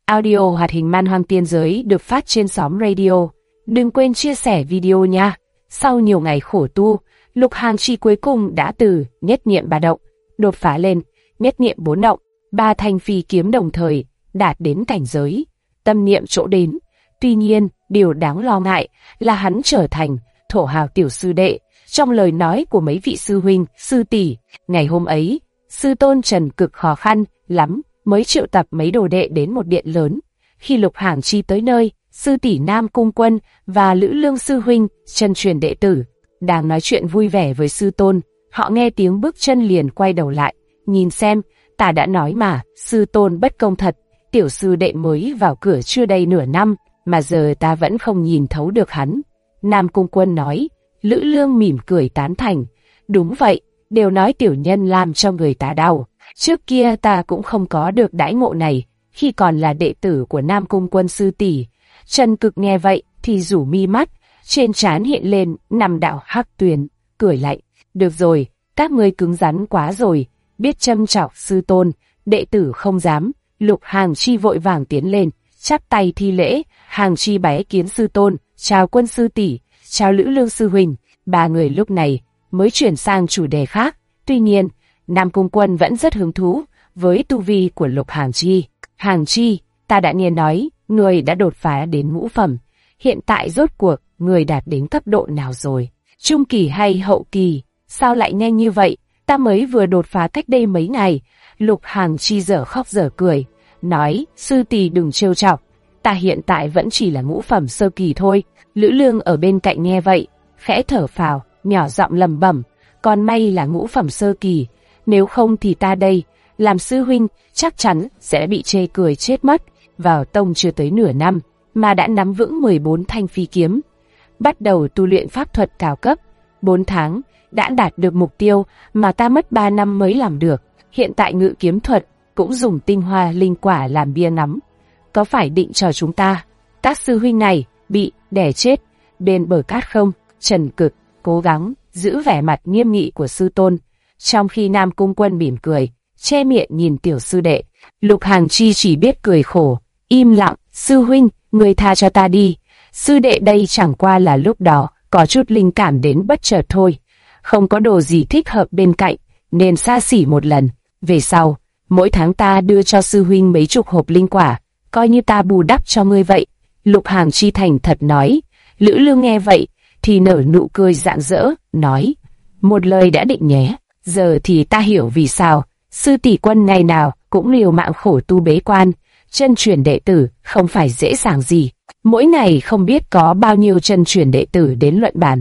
Audio hoạt hình Man Hoang Tiên Giới được phát trên xóm radio. Đừng quên chia sẻ video nha. Sau nhiều ngày khổ tu, Lục Hàn Chi cuối cùng đã từ nhất niệm 3 động đột phá lên nhất niệm 4 động, 3 thanh phi kiếm đồng thời đạt đến cảnh giới tâm niệm chỗ đến. Tuy nhiên, điều đáng lo ngại là hắn trở thành thổ hào tiểu sư đệ. Trong lời nói của mấy vị sư huynh, sư tỷ, ngày hôm ấy, sư tôn Trần cực khó khăn lắm mới triệu tập mấy đồ đệ đến một điện lớn. Khi Lục Hàn Chi tới nơi, sư tỷ Nam Cung Quân và Lữ Lương sư huynh, chân truyền đệ tử, đang nói chuyện vui vẻ với sư tôn. Họ nghe tiếng bước chân liền quay đầu lại, nhìn xem, ta đã nói mà, sư tôn bất công thật, tiểu sư đệ mới vào cửa chưa đầy nửa năm, mà giờ ta vẫn không nhìn thấu được hắn. Nam Cung Quân nói. Lữ Lương mỉm cười tán thành. Đúng vậy, đều nói tiểu nhân làm cho người ta đau. Trước kia ta cũng không có được đãi ngộ này, khi còn là đệ tử của Nam Cung Quân sư tỷ. Trần Cực nghe vậy thì rủ mi mắt, trên trán hiện lên 5 đạo hắc tuyền, cười lạnh. Được rồi, các ngươi cứng rắn quá rồi, biết châm chọc sư tôn, đệ tử không dám. Lục Hàn Chi vội vàng tiến lên, chắp tay thi lễ. Hàn Chi bái kiến sư tôn, chào Quân sư tỷ, chào Lữ Lương sư huynh. Ba người lúc này mới chuyển sang chủ đề khác. Tuy nhiên, Nam Cung Quân vẫn rất hứng thú với tu vi của Lục Hàn Chi. Hàn Chi, ta đã nghe nói, người đã đột phá đến ngũ phẩm. Hiện tại rốt cuộc, người đạt đến cấp độ nào rồi? Trung kỳ hay hậu kỳ? Sao lại nhanh như vậy? Ta mới vừa đột phá cách đây mấy ngày. Lục Hàn Chi dở khóc dở cười, nói, sư tỷ đừng trêu chọc. Ta hiện tại vẫn chỉ là ngũ phẩm sơ kỳ thôi. Lữ Lương ở bên cạnh nghe vậy, khẽ thở phào, nhỏ giọng lẩm bẩm, còn may là ngũ phẩm sơ kỳ, nếu không thì ta đây, làm sư huynh, chắc chắn sẽ bị chê cười chết mất. Vào tông chưa tới nửa năm, mà đã nắm vững 14 thanh phi kiếm, bắt đầu tu luyện pháp thuật cao cấp. 4 tháng, đã đạt được mục tiêu mà ta mất 3 năm mới làm được. Hiện tại ngự kiếm thuật cũng dùng tinh hoa linh quả làm bia ngắm. Có phải định cho chúng ta, các sư huynh này, bị đè chết bên bờ cát không? Trần Cực cố gắng giữ vẻ mặt nghiêm nghị của sư tôn, trong khi Nam Cung Quân mỉm cười, che miệng nhìn tiểu sư đệ. Lục Hàn Chi chỉ biết cười khổ, im lặng. Sư huynh, người tha cho ta đi. Sư đệ đây chẳng qua là lúc đó có chút linh cảm đến bất chợt thôi, không có đồ gì thích hợp bên cạnh, nên xa xỉ một lần. Về sau, mỗi tháng ta đưa cho sư huynh mấy chục hộp linh quả, coi như ta bù đắp cho ngươi vậy. Lục Hàn Chi thành thật nói. Lữ Lương nghe vậy thì nở nụ cười rạng rỡ, nói, một lời đã định nhé. Giờ thì ta hiểu vì sao sư tỷ Quân ngày nào cũng liều mạng khổ tu bế quan. Chân truyền đệ tử không phải dễ dàng gì, mỗi ngày không biết có bao nhiêu chân truyền đệ tử đến luận bàn.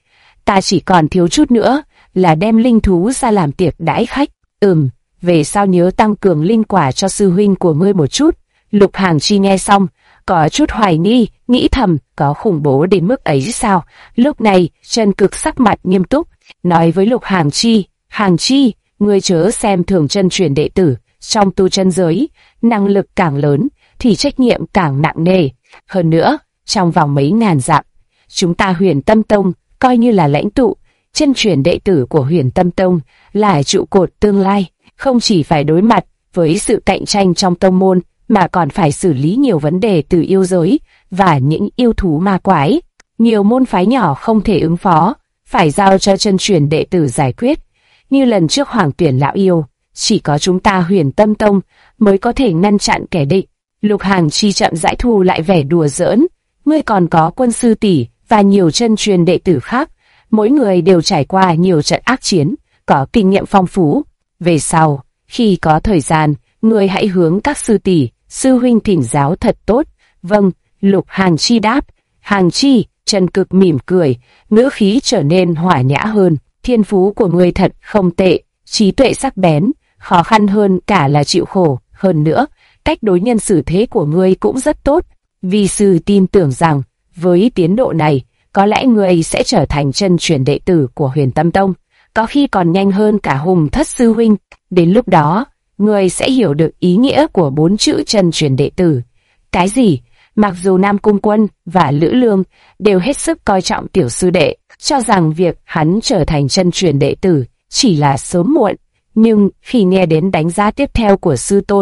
Ta chỉ còn thiếu chút nữa là đem linh thú ra làm tiệc đãi khách. Về sau nhớ tăng cường linh quả cho sư huynh của ngươi một chút. Lục Hàn Chi nghe xong, có chút hoài nghi, nghĩ thầm, có khủng bố đến mức ấy sao? Lúc này, Trần Cực sắc mặt nghiêm túc, nói với Lục Hàn Chi, ngươi chớ xem thường chân truyền đệ tử. Trong tu chân giới, năng lực càng lớn, thì trách nhiệm càng nặng nề. Hơn nữa, trong vòng mấy ngàn dặm, chúng ta Huyền Tâm Tông coi như là lãnh tụ. Chân truyền đệ tử của Huyền Tâm Tông là trụ cột tương lai, không chỉ phải đối mặt với sự cạnh tranh trong tông môn, mà còn phải xử lý nhiều vấn đề từ yêu giới và những yêu thú ma quái. Nhiều môn phái nhỏ không thể ứng phó, phải giao cho chân truyền đệ tử giải quyết. Như lần trước Hoàng Tuyển lão yêu, chỉ có chúng ta Huyền Tâm Tông mới có thể ngăn chặn kẻ địch. Lục Hàn Chi chậm rãi thu lại vẻ đùa giỡn. Ngươi còn có Quân sư tỷ và nhiều chân truyền đệ tử khác, mỗi người đều trải qua nhiều trận ác chiến, có kinh nghiệm phong phú. Về sau, khi có thời gian, ngươi hãy hướng các sư tỷ, sư huynh thỉnh giáo thật tốt. Vâng, Lục Hàn Chi đáp. Hàn Chi, Trần Cực mỉm cười, ngữ khí trở nên hòa nhã hơn. Thiên phú của ngươi thật không tệ, trí tuệ sắc bén, khó khăn hơn cả là chịu khổ. Hơn nữa, cách đối nhân xử thế của ngươi cũng rất tốt. Vi sư tin tưởng rằng, với tiến độ này, có lẽ ngươi sẽ trở thành chân truyền đệ tử của Huyền Tâm Tông, có khi còn nhanh hơn cả Hùng Thất sư huynh. Đến lúc đó, ngươi sẽ hiểu được ý nghĩa của 4 chữ chân truyền đệ tử. Cái gì? Mặc dù Nam Cung Quân và Lữ Lương đều hết sức coi trọng tiểu sư đệ, cho rằng việc hắn trở thành chân truyền đệ tử chỉ là sớm muộn, nhưng khi nghe đến đánh giá tiếp theo của sư tôn,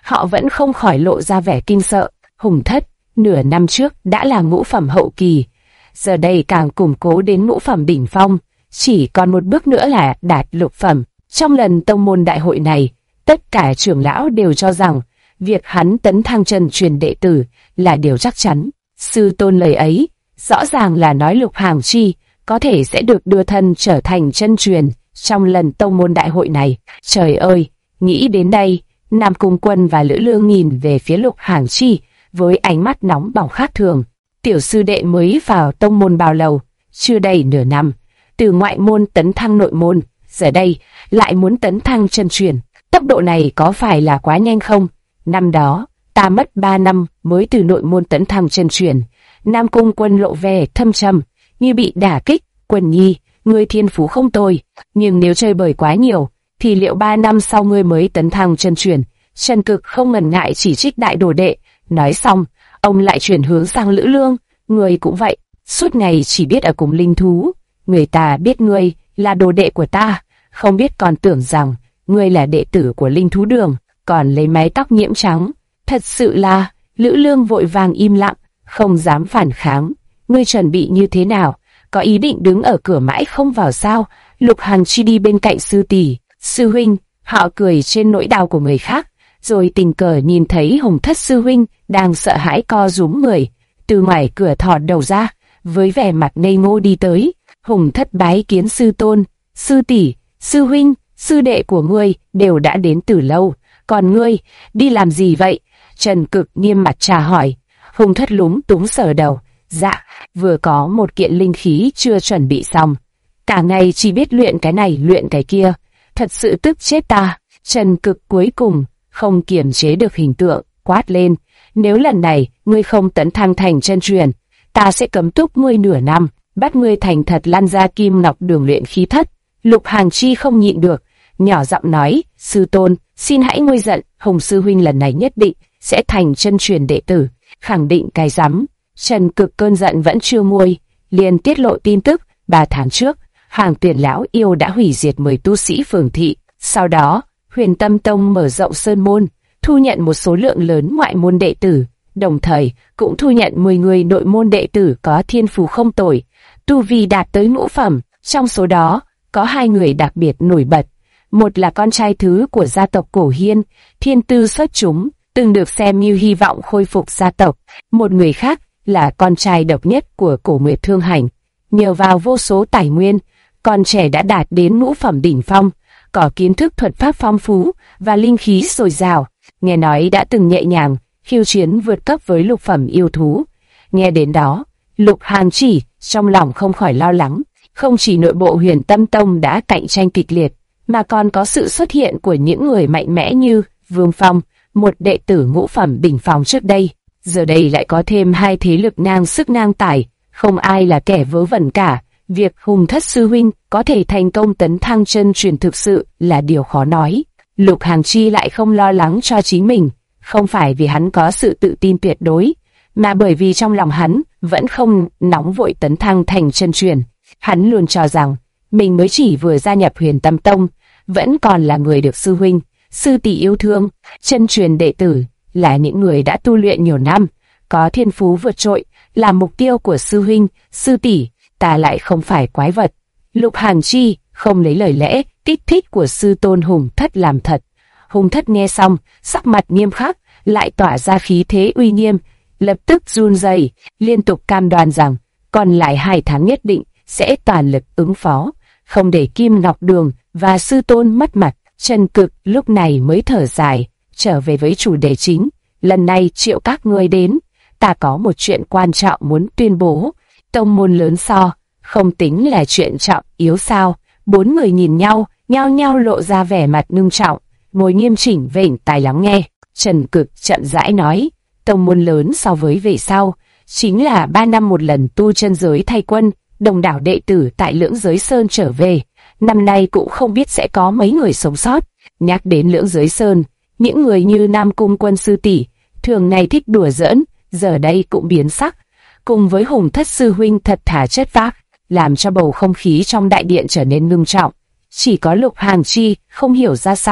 họ vẫn không khỏi lộ ra vẻ kinh sợ. Hùng Thất, nửa năm trước đã là ngũ phẩm hậu kỳ, giờ đây càng củng cố đến ngũ phẩm đỉnh phong, chỉ còn một bước nữa là đạt lục phẩm. Trong lần tông môn đại hội này, tất cả trưởng lão đều cho rằng việc hắn tấn thăng chân truyền đệ tử là điều chắc chắn. Sư tôn lời ấy rõ ràng là nói Lục Hàng Chi có thể sẽ được đưa thân trở thành chân truyền trong lần tông môn đại hội này. Trời ơi, nghĩ đến đây, Nam Cung Quân và Lữ Lương nhìn về phía Lục Hàng Chi với ánh mắt nóng bỏng khác thường. Tiểu sư đệ mới vào tông môn bao lâu? Chưa đầy nửa năm, từ ngoại môn tấn thăng nội môn, giờ đây lại muốn tấn thăng chân truyền. Tốc độ này có phải là quá nhanh không? Năm đó, ta mất 3 năm mới từ nội môn tấn thăng chân truyền. Nam Cung Quân lộ vẻ thâm trầm, như bị đả kích. Quân nhi, ngươi thiên phú không tồi, nhưng nếu chơi bời quá nhiều, thì liệu 3 năm sau ngươi mới tấn thăng chân truyền? Trần Cực không ngần ngại chỉ trích đại đồ đệ. Nói xong, ông lại chuyển hướng sang Lữ Lương. Ngươi cũng vậy, suốt ngày chỉ biết ở cùng linh thú. Người ta biết ngươi là đồ đệ của ta, không biết còn tưởng rằng ngươi là đệ tử của linh thú đường, còn lấy mái tóc nhiễm trắng. Thật sự là... Lữ Lương vội vàng im lặng, không dám phản kháng. Ngươi chuẩn bị như thế nào? Có ý định đứng ở cửa mãi không vào sao? Lục Hàn Chi đi bên cạnh sư tỷ. Sư huynh, họ cười trên nỗi đau của người khác, rồi tình cờ nhìn thấy Hùng Thất sư huynh đang sợ hãi co rúm người, từ ngoài cửa thò đầu ra, với vẻ mặt ngây ngô đi tới. Hùng Thất bái kiến sư tôn. Sư tỷ, sư huynh, sư đệ của ngươi đều đã đến từ lâu, còn ngươi đi làm gì vậy? Trần Cực nghiêm mặt trả hỏi. Hùng Thất lúng túng sờ đầu. Dạ, vừa có một kiện linh khí chưa chuẩn bị xong, cả ngày chỉ biết luyện cái này luyện cái kia, thật sự tức chết ta. Trần Cực cuối cùng không kiềm chế được hình tượng, quát lên. Nếu lần này ngươi không tấn thăng thành chân truyền, ta sẽ cấm túc ngươi nửa năm, bắt ngươi thành thật lăn ra Kim Ngọc Đường luyện khí thất. Lục Hàng Chi không nhịn được, nhỏ giọng nói. Sư tôn, xin hãy nguôi giận, Hùng sư huynh lần này nhất định sẽ thành chân truyền đệ tử. Khẳng định cái rắm. Trần Cực cơn giận vẫn chưa nguôi, liền tiết lộ tin tức. 3 tháng trước, Hàng Tuyển lão yêu đã hủy diệt 10 tu sĩ phường thị. Sau đó, Huyền Tâm Tông mở rộng sơn môn, thu nhận một số lượng lớn ngoại môn đệ tử, đồng thời cũng thu nhận 10 người nội môn đệ tử có thiên phú không tồi, tu vi đạt tới ngũ phẩm. Trong số đó, có 2 người đặc biệt nổi bật. Một là con trai thứ của gia tộc Cổ Hiên, thiên tư xuất chúng, từng được xem như hy vọng khôi phục gia tộc. Một người khác là con trai độc nhất của Cổ Nguyệt Thương Hành. Nhờ vào vô số tài nguyên, con trẻ đã đạt đến ngũ phẩm đỉnh phong, có kiến thức thuật pháp phong phú và linh khí dồi dào. Nghe nói đã từng nhẹ nhàng khiêu chiến vượt cấp với lục phẩm yêu thú. Nghe đến đó, Lục Hàn Chỉ trong lòng không khỏi lo lắng. Không chỉ nội bộ Huyền Tâm Tông đã cạnh tranh kịch liệt, mà còn có sự xuất hiện của những người mạnh mẽ như Vương Phong, một đệ tử ngũ phẩm đỉnh phong trước đây. Giờ đây lại có thêm 2 thế lực ngang sức ngang tài, không ai là kẻ vớ vẩn cả. Việc Hùng Thất sư huynh có thể thành công tấn thăng chân truyền thực sự là điều khó nói. Lục Hàng Chi lại không lo lắng cho chính mình, không phải vì hắn có sự tự tin tuyệt đối, mà bởi vì trong lòng hắn vẫn không nóng vội tấn thăng thành chân truyền. Hắn luôn cho rằng mình mới chỉ vừa gia nhập Huyền Tâm Tông, vẫn còn là người được sư huynh, sư tỷ yêu thương. Chân truyền đệ tử là những người đã tu luyện nhiều năm, có thiên phú vượt trội, là mục tiêu của sư huynh, sư tỷ. Ta lại không phải quái vật. Lục Hàn Chi không lấy lời lẽ kích thích của sư tôn Hùng Thất làm thật. Hùng Thất nghe xong, sắc mặt nghiêm khắc, lại tỏa ra khí thế uy nghiêm, lập tức run rẩy, liên tục cam đoan rằng còn lại 2 tháng nhất định sẽ toàn lực ứng phó, không để Kim Ngọc Đường và sư tôn mất mặt. Trần Cực lúc này mới thở dài, trở về với chủ đề chính. Lần này triệu các ngươi đến, ta có một chuyện quan trọng muốn tuyên bố. Tông môn lớn so, không tính là chuyện trọng yếu sao? 4 người nhìn nhau, nhao nhao lộ ra vẻ mặt ngưng trọng, ngồi nghiêm chỉnh vểnh tai lắng nghe. Trần Cực chậm rãi nói, tông môn lớn so với về sau, chính là 3 năm một lần tu chân giới thay quân, đông đảo đệ tử tại Lưỡng Giới Sơn trở về. Năm nay cũng không biết sẽ có mấy người sống sót. Nhắc đến Lưỡng Giới Sơn, những người như Nam Cung Quân sư tỷ, thường ngày thích đùa giỡn, giờ đây cũng biến sắc. Cùng với Hùng Thất sư huynh thật thà chất phác, làm cho bầu không khí trong đại điện trở nên ngưng trọng. Chỉ có Lục Hàn Chi không hiểu ra sao,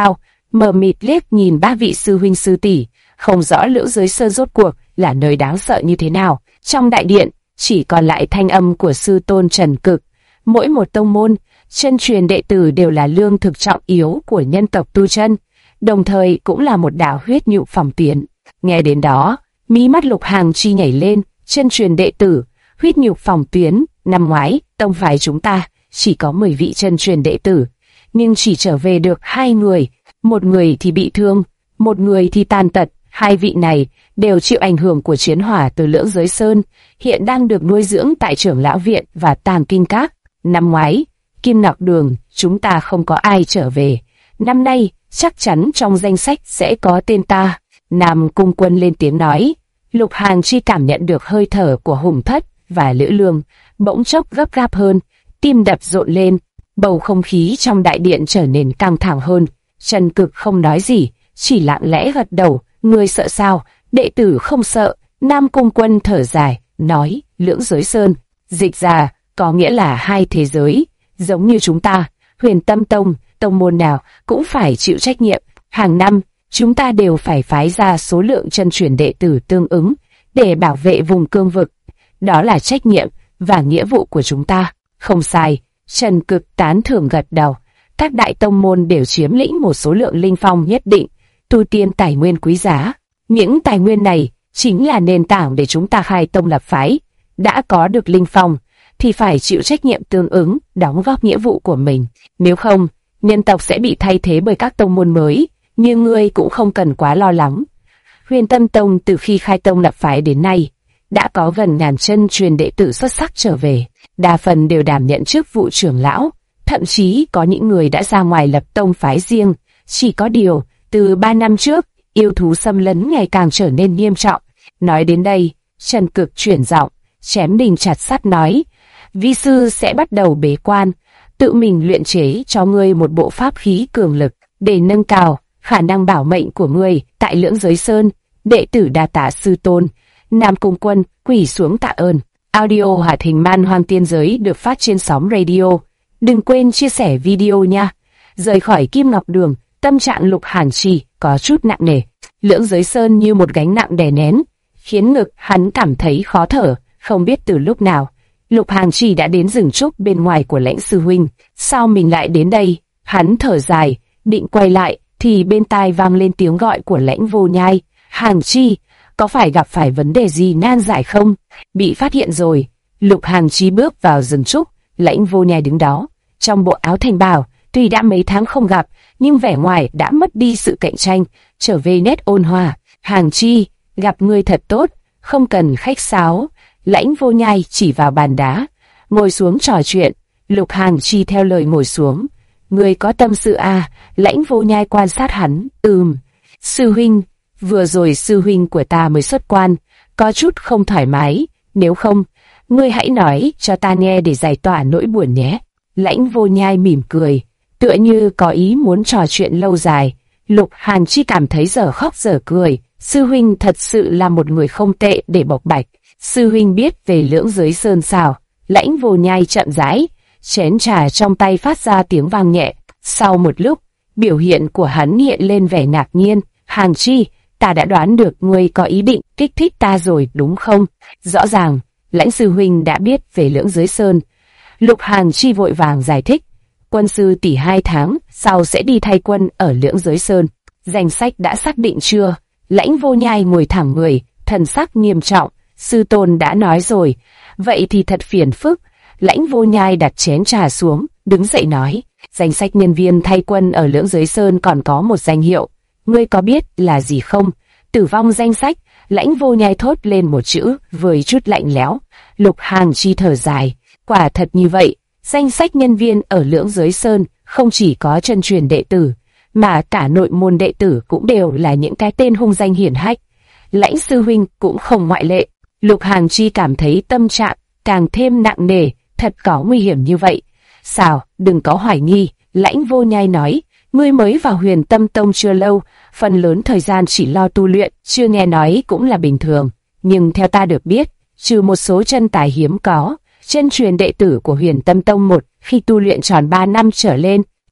mờ mịt liếc nhìn ba vị sư huynh sư tỷ, không rõ Lưỡng Giới Sơn rốt cuộc là nơi đáng sợ như thế nào. Trong đại điện chỉ còn lại thanh âm của sư tôn Trần Cực. Mỗi một tông môn, chân truyền đệ tử đều là lương thực trọng yếu của nhân tộc tu chân, đồng thời cũng là một đạo huyết nhục phòng tuyến. Nghe đến đó, mí mắt Lục Hằng Chi nhảy lên. Chân truyền đệ tử, huyết nhục phòng tuyến. Năm ngoái, tông phái chúng ta chỉ có 10 vị chân truyền đệ tử, nhưng chỉ trở về được 2 người, một người thì bị thương, một người thì tàn tật. Hai vị này đều chịu ảnh hưởng của chiến hỏa từ Lưỡng Giới Sơn, hiện đang được nuôi dưỡng tại Trưởng lão viện và Tàng Kinh Các. Năm ngoái, Kim Ngọc Đường chúng ta không có ai trở về, năm nay chắc chắn trong danh sách sẽ có tên ta. Nam Cung Quân lên tiếng nói. Lục Hàn Chi cảm nhận được hơi thở của Hùng Thất và Lữ Lương bỗng chốc gấp gáp hơn, tim đập rộn lên, bầu không khí trong đại điện trở nên căng thẳng hơn. Trần Cực không nói gì, chỉ lặng lẽ gật đầu. Ngươi sợ sao? Đệ tử không sợ. Nam Cung Quân thở dài, nói, Lưỡng Giới Sơn dịch ra có nghĩa là hai thế giới, giống như chúng ta, Huyền Tâm Tông, tông môn nào cũng phải chịu trách nhiệm. Hàng năm, chúng ta đều phải phái ra số lượng chân truyền đệ tử tương ứng để bảo vệ vùng cương vực. Đó là trách nhiệm và nghĩa vụ của chúng ta. Không sai, Trần Cực tán thưởng gật đầu. Các đại tông môn đều chiếm lĩnh một số lượng linh phong nhất định, tu tiên tài nguyên quý giá. Những tài nguyên này chính là nền tảng để chúng ta khai tông lập phái. Đã có được linh phong thì phải chịu trách nhiệm tương ứng, đóng góp nghĩa vụ của mình. Nếu không, nhân tộc sẽ bị thay thế bởi các tông môn mới, nhưng ngươi cũng không cần quá lo lắng. Huyền Tâm Tông từ khi khai tông lập phái đến nay, đã có gần 1000 chân truyền đệ tử xuất sắc trở về, đa phần đều đảm nhận chức vụ trưởng lão, thậm chí có những người đã ra ngoài lập tông phái riêng. Chỉ có điều, từ 3 năm trước, yêu thú xâm lấn ngày càng trở nên nghiêm trọng. Nói đến đây, Trần Cực chuyển giọng, chém đinh chặt sắt nói, vi sư sẽ bắt đầu bế quan, tự mình luyện chế cho ngươi một bộ pháp khí cường lực, để nâng cao khả năng bảo mệnh của ngươi tại Lưỡng Giới Sơn. Đệ tử đa tạ sư tôn. Nam Cung Quân quỳ xuống tạ ơn. Audio hoạt hình Man Hoang Tiên Giới được phát trên sóng radio. Đừng quên chia sẻ video nha. Rời khỏi Kim Ngọc Đường, tâm trạng Lục Hàn Chi có chút nặng nề. Lưỡng Giới Sơn như một gánh nặng đè nén, khiến ngực hắn cảm thấy khó thở. Không biết từ lúc nào, Lục Hàn Chi đã đến rừng trúc bên ngoài của Lãnh sư huynh. Sao mình lại đến đây? Hắn thở dài, định quay lại thì bên tai vang lên tiếng gọi của Lãnh Vô Nhai. Hàn Chi, có phải gặp phải vấn đề gì nan giải không? Bị phát hiện rồi. Lục Hàn Chi bước vào rừng trúc, Lãnh Vô Nhai đứng đó, trong bộ áo thanh bào. Tuy đã mấy tháng không gặp, nhưng vẻ ngoài đã mất đi sự cạnh tranh, trở về nét ôn hòa. Hàn Chi, gặp ngươi thật tốt, không cần khách sáo. Lãnh Vô Nhai chỉ vào bàn đá, ngồi xuống trò chuyện. Lục Hàn Chi theo lời ngồi xuống. Ngươi có tâm sự à? Lãnh Vô Nhai quan sát hắn. Sư huynh, vừa rồi sư huynh của ta mới xuất quan, có chút không thoải mái. Nếu không, ngươi hãy nói cho ta nghe để giải tỏa nỗi buồn nhé. Lãnh Vô Nhai mỉm cười, tựa như có ý muốn trò chuyện lâu dài. Lục Hàn Chi cảm thấy dở khóc dở cười. Sư huynh thật sự là một người không tệ để bộc bạch. Sư huynh biết về Lưỡng Giới Sơn sao? Lãnh Vô Nhai chậm rãi, chén trà trong tay phát ra tiếng vang nhẹ. Sau một lúc, biểu hiện của hắn hiện lên vẻ ngạc nhiên. Hàn Chi, ta đã đoán được ngươi có ý định kích thích ta rồi đúng không? Rõ ràng, Lãnh sư huynh đã biết về Lưỡng Giới Sơn. Lục Hàn Chi vội vàng giải thích. Quân sư tỷ 2 tháng sau sẽ đi thay quân ở Lưỡng Giới Sơn. Danh sách đã xác định chưa? Lãnh Vô Nhai ngồi thẳng người, thần sắc nghiêm trọng. Sư tôn đã nói rồi, vậy thì thật phiền phức. Lãnh Vô Nhai đặt chén trà xuống, đứng dậy nói, danh sách nhân viên thay quân ở Lưỡng Giới Sơn còn có một danh hiệu, ngươi có biết là gì không? Tử vong danh sách. Lãnh Vô Nhai thốt lên một chữ với chút lạnh lẽo. Lục Hàn Chi thở dài, quả thật như vậy, danh sách nhân viên ở Lưỡng Giới Sơn không chỉ có chân truyền đệ tử, mà cả nội môn đệ tử cũng đều là những cái tên hung danh hiển hách. Lãnh sư huynh cũng không ngoại lệ. Lục Hàn Chi cảm thấy tâm trạng càng thêm nặng nề, thật có nguy hiểm như vậy. Sao, đừng có hoài nghi, Lãnh Vô Nhai nói, ngươi mới vào Huyền Tâm Tông chưa lâu, phần lớn thời gian chỉ lo tu luyện, chưa nghe nói cũng là bình thường. Nhưng theo ta được biết, trừ một số chân tài hiếm có, chân truyền đệ tử của Huyền Tâm Tông khi tu luyện tròn 3 năm trở lên,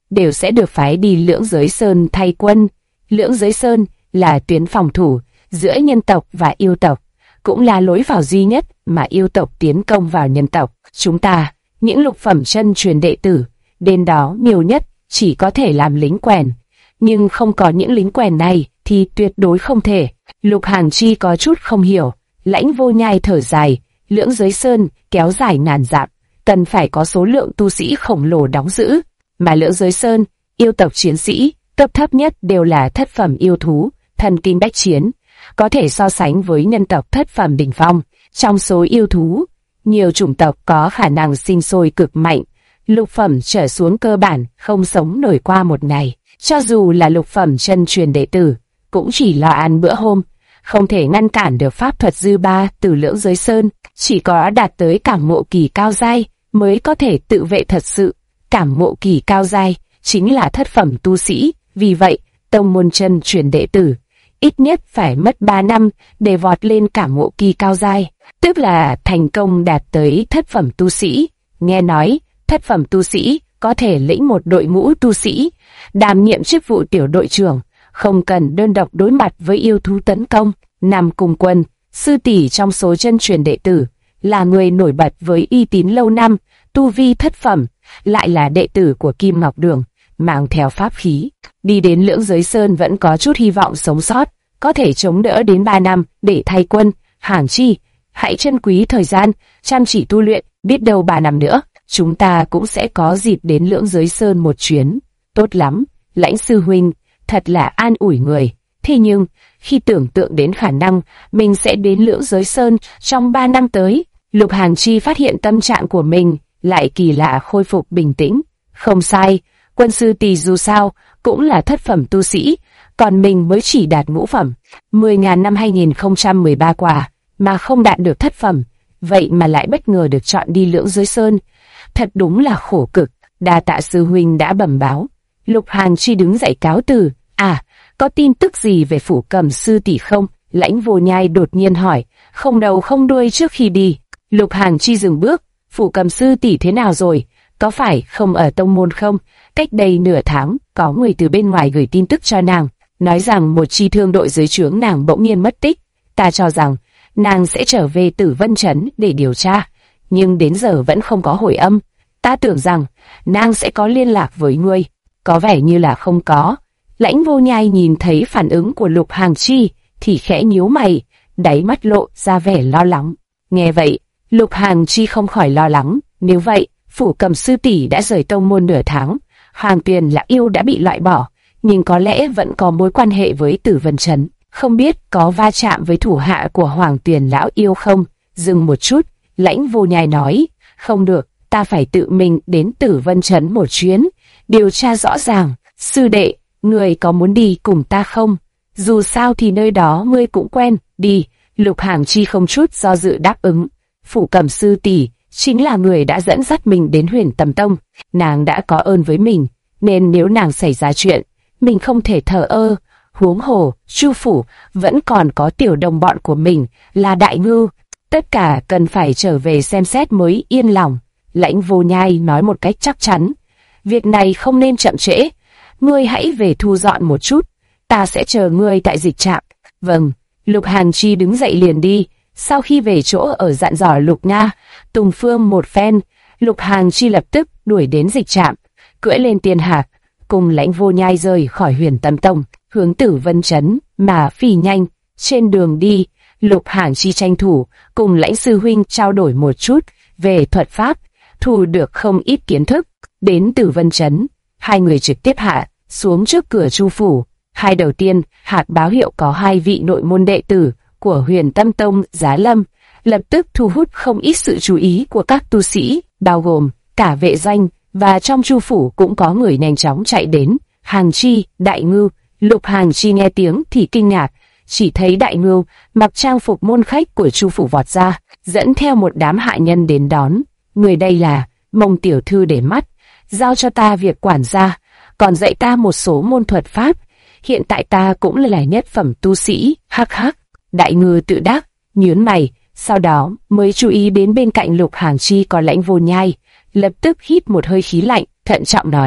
đều sẽ được phái đi Lưỡng Giới Sơn thay quân. Lưỡng Giới Sơn là tuyến phòng thủ giữa nhân tộc và yêu tộc, cũng là lối vào duy nhất mà yêu tộc tiến công vào nhân tộc. Chúng ta, những lục phẩm chân truyền đệ tử, đến đó nhiều nhất chỉ có thể làm lính quèn, nhưng không có những lính quèn này thì tuyệt đối không thể. Lục Hàn Chi có chút không hiểu, Lãnh Vô Nhai thở dài, Lưỡng Giới Sơn kéo dài ngàn dặm, cần phải có số lượng tu sĩ khổng lồ đóng giữ, mà Lưỡng Giới Sơn, yêu tộc chiến sĩ, cấp thấp nhất đều là thất phẩm yêu thú, thần kinh bách chiến, có thể so sánh với nhân tộc thất phẩm đỉnh phong. Trong số yêu thú, nhiều chủng tộc có khả năng sinh sôi cực mạnh, lục phẩm trở xuống cơ bản không sống nổi qua một ngày. Cho dù là lục phẩm chân truyền đệ tử, cũng chỉ lo ăn bữa hôm, không thể ngăn cản được pháp thuật dư ba từ Lưỡng Giới Sơn. Chỉ có đạt tới cảm ngộ kỳ cao giai mới có thể tự vệ thật sự. Cảm ngộ kỳ cao giai chính là thất phẩm tu sĩ, vì vậy tông môn chân truyền đệ tử ít nhất phải mất 3 năm để vọt lên cảm ngộ kỳ cao giai, tức là thành công đạt tới thất phẩm tu sĩ. Nghe nói thất phẩm tu sĩ có thể lĩnh một đội ngũ tu sĩ, đảm nhiệm chức vụ tiểu đội trưởng, không cần đơn độc đối mặt với yêu thú tấn công. Nam Cung Quân, sư tỷ trong số chân truyền đệ tử, là người nổi bật với uy tín lâu năm, tu vi thất phẩm, lại là đệ tử của Kim Ngọc Đường, mang theo pháp khí, đi đến Lưỡng Giới Sơn vẫn có chút hy vọng sống sót, có thể chống đỡ đến 3 năm để thay quân. Hàn Chi, hãy trân quý thời gian, chăm chỉ tu luyện, biết đâu 3 năm nữa, chúng ta cũng sẽ có dịp đến Lưỡng Giới Sơn một chuyến. Tốt lắm, Lãnh sư huynh, thật là an ủi người. Thế nhưng, khi tưởng tượng đến khả năng mình sẽ đến Lưỡng Giới Sơn trong 3 năm tới, Lục Hàn Chi phát hiện tâm trạng của mình lại kỳ lạ khôi phục bình tĩnh. Không sai, quân sư tỷ dù sao cũng là thất phẩm tu sĩ, còn mình mới chỉ đạt ngũ phẩm. 10.000 năm 2013 qua mà không đạt được thất phẩm, vậy mà lại bất ngờ được chọn đi Lưỡng Giới Sơn. Thật đúng là khổ cực, đa tạ sư huynh đã bẩm báo. Lục Hàn Chi đứng dậy cáo từ. À, có tin tức gì về Phủ Cầm sư tỷ không? Lãnh Vô Nhai đột nhiên hỏi, không đầu không đuôi trước khi đi. Lục Hàn Chi dừng bước, Phủ Cầm sư tỷ thế nào rồi? Có phải không ở tông môn không? Cách đây nửa tháng, có người từ bên ngoài gửi tin tức cho nàng, nói rằng một chi thương đội dưới trướng nàng bỗng nhiên mất tích. Ta cho rằng nàng sẽ trở về Tử Vân Trấn để điều tra, nhưng đến giờ vẫn không có hồi âm. Ta tưởng rằng nàng sẽ có liên lạc với ngươi, có vẻ như là không có. Lãnh Vô Nhai nhìn thấy phản ứng của Lục Hàn Chi thì khẽ nhíu mày, đáy mắt lộ ra vẻ lo lắng. Nghe vậy, Lục Hàn Chi không khỏi lo lắng. Nếu vậy, Phủ Cầm sư tỷ đã rời tông môn nửa tháng, Hoàng Tuyền Lão Yêu đã bị loại bỏ, nhưng có lẽ vẫn có mối quan hệ với Tử Vân Trấn. Không biết có va chạm với thủ hạ của Hoàng Tuyền Lão Yêu không? Dừng một chút, Lãnh Vô Nhai nói, không được, ta phải tự mình đến Tử Vân Trấn một chuyến, điều tra rõ ràng. Sư đệ, ngươi có muốn đi cùng ta không? Dù sao thì nơi đó ngươi cũng quen, đi. Lục Hàn Chi không chút do dự đáp ứng. Phủ Cầm sư tỷ chính là người đã dẫn dắt mình đến Huyền Tầm Tông, nàng đã có ơn với mình, nên nếu nàng xảy ra chuyện, mình không thể thờ ơ. Huống hồ, Chu phủ vẫn còn có tiểu đồng bọn của mình là Đại Ngưu, tất cả cần phải trở về xem xét mới yên lòng. Lãnh Vô Nhai nói một cách chắc chắn, việc này không nên chậm trễ, ngươi hãy về thu dọn một chút, ta sẽ chờ ngươi tại dịch trạm. Vâng. Lục Hàn Chi đứng dậy liền đi. Sau khi về chỗ ở dặn dò Lục Nga, Tùng Phương một phen, Lục Hàn Chi lập tức đuổi đến dịch trạm, cưỡi lên tiên hạc, cùng Lãnh Vô Nhai rời khỏi Huyền Tâm Tông, hướng Tử Vân Trấn mà phi nhanh. Trên đường đi, Lục Hàn Chi tranh thủ cùng Lãnh sư huynh trao đổi một chút về thuật pháp, thu được không ít kiến thức. Đến Tử Vân Trấn, hai người trực tiếp hạ xuống trước cửa Chu phủ. Hai đầu tiên, hạt báo hiệu có 2 vị nội môn đệ tử của Huyền Tâm Tông giá lâm, lập tức thu hút không ít sự chú ý của các tu sĩ, bao gồm cả vệ doanh, và trong Chu phủ cũng có người nhanh chóng chạy đến. Hàn Chi, Đại Ngưu. Lục Hàn Chi nghe tiếng thì kinh ngạc, chỉ thấy Đại Ngưu mặc trang phục môn khách của Chu phủ vọt ra, dẫn theo một đám hạ nhân đến đón. Người đây là Mông tiểu thư để mắt, giao cho ta việc quản gia, còn dạy ta một số môn thuật pháp. Hiện tại ta cũng là nhất phẩm tu sĩ. Hắc hắc. Đại Ngưu tự đắc, nhướng mày, sau đó mới chú ý đến bên cạnh Lục Hàn Chi có Lãnh Vô Nhai, lập tức hít một hơi khí lạnh, thận trọng nói: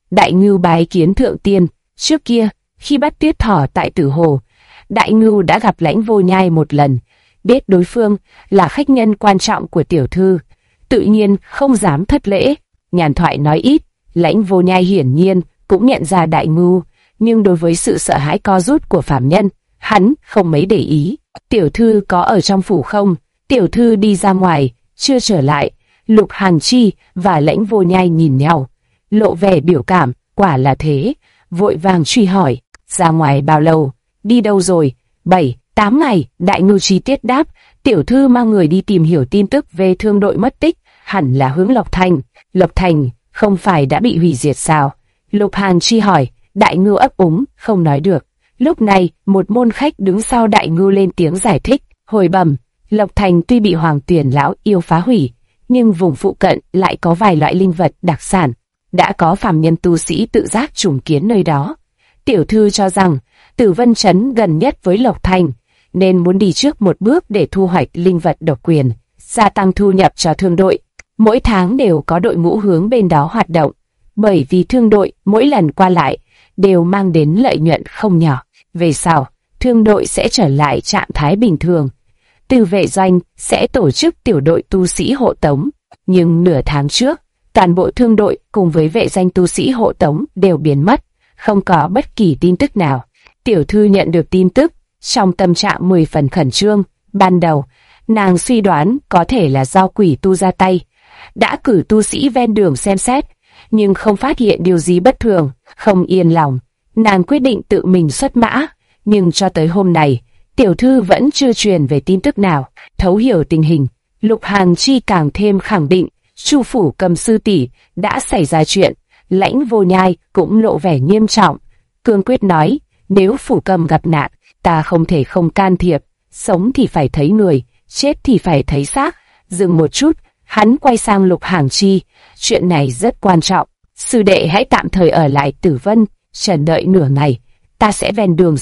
Đại Ngưu bái kiến thượng tiên. Trước kia, khi bắt Tuyết Thỏ tại Tử Hồ, Đại Ngưu đã gặp Lãnh Vô Nhai một lần, biết đối phương là khách nhân quan trọng của tiểu thư, tự nhiên không dám thất lễ. Nhàn thoại nói ít, Lãnh Vô Nhai hiển nhiên cũng nhận ra Đại Ngưu, nhưng đối với sự sợ hãi co rút của phàm nhân, hắn không mấy để ý. Tiểu thư có ở trong phủ không? Tiểu thư đi ra ngoài, chưa trở lại. Lục Hàn Chi và Lãnh Vô Nhai nhìn nhau, lộ vẻ biểu cảm. Quả là thế, vội vàng truy hỏi, ra ngoài bao lâu, đi đâu rồi? 7-8 ngày. Đại Ngưu chi tiết đáp, tiểu thư mang người đi tìm hiểu tin tức về thương đội mất tích, hẳn là hướng Lộc Thành. Lộc Thành không phải đã bị hủy diệt sao? Lục Hàn Chi hỏi. Đại Ngưu ấp úng, không nói được. Lúc này, một môn khách đứng sau Đại Ngưu lên tiếng giải thích, hồi bẩm, Lộc Thành tuy bị Hoàng Tuyển lão yêu phá hủy, nhưng vùng phụ cận lại có vài loại linh vật đặc sản, đã có phàm nhân tu sĩ tự giác trùng kiến nơi đó. Tiểu thư cho rằng Tử Vân Trấn gần nhất với Lộc Thành, nên muốn đi trước một bước để thu hoạch linh vật độc quyền, gia tăng thu nhập cho thương đội. Mỗi tháng đều có đội ngũ hướng bên đó hoạt động, bởi vì thương đội mỗi lần qua lại đều mang đến lợi nhuận không nhỏ. Về sau, thương đội sẽ trở lại trạng thái bình thường. Từ vệ doanh sẽ tổ chức tiểu đội tu sĩ hộ tống. Nhưng nửa tháng trước, toàn bộ thương đội cùng với vệ doanh tu sĩ hộ tống đều biến mất, không có bất kỳ tin tức nào. Tiểu thư nhận được tin tức, trong tâm trạng 10 phần khẩn trương. Ban đầu, nàng suy đoán có thể là do quỷ tu ra tay, đã cử tu sĩ ven đường xem xét, nhưng không phát hiện điều gì bất thường. Không yên lòng, nàng quyết định tự mình xuất mã, nhưng cho tới hôm nay, tiểu thư vẫn chưa truyền về tin tức nào. Thấu hiểu tình hình, Lục Hàn Chi càng thêm khẳng định, Chu phủ Cầm sư tỷ đã xảy ra chuyện. Lãnh Vô Nhai cũng lộ vẻ nghiêm trọng, cương quyết nói, nếu phủ Cầm gặp nạn, ta không thể không can thiệp, sống thì phải thấy người, chết thì phải thấy xác. Dừng một chút, hắn quay sang Lục Hàn Chi, chuyện này rất quan trọng, sư đệ hãy tạm thời ở lại Tử Vân Trần đợi nửa ngày, ta sẽ ven đường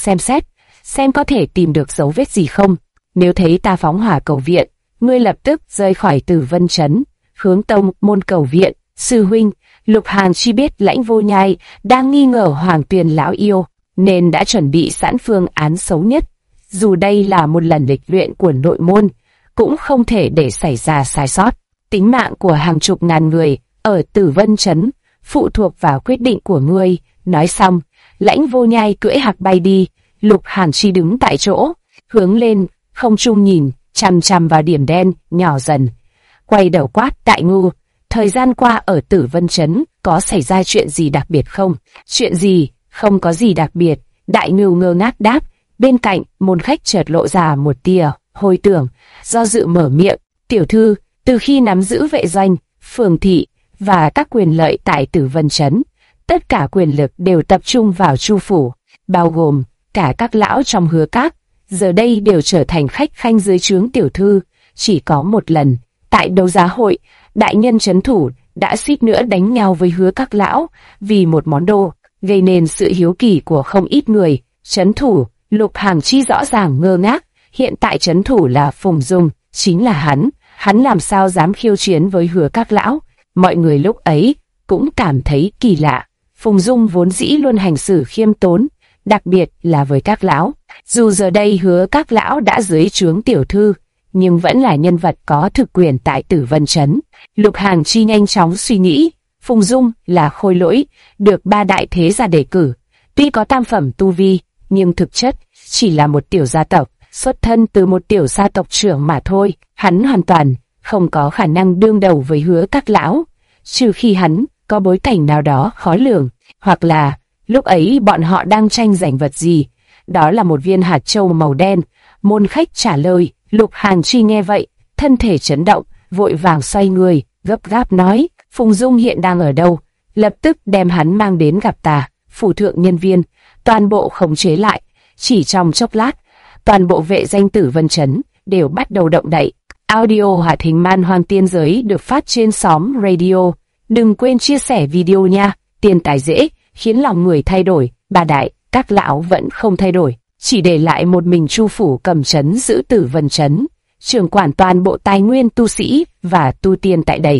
xem có thể tìm được dấu vết gì không. Nếu thấy ta phóng hỏa cầu viện, ngươi lập tức rời khỏi Tử Vân Trấn, hướng tông môn cầu viện. Sư huynh, Lục Hàn Chi biết Lãnh Vô Nhai đang nghi ngờ Hoàng Tuyền lão yêu, nên đã chuẩn bị sẵn phương án xấu nhất. Dù đây là một lần lịch luyện của nội môn, cũng không thể để xảy ra sai sót. Tính mạng của hàng chục ngàn người ở Tử Vân Trấn phụ thuộc vào quyết định của ngươi. Nói xong, Lãnh Vô Nhai cưỡi hạc bay đi. Lục Hàn Chi đứng tại chỗ, hướng lên không trung nhìn chằm chằm vào điểm đen nhỏ dần, quay đầu quát, Đại Ngưu, thời gian qua ở Tử Vân Trấn có xảy ra chuyện gì đặc biệt không? Chuyện gì? Không có gì đặc biệt. Đại Ngưu ngơ ngác đáp. Bên cạnh, môn khách chợt lộ ra một tia hồi tưởng, do dự mở miệng, tiểu thư, từ khi nắm giữ vệ doanh, phường thị và các quyền lợi tại Tử Vân Trấn, tất cả quyền lực đều tập trung vào Chu phủ, bao gồm cả các lão trong Hứa Các, giờ đây đều trở thành khách khanh dưới trướng tiểu thư. Chỉ có một lần, tại đấu giá hội, đại nhân trấn thủ đã suýt nữa đánh nhau với Hứa Các lão vì một món đồ, gây nên sự hiếu kỳ của không ít người. Trấn thủ, Lục Hàn Chi rõ ràng ngơ ngác, hiện tại trấn thủ là Phùng Dung, chính là hắn làm sao dám khiêu chiến với Hứa Các lão? Mọi người lúc ấy cũng cảm thấy kỳ lạ. Phùng Dung vốn dĩ luôn hành xử khiêm tốn, đặc biệt là với các lão. Dù giờ đây Hứa Các lão đã dưới trướng tiểu thư, nhưng vẫn là nhân vật có thực quyền tại Tử Vân Trấn. Lục Hàn Chi nhanh chóng suy nghĩ, Phùng Dung là khôi lỗi, được 3 đại thế gia đề cử, tuy có tam phẩm tu vi, nhưng thực chất chỉ là một tiểu gia tộc, xuất thân từ một tiểu gia tộc trưởng mà thôi. Hắn hoàn toàn không có khả năng đương đầu với Hứa Các lão, trừ khi hắn có bối cảnh nào đó khó lường, hoặc là lúc ấy bọn họ đang tranh giành vật gì. Đó là một viên hạt châu màu đen. Môn khách trả lời. Lục Hàn Chi nghe vậy, thân thể chấn động, vội vàng xoay người, gấp gáp nói, Phùng Dung hiện đang ở đâu? Lập tức đem hắn mang đến gặp ta. Phủ thượng nhân viên toàn bộ khống chế lại. Chỉ trong chốc lát, toàn bộ vệ danh Tử Vân Trấn đều bắt đầu động đậy. Audio hoạt hình Man Hoang Tiên Giới được phát trên xóm radio. Đừng quên chia sẻ video nha. Tiền tài dễ khiến lòng người thay đổi, 3 đại các lão vẫn không thay đổi, chỉ để lại một mình Chu phủ Cầm trấn giữ Tử Vân Trấn, trưởng quản toàn bộ tài nguyên tu sĩ và tu tiên tại đây.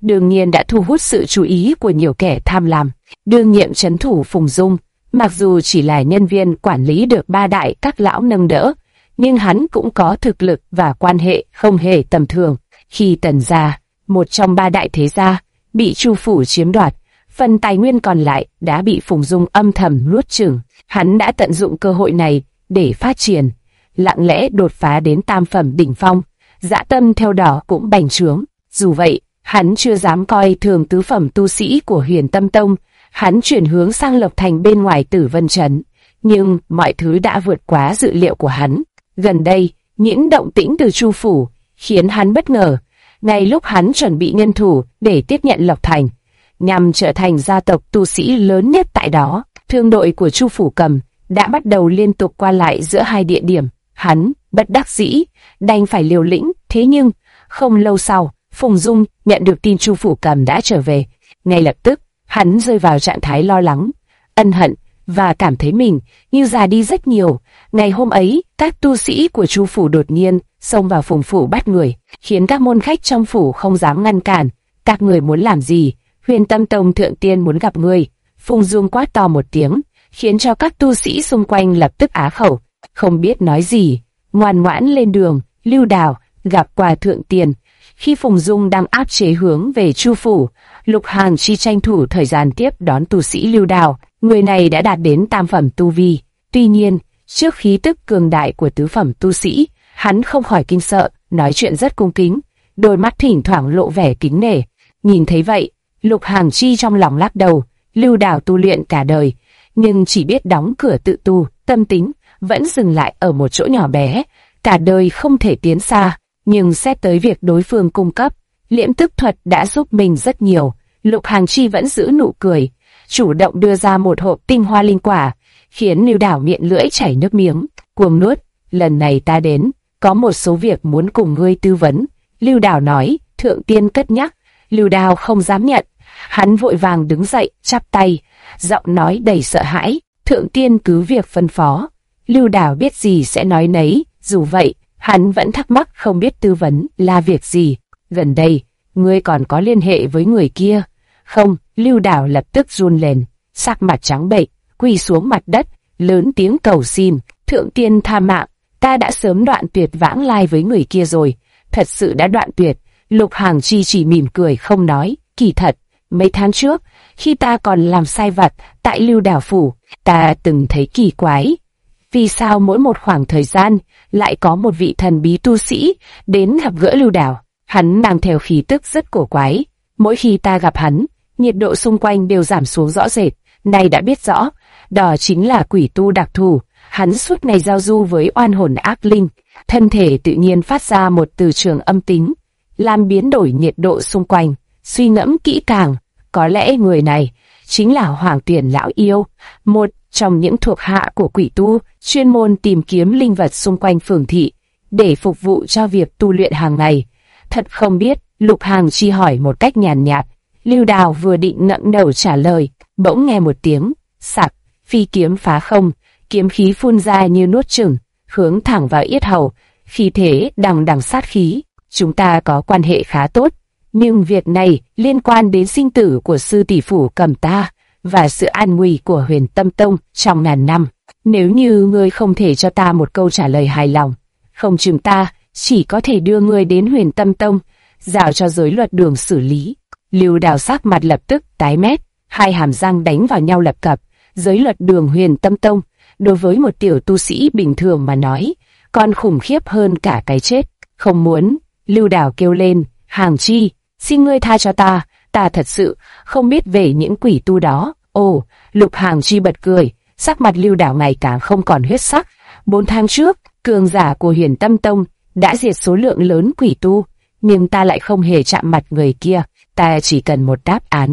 đương nhiên đã thu hút sự chú ý của nhiều kẻ tham lam. Đương nhiệm trấn thủ Phùng Dung, mặc dù chỉ là nhân viên quản lý được ba đại các lão nâng đỡ, nhưng hắn cũng có thực lực và quan hệ không hề tầm thường. Khi Tần gia, một trong ba đại thế gia, bị Chu phủ chiếm đoạt, phần tài nguyên còn lại đã bị Phùng Dung âm thầm nuốt chửng. Hắn đã tận dụng cơ hội này để phát triển, lặng lẽ đột phá đến tam phẩm đỉnh phong. Dã tâm theo đó cũng bành trướng. Dù vậy, hắn chưa dám coi thường tứ phẩm tu sĩ của Huyền Tâm Tông. Hắn chuyển hướng sang Lộc Thành bên ngoài Tử Vân Trấn, nhưng mọi thứ đã vượt quá dự liệu của hắn. Gần đây, những động tĩnh từ Chu phủ khiến hắn bất ngờ. Ngay lúc hắn chuẩn bị nhân thủ để tiếp nhận Lộc Thành, nhằm trở thành gia tộc tu sĩ lớn nhất tại đó, thương đội của Chu phủ Cầm đã bắt đầu liên tục qua lại giữa hai địa điểm. Hắn bất đắc dĩ đành phải liều lĩnh. Thế nhưng không lâu sau, Phùng Dung nhận được tin Chu phủ Cầm đã trở về. Ngay lập tức, hắn rơi vào trạng thái lo lắng, ân hận và cảm thấy mình như già đi rất nhiều. Ngày hôm ấy, các tu sĩ của Chu phủ đột nhiên xông vào Phùng phủ bắt người, khiến các môn khách trong phủ không dám ngăn cản. Các người muốn làm gì? Huyền Tâm Tông thượng tiên muốn gặp người. Phùng Dung quát to một tiếng, khiến cho các tu sĩ xung quanh lập tức á khẩu, không biết nói gì. Ngoan ngoãn lên đường. Lưu Đào gặp qua thượng tiên. Khi Phùng Dung đang áp chế hướng về Chu phủ, Lục Hàn Chi tranh thủ thời gian tiếp đón tu sĩ Lưu Đào. Người này đã đạt đến tam phẩm tu vi. Tuy nhiên, trước khí tức cường đại của tứ phẩm tu sĩ, hắn không khỏi kinh sợ, nói chuyện rất cung kính, đôi mắt thỉnh thoảng lộ vẻ kính nể. Nhìn thấy vậy, Lục Hàn Chi trong lòng lắc đầu. Lưu Đào tu luyện cả đời, nhưng chỉ biết đóng cửa tự tu, tâm tính vẫn dừng lại ở một chỗ nhỏ bé, cả đời không thể tiến xa. Nhưng xét tới việc đối phương cung cấp, liễm tức thuật đã giúp mình rất nhiều. Lục Hàn Chi vẫn giữ nụ cười, chủ động đưa ra một hộp tinh hoa linh quả, khiến Lưu Đào miệng lưỡi chảy nước miếng, cuồng nuốt. Lần này ta đến, có một số việc muốn cùng ngươi tư vấn. Lưu Đào nói. Thượng tiên cất nhắc. Lưu Đào không dám nhận, hắn vội vàng đứng dậy, chắp tay, giọng nói đầy sợ hãi. Thượng tiên cứ việc phân phó. Lưu Đào biết gì sẽ nói nấy. Dù vậy, hắn vẫn thắc mắc không biết tư vấn là việc gì. Gần đây, ngươi còn có liên hệ với người kia? Không. Lưu Đào lập tức run lên, sắc mặt trắng bệch, quỳ xuống mặt đất, lớn tiếng cầu xin. Thượng tiên tha mạng, ta đã sớm đoạn tuyệt vãng lai với người kia rồi. Thật sự đã đoạn tuyệt. Lục Hàn Chi chỉ mỉm cười không nói. Kỳ thật, mấy tháng trước, khi ta còn làm sai vặt tại Lưu Đào phủ, ta từng thấy kỳ quái. Vì sao mỗi một khoảng thời gian lại có một vị thần bí tu sĩ đến gặp gỡ Lưu Đào? Hắn mang theo khí tức rất cổ quái. Mỗi khi ta gặp hắn, nhiệt độ xung quanh đều giảm xuống rõ rệt. Nay đã biết rõ, đó chính là quỷ tu đặc thù. Hắn suốt ngày giao du với oan hồn ác linh, thân thể tự nhiên phát ra một từ trường âm tính, làm biến đổi nhiệt độ xung quanh. Suy ngẫm kỹ càng, có lẽ người này chính là Hoàng Tuyển lão yêu, một trong những thuộc hạ của quỷ tu, chuyên môn tìm kiếm linh vật xung quanh phường thị để phục vụ cho việc tu luyện hàng ngày. Thật không biết. Lục Hàn Chi hỏi một cách nhàn nhạt. Lưu Đào vừa định ngẩng đầu trả lời, bỗng nghe một tiếng sặc, phi kiếm phá không, kiếm khí phun ra như nuốt chửng, hướng thẳng vào yết hầu, khí thế đằng đằng sát khí. Chúng ta có quan hệ khá tốt, nhưng việc này liên quan đến sinh tử của sư tỷ phủ Cầm ta và sự an nguy của Huyền Tâm Tông trong ngàn năm. Nếu như ngươi không thể cho ta một câu trả lời hài lòng, không chừng ta chỉ có thể đưa ngươi đến Huyền Tâm Tông, giao cho giới luật đường xử lý. Lưu Đào sắc mặt lập tức tái mét, hai hàm răng đánh vào nhau lập cập. Giới luật đường Huyền Tâm Tông, đối với một tiểu tu sĩ bình thường mà nói, còn khủng khiếp hơn cả cái chết. Không muốn. Lưu Đào kêu lên. Hàn Chi, xin ngươi tha cho ta, ta thật sự không biết về những quỷ tu đó. Ồ. Lục Hàn Chi bật cười, sắc mặt Lưu Đào ngày càng không còn huyết sắc. 4 tháng trước, cường giả của Huyền Tâm Tông đã diệt số lượng lớn quỷ tu, nhưng ta lại không hề chạm mặt người kia. Ta chỉ cần một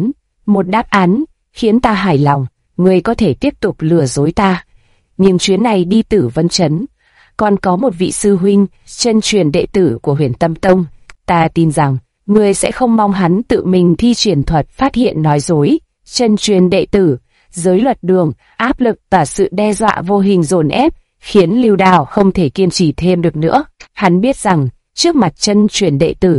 đáp án khiến ta hài lòng. Ngươi có thể tiếp tục lừa dối ta, nhưng chuyến này đi Tử Vân Trấn, còn có một vị sư huynh chân truyền đệ tử của Huyền Tâm Tông. Ta tin rằng ngươi sẽ không mong hắn tự mình thi triển thuật phát hiện nói dối. Chân truyền đệ tử, giới luật đường, áp lực và sự đe dọa vô hình dồn ép khiến Lưu Đào không thể kiên trì thêm được nữa. Hắn biết rằng trước mặt chân truyền đệ tử,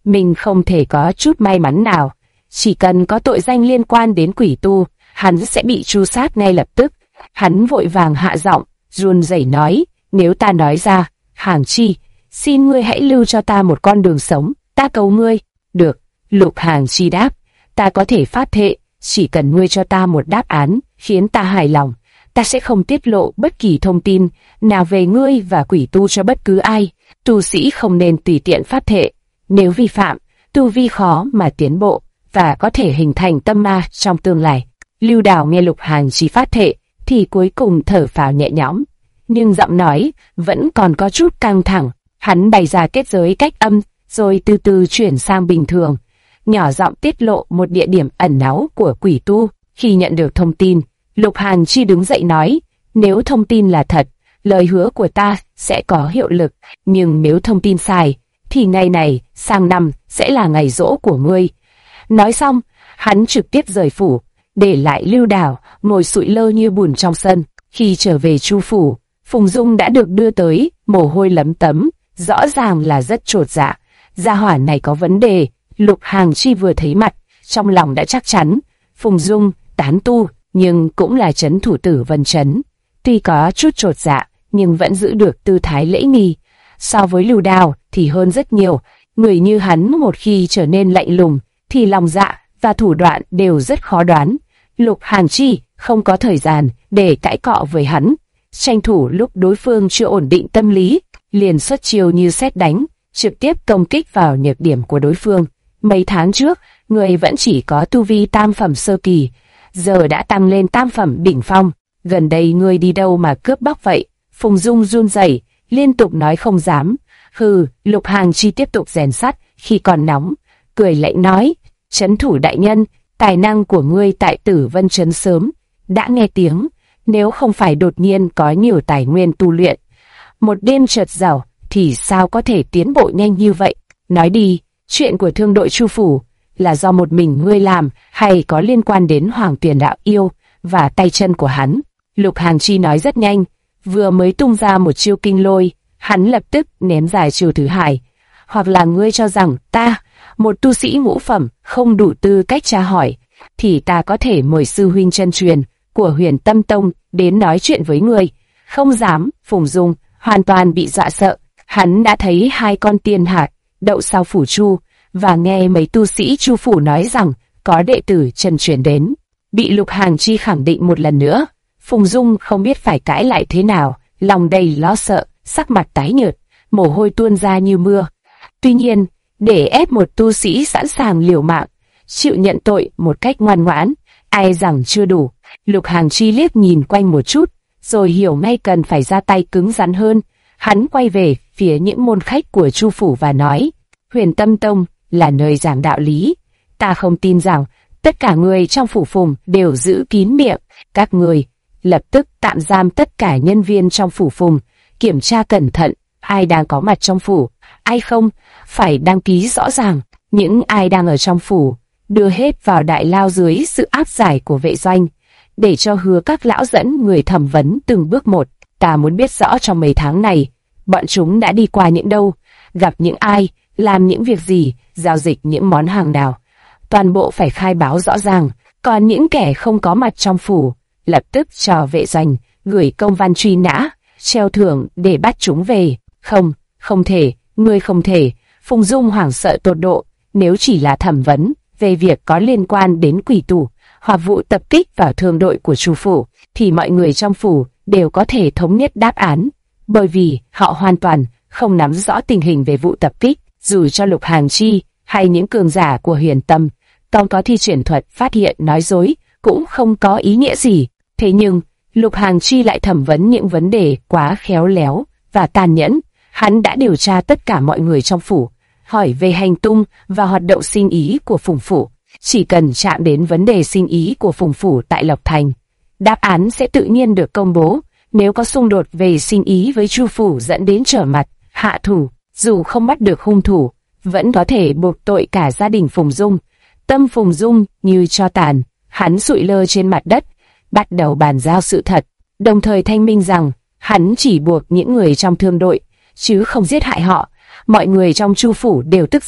mình không thể có chút may mắn nào. Chỉ cần có tội danh liên quan đến quỷ tu, hắn sẽ bị tru sát ngay lập tức. Hắn vội vàng hạ giọng, run rẩy nói, nếu ta nói ra, Hàng Chi, xin ngươi hãy lưu cho ta một con đường sống, ta cầu ngươi. Được, Lục Hàng Chi đáp, ta có thể phát thệ, chỉ cần ngươi cho ta một đáp án, khiến ta hài lòng, ta sẽ không tiết lộ bất kỳ thông tin nào về ngươi và quỷ tu cho bất cứ ai. Tu sĩ không nên tùy tiện phát thệ, nếu vi phạm, tu vi khó mà tiến bộ, và có thể hình thành tâm ma trong tương lai. Lưu Đào nghe Lục Hàng Chi phát thệ, thì cuối cùng thở phào nhẹ nhõm, nhưng giọng nói vẫn còn có chút căng thẳng. Hắn bày ra kết giới cách âm, rồi từ từ chuyển sang bình thường, nhỏ giọng tiết lộ một địa điểm ẩn náu của quỷ tu. Khi nhận được thông tin, Lục Hàng Chi đứng dậy nói, nếu thông tin là thật, lời hứa của ta sẽ có hiệu lực, nhưng nếu thông tin sai, thì ngày này sang năm sẽ là ngày giỗ của ngươi. Nói xong, hắn trực tiếp rời phủ, để lại Lưu Đào ngồi sụi lơ như bùn trong sân. Khi trở về Chu phủ, Phùng Dung đã được đưa tới, mồ hôi lấm tấm, rõ ràng là rất chột dạ. Gia hỏa này có vấn đề. Lục Hàng Chi vừa thấy mặt, trong lòng đã chắc chắn, Phùng Dung tán tu, nhưng cũng là trấn thủ tử Vân Trấn. Tuy có chút chột dạ, nhưng vẫn giữ được tư thái lễ nghi. So với Lưu Đào thì hơn rất nhiều. Người như hắn một khi trở nên lạnh lùng, thì lòng dạ và thủ đoạn đều rất khó đoán. Lục Hàng Chi không có thời gian để cãi cọ với hắn, tranh thủ lúc đối phương chưa ổn định tâm lý, liền xuất chiêu như sét đánh, trực tiếp công kích vào nhược điểm của đối phương. Mấy tháng trước, người vẫn chỉ có tu vi tam phẩm sơ kỳ, giờ đã tăng lên tam phẩm đỉnh phong. Gần đây ngươi đi đâu mà cướp bóc vậy? Phùng Dung run rẩy, liên tục nói không dám. Hừ, Lục Hàng Chi tiếp tục rèn sắt khi còn nóng, cười lạnh nói, trấn thủ đại nhân, tài năng của ngươi tại Tử Vân Trấn sớm đã nghe tiếng, nếu không phải đột nhiên có nhiều tài nguyên tu luyện, một đêm chợt giàu, thì sao có thể tiến bộ nhanh như vậy? Nói đi, chuyện của thương đội Chu phủ là do một mình ngươi làm hay có liên quan đến Hoàng Tuyền đạo yêu và tay chân của hắn? Lục Hàng Chi nói rất nhanh, vừa mới tung ra một chiêu kinh lôi, hắn lập tức ném dài chiêu thứ hai. Hoặc là ngươi cho rằng ta, một tu sĩ ngũ phẩm, không đủ tư cách tra hỏi, thì ta có thể mời sư huynh chân truyền của Huyền Tâm Tông đến nói chuyện với ngươi. Không dám. Phùng Dung hoàn toàn bị dọa sợ. Hắn đã thấy hai con tiên hạt đậu sau phủ Chu, và nghe mấy tu sĩ Chu phủ nói rằng có đệ tử chân truyền đến. Bị Lục Hàng Chi khẳng định một lần nữa, Phùng Dung không biết phải cãi lại thế nào, lòng đầy lo sợ, sắc mặt tái nhợt, mồ hôi tuôn ra như mưa. Tuy nhiên, để ép một tu sĩ sẵn sàng liều mạng, chịu nhận tội một cách ngoan ngoãn, ai rằng chưa đủ. Lục Hàng Chi liếc nhìn quanh một chút, rồi hiểu ngay cần phải ra tay cứng rắn hơn. Hắn quay về phía những môn khách của Chu phủ và nói, Huyền Tâm Tông là nơi giảng đạo lý. Ta không tin rằng tất cả người trong phủ Phùng đều giữ kín miệng. Các người lập tức tạm giam tất cả nhân viên trong phủ Phùng, kiểm tra cẩn thận ai đang có mặt trong phủ, ai không, phải đăng ký rõ ràng. Những ai đang ở trong phủ đưa hết vào đại lao dưới sự áp giải của vệ doanh, để cho Hứa các lão dẫn người thẩm vấn từng bước một. Ta muốn biết rõ trong mấy tháng này, bọn chúng đã đi qua những đâu, gặp những ai, làm những việc gì, giao dịch những món hàng nào. Toàn bộ phải khai báo rõ ràng, còn những kẻ không có mặt trong phủ, lập tức cho vệ doanh gửi công văn truy nã, treo thưởng để bắt chúng về. Không, không thể, ngươi không thể. Phùng Dung hoảng sợ tột độ. Nếu chỉ là thẩm vấn về việc có liên quan đến quỷ tù hoặc vụ tập kích vào thương đội của Chu phủ, thì mọi người trong phủ đều có thể thống nhất đáp án, bởi vì họ hoàn toàn không nắm rõ tình hình về vụ tập kích. Dù cho Lục Hàng Chi hay những cường giả của Huyền Tâm Tông có thi triển thuật phát hiện nói dối, cũng không có ý nghĩa gì. Thế nhưng Lục Hàng Chi lại thẩm vấn những vấn đề quá khéo léo và tàn nhẫn. Hắn đã điều tra tất cả mọi người trong phủ, hỏi về hành tung và hoạt động sinh ý của Phùng phủ. Chỉ cần chạm đến vấn đề sinh ý của Phùng phủ tại Lộc Thành, đáp án sẽ tự nhiên được công bố. Nếu có xung đột về sinh ý với Chu phủ dẫn đến trở mặt, hạ thủ, dù không bắt được hung thủ, vẫn có thể buộc tội cả gia đình Phùng Dung. Tâm Phùng Dung như tro tàn, hắn sụi lơ trên mặt đất, bắt đầu bàn giao sự thật, đồng thời thanh minh rằng hắn chỉ buộc những người trong thương đội, chứ không giết hại họ. Mọi người trong Chu phủ đều tức giận,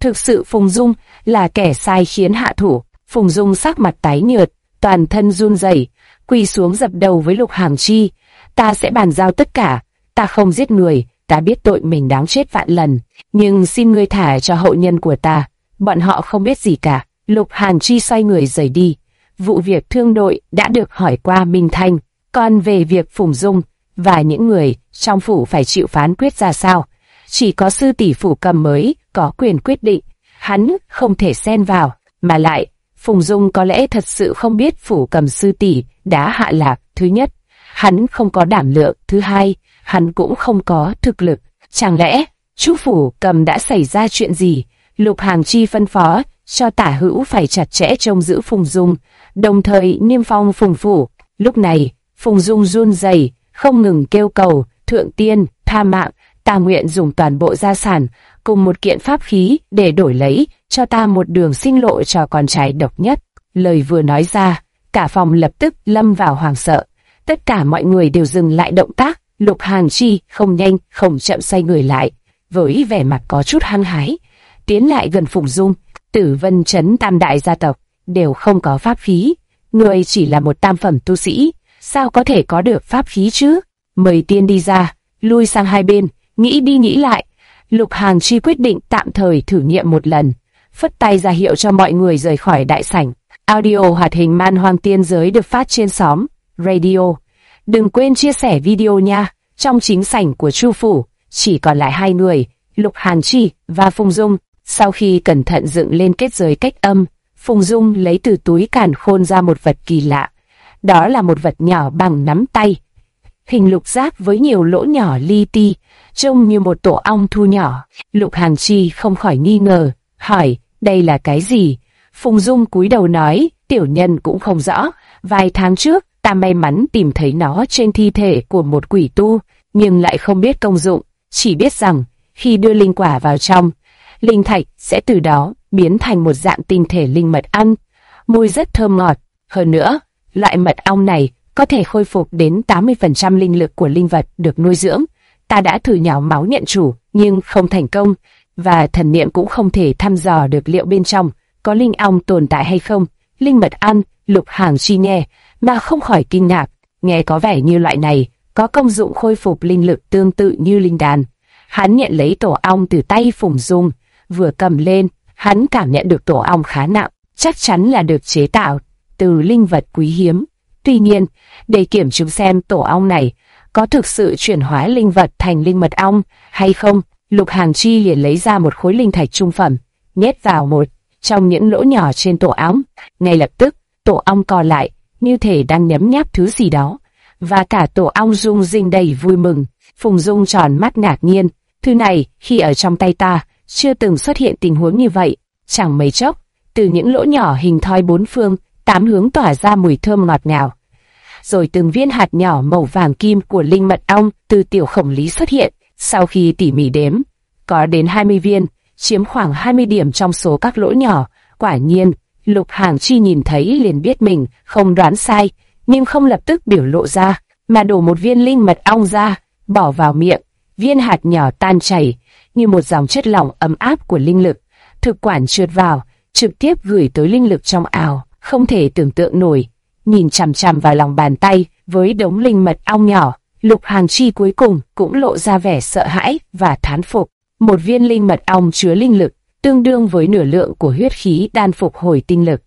Thực sự Phùng Dung là kẻ sai khiến hạ thủ. Phùng Dung sắc mặt tái nhợt, toàn thân run rẩy, quỳ xuống dập đầu với Lục Hàm Chi. Ta sẽ bàn giao tất cả, ta không giết người, ta biết tội mình đáng chết vạn lần, nhưng xin ngươi thả cho hậu nhân của ta, bọn họ không biết gì cả. Lục Hàm Chi xoay người rời đi. Vụ việc thương đội đã được hỏi qua minh thanh, còn về việc Phùng Dung và những người trong phủ phải chịu phán quyết ra sao, chỉ có sư tỷ Phủ Cầm mới có quyền quyết định, hắn không thể xen vào. Mà lại, Phùng Dung có lẽ thật sự không biết Phủ Cầm sư tỷ đã hạ lạc. Thứ nhất, hắn không có đảm lượng. Thứ hai, hắn cũng không có thực lực. Chẳng lẽ Chu Phủ Cầm đã xảy ra chuyện gì? Lục Hàm Chi phân phó cho Tả Hữu phải chặt chẽ trông giữ Phùng Dung, đồng thời niêm phong Phùng phủ. Lúc này, Phùng Dung run rẩy, không ngừng kêu cầu: Thượng tiên, tha mạng, ta nguyện dùng toàn bộ gia sản cùng một kiện pháp khí để đổi lấy cho ta một đường sinh lộ cho con trai độc nhất. Lời vừa nói ra, cả phòng lập tức lâm vào hoảng sợ. Tất cả mọi người đều dừng lại động tác. Lục Hàm Chi không nhanh không chậm xoay người lại, với vẻ mặt có chút hăng hái, tiến lại gần Phùng Dung. Tử Vân Trấn tam đại gia tộc đều không có pháp khí, người chỉ là một tam phẩm tu sĩ, sao có thể có được pháp khí chứ? Mời tiên đi ra, lui sang hai bên. Nghĩ đi nghĩ lại, Lục Hàm Chi quyết định tạm thời thử nghiệm một lần, phất tay ra hiệu cho mọi người rời khỏi đại sảnh. Audio hoạt hình Man Hoang Tiên Giới được phát trên xóm radio. Đừng quên chia sẻ video nha. Trong chính sảnh của Chu phủ, chỉ còn lại hai người, Lục Hàm Chi và Phùng Dung. Sau khi cẩn thận dựng lên kết giới cách âm, Phùng Dung lấy từ túi càn khôn ra một vật kỳ lạ. Đó là một vật nhỏ bằng nắm tay, hình lục giác với nhiều lỗ nhỏ li ti, trông như một tổ ong thu nhỏ. Lục Hàm Chi không khỏi nghi ngờ, hỏi: đây là cái gì? Phùng Dung cúi đầu nói: tiểu nhân cũng không rõ, vài tháng trước ta may mắn tìm thấy nó trên thi thể của một quỷ tu, nhưng lại không biết công dụng, chỉ biết rằng khi đưa linh quả vào trong, linh thạch sẽ từ đó biến thành một dạng tinh thể linh mật ăn, mùi rất thơm ngọt. Hơn nữa, loại mật ong này có thể khôi phục đến 80% linh lực của linh vật được nuôi dưỡng. Ta đã thử nhào máu nhận chủ, nhưng không thành công, và thần niệm cũng không thể thăm dò được liệu bên trong có linh ong tồn tại hay không. Linh mật ăn. Lục Hàm Chi nghe mà không khỏi kinh ngạc, nghe có vẻ như loại này có công dụng khôi phục linh lực tương tự như linh đan. Hắn nhận lấy tổ ong từ tay Phùng Dung, vừa cầm lên, hắn cảm nhận được tổ ong khá nặng, chắc chắn là được chế tạo từ linh vật quý hiếm. Tuy nhiên, để kiểm chứng xem tổ ong này có thực sự chuyển hóa linh vật thành linh mật ong hay không, Lục Hàm Chi liền lấy ra một khối linh thạch trung phẩm, nhét vào một trong những lỗ nhỏ trên tổ ong. Ngay lập tức, tổ ong co lại, như thể đang nhấm nháp thứ gì đó, và cả tổ ong rung rinh đầy vui mừng. Phùng Dung tròn mắt ngạc nhiên, thứ này khi ở trong tay ta chưa từng xuất hiện tình huống như vậy. Chẳng mấy chốc, từ những lỗ nhỏ hình thoi bốn phương tám hướng tỏa ra mùi thơm ngọt ngào, rồi từng viên hạt nhỏ màu vàng kim của linh mật ong từ tiểu khổng lý xuất hiện. Sau khi tỉ mỉ đếm, có đến 20 viên, chiếm khoảng 20 điểm trong số các lỗ nhỏ. Quả nhiên, Lục Hàm Chi nhìn thấy liền biết mình không đoán sai, nhưng không lập tức biểu lộ ra, mà đổ một viên linh mật ong ra, bỏ vào miệng. Viên hạt nhỏ tan chảy như một dòng chất lỏng ấm áp của linh lực, thực quản trượt vào, trực tiếp gửi tới linh lực trong ảo, không thể tưởng tượng nổi. Nhìn chằm chằm vào lòng bàn tay với đống linh mật ong nhỏ, Lục Hàm Chi cuối cùng cũng lộ ra vẻ sợ hãi và thán phục. Một viên linh mật ong chứa linh lực tương đương với nửa lượng của huyết khí đan phục hồi tinh lực.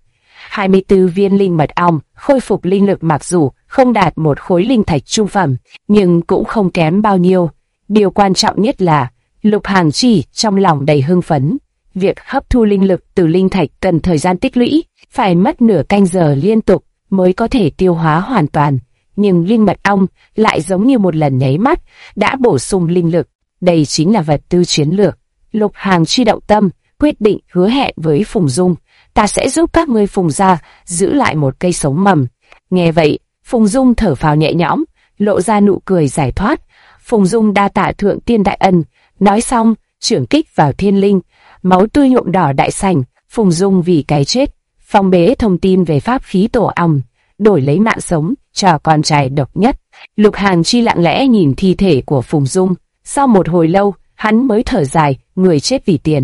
24 viên linh mật ong khôi phục linh lực mặc dù không đạt một khối linh thạch trung phẩm, nhưng cũng không kém bao nhiêu. Điều quan trọng nhất là Lục Hàm Chi trong lòng đầy hưng phấn. Việc hấp thu linh lực từ linh thạch cần thời gian tích lũy, phải mất nửa canh giờ liên tục mới có thể tiêu hóa hoàn toàn. Nhưng linh mật ong lại giống như một lần nháy mắt đã bổ sung linh lực. Đây chính là vật tư chiến lược. Lục Hàm Chi động tâm, quyết định hứa hẹn với Phùng Dung, ta sẽ giúp các ngươi Phùng gia giữ lại một cây sống mầm. Nghe vậy, Phùng Dung thở phào nhẹ nhõm, lộ ra nụ cười giải thoát. Phùng Dung đa tạ thượng tiên đại ân. Nói xong, chưởng kích vào thiên linh, máu tươi nhuộm đỏ đại sảnh. Phùng Dung vì cái chết phong bế thông tin về pháp khí tổ ong, đổi lấy mạng sống cho con trai độc nhất. Lục Hàm Chi lặng lẽ nhìn thi thể của Phùng Dung. Sau một hồi lâu, hắn mới thở dài, người chết vì tiền,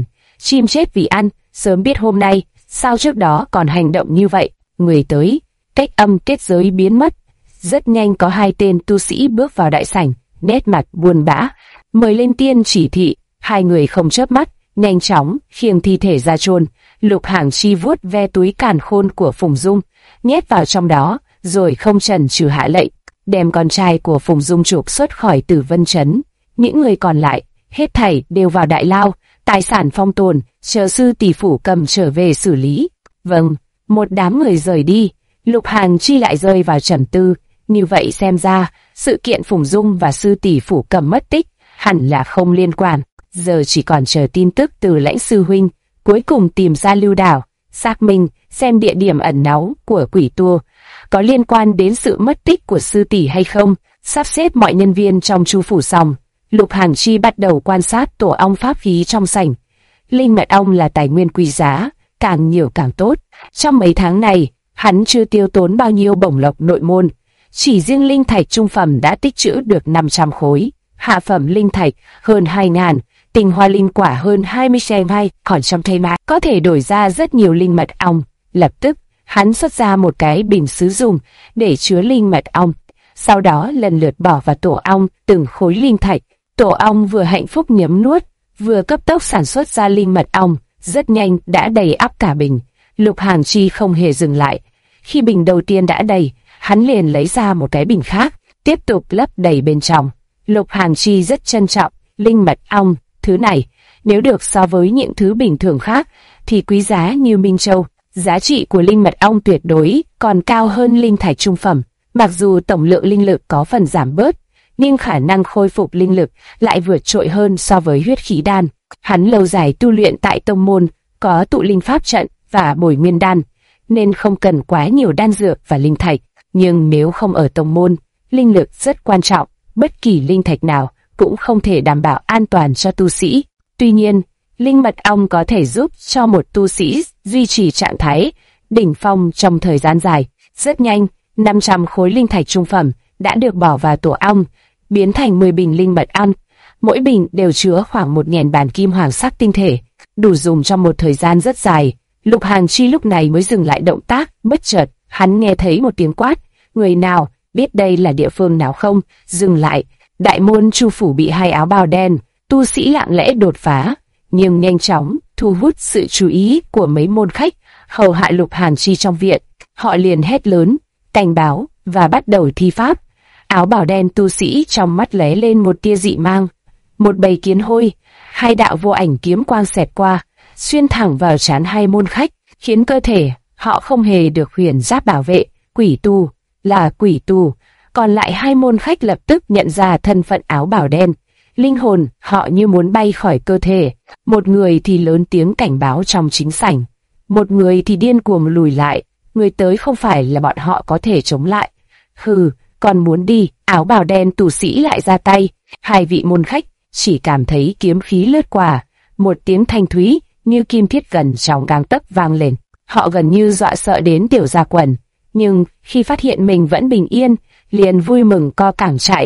chim chết vì ăn, sớm biết hôm nay, sao trước đó còn hành động như vậy. Người tới, cách âm kết giới biến mất. Rất nhanh có hai tên tu sĩ bước vào đại sảnh, nét mặt buồn bã, mời lên tiên chỉ thị. Hai người không chớp mắt, nhanh chóng khiêng thi thể ra chôn. Lục Hàng Chi vuốt ve túi càn khôn của Phùng Dung, nhét vào trong đó, rồi không chần chừ hạ lệnh, đem con trai của Phùng Dung trục xuất khỏi Tử Vân Trấn. Những người còn lại, hết thảy đều vào đại lao, tài sản phong tồn, chờ sư tỷ Phủ Cầm trở về xử lý. Vâng, một đám người rời đi, Lục Hàng Chi lại rơi vào trầm tư. Như vậy xem ra, sự kiện Phùng Dung và sư tỷ Phủ Cầm mất tích hẳn là không liên quan. Giờ chỉ còn chờ tin tức từ Lãnh sư huynh, cuối cùng tìm ra Lưu Đảo, xác minh xem địa điểm ẩn náu của quỷ tour có liên quan đến sự mất tích của sư tỷ hay không. Sắp xếp mọi nhân viên trong Chu phủ xong, Lục Hàng Chi bắt đầu quan sát tổ ong pháp khí trong sảnh. Linh mật ong là tài nguyên quý giá, càng nhiều càng tốt. Trong mấy tháng này, hắn chưa tiêu tốn bao nhiêu bổng lộc nội môn, chỉ riêng linh thạch trung phẩm đã tích trữ được 500 khối, hạ phẩm linh thạch hơn 2.000, tinh hoa linh quả hơn 20 xe may, còn trong thây mã có thể đổi ra rất nhiều linh mật ong. Lập tức, hắn xuất ra một cái bình sứ dùng để chứa linh mật ong, sau đó lần lượt bỏ vào tổ ong từng khối linh thạch. Tổ ong vừa hạnh phúc nhấm nuốt, vừa cấp tốc sản xuất ra linh mật ong, rất nhanh đã đầy ắp cả bình. Lục Hàng Chi không hề dừng lại. Khi bình đầu tiên đã đầy, hắn liền lấy ra một cái bình khác, tiếp tục lấp đầy bên trong. Lục Hàng Chi rất trân trọng linh mật ong, thứ này nếu được so với những thứ bình thường khác thì quý giá như Minh Châu. Giá trị của linh mật ong tuyệt đối còn cao hơn linh thạch trung phẩm. Mặc dù tổng lượng linh lực có phần giảm bớt, nhưng khả năng khôi phục linh lực lại vượt trội hơn so với huyết khí đan. Hắn lâu dài tu luyện tại tông môn, có tụ linh pháp trận và bồi nguyên đan, nên không cần quá nhiều đan dược và linh thạch. Nhưng nếu không ở tông môn, linh lực rất quan trọng, bất kỳ linh thạch nào cũng không thể đảm bảo an toàn cho tu sĩ. Tuy nhiên, linh mật ong có thể giúp cho một tu sĩ duy trì trạng thái đỉnh phong trong thời gian dài. Rất nhanh, 500 khối linh thạch trung phẩm đã được bỏ vào tổ ong, biến thành 10 bình linh mật ong. Mỗi bình đều chứa khoảng 1.000 bản kim hoàng sắc tinh thể, đủ dùng trong một thời gian rất dài. Lục Hàng Chi lúc này mới dừng lại động tác, bất chợt, hắn nghe thấy một tiếng quát, người nào, biết đây là địa phương nào không, dừng lại. Đại môn Chu phủ bị hai áo bào đen, tu sĩ lặng lẽ đột phá, nhưng nhanh chóng thu hút sự chú ý của mấy môn khách hầu hạ Lục Hàng Chi trong viện. Họ liền hét lớn, cảnh báo và bắt đầu thi pháp. Áo bào đen tu sĩ trong mắt lóe lên một tia dị mang. Một bầy kiến hôi, hai đạo vô ảnh kiếm quang xẹt qua, xuyên thẳng vào trán hai môn khách, khiến cơ thể họ không hề được huyền giáp bảo vệ. Quỷ tu, là quỷ tu. Còn lại hai môn khách lập tức nhận ra thân phận áo bào đen. Linh hồn họ như muốn bay khỏi cơ thể. Một người thì lớn tiếng cảnh báo trong chính sảnh, một người thì điên cuồng lùi lại. Người tới không phải là bọn họ có thể chống lại. Hừ, còn muốn đi. Áo bào đen tu sĩ lại ra tay. Hai vị môn khách chỉ cảm thấy kiếm khí lướt qua, một tiếng thanh thúy như kim thiết gần trong gang tấc vang lên. Họ gần như dọa sợ đến tiểu ra quần, nhưng khi phát hiện mình vẫn bình yên, liền vui mừng co cẳng chạy.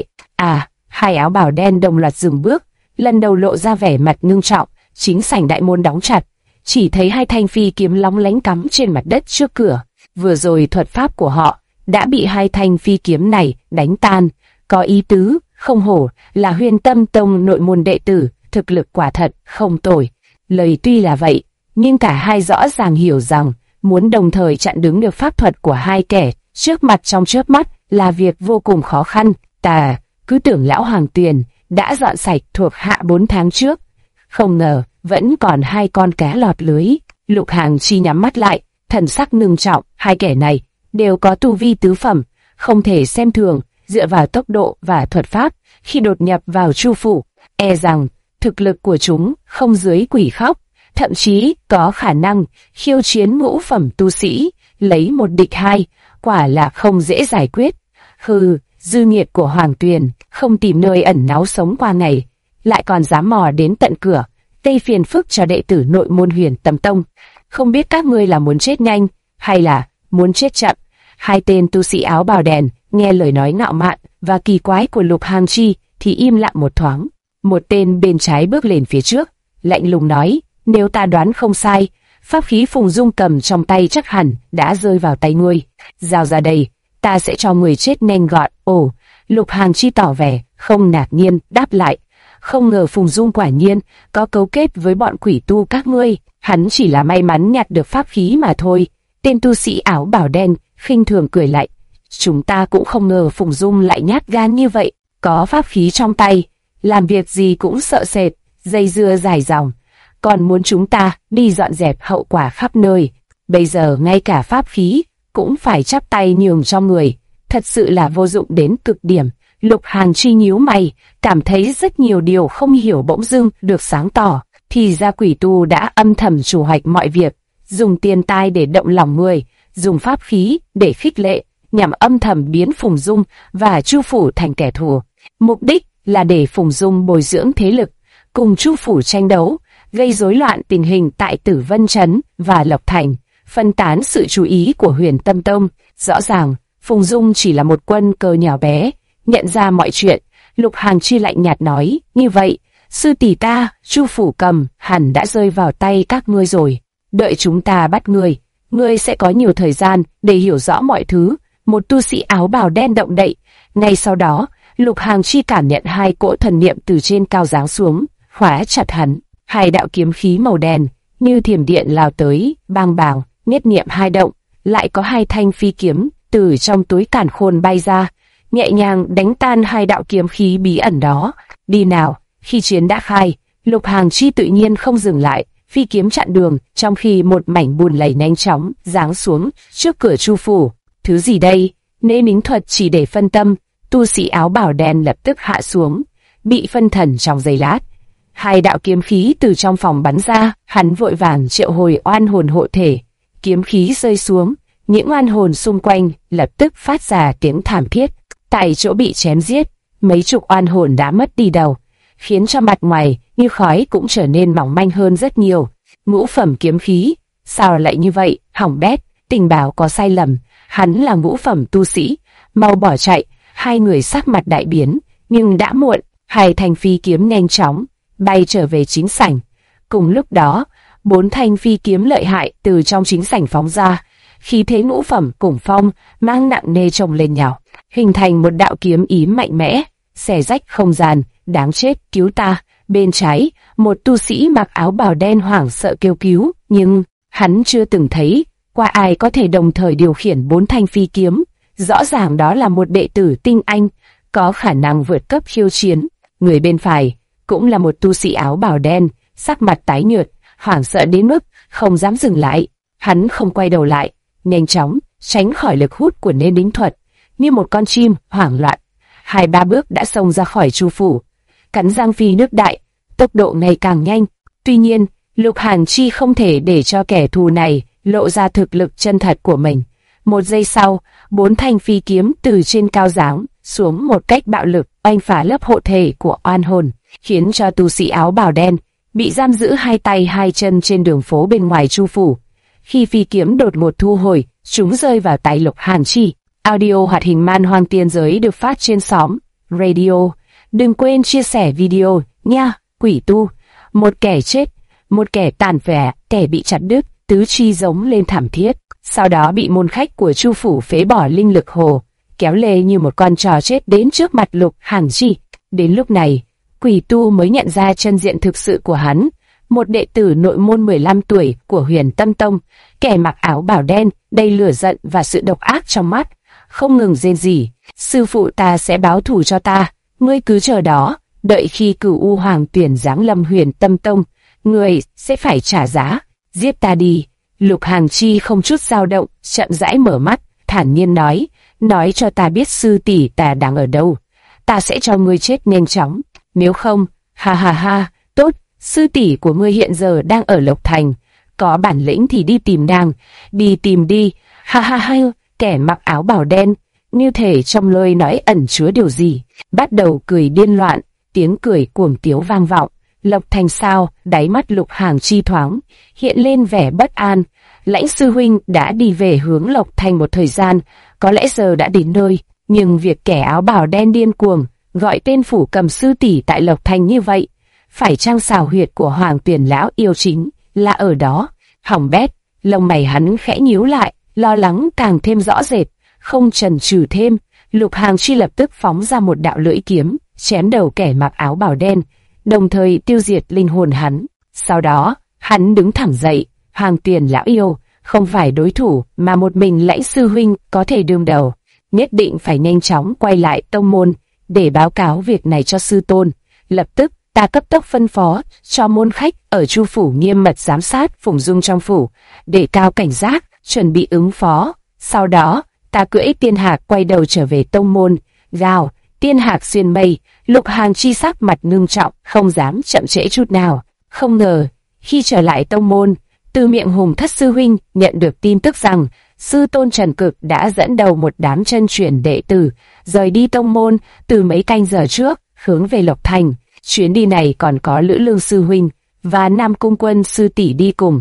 Hai áo bào đen đồng loạt dừng bước, lần đầu lộ ra vẻ mặt ngưng trọng. Chính sảnh đại môn đóng chặt, chỉ thấy hai thanh phi kiếm lóng lánh cắm trên mặt đất trước cửa. Vừa rồi thuật pháp của họ đã bị hai thanh phi kiếm này đánh tan. Có ý tứ, không hổ là Huyền Tâm Tông nội môn đệ tử, thực lực quả thật không tồi. Lời tuy là vậy, nhưng cả hai rõ ràng hiểu rằng muốn đồng thời chặn đứng được pháp thuật của hai kẻ trước mặt trong chớp mắt là việc vô cùng khó khăn. Ta cứ tưởng lão Hoàng Tuyền đã dọn sạch thuộc hạ 4 tháng trước, không ngờ vẫn còn hai con cá lọt lưới. Lục Hàng Chi nhắm mắt lại, thần sắc ngưng trọng. Hai kẻ này đều có tu vi tứ phẩm, không thể xem thường. Dựa vào tốc độ và thuật pháp, khi đột nhập vào Chu phủ, e rằng thực lực của chúng không dưới quỷ khóc, thậm chí có khả năng khiêu chiến ngũ phẩm tu sĩ, lấy một địch hai, quả là không dễ giải quyết. Hừ, dư nghiệt của Hoàng Tuyền không tìm nơi ẩn náu sống qua ngày, lại còn dám mò đến tận cửa, gây phiền phức cho đệ tử nội môn Huyền Tâm Tông. Không biết các ngươi là muốn chết nhanh hay là muốn chết chậm? Hai tên tu sĩ áo bào đen nghe lời nói ngạo mạn và kỳ quái của Lục Hàng Chi thì im lặng một thoáng. Một tên bên trái bước lên phía trước, lạnh lùng nói, Nếu ta đoán không sai, pháp khí Phùng Dung cầm trong tay chắc hẳn đã rơi vào tay ngươi. Giao ra đây, ta sẽ cho người chết nhanh gọn. Ồ, Lục Hàn Chi tỏ vẻ không ngạc nhiên đáp lại. Không ngờ Phùng Dung quả nhiên có cấu kết với bọn quỷ tu các ngươi. Hắn chỉ là may mắn nhặt được pháp khí mà thôi. Tên tu sĩ áo bào đen khinh thường cười lại. Chúng ta cũng không ngờ Phùng Dung lại nhát gan như vậy. Có pháp khí trong tay, làm việc gì cũng sợ sệt, dây dưa dài dòng. Còn muốn chúng ta đi dọn dẹp hậu quả khắp nơi. Bây giờ ngay cả pháp khí cũng phải chắp tay nhường cho người. Thật sự là vô dụng đến cực điểm. Lục Hàn Chi nhíu mày, cảm thấy rất nhiều điều không hiểu bỗng dưng được sáng tỏ. Thì ra quỷ tu đã âm thầm chủ hoạch mọi việc, dùng tiền tài để động lòng người, dùng pháp khí để khích lệ, nhằm âm thầm biến Phùng Dung và Chu Phủ thành kẻ thù. Mục đích là để Phùng Dung bồi dưỡng thế lực, cùng Chu Phủ tranh đấu, gây rối loạn tình hình tại Tử Vân Trấn và Lộc Thành, phân tán sự chú ý của Huyền Tâm Tông. Rõ ràng, Phùng Dung chỉ là một quân cờ nhỏ bé, nhận ra mọi chuyện. Lục Hàn Chi lạnh nhạt nói, như vậy, sư tỷ ta, Chu Phủ cầm, hẳn đã rơi vào tay các ngươi rồi. Đợi chúng ta bắt ngươi sẽ có nhiều thời gian để hiểu rõ mọi thứ. Một tu sĩ áo bào đen động đậy. Ngay sau đó, Lục Hàn Chi cảm nhận hai cỗ thần niệm từ trên cao giáng xuống, khóa chặt hắn. Hai đạo kiếm khí màu đen như thiểm điện lao tới, bang bàng, nhất niệm hai động, lại có hai thanh phi kiếm từ trong túi càn khôn bay ra, nhẹ nhàng đánh tan hai đạo kiếm khí bí ẩn đó. Đi nào! Khi chiến đã khai, Lục Hàn Chi tự nhiên không dừng lại, phi kiếm chặn đường, trong khi một mảnh bùn lầy nhanh chóng giáng xuống trước cửa Chu Phủ. Thứ gì đây? Nê nính thuật chỉ để phân tâm. Tu sĩ áo bào đen lập tức hạ xuống, bị phân thần trong giây lát. Hai đạo kiếm khí từ trong phòng bắn ra, hắn vội vàng triệu hồi oan hồn hộ thể. Kiếm khí rơi xuống, những oan hồn xung quanh lập tức phát ra tiếng thảm thiết. Tại chỗ bị chém giết, mấy chục oan hồn đã mất đi đầu, khiến cho mặt ngoài như khói cũng trở nên mỏng manh hơn rất nhiều. Ngũ phẩm kiếm khí, sao lại như vậy? Hỏng bét, tình báo có sai lầm, hắn là ngũ phẩm tu sĩ, mau bỏ chạy. Hai người sắc mặt đại biến, nhưng đã muộn. Hai thanh phi kiếm nhanh chóng bay trở về chính sảnh. Cùng lúc đó, 4 thanh phi kiếm lợi hại từ trong chính sảnh phóng ra, khí thế ngũ phẩm cùng phong mang nặng nề chồng lên nhau, hình thành một đạo kiếm ý mạnh mẽ, xẻ rách không gian. Đáng chết, cứu ta! Bên trái, một tu sĩ mặc áo bào đen hoảng sợ kêu cứu, nhưng hắn chưa từng thấy qua ai có thể đồng thời điều khiển 4 thanh phi kiếm. Rõ ràng đó là một đệ tử tinh anh, có khả năng vượt cấp khiêu chiến. Người bên phải cũng là một tu sĩ áo bào đen, sắc mặt tái nhợt, hoảng sợ đến mức không dám dừng lại. Hắn không quay đầu lại, nhanh chóng tránh khỏi lực hút của nê nính thuật, như một con chim hoảng loạn. 2-3 bước đã xông ra khỏi Chu Phủ, cắn răng phi nước đại, tốc độ ngày càng nhanh. Tuy nhiên, Lục Hàn Chi không thể để cho kẻ thù này lộ ra thực lực chân thật của mình. Một giây sau, 4 thanh phi kiếm từ trên cao giáng xuống một cách bạo lực, oanh phá lớp hộ thể của oan hồn, khiến cho tu sĩ áo bào đen bị giam giữ hai tay hai chân trên đường phố bên ngoài Chu Phủ. Khi phi kiếm đột ngột thu hồi, chúng rơi vào tay Lục Hàn Chi. Audio hoạt hình Man Hoang Tiên Giới được phát trên xóm Radio. Đừng quên chia sẻ video nha. Quỷ tu, một kẻ chết, một kẻ tàn phế, kẻ bị chặt đứt, tứ chi giống lên thảm thiết. Sau đó bị môn khách của Chu Phủ phế bỏ linh lực hồ, kéo lê như một con trò chết đến trước mặt Lục Hàn Chi. Đến lúc này, quỷ tu mới nhận ra chân diện thực sự của hắn, một đệ tử nội môn 15 tuổi của Huyền Tâm Tông, kẻ mặc áo bào đen, đầy lửa giận và sự độc ác trong mắt, không ngừng rên rỉ. Sư phụ ta sẽ báo thù cho ta, ngươi cứ chờ đó, đợi khi Cửu U Hoàng tuyển giáng lâm Huyền Tâm Tông, ngươi sẽ phải trả giá, giết ta đi. Lục Hàn Chi không chút dao động, chậm rãi mở mắt, thản nhiên nói cho ta biết sư tỷ ta đang ở đâu, ta sẽ cho ngươi chết nhanh chóng, nếu không, ha ha ha, tốt, sư tỷ của ngươi hiện giờ đang ở Lộc Thành, có bản lĩnh thì đi tìm nàng, đi tìm đi, ha ha ha. Kẻ mặc áo bào đen, như thể trong lời nói ẩn chứa điều gì, bắt đầu cười điên loạn, tiếng cười cuồng tiếu vang vọng. Lộc Thành sao? Đáy mắt Lục Hàn Chi thoáng hiện lên vẻ bất an. Lãnh sư huynh đã đi về hướng Lộc Thành một thời gian, có lẽ giờ đã đến nơi, nhưng việc kẻ áo bào đen điên cuồng gọi tên phủ cầm sư tỷ tại Lộc Thành như vậy, phải chăng xào huyệt của Hoàng Tuyển lão yêu chính là ở đó. Hỏng bét, lông mày hắn khẽ nhíu lại, lo lắng càng thêm rõ rệt. Không chần chừ thêm, Lục Hàng Chi lập tức phóng ra một đạo lưỡi kiếm, chém đầu kẻ mặc áo bào đen, đồng thời tiêu diệt linh hồn hắn. Sau đó, hắn đứng thẳng dậy. Hoàng Tuyền lão yêu không phải đối thủ mà một mình Lãnh sư huynh có thể đương đầu. Nhất định phải nhanh chóng quay lại tông môn để báo cáo việc này cho sư tôn. Lập tức, ta cấp tốc phân phó cho môn khách ở Chu phủ nghiêm mật giám sát Phùng Dung trong phủ, để cao cảnh giác, chuẩn bị ứng phó. Sau đó, ta cưỡi tiên hạc quay đầu trở về tông môn. Gào, tiên hạc xuyên mây. Lục Hàng Chi sắc mặt ngưng trọng, không dám chậm trễ chút nào. Không ngờ, khi trở lại tông môn, từ miệng Hùng Thất sư huynh nhận được tin tức rằng sư tôn Trần Cực đã dẫn đầu một đám chân truyền đệ tử rời đi tông môn từ mấy canh giờ trước, hướng về Lộc Thành. Chuyến đi này còn có Lữ Lương sư huynh và Nam Cung Quân sư tỷ đi cùng.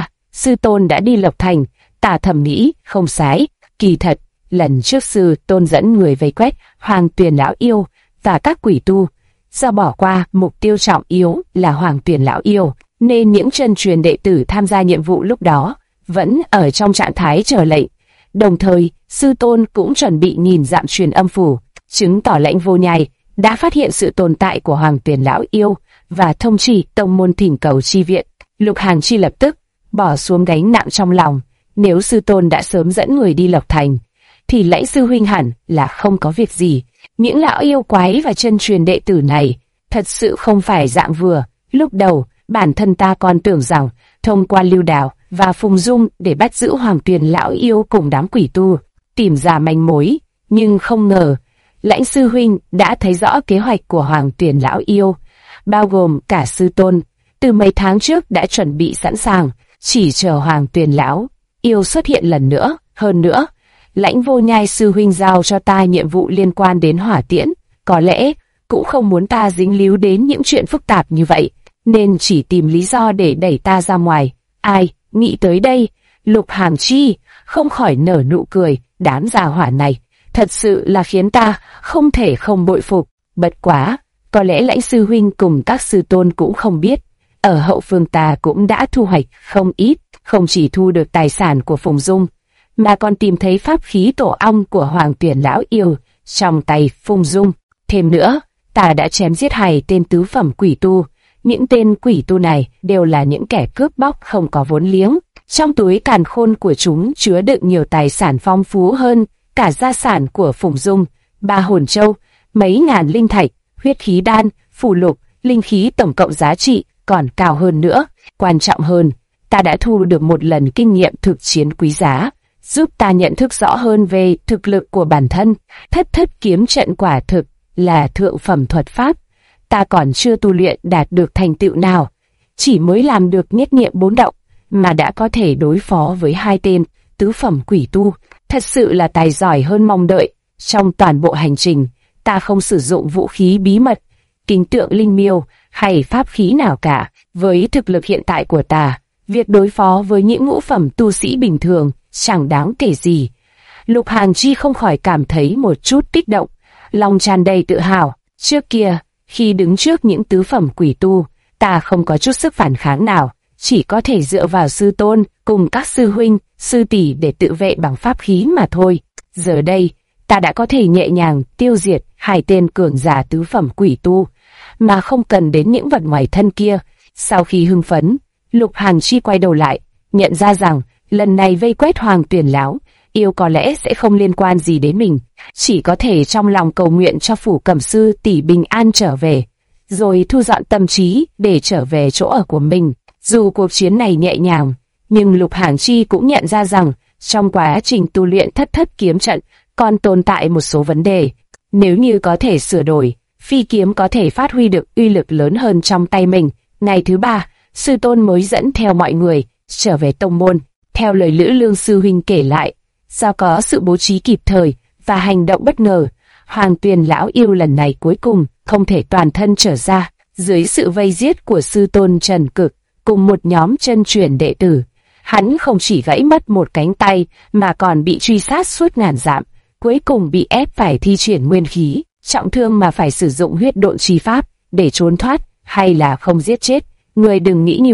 Sư tôn đã đi Lộc Thành. Tả thẩm nghĩ không sai. Kỳ thật, lần trước sư tôn dẫn người vây quét Hoàng Tuyền lão yêu và các quỷ tu, do bỏ qua mục tiêu trọng yếu là Hoàng Tuyền lão yêu, nên những chân truyền đệ tử tham gia nhiệm vụ lúc đó vẫn ở trong trạng thái chờ lệnh. Đồng thời, sư tôn cũng chuẩn bị nhìn dặm truyền âm phủ, chứng tỏ Lãnh Vô Nhai đã phát hiện sự tồn tại của Hoàng Tuyền lão yêu và thông chỉ tông môn thỉnh cầu chi viện. Lục Hàng Chi lập tức bỏ xuống gánh nặng trong lòng. Nếu sư tôn đã sớm dẫn người đi Lộc Thành, thì Lãnh sư huynh hẳn là không có việc gì. Những lão yêu quái và chân truyền đệ tử này thật sự không phải dạng vừa. Lúc đầu, bản thân ta còn tưởng rằng thông qua Lưu Đào và Phùng Dung để bắt giữ Hoàng Tuyền lão yêu cùng đám quỷ tu, tìm ra manh mối, nhưng không ngờ Lãnh sư huynh đã thấy rõ kế hoạch của Hoàng Tuyền lão yêu, bao gồm cả sư tôn, từ mấy tháng trước đã chuẩn bị sẵn sàng, chỉ chờ Hoàng Tuyền lão yêu xuất hiện lần nữa. Hơn nữa, Lãnh Vô Nhai sư huynh giao cho ta nhiệm vụ liên quan đến hỏa tiễn, có lẽ cũng không muốn ta dính líu đến những chuyện phức tạp như vậy, nên chỉ tìm lý do để đẩy ta ra ngoài. Ai, nghĩ tới đây, Lục Hàng Chi không khỏi nở nụ cười. Đám già hỏa này thật sự là khiến ta không thể không bội phục. Bất quá, có lẽ Lãnh sư huynh cùng các sư tôn cũng không biết, ở hậu phương ta cũng đã thu hoạch không ít, không chỉ thu được tài sản của Phùng Dung, mà còn tìm thấy pháp khí tổ ong của Hoàng Tuyền lão yêu trong tay Phùng Dung. Thêm nữa, ta đã chém giết 2 tên tứ phẩm quỷ tu. Những tên quỷ tu này đều là những kẻ cướp bóc không có vốn liếng. Trong túi càn khôn của chúng chứa đựng nhiều tài sản phong phú hơn cả gia sản của Phùng Dung: 3 hồn châu, mấy ngàn linh thạch, huyết khí đan, phù lục, linh khí, tổng cộng giá trị còn cao hơn nữa. Quan trọng hơn, ta đã thu được một lần kinh nghiệm thực chiến quý giá, giúp ta nhận thức rõ hơn về thực lực của bản thân. Thất kiếm trận quả thực là thượng phẩm thuật pháp. Ta còn chưa tu luyện đạt được thành tựu nào, chỉ mới làm được nhất niệm 4 động mà đã có thể đối phó với 2 tên tứ phẩm quỷ tu, thật sự là tài giỏi hơn mong đợi. Trong toàn bộ hành trình, ta không sử dụng vũ khí bí mật, kính tượng linh miêu hay pháp khí nào cả. Với thực lực hiện tại của ta, việc đối phó với những ngũ phẩm tu sĩ bình thường chẳng đáng kể gì. Lục Hàng Chi không khỏi cảm thấy một chút kích động, lòng tràn đầy tự hào. Trước kia, khi đứng trước những tứ phẩm quỷ tu, ta không có chút sức phản kháng nào, chỉ có thể dựa vào sư tôn cùng các sư huynh, sư tỷ để tự vệ bằng pháp khí mà thôi. Giờ đây, ta đã có thể nhẹ nhàng tiêu diệt 2 tên cường giả tứ phẩm quỷ tu, mà không cần đến những vật ngoài thân kia. Sau khi hưng phấn, Lục Hàng Chi quay đầu lại, nhận ra rằng lần này vây quét Hoàng Tuyền lão yêu có lẽ sẽ không liên quan gì đến mình, chỉ có thể trong lòng cầu nguyện cho phủ Cẩm sư tỷ bình an trở về, rồi thu dọn tâm trí để trở về chỗ ở của mình. Dù cuộc chiến này nhẹ nhàng, nhưng Lục Hàng Chi cũng nhận ra rằng trong quá trình tu luyện thất kiếm trận còn tồn tại một số vấn đề. Nếu như có thể sửa đổi, phi kiếm có thể phát huy được uy lực lớn hơn trong tay mình. Ngày thứ 3, sư tôn mới dẫn theo mọi người trở về tông môn. Theo lời Lữ Lương sư huynh kể lại, do có sự bố trí kịp thời và hành động bất ngờ, Hoàng Tuyền lão yêu lần này cuối cùng không thể toàn thân trở ra. Dưới sự vây giết của sư tôn Trần Cực cùng một nhóm chân truyền đệ tử, hắn không chỉ gãy mất một cánh tay mà còn bị truy sát suốt ngàn dặm, cuối cùng bị ép phải thi triển nguyên khí, trọng thương mà phải sử dụng huyết độn chi pháp để trốn thoát, hay là không giết chết. Người đừng nghĩ như vậy,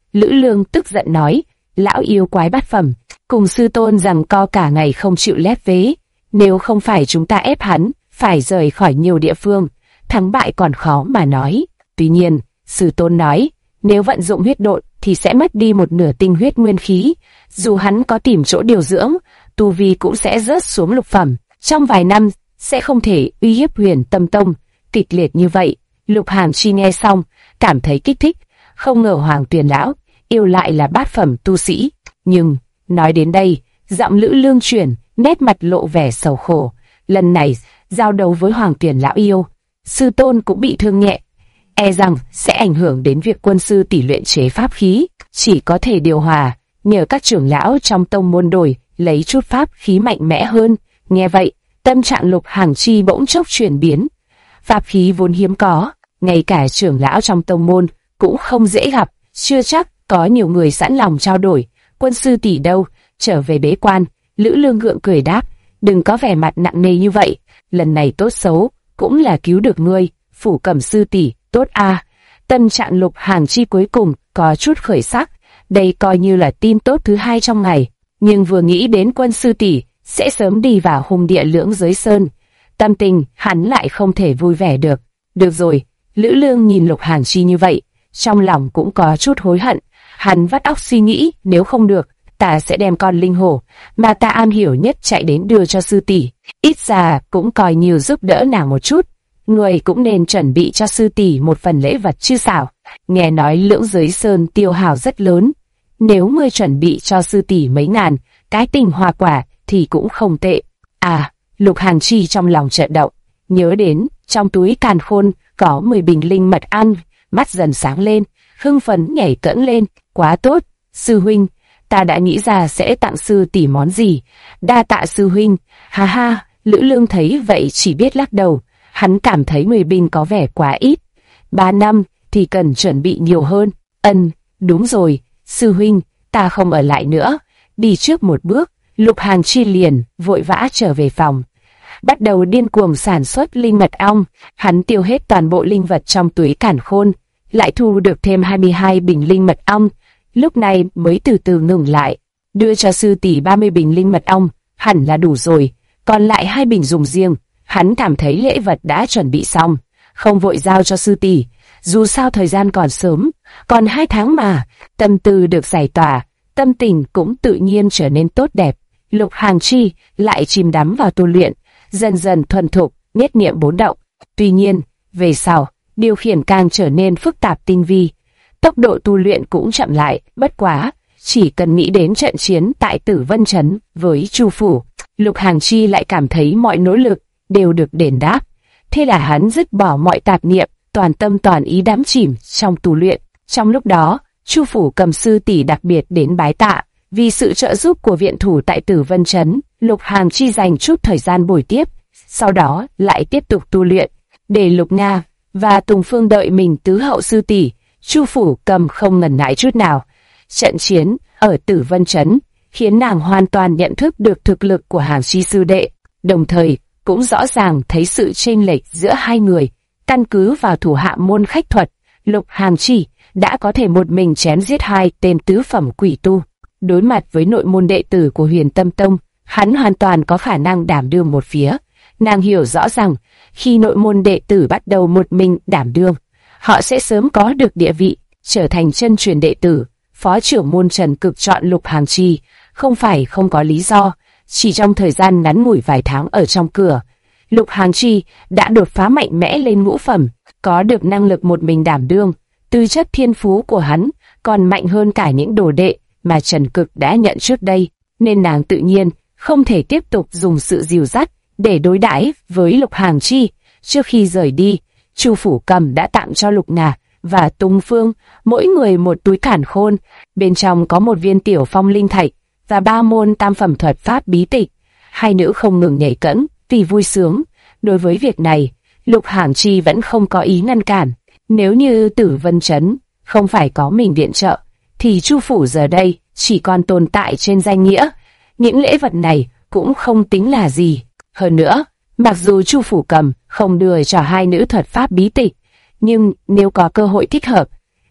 Lữ Lương tức giận nói, lão yêu quái bát phẩm, cùng sư tôn rằng co cả ngày không chịu lép vế. Nếu không phải chúng ta ép hắn, phải rời khỏi nhiều địa phương, thắng bại còn khó mà nói. Tuy nhiên, sư tôn nói, nếu vận dụng huyết độn thì sẽ mất đi một nửa tinh huyết nguyên khí. Dù hắn có tìm chỗ điều dưỡng, tu vi cũng sẽ rớt xuống lục phẩm. Trong vài năm, sẽ không thể uy hiếp Huyền Tâm Tông. Kịch liệt như vậy, Lục Hàn Chi nghe xong, cảm thấy kích thích. Không ngờ Hoàng Tuyền lão yêu lại là bát phẩm tu sĩ. Nhưng, nói đến đây, giọng Lữ Lương chuyển, nét mặt lộ vẻ sầu khổ. Lần này, giao đấu với Hoàng Tuyền lão yêu, sư tôn cũng bị thương nhẹ. E rằng sẽ ảnh hưởng đến việc quân sư tỷ luyện chế pháp khí, chỉ có thể điều hòa, nhờ các trưởng lão trong tông môn đổi, lấy chút pháp khí mạnh mẽ hơn. Nghe vậy, tâm trạng Lục Hàn Chi bỗng chốc chuyển biến. Pháp khí vốn hiếm có, ngay cả trưởng lão trong tông môn cũng không dễ gặp, chưa chắc có nhiều người sẵn lòng trao đổi. Quân sư tỷ đâu? Trở về bế quan. Lữ Lương gượng cười đáp, đừng có vẻ mặt nặng nề như vậy, lần này tốt xấu cũng là cứu được ngươi. Phủ Cẩm sư tỷ, tốt a. Tâm trạng Lục Hàn Chi cuối cùng có chút khởi sắc, đây coi như là tin tốt thứ hai trong ngày. Nhưng vừa nghĩ đến quân sư tỷ sẽ sớm đi vào hung địa Lưỡng Giới Sơn, tâm tình hắn lại không thể vui vẻ được. Được rồi, Lữ Lương nhìn Lục Hàn Chi như vậy, trong lòng cũng có chút hối hận. Hắn vắt óc suy nghĩ, nếu không được, ta sẽ đem con linh hổ mà ta am hiểu nhất chạy đến đưa cho sư tỷ, ít ra cũng coi như giúp đỡ nàng một chút. Người cũng nên chuẩn bị cho sư tỷ một phần lễ vật chứ sao? Nghe nói Lưỡng Giới Sơn tiêu hao rất lớn, nếu ngươi chuẩn bị cho sư tỷ mấy ngàn cái tình hoa quả thì cũng không tệ. À, Lục Hàn Chi trong lòng chợt động, nhớ đến trong túi càn khôn có 10 bình linh mật ăn, mắt dần sáng lên, hưng phấn nhảy cẫng lên. Quá tốt, sư huynh, ta đã nghĩ ra sẽ tặng sư tỷ món gì. Đa tạ sư huynh. Ha ha. Lữ Lương thấy vậy chỉ biết lắc đầu, hắn cảm thấy 10 bình có vẻ quá ít. 3 năm thì cần chuẩn bị nhiều hơn. Đúng rồi, sư huynh, ta không ở lại nữa, đi trước một bước. Lục Hàn Chi liền vội vã trở về phòng, bắt đầu điên cuồng sản xuất linh mật ong. Hắn tiêu hết toàn bộ linh vật trong túi càn khôn, lại thu được thêm 22 bình linh mật ong, lúc này mới từ từ ngừng lại. Đưa cho sư tỷ 30 bình linh mật ong, hẳn là đủ rồi, còn lại 2 bình dùng riêng. Hắn cảm thấy lễ vật đã chuẩn bị xong, không vội giao cho sư tỷ, dù sao thời gian còn sớm, còn 2 tháng mà. Tâm tư được giải tỏa, tâm tình cũng tự nhiên trở nên tốt đẹp. Lục Hàn Chi lại chìm đắm vào tu luyện, dần dần thuần thục, nhất niệm 4 động. Tuy nhiên, về sau, điều khiển càng trở nên phức tạp tinh vi, tốc độ tu luyện cũng chậm lại. Bất quá, chỉ cần nghĩ đến trận chiến tại Tử Vân Trấn với Chu Phủ, Lục Hàn Chi lại cảm thấy mọi nỗ lực đều được đền đáp. Thế là hắn dứt bỏ mọi tạp niệm, toàn tâm toàn ý đắm chìm trong tu luyện. Trong lúc đó, Chu Phủ Cầm sư tỷ đặc biệt đến bái tạ, vì sự trợ giúp của viện thủ tại Tử Vân Trấn. Lục Hàn Chi dành chút thời gian bồi tiếp, sau đó lại tiếp tục tu luyện. Để Lục Nga và Tùng Phương đợi mình tứ hậu sư tỷ, Chu Phủ Cầm không ngần ngại chút nào. Trận chiến ở Tử Vân Trấn khiến nàng hoàn toàn nhận thức được thực lực của Hàn Chi sư đệ, đồng thời cũng rõ ràng thấy sự chênh lệch giữa hai người. Căn cứ vào thủ hạ môn khách thuật, Lục Hàn Chi đã có thể một mình chém giết 2 tên tứ phẩm quỷ tu. Đối mặt với nội môn đệ tử của Huyền Tâm Tông, hắn hoàn toàn có khả năng đảm đương một phía. Nàng hiểu rõ rằng, khi nội môn đệ tử bắt đầu một mình đảm đương, họ sẽ sớm có được địa vị, trở thành chân truyền đệ tử. Phó trưởng môn Trần Cực chọn Lục Hàn Chi, không phải không có lý do. Chỉ trong thời gian ngắn ngủi vài tháng ở trong cửa, Lục Hàn Chi đã đột phá mạnh mẽ lên ngũ phẩm, có được năng lực một mình đảm đương. Tư chất thiên phú của hắn còn mạnh hơn cả những đồ đệ mà Trần Cực đã nhận trước đây, nên nàng tự nhiên không thể tiếp tục dùng sự dìu dắt để đối đãi với Lục Hàn Chi. Trước khi rời đi, Chu Phủ Cầm đã tặng cho Lục Nga và Tùng Phương mỗi người một túi càn khôn, bên trong có một viên tiểu phong linh thạch và 3 môn tam phẩm thuật pháp bí tịch. Hai nữ không ngừng nhảy cẫng vì vui sướng. Đối với việc này, Lục Hàn Chi vẫn không có ý ngăn cản. Nếu như Tử Vân Trấn không phải có mình viện trợ, thì Chu Phủ giờ đây chỉ còn tồn tại trên danh nghĩa. Những lễ vật này cũng không tính là gì. Hơn nữa, mặc dù Chu Phủ Cầm không đưa cho hai nữ thuật pháp bí tịch, nhưng nếu có cơ hội thích hợp,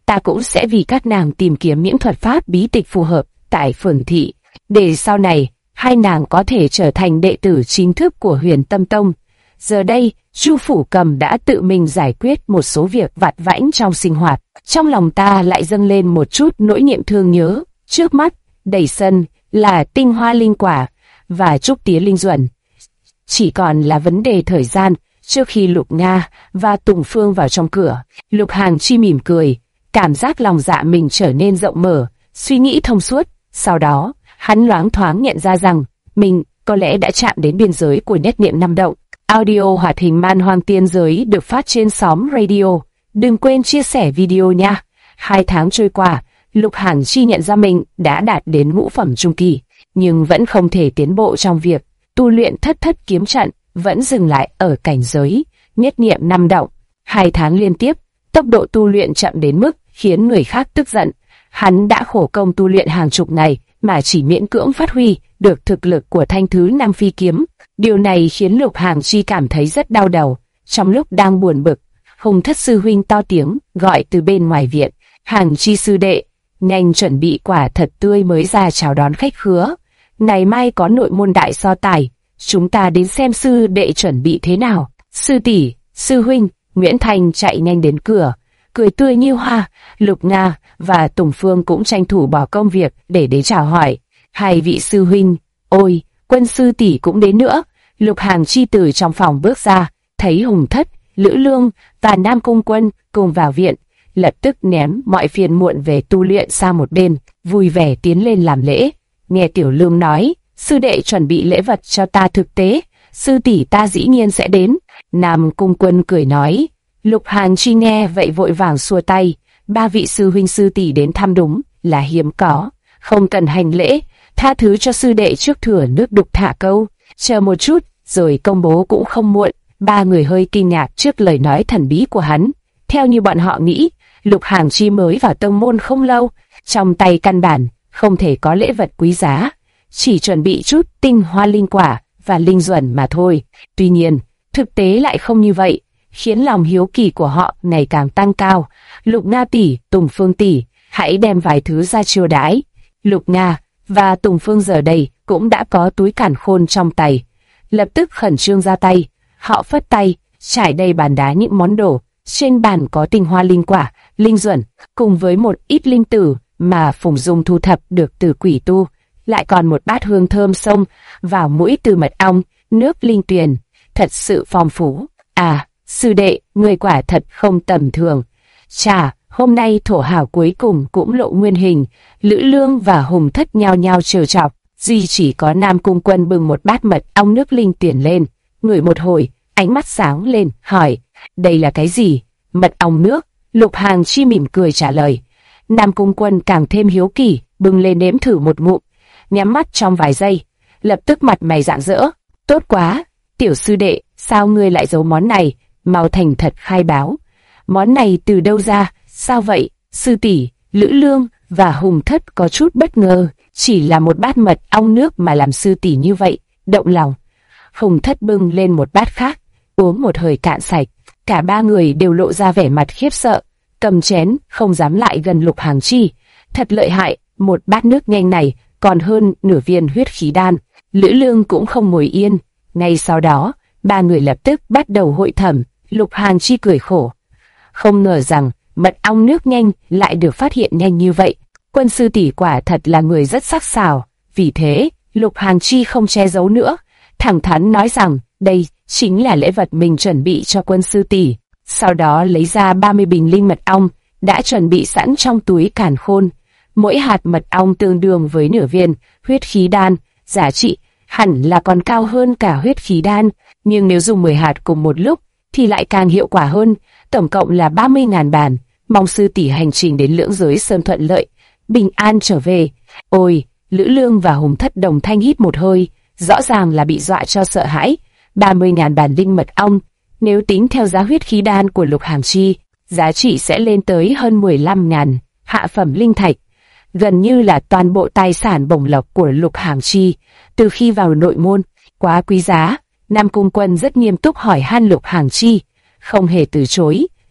ta cũng sẽ vì các nàng tìm kiếm những thuật pháp bí tịch phù hợp tại Phường Thị, để sau này hai nàng có thể trở thành đệ tử chính thức của Huyền Tâm Tông. Giờ đây, Chu Phủ Cầm đã tự mình giải quyết một số việc vặt vãnh trong sinh hoạt. Trong lòng ta lại dâng lên một chút nỗi niềm thương nhớ. Trước mắt, đầy sân là tinh hoa linh quả và trúc tía linh duẩn. Chỉ còn là vấn đề thời gian trước khi Lục Nga và Tùng Phương vào trong cửa. Lục Hàng Chi mỉm cười, cảm giác lòng dạ mình trở nên rộng mở, suy nghĩ thông suốt. Sau đó, hắn loáng thoáng nhận ra rằng mình có lẽ đã chạm đến biên giới của nhất niệm năm động. Audio hoạt hình Man Hoang Tiên Giới được phát trên xóm radio. Đừng quên chia sẻ video nha. 2 tháng trôi qua, Lục Hàng Chi nhận ra mình đã đạt đến ngũ phẩm trung kỳ, nhưng vẫn không thể tiến bộ trong việc tu luyện thất thất kiếm trận, vẫn dừng lại ở cảnh giới nhất niệm năm động. 2 tháng liên tiếp, tốc độ tu luyện chậm đến mức khiến người khác tức giận. Hắn đã khổ công tu luyện hàng chục ngày mà chỉ miễn cưỡng phát huy được thực lực của thanh thứ 5 phi kiếm. Điều này khiến Lục Hàng Chi cảm thấy rất đau đầu. Trong lúc đang buồn bực, Hùng Thất sư huynh to tiếng gọi từ bên ngoài viện: "Hàng Chi sư đệ, nhanh chuẩn bị quả thật tươi mới ra chào đón khách khứa. Ngày mai có nội môn đại so tài, chúng ta đến xem sư đệ chuẩn bị thế nào." "Sư tỷ, sư huynh." Nguyễn Thành chạy nhanh đến cửa, cười tươi như hoa. Lục Nga và Tùng Phương cũng tranh thủ bỏ công việc để đến chào hỏi. "Hai vị sư huynh, ôi, Quân sư tỷ cũng đến nữa." Lục Hàng Chi từ trong phòng bước ra, thấy Hùng Thất, Lữ Lương và Nam Cung Quân cùng vào viện, lập tức ném mọi phiền muộn về tu luyện sang một bên, vui vẻ tiến lên làm lễ. Nghe Tiểu Lương nói, "Sư đệ chuẩn bị lễ vật cho ta thực tế, sư tỷ ta dĩ nhiên sẽ đến." Nam Cung Quân cười nói. Lục Hàng Chi nghe vậy vội vàng xua tay: "Ba vị sư huynh sư tỷ đến thăm đúng là hiếm có, không cần hành lễ, tha thứ cho sư đệ trước thừa nước đục thả câu, chờ một chút rồi công bố cũng không muộn." Ba người hơi kinh ngạc trước lời nói thần bí của hắn. Theo như bọn họ nghĩ, Lục Hàng Chi mới vào tông môn không lâu, trong tay căn bản không thể có lễ vật quý giá, chỉ chuẩn bị chút tinh hoa linh quả và linh duẩn mà thôi. Tuy nhiên, thực tế lại không như vậy, khiến lòng hiếu kỳ của họ ngày càng tăng cao. "Lục Nga tỷ, Tùng Phương tỷ, hãy đem vài thứ ra chiêu đãi." Lục Nga và Tùng Phương giờ đây cũng đã có túi càn khôn trong tay, lập tức khẩn trương ra tay. Họ phất tay, trải đầy bàn đá những món đồ. Trên bàn có tinh hoa linh quả, linh duẩn, cùng với một ít linh tử mà Phùng Dung thu thập được từ quỷ tu, lại còn một bát hương thơm xông vào mũi từ mật ong, nước linh tuyền, thật sự phong phú. "À, sư đệ, người quả thật không tầm thường. Chà, hôm nay thổ hào cuối cùng cũng lộ nguyên hình." Lữ Lương và Hùng Thất nhao nhao trêu chọc, duy chỉ có Nam Cung Quân bưng một bát mật ong nước linh tuyền lên, ngửi một hồi, ánh mắt sáng lên, hỏi: "Đây là cái gì?" "Mật ong nước." Lục Hàng Chi mỉm cười trả lời. Nam Cung Quân càng thêm hiếu kỳ, bưng lên nếm thử một ngụm, nhắm mắt trong vài giây, lập tức mặt mày rạng rỡ: "Tốt quá, tiểu sư đệ, sao ngươi lại giấu món này? Mau thành thật khai báo. Món này từ đâu ra?" "Sao vậy, sư tỷ?" Lữ Lương và Hùng Thất có chút bất ngờ, chỉ là một bát mật ong nước mà làm sư tỷ như vậy, động lòng. Hùng Thất bưng lên một bát khác, uống một hơi cạn sạch. Cả ba người đều lộ ra vẻ mặt khiếp sợ, cầm chén không dám lại gần Lục Hàng Chi. Thật lợi hại, một bát nước nhanh này còn hơn nửa viên huyết khí đan. Lữ Lương cũng không ngồi yên, ngay sau đó ba người lập tức bắt đầu hội thẩm. Lục Hàng Chi cười khổ, không ngờ rằng mật ong nước nhanh lại được phát hiện nhanh như vậy. Quân sư tỷ quả thật là người rất sắc sảo. Vì thế, Lục Hàng Chi không che giấu nữa, thẳng thắn nói rằng đây chính là lễ vật mình chuẩn bị cho quân sư tỷ. Sau đó lấy ra 30 bình linh mật ong đã chuẩn bị sẵn trong túi càn khôn. Mỗi hạt mật ong tương đương với nửa viên huyết khí đan, giá trị hẳn là còn cao hơn cả huyết khí đan, nhưng nếu dùng 10 hạt cùng một lúc thì lại càng hiệu quả hơn. Tổng cộng là 30.000 bản. Mong sư tỷ hành trình đến Lưỡng Giới Sơn thuận lợi, bình an trở về. Ôi, Lữ Lương và Hùng Thất đồng thanh hít một hơi, rõ ràng là bị dọa cho sợ hãi. 30.000 bản linh mật ong, nếu tính theo giá huyết khí đan của Lục Hàng Chi, giá trị sẽ lên tới hơn 15.000 hạ phẩm linh thạch, gần như là toàn bộ tài sản bổng lộc của Lục Hàng Chi từ khi vào nội môn. Quá quý giá. Nam Cung Quân rất nghiêm túc hỏi han Lục Hàng Chi, không hề từ chối,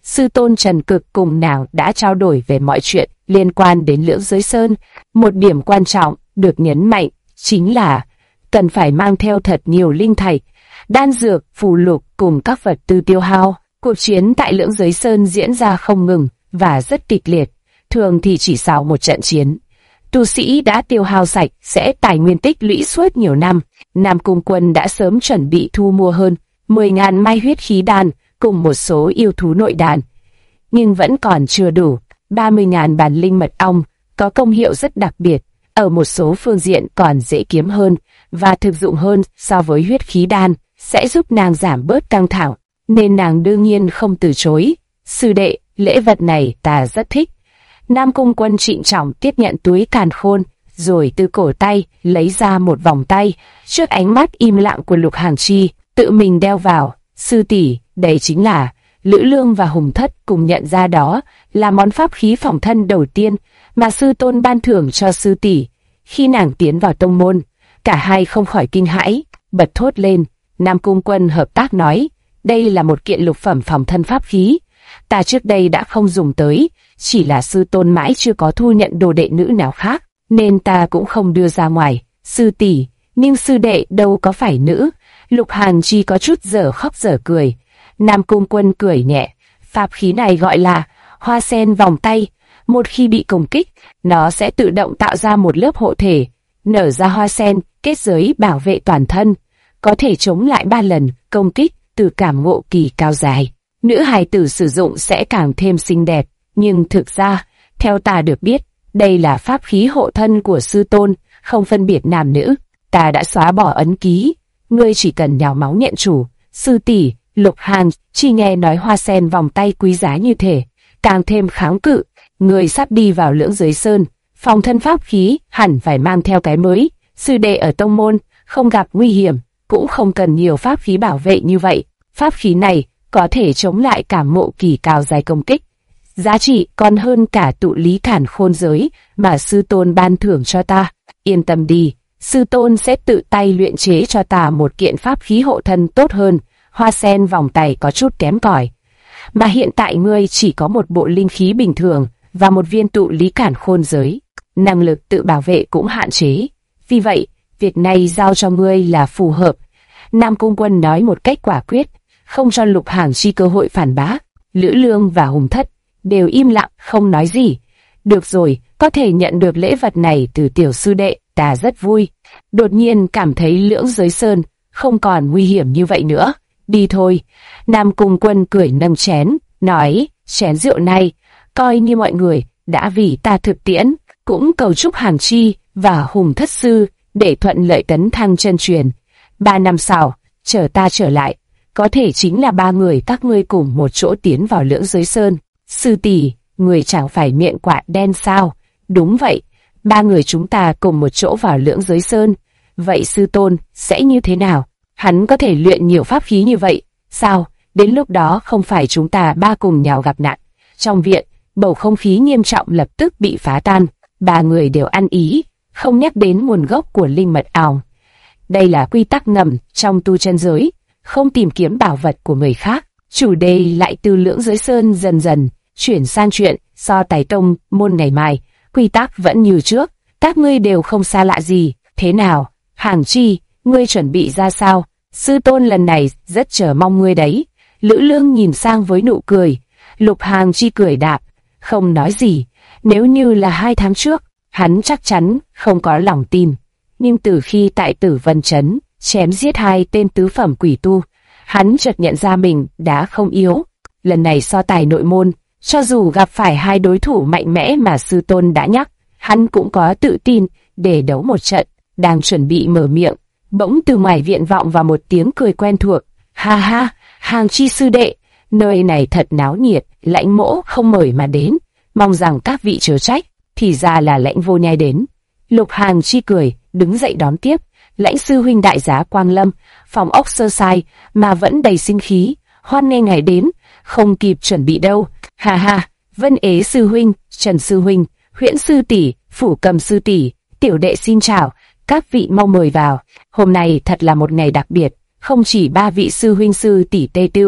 sư tôn Trần Cực cùng nàng đã trao đổi về mọi chuyện liên quan đến Lưỡng Giới Sơn. Một điểm quan trọng được nhấn mạnh chính là cần phải mang theo thật nhiều linh thạch, đan dược, phù lục cùng các vật tư tiêu hao. Cuộc chiến tại Lưỡng Giới Sơn diễn ra không ngừng và rất kịch liệt, thường thì chỉ sau một trận chiến, tu sĩ đã tiêu hao sạch sẽ tài nguyên tích lũy suốt nhiều năm. Nam Cung Quân đã sớm chuẩn bị thu mua hơn 10.000 mai huyết khí đan cùng một số yêu thú nội đan, nhưng vẫn còn chưa đủ. 30.000 bản linh mật ong có công hiệu rất đặc biệt, ở một số phương diện còn dễ kiếm hơn và thực dụng hơn so với huyết khí đan, sẽ giúp nàng giảm bớt căng thẳng, nên nàng đương nhiên không từ chối. Sư đệ, lễ vật này ta rất thích. Nam Cung Quân trịnh trọng tiếp nhận túi càn khôn, rồi từ cổ tay lấy ra một vòng tay, trước ánh mắt im lặng của Lục Hàng Chi, tự mình đeo vào. Sư tỷ, đây chính là... Lữ Lương và Hùng Thất cùng nhận ra đó là món pháp khí phòng thân đầu tiên mà sư tôn ban thưởng cho sư tỷ. Khi nàng tiến vào tông môn, cả hai không khỏi kinh hãi, bật thốt lên. Nam Cung Quân hợp tác nói, đây là một kiện lục phẩm phòng thân pháp khí, ta trước đây đã không dùng tới, chỉ là sư tôn mãi chưa có thu nhận đồ đệ nữ nào khác, nên ta cũng không đưa ra ngoài. Sư tỷ, nhưng sư đệ đâu có phải nữ. Lục Hàn Chi có chút dở khóc dở cười. Nam Cung Quân cười nhẹ, pháp khí này gọi là hoa sen vòng tay. Một khi bị công kích, nó sẽ tự động tạo ra một lớp hộ thể, nở ra hoa sen, kết giới bảo vệ toàn thân, có thể chống lại 3 lần công kích từ cảm ngộ kỳ cao dài. Nữ hài tử sử dụng sẽ càng thêm xinh đẹp, nhưng thực ra, theo ta được biết, đây là pháp khí hộ thân của sư tôn, không phân biệt nam nữ. Ta đã xóa bỏ ấn ký, ngươi chỉ cần nhào máu nhận chủ. Sư tỷ, Lục Hàn Chi nghe nói hoa sen vòng tay quý giá như thế, càng thêm kháng cự. Người sắp đi vào Lưỡng Giới Sơn, phòng thân pháp khí hẳn phải mang theo cái mới. Sư đệ ở tông môn, không gặp nguy hiểm, cũng không cần nhiều pháp khí bảo vệ như vậy. Pháp khí này có thể chống lại cảm ngộ kỳ cao dài công kích, giá trị còn hơn cả tụ lý cản khôn giới mà sư tôn ban thưởng cho ta. Yên tâm đi, sư tôn sẽ tự tay luyện chế cho ta một kiện pháp khí hộ thân tốt hơn. Hoa sen vòng tay có chút kém cỏi, mà hiện tại ngươi chỉ có một bộ linh khí bình thường và một viên tụ lý cản khôn giới, năng lực tự bảo vệ cũng hạn chế, vì vậy việc này giao cho ngươi là phù hợp. Nam Cung Quân nói một cách quả quyết, không cho Lục Hàng Chi cơ hội phản bác. Lữ Lương và Hùng Thất đều im lặng không nói gì. Được rồi, có thể nhận được lễ vật này từ tiểu sư đệ, ta rất vui. Đột nhiên cảm thấy Lưỡng Giới Sơn không còn nguy hiểm như vậy nữa. Đi thôi. Nam Cung Quân cười nâng chén, nói, chén rượu này, coi như mọi người đã vì ta thực tiễn, cũng cầu chúc Hàng Chi và Hùng Thất sư để thuận lợi tấn thăng chân truyền. 3 năm sau, chờ ta trở lại, có thể chính là 3 người các ngươi cùng một chỗ tiến vào Lưỡng Giới Sơn. Sư tỷ, người chẳng phải miệng quạ đen sao? Đúng vậy, 3 người chúng ta cùng một chỗ vào Lưỡng Giới Sơn. Vậy sư tôn sẽ như thế nào? Hắn có thể luyện nhiều pháp khí như vậy, sao? Đến lúc đó không phải chúng ta 3 cùng nhau gặp nạn. Trong viện, bầu không khí nghiêm trọng lập tức bị phá tan. 3 người đều ăn ý, không nhắc đến nguồn gốc của linh mật ong. Đây là quy tắc ngầm trong tu chân giới, không tìm kiếm bảo vật của người khác. Chủ đề lại từ Lưỡng Giới Sơn dần dần chuyển sang chuyện so tài tông môn ngày mai. Quy tắc vẫn như trước, các ngươi đều không xa lạ gì. Thế nào, Hàng Chi, ngươi chuẩn bị ra sao? Sư tôn lần này rất chờ mong ngươi đấy. Lữ Lương nhìn sang với nụ cười. Lục Hàng Chi cười đáp, không nói gì. Nếu như là 2 tháng trước, hắn chắc chắn không có lòng tin. Nhưng từ khi tại Tử Vân Trấn chém giết 2 tên tứ phẩm quỷ tu, hắn chợt nhận ra mình đã không yếu. Lần này so tài nội môn, cho dù gặp phải 2 đối thủ mạnh mẽ mà sư tôn đã nhắc, hắn cũng có tự tin để đấu một trận. Đang chuẩn bị mở miệng, bỗng từ ngoài viện vọng vào một tiếng cười quen thuộc. Ha ha, Hàng Chi sư đệ, nơi này thật náo nhiệt, Lãnh mỗ không mời mà đến, mong rằng các vị chớ trách. Thì ra là Lãnh vô nhai đến. Lục Hàng Chi cười, đứng dậy đón tiếp. Lãnh sư huynh đại giá quang lâm, phòng ốc sơ sai mà vẫn đầy sinh khí, hoan nghênh ngài đến, không kịp chuẩn bị đâu. Ha ha, Vân Ế sư huynh, Trần sư huynh, Huyễn sư tỷ, Phủ Cầm sư tỷ, tiểu đệ xin chào, các vị mau mời vào. Hôm nay thật là một ngày đặc biệt, không chỉ 3 vị sư huynh sư tỷ tề tựu,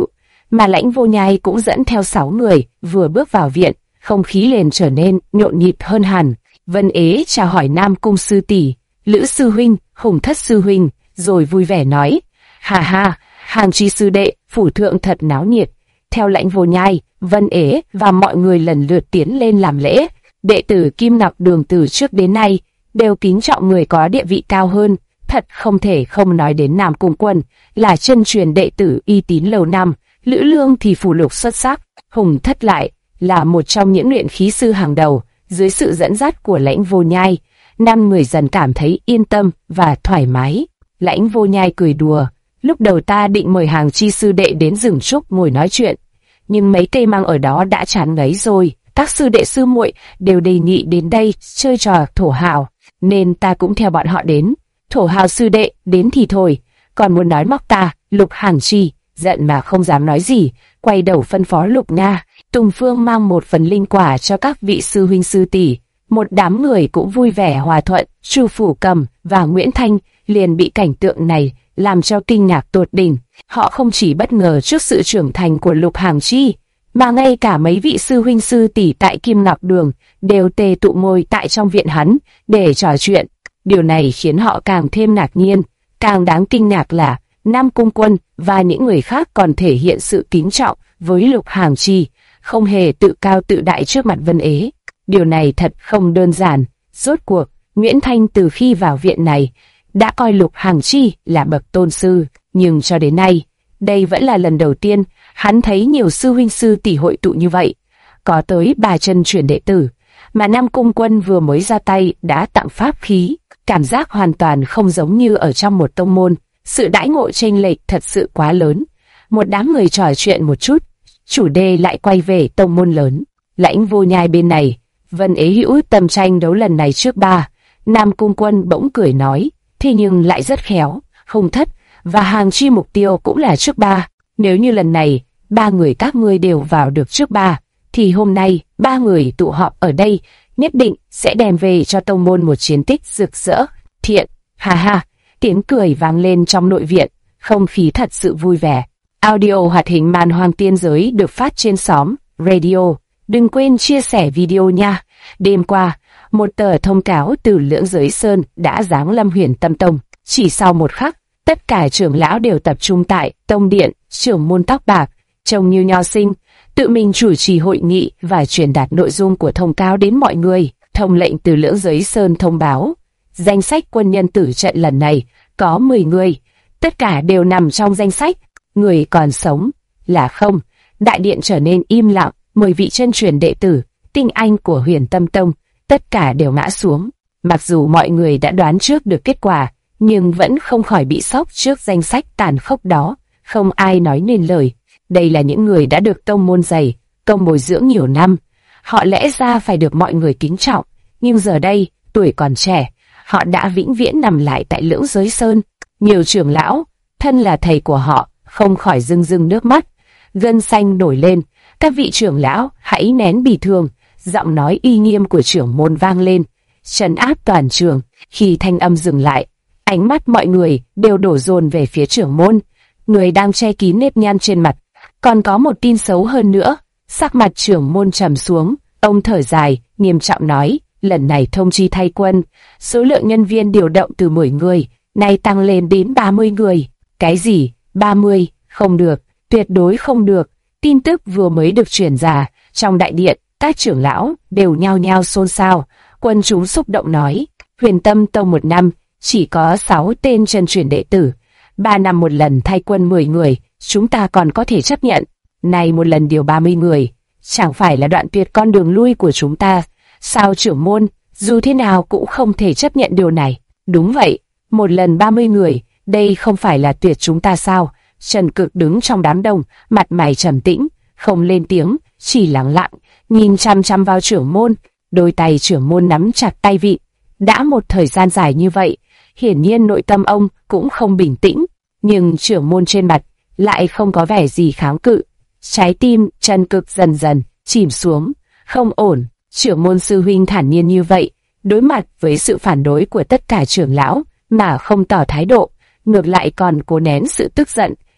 mà Lãnh Vô Nhai cũng dẫn theo 6 người, vừa bước vào viện, không khí liền trở nên nhộn nhịp hơn hẳn. Vân Ế chào hỏi Nam Cung sư tỷ, Lữ sư huynh, Hùng Thất sư huynh, rồi vui vẻ nói: "Ha ha, Hàng Chi sư đệ, phủ thượng thật náo nhiệt." Theo Lãnh Vô Nhai, Vân Ế và mọi người lần lượt tiến lên làm lễ. Đệ tử Kim Ngọc Đường từ trước đến nay đều kính trọng người có địa vị cao hơn, thật không thể không nói đến Nam Cung Quân, là chân truyền đệ tử uy tín lâu năm. Lữ Lương thì phù lục xuất sắc, Hùng Thất lại là một trong những luyện khí sư hàng đầu. Dưới sự dẫn dắt của Lãnh Vô Nhai, 5 người dần cảm thấy yên tâm và thoải mái. Lãnh Vô Nhai cười đùa: "Lúc đầu ta định mời Hàng Chi sư đệ đến rừng trúc ngồi nói chuyện, nhưng mấy cây măng ở đó đã chán ngấy rồi. Các sư đệ sư muội đều đề nghị đến đây chơi trò thổ hào, nên ta cũng theo bọn họ đến. Thổ hào sư đệ đến thì thôi, còn muốn nói móc ta." Lục Hàng Chi giận mà không dám nói gì, quay đầu phân phó Lục Nga, Tùng Phương mang một phần linh quả cho các vị sư huynh sư tỷ. Một đám người cũng vui vẻ hòa thuận. Chu Phủ Cầm và Nguyễn Thanh liền bị cảnh tượng này làm cho kinh ngạc tột đỉnh. Họ không chỉ bất ngờ trước sự trưởng thành của Lục Hàng Chi, mà ngay cả mấy vị sư huynh sư tỷ tại Kim Ngọc Đường đều tề tụ ngồi tại trong viện hắn để trò chuyện. Điều này khiến họ càng thêm ngạc nhiên. Càng đáng kinh ngạc là Nam Cung Quân và những người khác còn thể hiện sự kính trọng với Lục Hàng Chi, không hề tự cao tự đại trước mặt Vân Ế. Điều này thật không đơn giản. Rốt cuộc, Nguyễn Thanh từ khi vào viện này đã coi Lục Hàng Chi là bậc tôn sư, nhưng cho đến nay, đây vẫn là lần đầu tiên hắn thấy nhiều sư huynh sư tỷ hội tụ như vậy. Có tới 3 chân truyền đệ tử, mà Nam Cung Quân vừa mới ra tay đã tặng pháp khí, cảm giác hoàn toàn không giống như ở trong một tông môn. Sự đãi ngộ chênh lệch thật sự quá lớn. Một đám người trò chuyện một chút, chủ đề lại quay về tông môn lớn. Lãnh Vô Nhai bên này, Vân Ế hữu tâm tranh đấu lần này trước 3. Nam Cung Quân bỗng cười nói: "Thế nhưng lại rất khéo, Hùng Thất và Hàng Chi mục tiêu cũng là trước 3. Nếu như lần này 3 người các ngươi đều vào được trước 3, thì hôm nay 3 người tụ họp ở đây nhất định sẽ đem về cho tông môn một chiến tích rực rỡ." Thiện, ha ha, tiếng cười vang lên trong nội viện, không khí thật sự vui vẻ. Audio hoạt hình Man Hoang Tiên Giới được phát trên xóm Radio. Đừng quên chia sẻ video nha. Đêm qua, một tờ thông cáo từ Lưỡng Giới Sơn đã giáng lâm Huyền Tâm Tông. Chỉ sau một khắc, tất cả trưởng lão đều tập trung tại tông điện. Trưởng môn tóc bạc, trông như nho sinh, tự mình chủ trì hội nghị và truyền đạt nội dung của thông cáo đến mọi người. Thông lệnh từ Lưỡng Giới Sơn thông báo, danh sách quân nhân tử trận lần này có 10 người, tất cả đều nằm trong danh sách. Người còn sống là không. Đại điện trở nên im lặng. 10 vị chân truyền đệ tử tinh anh của Huyền Tâm Tông tất cả đều ngã xuống. Mặc dù mọi người đã đoán trước được kết quả, nhưng vẫn không khỏi bị sốc trước danh sách tàn khốc đó. Không ai nói nên lời. Đây là những người đã được tông môn dày công bồi dưỡng nhiều năm, họ lẽ ra phải được mọi người kính trọng, nhưng giờ đây tuổi còn trẻ, họ đã vĩnh viễn nằm lại tại Lưỡng Giới Sơn. Nhiều trưởng lão, thân là thầy của họ, không khỏi rưng rưng nước mắt, gân xanh nổi lên. Các vị trưởng lão hãy nén bỉ thương. Giọng nói uy nghiêm của trưởng môn vang lên, trấn áp toàn trường. Khi thanh âm dừng lại, ánh mắt mọi người đều đổ dồn về phía trưởng môn, người đang che kín nếp nhăn trên mặt. Còn có một tin xấu hơn nữa. Sắc mặt trưởng môn trầm xuống, ông thở dài, nghiêm trọng nói: "Lần này thông chi thay quân, số lượng nhân viên điều động từ 10 người, nay tăng lên đến 30 người. Cái gì? 30? Không được, tuyệt đối không được." Tin tức vừa mới được truyền ra, trong đại điện, các trưởng lão đều nhao nhao xôn xao. Quân chúng xúc động nói: Huyền Tâm Tông một năm chỉ có 6 tên chân truyền đệ tử, 3 năm một lần thay quân 10 người, chúng ta còn có thể chấp nhận. Nay một lần điều 30 người, chẳng phải là đoạn tuyệt con đường lui của chúng ta? Sao trưởng môn, dù thế nào cũng không thể chấp nhận điều này. Đúng vậy, một lần 30 người, đây không phải là tuyệt chúng ta sao? Trần Cực đứng trong đám đông, mặt mày trầm tĩnh, không lên tiếng, chỉ lặng lặng nhìn chăm chăm vào trưởng môn. Đôi tay trưởng môn nắm chặt tay vịn. Đã một thời gian dài như vậy, hiển nhiên nội tâm ông cũng không bình tĩnh, nhưng trưởng môn trên mặt lại không có vẻ gì kháng cự. Trái tim Trần Cực dần dần chìm xuống. Không ổn. Trưởng môn sư huynh thản nhiên như vậy, đối mặt với sự phản đối của tất cả trưởng lão mà không tỏ thái độ, ngược lại còn cố nén sự tức giận.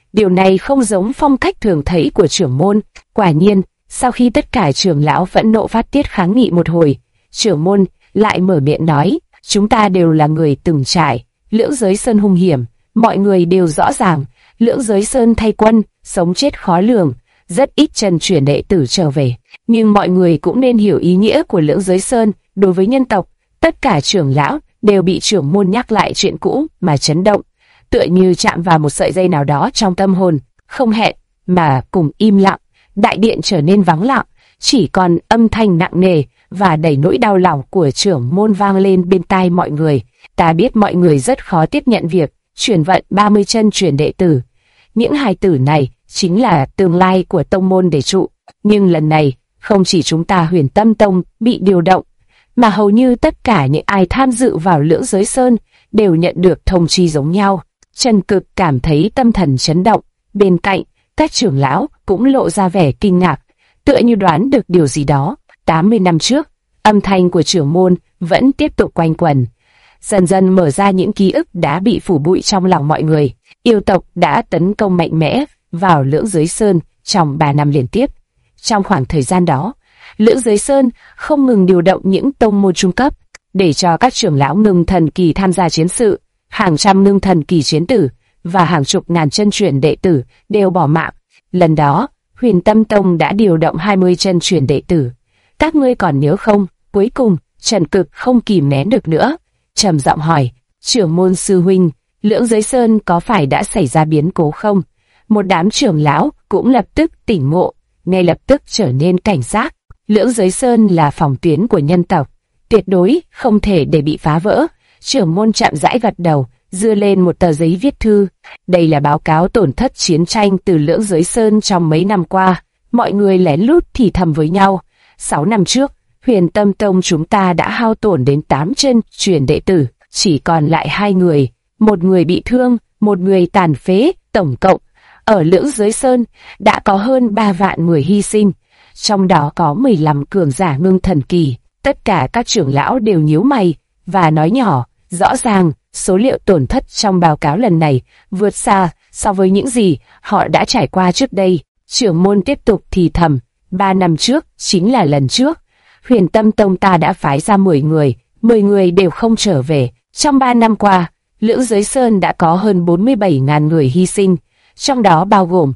Điều này không giống phong cách thường thấy của trưởng môn. Quả nhiên, sau khi tất cả trưởng lão phẫn nộ phát tiết kháng nghị một hồi, trưởng môn lại mở miệng nói, chúng ta đều là người từng trải, Lưỡng Giới Sơn hung hiểm, mọi người đều rõ ràng, Lưỡng Giới Sơn thay quân, sống chết khó lường, rất ít chân truyền đệ tử trở về. Nhưng mọi người cũng nên hiểu ý nghĩa của Lưỡng Giới Sơn đối với nhân tộc. Tất cả trưởng lão đều bị trưởng môn nhắc lại chuyện cũ mà chấn động, tựa như chạm vào một sợi dây nào đó trong tâm hồn, không hẹn mà cùng im lặng. Đại điện trở nên vắng lặng, chỉ còn âm thanh nặng nề và đầy nỗi đau lòng của trưởng môn vang lên bên tai mọi người. Ta biết mọi người rất khó tiếp nhận việc chuyển vận 30 chân truyền đệ tử. Những hài tử này chính là tương lai của tông môn để trụ. Nhưng lần này, không chỉ chúng ta Huyền Tâm Tông bị điều động, mà hầu như tất cả những ai tham dự vào Lưỡng Giới Sơn đều nhận được thông chi giống nhau. Trần Cực cảm thấy tâm thần chấn động, bên cạnh, các trưởng lão cũng lộ ra vẻ kinh ngạc, tựa như đoán được điều gì đó. 80 năm trước, âm thanh của trưởng môn vẫn tiếp tục quanh quẩn, dần dần mở ra những ký ức đã bị phủ bụi trong lòng mọi người. Yêu tộc đã tấn công mạnh mẽ vào Lưỡng Giới Sơn trong 3 năm liên tiếp. Trong khoảng thời gian đó, Lưỡng Giới Sơn không ngừng điều động những tông môn trung cấp để cho các trưởng lão ngưng thần kỳ tham gia chiến sự. Hàng trăm ngưng thần kỳ chiến tử và hàng chục ngàn chân truyền đệ tử đều bỏ mạng. Lần đó, Huyền Tâm Tông đã điều động 20 chân truyền đệ tử. Các ngươi còn nhớ không? Cuối cùng, Trần Cực không kìm nén được nữa, trầm giọng hỏi, trưởng môn sư huynh, Lưỡng Giới Sơn có phải đã xảy ra biến cố không? Một đám trưởng lão cũng lập tức tỉnh ngộ, ngay lập tức trở nên cảnh giác. Lưỡng Giới Sơn là phòng tuyến của nhân tộc, tuyệt đối không thể để bị phá vỡ. Trưởng môn chậm rãi gật đầu, giơ lên một tờ giấy viết thư. Đây là báo cáo tổn thất chiến tranh từ Lưỡng Giới Sơn trong mấy năm qua. Mọi người lén lút thì thầm với nhau. 6 năm trước, Huyền Tâm Tông chúng ta đã hao tổn đến 8 chân truyền đệ tử, chỉ còn lại 2 người, một người bị thương, một người tàn phế. Tổng cộng, ở Lưỡng Giới Sơn đã có hơn 3 vạn người hy sinh, trong đó có 15 cường giả ngưng thần kỳ. Tất cả các trưởng lão đều nhíu mày và nói nhỏ, rõ ràng, số liệu tổn thất trong báo cáo lần này vượt xa so với những gì họ đã trải qua trước đây. Trưởng môn tiếp tục thì thầm, 3 năm trước chính là lần trước, Huyền Tâm Tông ta đã phái ra 10 người, 10 người đều không trở về. Trong 3 năm qua, Lưỡng Giới Sơn đã có hơn 47.000 người hy sinh, trong đó bao gồm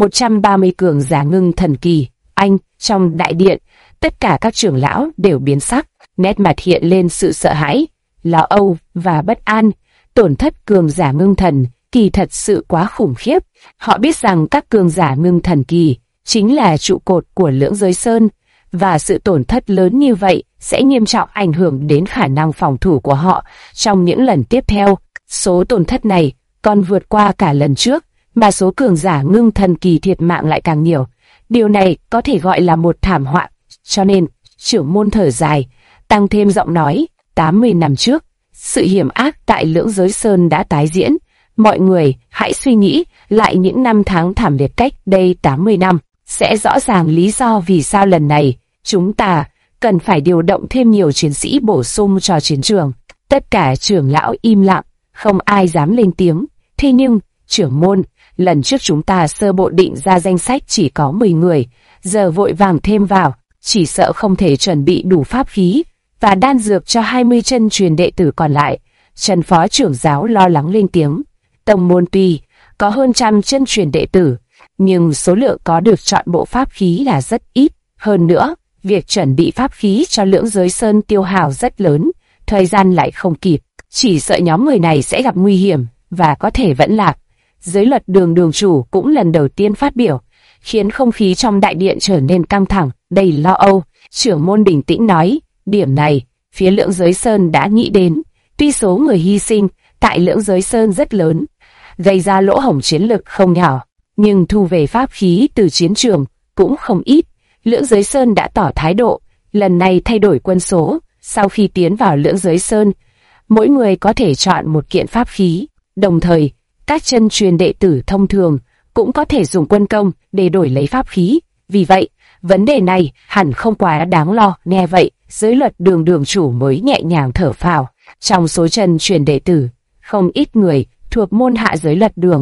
130 cường giả ngưng thần kỳ. Trong đại điện, tất cả các trưởng lão đều biến sắc, nét mặt hiện lên sự sợ hãi, lo âu và bất an. Tổn thất cường giả ngưng thần kỳ thật sự quá khủng khiếp. Họ biết rằng các cường giả ngưng thần kỳ chính là trụ cột của Lưỡng Giới Sơn, và sự tổn thất lớn như vậy sẽ nghiêm trọng ảnh hưởng đến khả năng phòng thủ của họ trong những lần tiếp theo. Số tổn thất này còn vượt qua cả lần trước, mà số cường giả ngưng thần kỳ thiệt mạng lại càng nhiều. Điều này có thể gọi là một thảm họa, cho nên trưởng môn thở dài, tăng thêm giọng nói, 80 năm trước, sự hiểm ác tại Lưỡng Giới Sơn đã tái diễn. Mọi người hãy suy nghĩ lại những năm tháng thảm liệt cách đây 80 năm, sẽ rõ ràng lý do vì sao lần này chúng ta cần phải điều động thêm nhiều chiến sĩ bổ sung cho chiến trường. Tất cả trưởng lão im lặng, không ai dám lên tiếng. Thế nhưng, trưởng môn, lần trước chúng ta sơ bộ định ra danh sách chỉ có 10 người, giờ vội vàng thêm vào, chỉ sợ không thể chuẩn bị đủ pháp khí và đan dược cho 20 chân truyền đệ tử còn lại. Trần phó trưởng giáo lo lắng lên tiếng. Tông môn tuy có hơn trăm chân truyền đệ tử, nhưng số lượng có được chọn bộ pháp khí là rất ít. Hơn nữa, việc chuẩn bị pháp khí cho Lưỡng Giới Sơn tiêu hao rất lớn, thời gian lại không kịp, chỉ sợ nhóm người này sẽ gặp nguy hiểm và có thể vẫn lạc. Giới luật đường đường chủ cũng lần đầu tiên phát biểu, khiến không khí trong đại điện trở nên căng thẳng, đầy lo âu. Trưởng môn bình tĩnh nói, điểm này, phía Lưỡng Giới Sơn đã nghĩ đến. Tuy số người hy sinh tại Lưỡng Giới Sơn rất lớn, gây ra lỗ hổng chiến lực không nhỏ, nhưng thu về pháp khí từ chiến trường cũng không ít. Lưỡng Giới Sơn đã tỏ thái độ, lần này thay đổi quân số. Sau khi tiến vào Lưỡng Giới Sơn, mỗi người có thể chọn một kiện pháp khí, đồng thời các chân truyền đệ tử thông thường cũng có thể dùng quân công để đổi lấy pháp khí. Vì vậy, vấn đề này hẳn không quá đáng lo. Nghe vậy, giới luật đường đường chủ mới nhẹ nhàng thở phào. Trong số chân truyền đệ tử, không ít người thuộc môn hạ giới luật đường,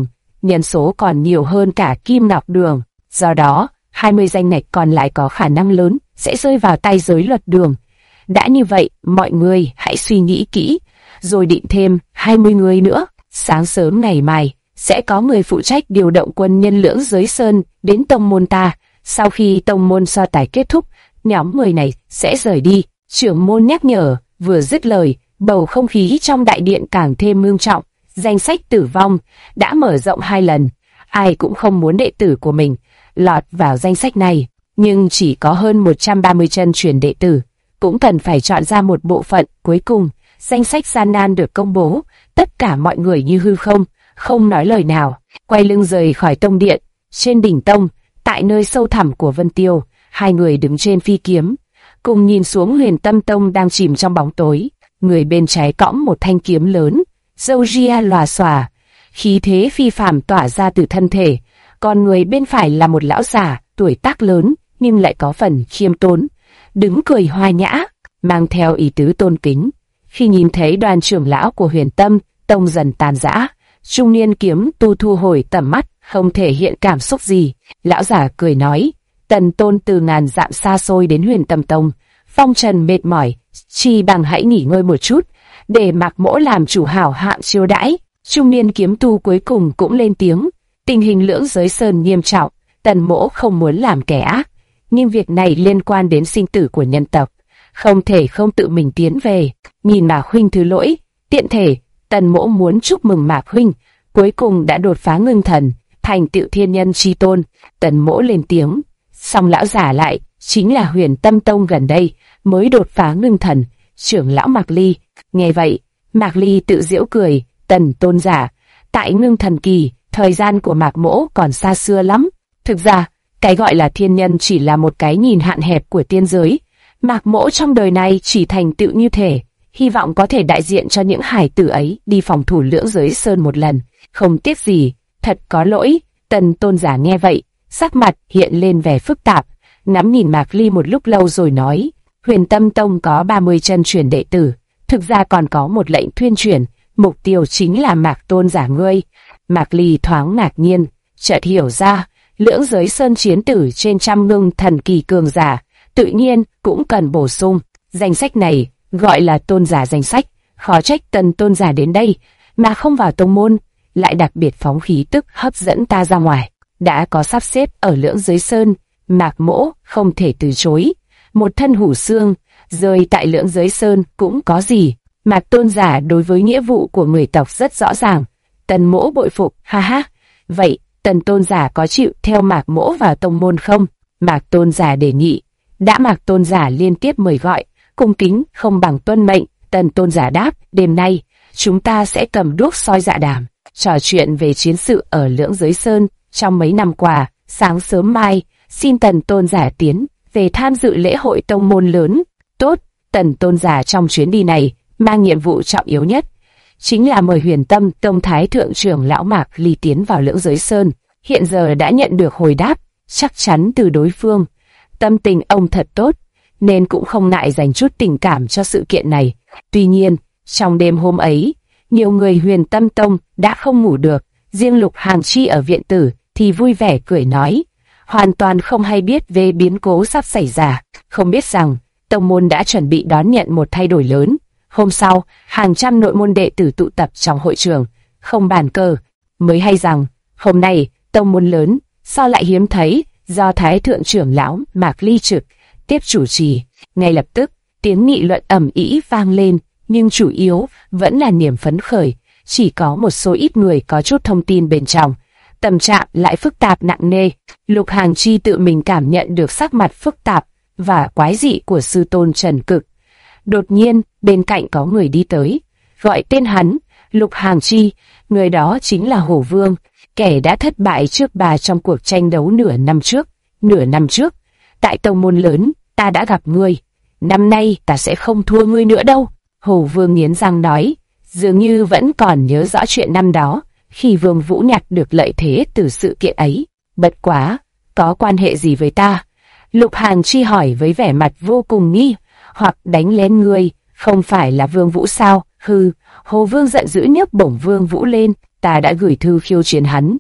nhân số còn nhiều hơn cả Kim Ngọc Đường. Do đó, 20 danh ngạch còn lại có khả năng lớn sẽ rơi vào tay giới luật đường. Đã như vậy, mọi người hãy suy nghĩ kỹ, rồi định thêm 20 người nữa. Sáng sớm ngày mai, sẽ có người phụ trách điều động quân nhân Lưỡng Giới Sơn đến tông môn ta. Sau khi tông môn so tài kết thúc, nhóm người này sẽ rời đi. Trưởng môn nhắc nhở. Vừa dứt lời, bầu không khí trong đại điện càng thêm ngưng trọng. Danh sách tử vong đã mở rộng 2 lần. Ai cũng không muốn đệ tử của mình lọt vào danh sách này, nhưng chỉ có hơn 130 chân truyền đệ tử, cũng cần phải chọn ra một bộ phận. Cuối cùng, danh sách gian nan được công bố. Tất cả mọi người như hư không, không nói lời nào, quay lưng rời khỏi tông điện. Trên đỉnh tông, tại nơi sâu thẳm của Vân Tiêu, 2 người đứng trên phi kiếm, cùng nhìn xuống Huyền Tâm Tông đang chìm trong bóng tối. Người bên trái cõng một thanh kiếm lớn, râu ria lòa xòa, khí thế phi phàm tỏa ra từ thân thể, còn người bên phải là một lão già, tuổi tác lớn nhưng lại có phần khiêm tốn, đứng cười hòa nhã, mang theo ý tứ tôn kính. Khi nhìn thấy đoàn trưởng lão của Huyền Tâm Tông dần tàn rã, trung niên kiếm tu thu hồi tầm mắt, không thể hiện cảm xúc gì. Lão giả cười nói, Tần Tôn từ ngàn dặm xa xôi đến Huyền Tâm Tông, phong trần mệt mỏi, chi bằng hãy nghỉ ngơi một chút, để Mạc Mỗ làm chủ hảo hạng chiêu đãi. Trung niên kiếm tu cuối cùng cũng lên tiếng, tình hình Lưỡng Giới Sơn nghiêm trọng, Tần Mỗ không muốn làm kẻ ác, nhưng việc này liên quan đến sinh tử của nhân tộc, không thể không tự mình tiến về. Nhìn Mạc huynh thứ lỗi, tiện thể Tần Mỗ muốn chúc mừng Mạc huynh cuối cùng đã đột phá ngưng thần, thành tựu thiên nhân chi tôn. Tần Mỗ lên tiếng, song lão giả lại chính là Huyền Tâm Tông gần đây mới đột phá ngưng thần, trưởng lão Mạc Ly. Nghe vậy, Mạc Ly tự giễu cười, Tần tôn giả, tại ngưng thần kỳ, thời gian của Mạc Mỗ còn xa xưa lắm. Thực ra, cái gọi là thiên nhân chỉ là một cái nhìn hạn hẹp của tiên giới. Mạc Mỗ trong đời này chỉ thành tựu như thể, hy vọng có thể đại diện cho những hải tử ấy đi phòng thủ Lưỡng Giới Sơn một lần. Không tiếc gì, thật có lỗi. Tần tôn giả nghe vậy, sắc mặt hiện lên vẻ phức tạp, nắm nhìn Mạc Ly một lúc lâu rồi nói, Huyền Tâm Tông có 30 chân truyền đệ tử, thực ra còn có một lệnh thuyên truyền, mục tiêu chính là Mạc tôn giả ngươi. Mạc Ly thoáng ngạc nhiên, chợt hiểu ra, Lưỡng Giới Sơn chiến tử trên trăm ngưng thần kỳ cường giả, tự nhiên cũng cần bổ sung. Danh sách này gọi là tôn giả danh sách, khó trách Tần tôn giả đến đây mà không vào tông môn, lại đặc biệt phóng khí tức hấp dẫn ta ra ngoài. Đã có sắp xếp ở Lưỡng Giới Sơn, Mạc Mỗ không thể từ chối. Một thân hủ xương rơi tại Lưỡng Giới Sơn cũng có gì. Mạc tôn giả đối với nghĩa vụ của người tộc rất rõ ràng. Tần Mỗ bội phục, ha ha. Vậy Tần tôn giả có chịu theo Mạc Mỗ vào tông môn không? Mạc tôn giả đề nghị. Đã Mạc tôn giả liên tiếp mời gọi, cung kính không bằng tuân mệnh. Tần tôn giả đáp, đêm nay chúng ta sẽ cầm đuốc soi dạ đàm, trò chuyện về chiến sự ở Lưỡng Giới Sơn trong mấy năm qua. Sáng sớm mai, xin Tần tôn giả tiến về tham dự lễ hội tông môn lớn. Tốt. Tần tôn giả trong chuyến đi này mang nhiệm vụ trọng yếu nhất, chính là mời Huyền Tâm Tông Thái thượng trưởng lão Mạc Ly tiến vào Lưỡng Giới Sơn. Hiện giờ đã nhận được hồi đáp chắc chắn từ đối phương. Tâm tình ông thật tốt, nên cũng không ngại dành chút tình cảm cho sự kiện này. Tuy nhiên, trong đêm hôm ấy, nhiều người Huyền Tâm Tông đã không ngủ được. Riêng Lục Hàng Chi ở viện tử thì vui vẻ cười nói, hoàn toàn không hay biết về biến cố sắp xảy ra, không biết rằng tông môn đã chuẩn bị đón nhận một thay đổi lớn. Hôm sau, hàng trăm nội môn đệ tử tụ tập trong hội trường, không bàn cờ, mới hay rằng hôm nay tông môn lớn sao lại hiếm thấy, do Thái thượng trưởng lão Mạc Ly trực tiếp chủ trì. Ngay lập tức, tiếng nghị luận ầm ĩ vang lên, nhưng chủ yếu vẫn là niềm phấn khởi. Chỉ có một số ít người có chút thông tin bên trong, tâm trạng lại phức tạp nặng nề. Lục Hàng Chi tự mình cảm nhận được sắc mặt phức tạp và quái dị của sư tôn Trần Cực. Đột nhiên, bên cạnh có người đi tới, gọi tên hắn. Lục Hàng Chi, người đó chính là Hổ Vương, kẻ đã thất bại trước bà trong cuộc tranh đấu nửa năm trước. Nửa năm trước, tại tông môn lớn, ta đã gặp ngươi. Năm nay ta sẽ không thua ngươi nữa đâu. Hổ Vương nghiến răng nói, dường như vẫn còn nhớ rõ chuyện năm đó, khi Vương Vũ nhặt được lợi thế từ sự kiện ấy. Bất quá, có quan hệ gì với ta? Lục Hàng Chi hỏi với vẻ mặt vô cùng nghi hoặc. Đánh lên ngươi, không phải là Vương Vũ sao? Hừ. Hồ Vương giận dữ nhấc bổng Vương Vũ lên, ta đã gửi thư khiêu chiến hắn,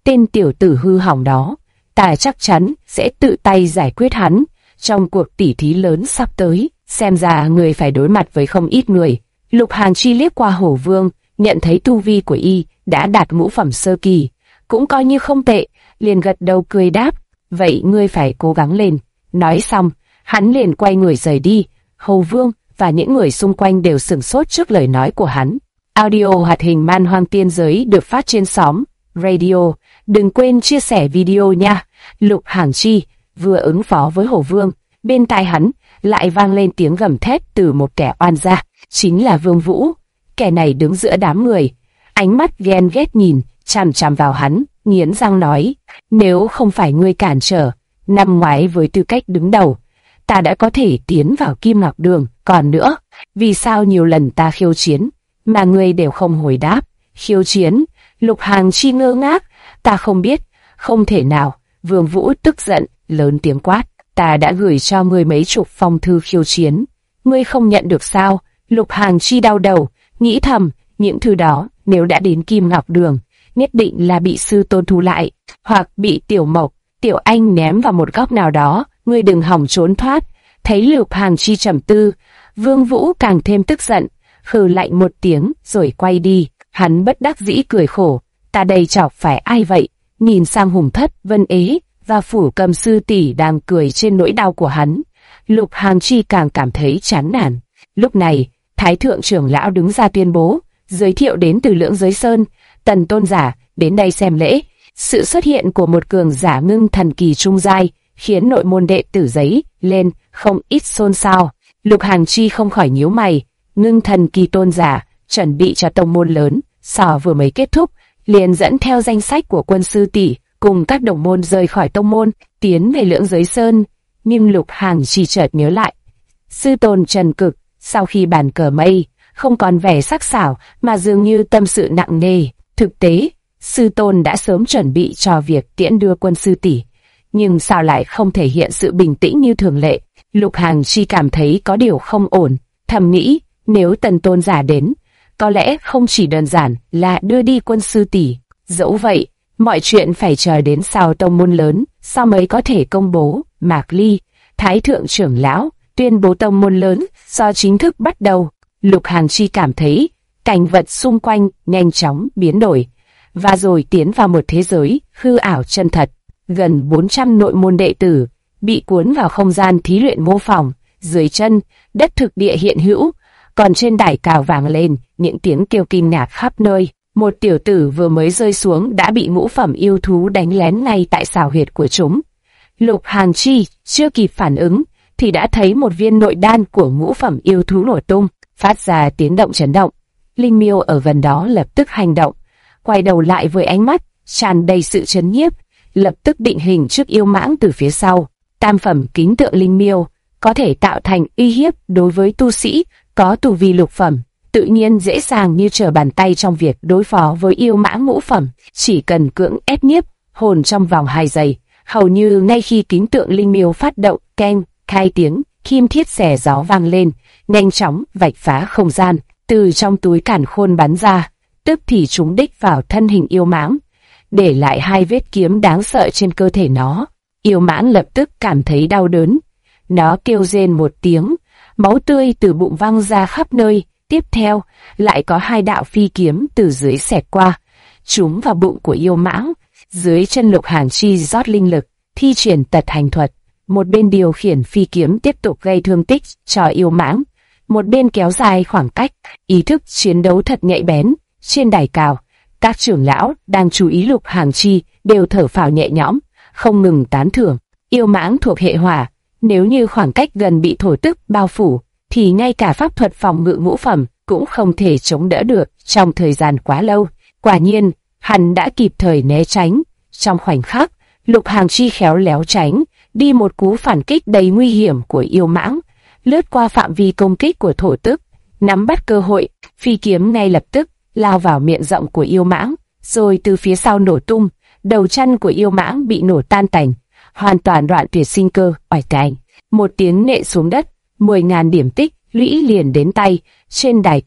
tên tiểu tử hư hỏng đó, ta chắc chắn sẽ tự tay giải quyết hắn trong cuộc tỉ thí lớn sắp tới. Xem ra người phải đối mặt với không ít người. Lục Hàn Chi liếc qua Hổ Vương, nhận thấy tu vi của y đã đạt ngũ phẩm sơ kỳ, cũng coi như không tệ, liền gật đầu cười đáp, vậy ngươi phải cố gắng lên. Nói xong, hắn liền quay người rời đi. Hổ Vương và những người xung quanh đều sửng sốt trước lời nói của hắn. Audio hoạt hình Man Hoang Tiên Giới được phát trên xóm Radio. Đừng quên chia sẻ video nha. Lục Hàn Chi vừa ứng phó với Hổ Vương, bên tai hắn lại vang lên tiếng gầm thét từ một kẻ oan gia, chính là Vương Vũ. Kẻ này đứng giữa đám người, ánh mắt ghen ghét nhìn chằm chằm vào hắn, nghiến răng nói: nếu không phải ngươi cản trở, năm ngoái với tư cách đứng đầu, ta đã có thể tiến vào Kim Ngọc Đường. Còn nữa, vì sao nhiều lần ta khiêu chiến mà ngươi đều không hồi đáp? Khiêu chiến? Lục Hàn Chi ngơ ngác, ta không biết, không thể nào. Vương Vũ tức giận, lớn tiếng quát, ta đã gửi cho ngươi mấy chục phong thư khiêu chiến, ngươi không nhận được sao? Lục Hàn Chi đau đầu, nghĩ thầm, những thư đó nếu đã đến Kim Ngọc Đường, nhất định là bị sư tôn thu lại, hoặc bị Tiểu Mộc, Tiểu Anh ném vào một góc nào đó, ngươi đừng hòng trốn thoát. Thấy Lục Hàn Chi trầm tư, Vương Vũ càng thêm tức giận, hừ lạnh một tiếng rồi quay đi. Hắn bất đắc dĩ cười khổ, ta đây chọc phải ai vậy? Nhìn sang Hùng Thất, Vân Ế và Phủ Cầm sư tỷ đang cười trên nỗi đau của hắn, Lục Hàn Chi càng cảm thấy chán nản. Lúc này, Thái thượng trưởng lão đứng ra tuyên bố, giới thiệu đến từ Lưỡng Giới Sơn, Tần tôn giả đến đây xem lễ. Sự xuất hiện của một cường giả ngưng thần kỳ trung giai khiến nội môn đệ tử giấy lên không ít xôn xao. Lục Hàn Chi không khỏi nhíu mày, ngưng thần kỳ tôn giả chuẩn bị cho tông môn lớn, sò vừa mới kết thúc, liền dẫn theo danh sách của quân sư tỷ cùng các đồng môn rời khỏi tông môn, tiến về Lưỡng Giới Sơn. Nhưng Lục Hàn Chi chợt nhớ lại, sư tôn Trần Cực sau khi bàn cờ mây không còn vẻ sắc sảo mà dường như tâm sự nặng nề. Thực tế, sư tôn đã sớm chuẩn bị cho việc tiễn đưa quân sư tỷ, nhưng sao lại không thể hiện sự bình tĩnh như thường lệ? Lục Hàn Chi cảm thấy có điều không ổn, thầm nghĩ nếu Tần tôn giả đến, có lẽ không chỉ đơn giản là đưa đi quân sư tỷ. Dẫu vậy, mọi chuyện phải chờ đến sau tông môn lớn, sau mới có thể công bố. Mạc Ly, Thái thượng trưởng lão, tuyên bố tông môn lớn do chính thức bắt đầu. Lục Hàn Chi cảm thấy cảnh vật xung quanh nhanh chóng biến đổi, và rồi tiến vào một thế giới hư ảo chân thật. Gần 400 nội môn đệ tử bị cuốn vào không gian thí luyện mô phỏng, dưới chân đất thực địa hiện hữu, còn trên đài cao vang lên những tiếng kêu kinh ngạc khắp nơi. Một tiểu tử vừa mới rơi xuống đã bị ngũ phẩm yêu thú đánh lén ngay tại xào huyệt của chúng. Lục Hàn Chi chưa kịp phản ứng thì đã thấy một viên nội đan của ngũ phẩm yêu thú nổ tung, phát ra tiếng động chấn động. Linh miêu ở gần đó lập tức hành động, quay đầu lại với ánh mắt tràn đầy sự chấn nhiếp, lập tức định hình trước yêu mãng từ phía sau. Tam phẩm kính tượng linh miêu có thể tạo thành uy hiếp đối với tu sĩ có tu vi lục phẩm, tự nhiên dễ dàng như trở bàn tay trong việc đối phó với yêu mãng ngũ phẩm. Chỉ cần cưỡng ép nhiếp hồn trong vòng 2 giây, hầu như ngay khi kính tượng linh miêu phát động, keng, hai tiếng kim thiết xẻ gió vang lên, nhanh chóng vạch phá không gian, từ trong túi cản khôn bắn ra, tức thì trúng đích vào thân hình yêu mãng, để lại 2 vết kiếm đáng sợ trên cơ thể nó. Yêu mãng lập tức cảm thấy đau đớn, nó kêu rên một tiếng, máu tươi từ bụng văng ra khắp nơi. Tiếp theo, lại có 2 đạo phi kiếm từ dưới xẹt qua, trúng vào bụng của yêu mãng. Dưới chân Lục Hàn Chi rót linh lực, thi triển tật hành thuật, một bên điều khiển phi kiếm tiếp tục gây thương tích cho yêu mãng, một bên kéo dài khoảng cách. Ý thức chiến đấu thật nhạy bén. Trên đài cao, các trưởng lão đang chú ý Lục Hàn Chi đều thở phào nhẹ nhõm, không ngừng tán thưởng. Yêu mãng thuộc hệ hỏa, nếu như khoảng cách gần bị thổ tức bao phủ, thì ngay cả pháp thuật phòng ngự ngũ phẩm cũng không thể chống đỡ được trong thời gian quá lâu. Quả nhiên, hắn đã kịp thời né tránh. Trong khoảnh khắc, Lục Hàn Chi khéo léo tránh đi một cú phản kích đầy nguy hiểm của yêu mãng, lướt qua phạm vi công kích của thổ tức, nắm bắt cơ hội, phi kiếm ngay lập tức lao vào miệng rộng của yêu mãng, rồi từ phía sau nổ tung. Đầu chân của yêu mãng bị nổ tan tành, hoàn toàn đoạn tuyệt sinh cơ. Oải cành, một tiếng nện xuống đất, 10.000 điểm tích lũy liền đến tay. Trên đài cao,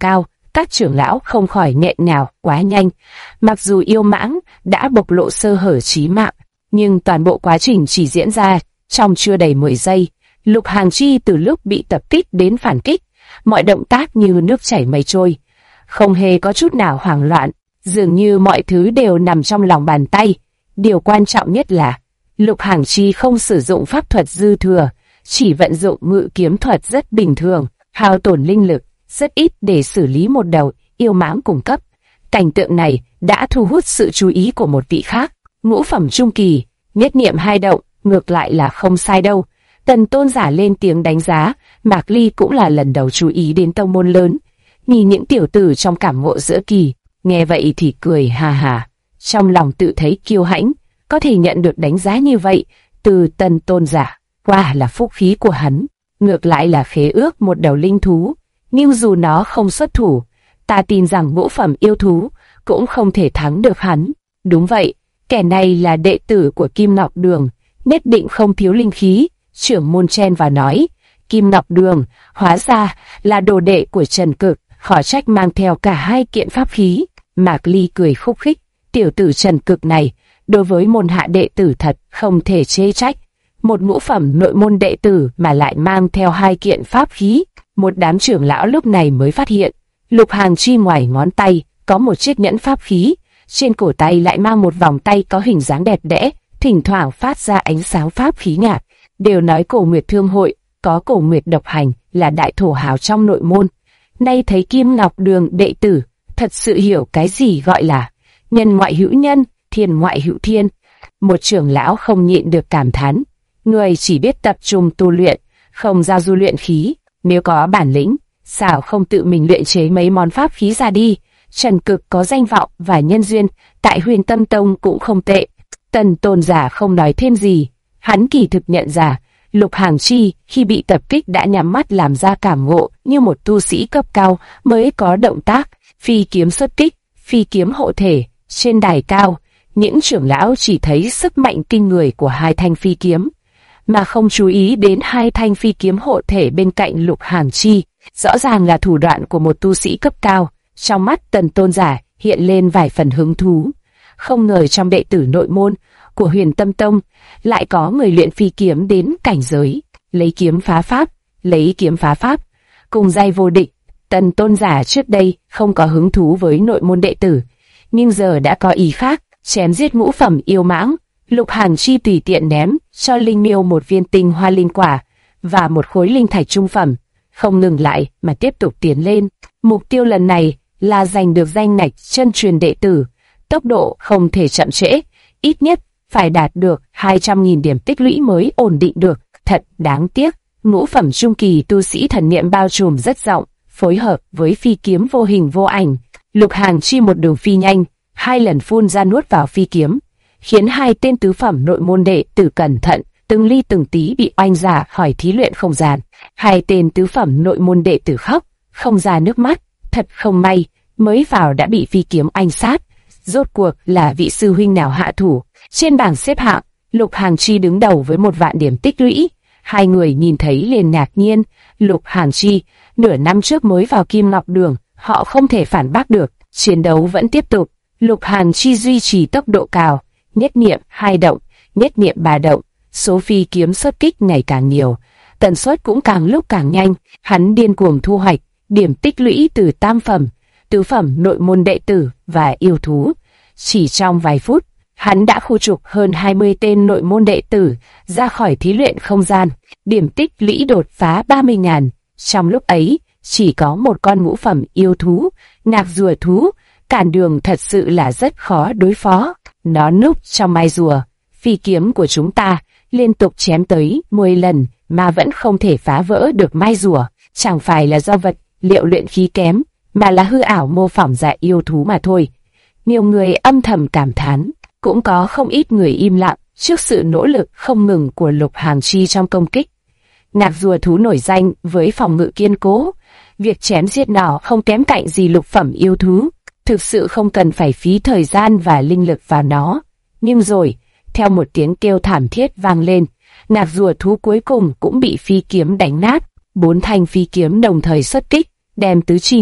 Các trưởng lão không khỏi nghẹn ngào quá nhanh. Mặc dù yêu mãng đã bộc lộ sơ hở chí mạng, nhưng toàn bộ quá trình chỉ diễn ra trong chưa đầy 10 giây. Lục Hàng Chi từ lúc bị tập kích đến phản kích, mọi động tác như nước chảy mây trôi, không hề có chút nào hoảng loạn, dường như mọi thứ đều nằm trong lòng bàn tay. Điều quan trọng nhất là Lục Hàng Chi không sử dụng pháp thuật dư thừa, chỉ vận dụng ngự kiếm thuật rất bình thường, hao tổn linh lực rất ít để xử lý một đầu yêu mãng cung cấp. Cảnh tượng này đã thu hút sự chú ý của một vị khác, ngũ phẩm trung kỳ, nhất niệm hai động, ngược lại là không sai đâu. Tần tôn giả lên tiếng đánh giá. Mạc Ly cũng là lần đầu chú ý đến tông môn lớn, nhìn những tiểu tử trong cảm ngộ giữa kỳ, nghe vậy thì cười hà hà, trong lòng tự thấy kiêu hãnh, có thể nhận được đánh giá như vậy từ Tần tôn giả, quả là phúc khí của hắn. Ngược lại là khế ước một đầu linh thú, nhưng dù nó không xuất thủ, ta tin rằng ngũ phẩm yêu thú cũng không thể thắng được hắn. Đúng vậy, kẻ này là đệ tử của Kim Ngọc Đường, nhất định không thiếu linh khí. Trưởng môn chen vào nói, Kim Ngọc Đường hóa ra là đồ đệ của Trần Cực, khó trách mang theo cả hai kiện pháp khí. Mạc Ly cười khúc khích, tiểu tử Trần Cực này đối với môn hạ đệ tử thật không thể chê trách. Một ngũ phẩm nội môn đệ tử mà lại mang theo hai kiện pháp khí. Một đám trưởng lão lúc này mới phát hiện, Lục Hàng Chi ngoài ngón tay có một chiếc nhẫn pháp khí, trên cổ tay lại mang một vòng tay có hình dáng đẹp đẽ, thỉnh thoảng phát ra ánh sáng pháp khí nhạt. Đều nói Cổ Nguyệt Thương Hội có Cổ Nguyệt Độc Hành là đại thổ hào trong nội môn. Nay thấy Kim Ngọc Đường đệ tử, thật sự hiểu cái gì gọi là nhân ngoại hữu nhân, thiên ngoại hữu thiên. Một trưởng lão không nhịn được cảm thán, người chỉ biết tập trung tu luyện, không giao du luyện khí, nếu có bản lĩnh, sao không tự mình luyện chế mấy món pháp khí ra đi. Trần Cực có danh vọng và nhân duyên tại Huyền Tâm Tông cũng không tệ. Tần tôn giả không nói thêm gì, hắn kỳ thực nhận ra Lục Hàng Chi khi bị tập kích đã nhắm mắt làm ra cảm ngộ như một tu sĩ cấp cao mới có động tác phi kiếm xuất kích, phi kiếm hộ thể. Trên đài cao, những trưởng lão chỉ thấy sức mạnh kinh người của hai thanh phi kiếm, mà không chú ý đến hai thanh phi kiếm hộ thể bên cạnh Lục Hàng Chi. Rõ ràng là thủ đoạn của một tu sĩ cấp cao. Trong mắt Tần tôn giả hiện lên vài phần hứng thú. Không ngờ trong đệ tử nội môn của Huyền Tâm Tông lại có người luyện phi kiếm đến cảnh giới lấy kiếm phá pháp, cùng giai vô địch. Tần tôn giả trước đây không có hứng thú với nội môn đệ tử, nhưng giờ đã có ý khác, chém giết ngũ phẩm yêu mãng. Lục Hàng Chi tùy tiện ném cho Linh Miêu một viên tinh hoa linh quả và một khối linh thạch trung phẩm, không ngừng lại mà tiếp tục tiến lên. Mục tiêu lần này là giành được danh ngạch chân truyền đệ tử, tốc độ không thể chậm trễ, ít nhất phải đạt được 200.000 điểm tích lũy mới ổn định được. Thật đáng tiếc, ngũ phẩm trung kỳ tu sĩ thần niệm bao trùm rất rộng, phối hợp với phi kiếm vô hình vô ảnh, Lục Hàng Chi một đường phi nhanh, 2 lần phun ra nuốt vào phi kiếm, khiến hai tên tứ phẩm nội môn đệ tử cẩn thận, từng ly từng tí bị oanh ra khỏi thí luyện không gian. Hai tên tứ phẩm nội môn đệ tử khóc không ra nước mắt, thật không may, mới vào đã bị phi kiếm oanh sát. Rốt cuộc là vị sư huynh nào hạ thủ? Trên bảng xếp hạng, Lục Hàng Chi đứng đầu với 1 vạn điểm tích lũy. Hai người nhìn thấy liền ngạc nhiên. Lục Hàng Chi nửa năm trước mới vào Kim Ngọc Đường, họ không thể phản bác được. Chiến đấu vẫn tiếp tục. Lục Hàng Chi duy trì tốc độ cao, nhất niệm 2 động, nhất niệm 3 động, số phi kiếm xuất kích ngày càng nhiều, tần suất cũng càng lúc càng nhanh. Hắn điên cuồng thu hoạch điểm tích lũy từ tam phẩm, tứ phẩm nội môn đệ tử và yêu thú. Chỉ trong vài phút, hắn đã khu trục hơn 20 tên nội môn đệ tử ra khỏi thí luyện không gian, điểm tích lũy đột phá 30.000. Trong lúc ấy, chỉ có một con ngũ phẩm yêu thú, nạc rùa thú, cản đường thật sự là rất khó đối phó. Nó núp trong mai rùa, phi kiếm của chúng ta liên tục chém tới 10 lần mà vẫn không thể phá vỡ được mai rùa. Chẳng phải là do vật liệu luyện khí kém, mà là hư ảo mô phỏng ra yêu thú mà thôi. Nhiều người âm thầm cảm thán, cũng có không ít người im lặng trước sự nỗ lực không ngừng của Lục Hàng Chi trong công kích. Nạc rùa thú nổi danh với phòng ngự kiên cố, việc chém giết nó không kém cạnh gì lục phẩm yêu thú, thực sự không cần phải phí thời gian và linh lực vào nó. Nhưng rồi, theo một tiếng kêu thảm thiết vang lên, nạc rùa thú cuối cùng cũng bị phi kiếm đánh nát. 4 thanh phi kiếm đồng thời xuất kích, đem tứ chi ngạc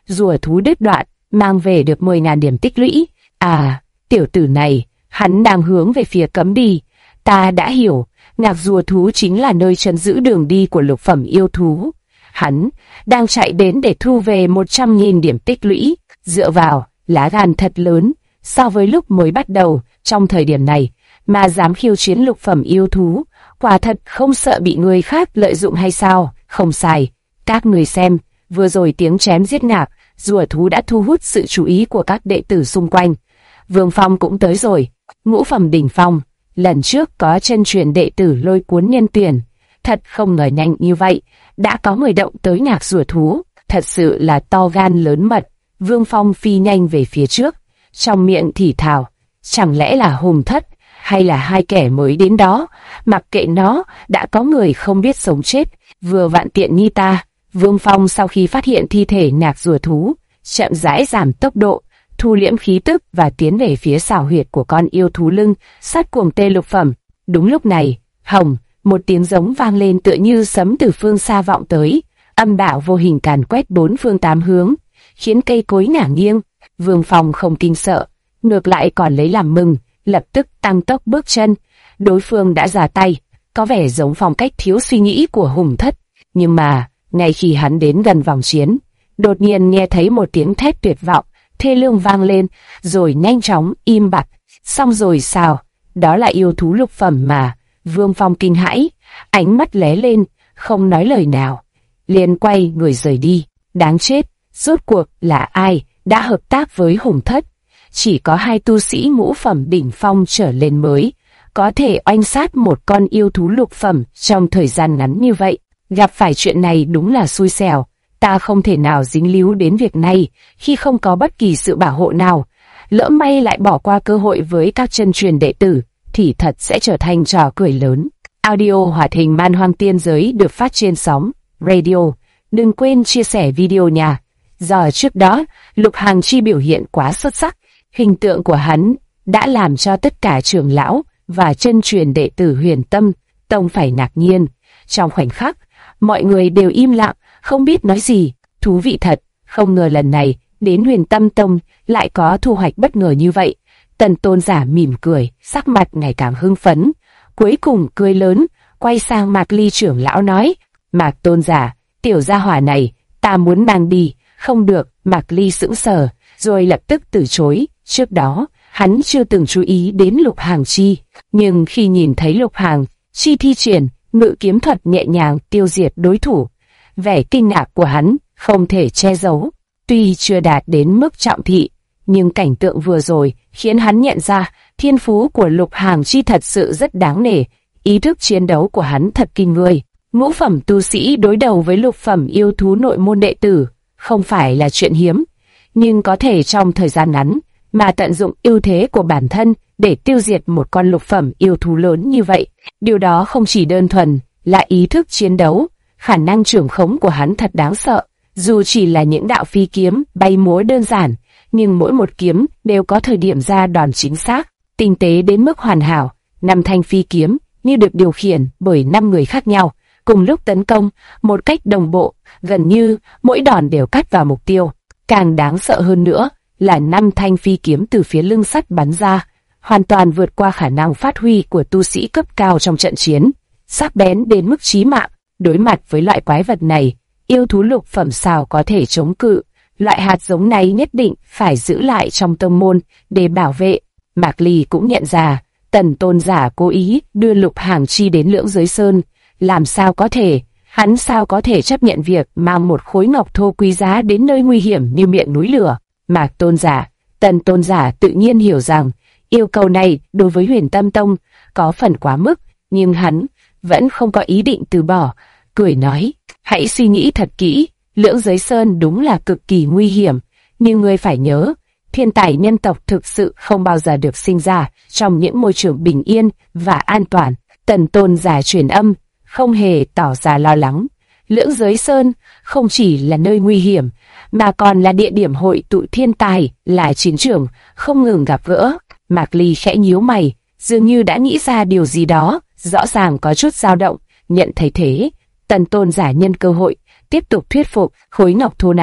rùa thú đứt đoạn, mang về được 10.000 điểm tích lũy. À, tiểu tử này, hắn đang hướng về phía cấm đi. Ta đã hiểu, ngạc rùa thú chính là nơi trấn giữ đường đi của lục phẩm yêu thú. Hắn đang chạy đến để thu về 100.000 điểm tích lũy. Dựa vào, lá gan thật lớn, so với lúc mới bắt đầu, trong thời điểm này, mà dám khiêu chiến lục phẩm yêu thú, quả thật không sợ bị người khác lợi dụng hay sao? Không sai, các người xem, vừa rồi tiếng chém giết ngạc, rùa thú đã thu hút sự chú ý của các đệ tử xung quanh. Vương Phong cũng tới rồi, ngũ phẩm đỉnh phong, lần trước có chân truyền đệ tử lôi cuốn nhân tuyển, thật không ngờ nhanh như vậy, đã có người động tới ngạc rùa thú, thật sự là to gan lớn mật. Vương Phong phi nhanh về phía trước, trong miệng thì thào, chẳng lẽ là Hùng Thất, hay là hai kẻ mới đến đó, mặc kệ nó, đã có người không biết sống chết, vừa vặn tiện nghi ta. Vương Phong sau khi phát hiện thi thể ngạc rùa thú, chậm rãi giảm tốc độ, thu liễm khí tức và tiến về phía xảo huyệt của con yêu thú lưng, sát cuồng tê lục phẩm. Đúng lúc này, hồng, một tiếng giống vang lên tựa như sấm từ phương xa vọng tới, âm bạo vô hình càn quét bốn phương tám hướng, khiến cây cối ngả nghiêng. Vương Phong không kinh sợ, ngược lại còn lấy làm mừng, lập tức tăng tốc bước chân. Đối phương đã ra tay, có vẻ giống phong cách thiếu suy nghĩ của Hùng Thất, nhưng mà ngay khi hắn đến gần vòng chiến, đột nhiên nghe thấy một tiếng thét tuyệt vọng, thê lương vang lên, rồi nhanh chóng im bặt. Xong rồi sao? Đó là yêu thú lục phẩm mà. Vương Phong kinh hãi, ánh mắt lóe lên, không nói lời nào, liền quay người rời đi. Đáng chết, rốt cuộc là ai đã hợp tác với Hùng Thất? Chỉ có hai tu sĩ ngũ phẩm đỉnh phong trở lên mới có thể oanh sát một con yêu thú lục phẩm trong thời gian ngắn như vậy. Gặp phải chuyện này đúng là xui xẻo, ta không thể nào dính líu đến việc này khi không có bất kỳ sự bảo hộ nào. Lỡ may lại bỏ qua cơ hội với các chân truyền đệ tử, thì thật sẽ trở thành trò cười lớn. Audio hoạt hình Man Hoang Tiên Giới được phát trên sóng radio. Đừng quên chia sẻ video nha. Do trước đó, Lục Hàng Chi biểu hiện quá xuất sắc, hình tượng của hắn đã làm cho tất cả trưởng lão và chân truyền đệ tử Huyền Tâm Tông phải ngạc nhiên. Trong khoảnh khắc, mọi người đều im lặng, không biết nói gì. Thú vị thật, không ngờ lần này đến Huyền Tâm Tông lại có thu hoạch bất ngờ như vậy. Tần Tôn giả mỉm cười, sắc mặt ngày càng hưng phấn, cuối cùng cười lớn, quay sang Mạc Ly trưởng lão nói: Mạc Tôn giả, tiểu gia hỏa này ta muốn mang đi. Không được. Mạc Ly sững sờ, rồi lập tức từ chối. Trước đó hắn chưa từng chú ý đến Lục Hàng Chi, nhưng khi nhìn thấy Lục Hàng Chi thi triển ngự kiếm thuật nhẹ nhàng tiêu diệt đối thủ, vẻ kinh ngạc của hắn không thể che giấu. Tuy chưa đạt đến mức trọng thị, nhưng cảnh tượng vừa rồi khiến hắn nhận ra thiên phú của Lục Hàng Chi thật sự rất đáng nể. Ý thức chiến đấu của hắn thật kinh người. Ngũ phẩm tu sĩ đối đầu với lục phẩm yêu thú nội môn đệ tử không phải là chuyện hiếm, nhưng có thể trong thời gian ngắn mà tận dụng ưu thế của bản thân để tiêu diệt một con lục phẩm yêu thú lớn như vậy, điều đó không chỉ đơn thuần là ý thức chiến đấu, khả năng trưởng khống của hắn thật đáng sợ. Dù chỉ là những đạo phi kiếm bay múa đơn giản, nhưng mỗi một kiếm đều có thời điểm ra đòn chính xác, tinh tế đến mức hoàn hảo. 5 thanh phi kiếm như được điều khiển bởi 5 người khác nhau, cùng lúc tấn công một cách đồng bộ, gần như mỗi đòn đều cắt vào mục tiêu. Càng đáng sợ hơn nữa là 5 thanh phi kiếm từ phía lưng sắt bắn ra, hoàn toàn vượt qua khả năng phát huy của tu sĩ cấp cao trong trận chiến, sắc bén đến mức chí mạng. Đối mặt với loại quái vật này, yêu thú lục phẩm sao có thể chống cự? Loại hạt giống này nhất định phải giữ lại trong tông môn để bảo vệ. Mạc Ly cũng nhận ra, Tần Tôn giả cố ý đưa Lục Hàng Chi đến Lưỡng Giới Sơn. Làm sao có thể? Hắn sao có thể chấp nhận việc mang một khối ngọc thô quý giá đến nơi nguy hiểm như miệng núi lửa? Mạc Tôn giả, Tần Tôn giả tự nhiên hiểu rằng yêu cầu này đối với Huyền Tâm Tông có phần quá mức, nhưng hắn vẫn không có ý định từ bỏ, cười nói: hãy suy nghĩ thật kỹ, Lưỡng Giới Sơn đúng là cực kỳ nguy hiểm, nhưng ngươi phải nhớ, thiên tài nhân tộc thực sự không bao giờ được sinh ra trong những môi trường bình yên và an toàn. Tần Tôn giả truyền âm, không hề tỏ ra lo lắng. Lưỡng Giới Sơn không chỉ là nơi nguy hiểm, mà còn là địa điểm hội tụ thiên tài, là chiến trường không ngừng gặp gỡ. Mạc Ly khẽ nhíu mày, dường như đã nghĩ ra điều gì đó, rõ ràng có chút dao động. Nhận thấy thế, Tần Tôn giả nhân cơ hội tiếp tục thuyết phục: khối ngọc thô này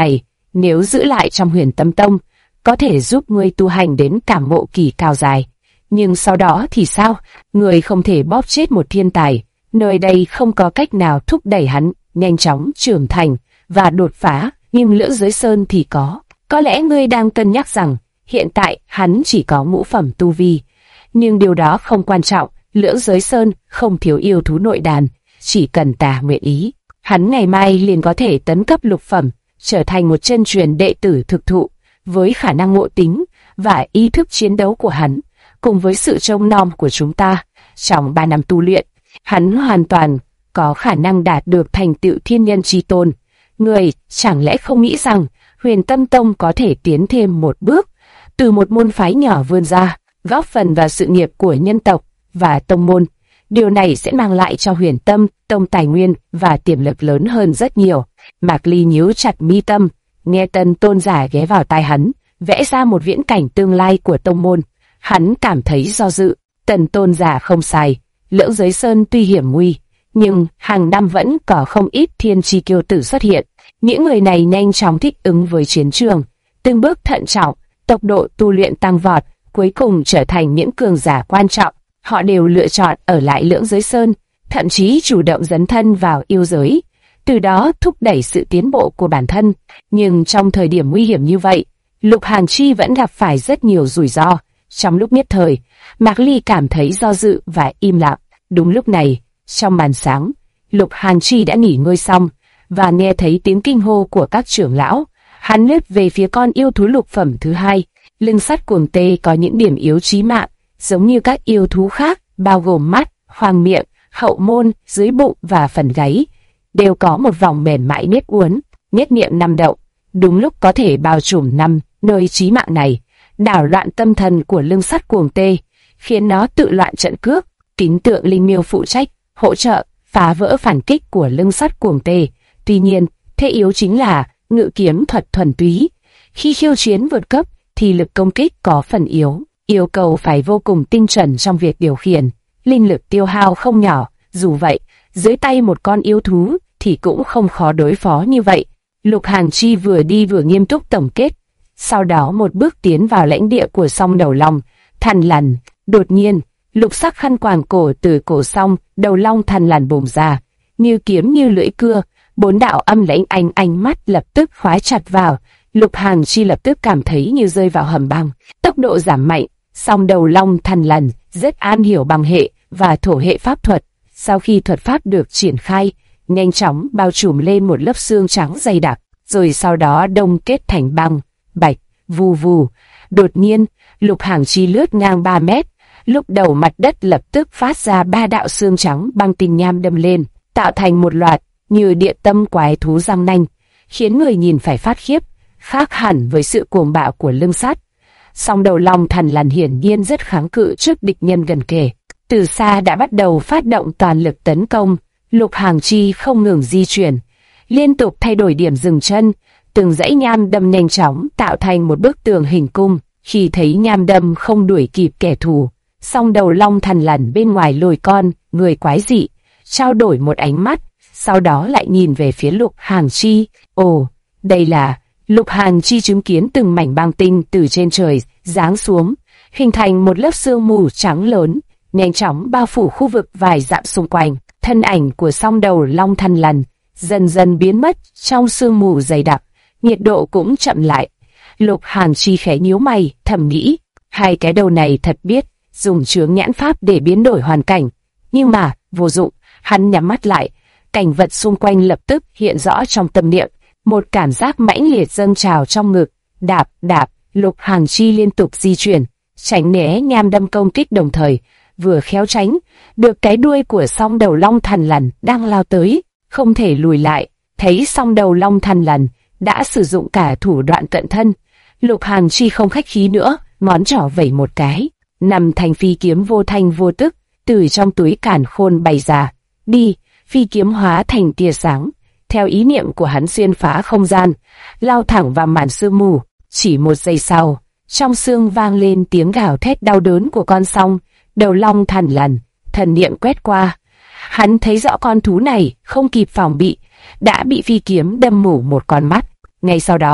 nếu giữ lại trong Huyền Tâm Tông, có thể giúp ngươi tu hành đến cảm ngộ kỳ cao dài. Nhưng sau đó thì sao? Ngươi không thể bóp chết một thiên tài, nơi đây không có cách nào thúc đẩy hắn nhanh chóng trưởng thành và đột phá, nhưng Lưỡng Giới Sơn thì có. Có lẽ ngươi đang cân nhắc rằng hiện tại hắn chỉ có ngũ phẩm tu vi, nhưng điều đó không quan trọng. Lưỡng Giới Sơn không thiếu yêu thú nội đàn, chỉ cần ta nguyện ý, hắn ngày mai liền có thể tấn cấp lục phẩm, trở thành một chân truyền đệ tử thực thụ. Với khả năng ngộ tính và ý thức chiến đấu của hắn, cùng với sự trông nom của chúng ta, trong 3 năm tu luyện, hắn hoàn toàn có khả năng đạt được thành tựu thiên nhân chi tôn. Người chẳng lẽ không nghĩ rằng Huyền Tâm Tông có thể tiến thêm một bước, từ một môn phái nhỏ vươn ra, góp phần vào sự nghiệp của nhân tộc và tông môn. Điều này sẽ mang lại cho Huyền Tâm Tông tài nguyên và tiềm lực lớn hơn rất nhiều. Mạc Ly nhíu chặt mi tâm, nghe Tần tôn giả ghé vào tai hắn, vẽ ra một viễn cảnh tương lai của tông môn. Hắn cảm thấy do dự. Tần tôn giả không sai, Lưỡng Giới Sơn tuy hiểm nguy, nhưng hàng năm vẫn có không ít thiên chi kiêu tử xuất hiện. Những người này nhanh chóng thích ứng với chiến trường, từng bước thận trọng, tốc độ tu luyện tăng vọt, cuối cùng trở thành những cường giả quan trọng. Họ đều lựa chọn ở lại Lưỡng Giới Sơn, thậm chí chủ động dấn thân vào yêu giới, từ đó thúc đẩy sự tiến bộ của bản thân. Nhưng trong thời điểm nguy hiểm như vậy, Lục Hàn Chi vẫn gặp phải rất nhiều rủi ro. Trong lúc nhất thời, Mạc Ly cảm thấy do dự và im lặng. Đúng lúc này, trong màn sáng, Lục Hàn Chi đã nghỉ ngơi xong và nghe thấy tiếng kinh hô của các trưởng lão. Hắn lướt về phía con yêu thú lục phẩm thứ hai. Lưng sắt cuồng tê có những điểm yếu chí mạng, giống như các yêu thú khác, bao gồm mắt, khoang miệng, hậu môn, dưới bụng và phần gáy, đều có một vòng mềm mại nếp uốn. Nhất niệm năm động, đúng lúc có thể bao trùm năm nơi chí mạng này, đảo loạn tâm thần của lưng sắt cuồng tê, khiến nó tự loạn trận cước. Tín tượng linh miêu phụ trách hỗ trợ phá vỡ phản kích của lưng sắt cuồng tê. Tuy nhiên, thế yếu chính là ngự kiếm thuật thuần túy. Khi khiêu chiến vượt cấp thì lực công kích có phần yếu, yêu cầu phải vô cùng tinh chuẩn trong việc điều khiển, linh lực tiêu hao không nhỏ. Dù vậy, dưới tay một con yêu thú thì cũng không khó đối phó như vậy. Lục Hàn Chi vừa đi vừa nghiêm túc tổng kết, sau đó một bước tiến vào lãnh địa của Song Đầu Long Thần Lằn. Đột nhiên, lục sắc khăn quàng cổ từ cổ Song Đầu Long Thần Lằn bùng ra, như kiếm như lưỡi cưa, 4 đạo âm lãnh ánh mắt lập tức khóa chặt vào. Lục Hàn Chi lập tức cảm thấy như rơi vào hầm băng, tốc độ giảm mạnh. Song Đầu Long Thần Lằn rất am hiểu băng hệ và thổ hệ pháp thuật. Sau khi thuật pháp được triển khai, nhanh chóng bao trùm lên một lớp xương trắng dày đặc, rồi sau đó đông kết thành băng, bạch, vù vù. Đột nhiên, Lục Hàn Chi lướt ngang 3 mét, lúc đầu mặt đất lập tức phát ra 3 đạo xương trắng băng tinh nham đâm lên, tạo thành một loạt như địa tâm quái thú răng nanh, khiến người nhìn phải phát khiếp, khác hẳn với sự cuồng bạo của lưng sắt. Song Đầu Long Thần Lằn hiển nhiên rất kháng cự trước địch nhân gần kề, từ xa đã bắt đầu phát động toàn lực tấn công. Lục Hàn Chi không ngừng di chuyển, liên tục thay đổi điểm dừng chân, từng dãy nham đâm nhanh chóng tạo thành một bức tường hình cung. Khi thấy nham đâm không đuổi kịp kẻ thù, Song Đầu Long Thần Lằn bên ngoài lồi con người quái dị, trao đổi một ánh mắt, sau đó lại nhìn về phía Lục Hàn Chi. Ồ, đây là... Lục Hàn Chi chứng kiến từng mảnh băng tinh từ trên trời giáng xuống, hình thành một lớp sương mù trắng lớn, nhanh chóng bao phủ khu vực vài dặm xung quanh. Thân ảnh của Song Đầu Long Thần Lằn dần dần biến mất trong sương mù dày đặc, nhiệt độ cũng chậm lại. Lục Hàn Chi khẽ nhíu mày, thầm nghĩ, hai cái đầu này thật biết dùng chướng nhãn pháp để biến đổi hoàn cảnh, nhưng mà vô dụng. Hắn nhắm mắt lại, cảnh vật xung quanh lập tức hiện rõ trong tâm niệm. Một cảm giác mãnh liệt dâng trào trong ngực. Đạp đạp, Lục Hàn Chi liên tục di chuyển, tránh né nham đâm công kích, đồng thời vừa khéo tránh được cái đuôi của Song Đầu Long Thần Lằn đang lao tới, không thể lùi lại. Thấy Song Đầu Long Thần Lằn đã sử dụng cả thủ đoạn cận thân, Lục Hàn Chi không khách khí nữa, ngón trỏ vẩy một cái, nằm thành phi kiếm vô thanh vô tức từ trong túi càn khôn bày ra. Đi, phi kiếm hóa thành tia sáng, theo ý niệm của hắn xuyên phá không gian, lao thẳng vào màn sương mù. Chỉ một giây sau, trong sương vang lên tiếng gào thét đau đớn của con Song Đầu Long Thần Lằn. Thần niệm quét qua, hắn thấy rõ con thú này không kịp phòng bị, đã bị phi kiếm đâm mù một con mắt. Ngay sau đó,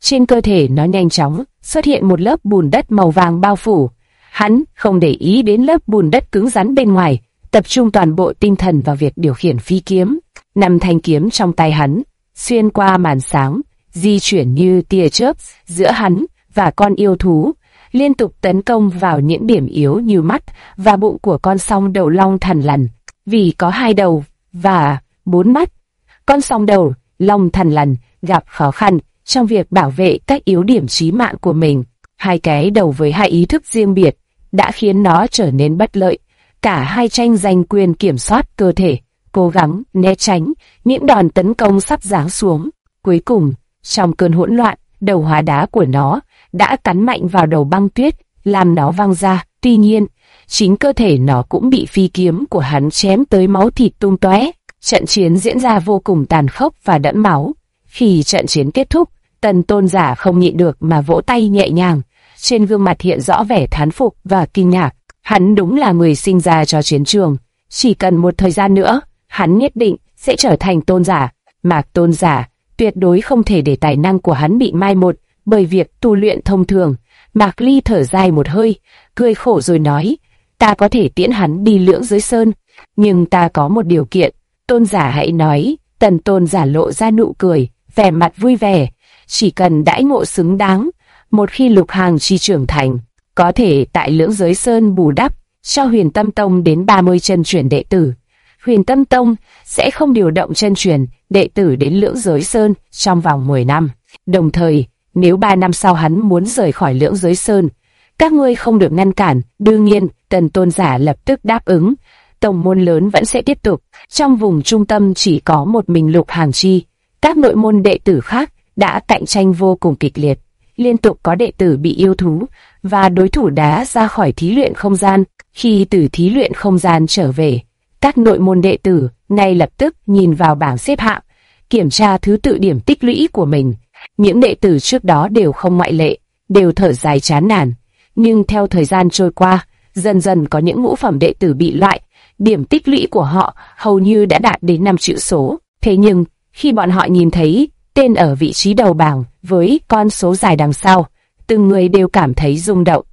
Trên cơ thể nó nhanh chóng xuất hiện một lớp bùn đất màu vàng bao phủ. Hắn không để ý đến lớp bùn đất cứng rắn bên ngoài, tập trung toàn bộ tinh thần vào việc điều khiển phi kiếm. 5 thanh kiếm trong tay hắn xuyên qua màn sáng, di chuyển như tia chớp giữa hắn và con yêu thú, liên tục tấn công vào những điểm yếu như mắt và bụng của con song đầu long thằn lằn. Vì có 2 đầu và 4 mắt, con song đầu long thằn lằn gặp khó khăn trong việc bảo vệ các yếu điểm chí mạng của mình. 2 cái đầu với 2 ý thức riêng biệt đã khiến nó trở nên bất lợi. Cả hai tranh giành quyền kiểm soát cơ thể, cố gắng né tránh những đòn tấn công sắp giáng xuống. Cuối cùng, trong cơn hỗn loạn, đầu hóa đá của nó đã cắn mạnh vào đầu băng tuyết, làm nó văng ra. Tuy nhiên, chính cơ thể nó cũng bị phi kiếm của hắn chém tới máu thịt tung tóe. Trận chiến diễn ra vô cùng tàn khốc và đẫm máu. Khi trận chiến kết thúc, Tần Tôn giả không nhịn được mà vỗ tay nhẹ nhàng. Trên gương mặt hiện rõ vẻ thán phục và kinh ngạc. Hắn đúng là người sinh ra cho chiến trường. Chỉ cần một thời gian nữa, hắn nhất định sẽ trở thành tôn giả. Mạc tôn giả tuyệt đối không thể để tài năng của hắn bị mai một bởi việc tu luyện thông thường. Mạc Ly thở dài một hơi, cười khổ rồi nói, ta có thể tiễn hắn đi Lưỡng Giới Sơn, nhưng ta có một điều kiện. Tôn giả hãy nói. Tần tôn giả lộ ra nụ cười, vẻ mặt vui vẻ. Chỉ cần đãi ngộ xứng đáng, một khi Lục Hàng Chi trưởng thành, có thể tại Lưỡng Giới Sơn bù đắp cho Huyền Tâm Tông đến 30 chân truyền đệ tử. Huyền Tâm Tông sẽ không điều động chân truyền đệ tử đến Lưỡng Giới Sơn trong vòng 10 năm. Đồng thời, nếu 3 năm sau hắn muốn rời khỏi Lưỡng Giới Sơn, các ngươi không được ngăn cản. Đương nhiên, Tần tôn giả lập tức đáp ứng. Tông môn lớn vẫn sẽ tiếp tục. Trong vùng trung tâm chỉ có một mình Lục Hàng Chi. Các nội môn đệ tử khác đã cạnh tranh vô cùng kịch liệt. Liên tục có đệ tử bị yêu thú và đối thủ đá ra khỏi thí luyện không gian. Khi từ thí luyện không gian trở về, các nội môn đệ tử ngay lập tức nhìn vào bảng xếp hạng, kiểm tra thứ tự điểm tích lũy của mình. Những đệ tử trước đó đều không ngoại lệ, đều thở dài chán nản. Nhưng theo thời gian trôi qua, dần dần có những ngũ phẩm đệ tử bị loại, điểm tích lũy của họ hầu như đã đạt đến 5 chữ số. Thế nhưng, khi bọn họ nhìn thấy tên ở vị trí đầu bảng với con số dài đằng sau, từng người đều cảm thấy rung động.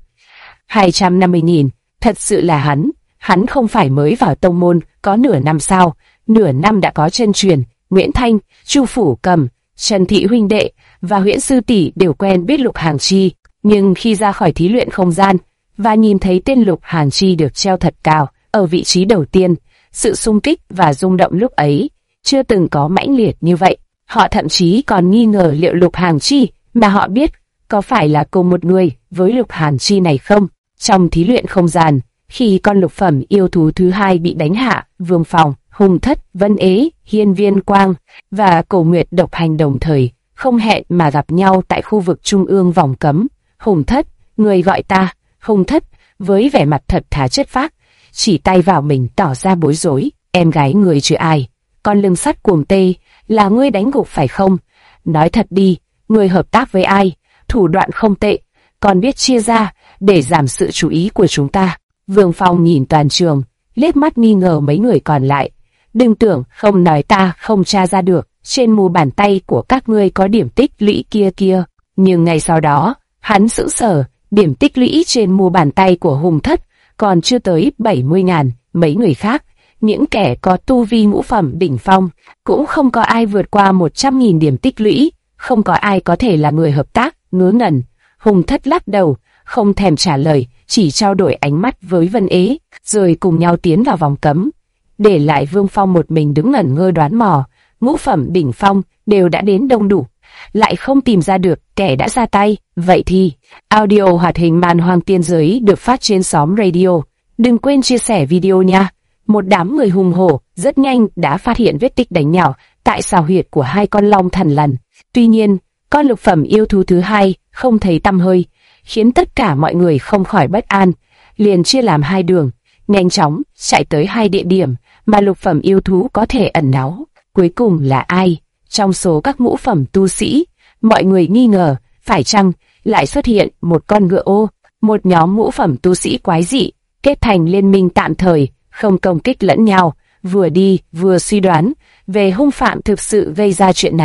250.000, thật sự là hắn không phải mới vào tông môn có nửa năm sao, nửa năm đã có chân truyền. Nguyễn Thanh, Chu Phủ Cầm, Trần Thị huynh đệ và Huyễn sư tỷ đều quen biết Lục Hàng Chi, nhưng khi ra khỏi thí luyện không gian và nhìn thấy tên Lục Hàng Chi được treo thật cao ở vị trí đầu tiên, sự xung kích và rung động lúc ấy chưa từng có mãnh liệt như vậy. Họ thậm chí còn nghi ngờ liệu Lục Hàng Chi mà họ biết có phải là cùng một người với Lục Hàng Chi này không. Trong thí luyện không gian, khi con lục phẩm yêu thú thứ 2 bị đánh hạ, Vương Phòng, Hùng Thất, Vân Ế, Hiên Viên Quang và Cổ Nguyệt Độc Hành đồng thời không hẹn mà gặp nhau tại khu vực trung ương vòng cấm. Hùng Thất, người gọi ta. Hùng Thất với vẻ mặt thật thà chất phác, chỉ tay vào mình tỏ ra bối rối. Em gái người chứ ai? Con lưng sắt cuồng tê, là ngươi đánh gục phải không? Nói thật đi, ngươi hợp tác với ai? Thủ đoạn không tệ, còn biết chia ra để giảm sự chú ý của chúng ta. Vương Phong nhìn toàn trường, liếc mắt nghi ngờ mấy người còn lại. Đừng tưởng không nói ta không tra ra được, trên mu bàn tay của các ngươi có điểm tích lũy kia. Nhưng ngày sau đó, hắn sững sờ, điểm tích lũy trên mu bàn tay của Hùng Thất còn chưa tới 70.000. Mấy người khác, những kẻ có tu vi ngũ phẩm đỉnh phong, cũng không có ai vượt qua 100.000 điểm tích lũy, không có ai có thể là người hợp tác. Ngớ ngẩn, Hùng Thất lắc đầu, không thèm trả lời, chỉ trao đổi ánh mắt với Vân Ế, rồi cùng nhau tiến vào vòng cấm. Để lại Vương Phong một mình đứng ngẩn ngơ đoán mò. Ngũ phẩm đỉnh phong đều đã đến đông đủ, lại không tìm ra được kẻ đã ra tay. Vậy thì, audio hoạt hình Man Hoang Tiên Giới được phát trên xóm radio. Đừng quên chia sẻ video nha. Một đám người hùng hổ rất nhanh đã phát hiện vết tích đánh nhau tại xào huyệt của 2 con long thằn lằn. Tuy nhiên, con lục phẩm yêu thú thứ 2 không thấy tăm hơi, khiến tất cả mọi người không khỏi bất an. Liền chia làm 2 đường, nhanh chóng chạy tới 2 địa điểm mà lục phẩm yêu thú có thể ẩn náu. Cuối cùng là ai? Trong số các ngũ phẩm tu sĩ, mọi người nghi ngờ, phải chăng lại xuất hiện một con ngựa ô? Một nhóm ngũ phẩm tu sĩ quái dị, kết thành liên minh tạm thời, không công kích lẫn nhau, vừa đi vừa suy đoán về hung phạm thực sự gây ra chuyện này.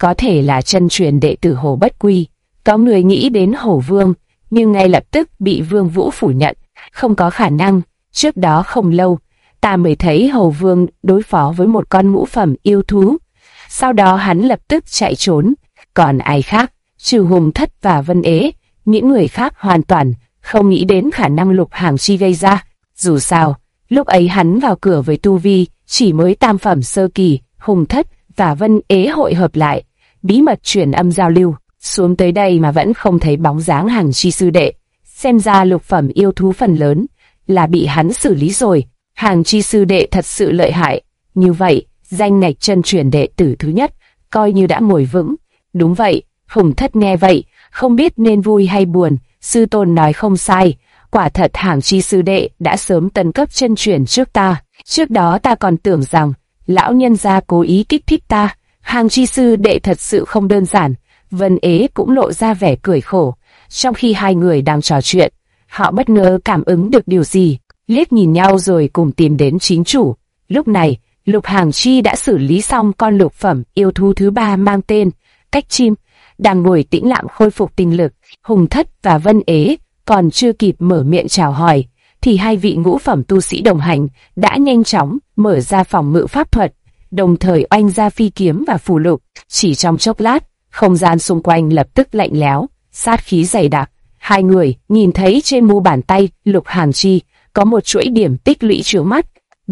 có thể là chân truyền đệ tử Hồ Bất Quy. Có người nghĩ đến Hổ Vương, nhưng ngay lập tức bị Vương Vũ phủ nhận, không có khả năng. Trước đó không lâu, ta mới thấy Hổ Vương đối phó với một con ngũ phẩm yêu thú. Sau đó hắn lập tức chạy trốn. Còn ai khác, trừ Hùng Thất và Vân Ế, những người khác hoàn toàn không nghĩ đến khả năng Lục Hàng Chi gây ra. Dù sao, lúc ấy hắn vào cửa với tu vi chỉ mới tam phẩm sơ kỳ. Hùng Thất và Vân Ế hội hợp lại, bí mật truyền âm giao lưu, xuống tới đây mà vẫn không thấy bóng dáng Hàng Chi sư đệ. Xem ra lục phẩm yêu thú phần lớn là bị hắn xử lý rồi. Hàng Chi sư đệ thật sự lợi hại. Như vậy, danh ngạch chân truyền đệ tử thứ nhất coi như đã ngồi vững. Đúng vậy, Hùng Thất nghe vậy, không biết nên vui hay buồn. Sư tôn nói không sai, quả thật Hàng Chi sư đệ đã sớm tấn cấp chân truyền trước ta. Trước đó ta còn tưởng rằng lão nhân gia cố ý kích thích ta. Hàng Chi sư đệ thật sự không đơn giản. Vân Ế cũng lộ ra vẻ cười khổ. Trong khi hai người đang trò chuyện, họ bất ngờ cảm ứng được điều gì, liếc nhìn nhau rồi cùng tìm đến chính chủ. Lúc này, Lục Hàng Chi đã xử lý xong con lục phẩm yêu thú thứ ba mang tên Cách Chim, đang ngồi tĩnh lặng khôi phục tinh lực. Hùng Thất và Vân Ế còn chưa kịp mở miệng chào hỏi, thì hai vị ngũ phẩm tu sĩ đồng hành đã nhanh chóng mở ra phòng ngự pháp thuật, đồng thời oanh ra phi kiếm và phù lục. Chỉ trong chốc lát, không gian xung quanh lập tức lạnh lẽo, sát khí dày đặc. Hai người nhìn thấy trên mu bàn tay Lục Hàng Chi có một chuỗi điểm tích lũy chói mắt,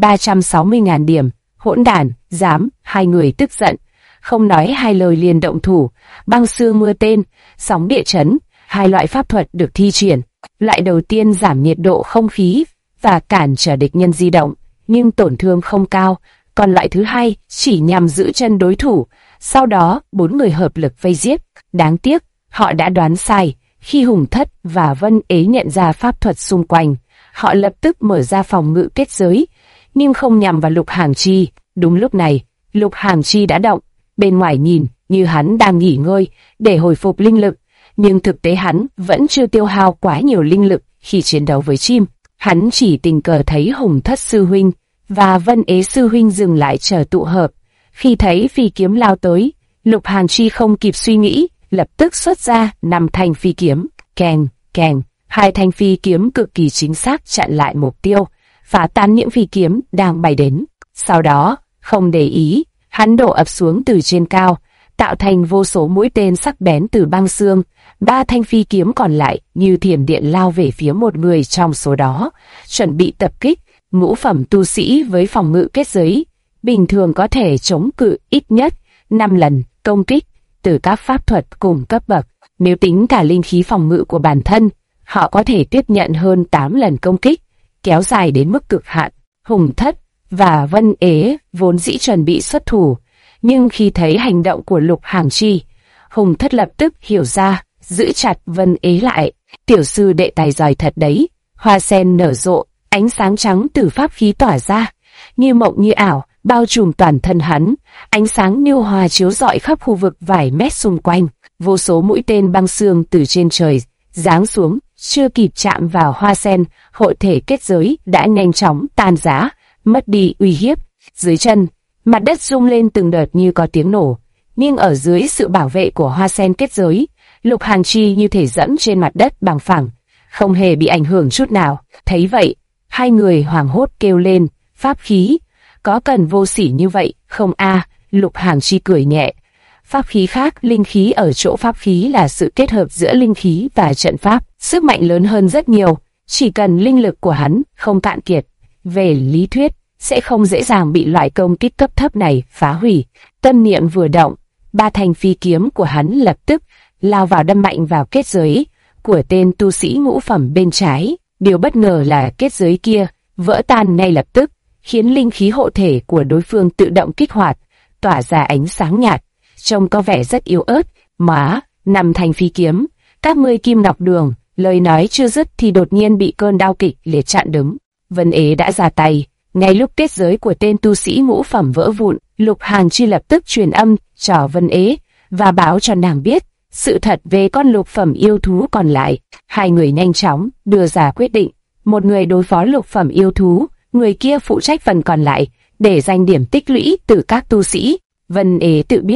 360.000 điểm. Hỗn đản, dám! Hai người tức giận, không nói hai lời liền động thủ. Băng sương mưa tên, sóng địa chấn, hai loại pháp thuật được thi triển. Loại đầu tiên giảm nhiệt độ không khí và cản trở địch nhân di động, nhưng tổn thương không cao. Còn loại thứ hai chỉ nhằm giữ chân đối thủ. Sau đó, bốn người hợp lực vây giết. Đáng tiếc, họ đã đoán sai. Khi Hùng Thất và Vân Ế nhận ra pháp thuật xung quanh, họ lập tức mở ra phòng ngự kết giới, nhưng không nhằm vào Lục Hàng Chi. Đúng lúc này, Lục Hàng Chi đã động. Bên ngoài nhìn như hắn đang nghỉ ngơi để hồi phục linh lực, nhưng thực tế hắn vẫn chưa tiêu hao quá nhiều linh lực khi chiến đấu với chim. Hắn chỉ tình cờ thấy Hùng Thất sư huynh và Vân Ế sư huynh dừng lại chờ tụ hợp. Khi thấy phi kiếm lao tới, Lục Hàng Chi không kịp suy nghĩ, lập tức xuất ra 5 thanh phi kiếm. Keng, keng, hai thanh phi kiếm cực kỳ chính xác chặn lại mục tiêu, phá tan những phi kiếm đang bay đến. Sau đó, không để ý, hắn đổ ập xuống từ trên cao, tạo thành vô số mũi tên sắc bén từ băng xương. 3 thanh phi kiếm còn lại như thiểm điện lao về phía một người trong số đó, chuẩn bị tập kích. Ngũ phẩm tu sĩ với phòng ngự kết giới bình thường có thể chống cự ít nhất 5 lần công kích từ các pháp thuật cùng cấp bậc. Nếu tính cả linh khí phòng ngự của bản thân, họ có thể tiếp nhận hơn 8 lần công kích, kéo dài đến mức cực hạn. Hùng Thất và Vân Ế vốn dĩ chuẩn bị xuất thủ, nhưng khi thấy hành động của Lục Hàng Chi, Hùng Thất lập tức hiểu ra, giữ chặt Vân Ế lại. Tiểu sư đệ tài giỏi thật đấy. Hoa sen nở rộ, ánh sáng trắng từ pháp khí tỏa ra, như mộng như ảo, bao trùm toàn thân hắn. Ánh sáng nhu hòa chiếu rọi khắp khu vực vài mét xung quanh. Vô số mũi tên băng xương từ trên trời giáng xuống, chưa kịp chạm vào hoa sen, hộ thể kết giới đã nhanh chóng tan rã, mất đi uy hiếp. Dưới chân, mặt đất rung lên từng đợt như có tiếng nổ, nhưng ở dưới sự bảo vệ của hoa sen kết giới, Lục Hàng Chi như thể dẫm trên mặt đất bằng phẳng, không hề bị ảnh hưởng chút nào. Thấy vậy, hai người hoảng hốt kêu lên, pháp khí, có cần vô sỉ như vậy không a? Lục Hàng Chi cười nhẹ. Pháp khí khác, linh khí ở chỗ pháp khí là sự kết hợp giữa linh khí và trận pháp, sức mạnh lớn hơn rất nhiều, chỉ cần linh lực của hắn không cạn kiệt, về lý thuyết sẽ không dễ dàng bị loại công kích cấp thấp này phá hủy. Tâm niệm vừa động, 3 thanh phi kiếm của hắn lập tức lao vào đâm mạnh vào kết giới của tên tu sĩ ngũ phẩm bên trái. Điều bất ngờ là kết giới kia vỡ tan ngay lập tức, khiến linh khí hộ thể của đối phương tự động kích hoạt, tỏa ra ánh sáng nhạt, trông có vẻ rất yếu ớt. Má, 5 thanh phi kiếm, các ngươi Kim Ngọc Đường. Lời nói chưa dứt thì đột nhiên bị cơn đau kịch liệt chặn đứng. Vân Ế đã ra tay. Ngay lúc kết giới của tên tu sĩ ngũ phẩm vỡ vụn, Lục Hàng Chi lập tức truyền âm cho Vân Ế và báo cho nàng biết sự thật về con lục phẩm yêu thú còn lại. Hai người nhanh chóng đưa ra quyết định, một người đối phó lục phẩm yêu thú, người kia phụ trách phần còn lại để giành điểm tích lũy từ các tu sĩ. Vân Ế tự biết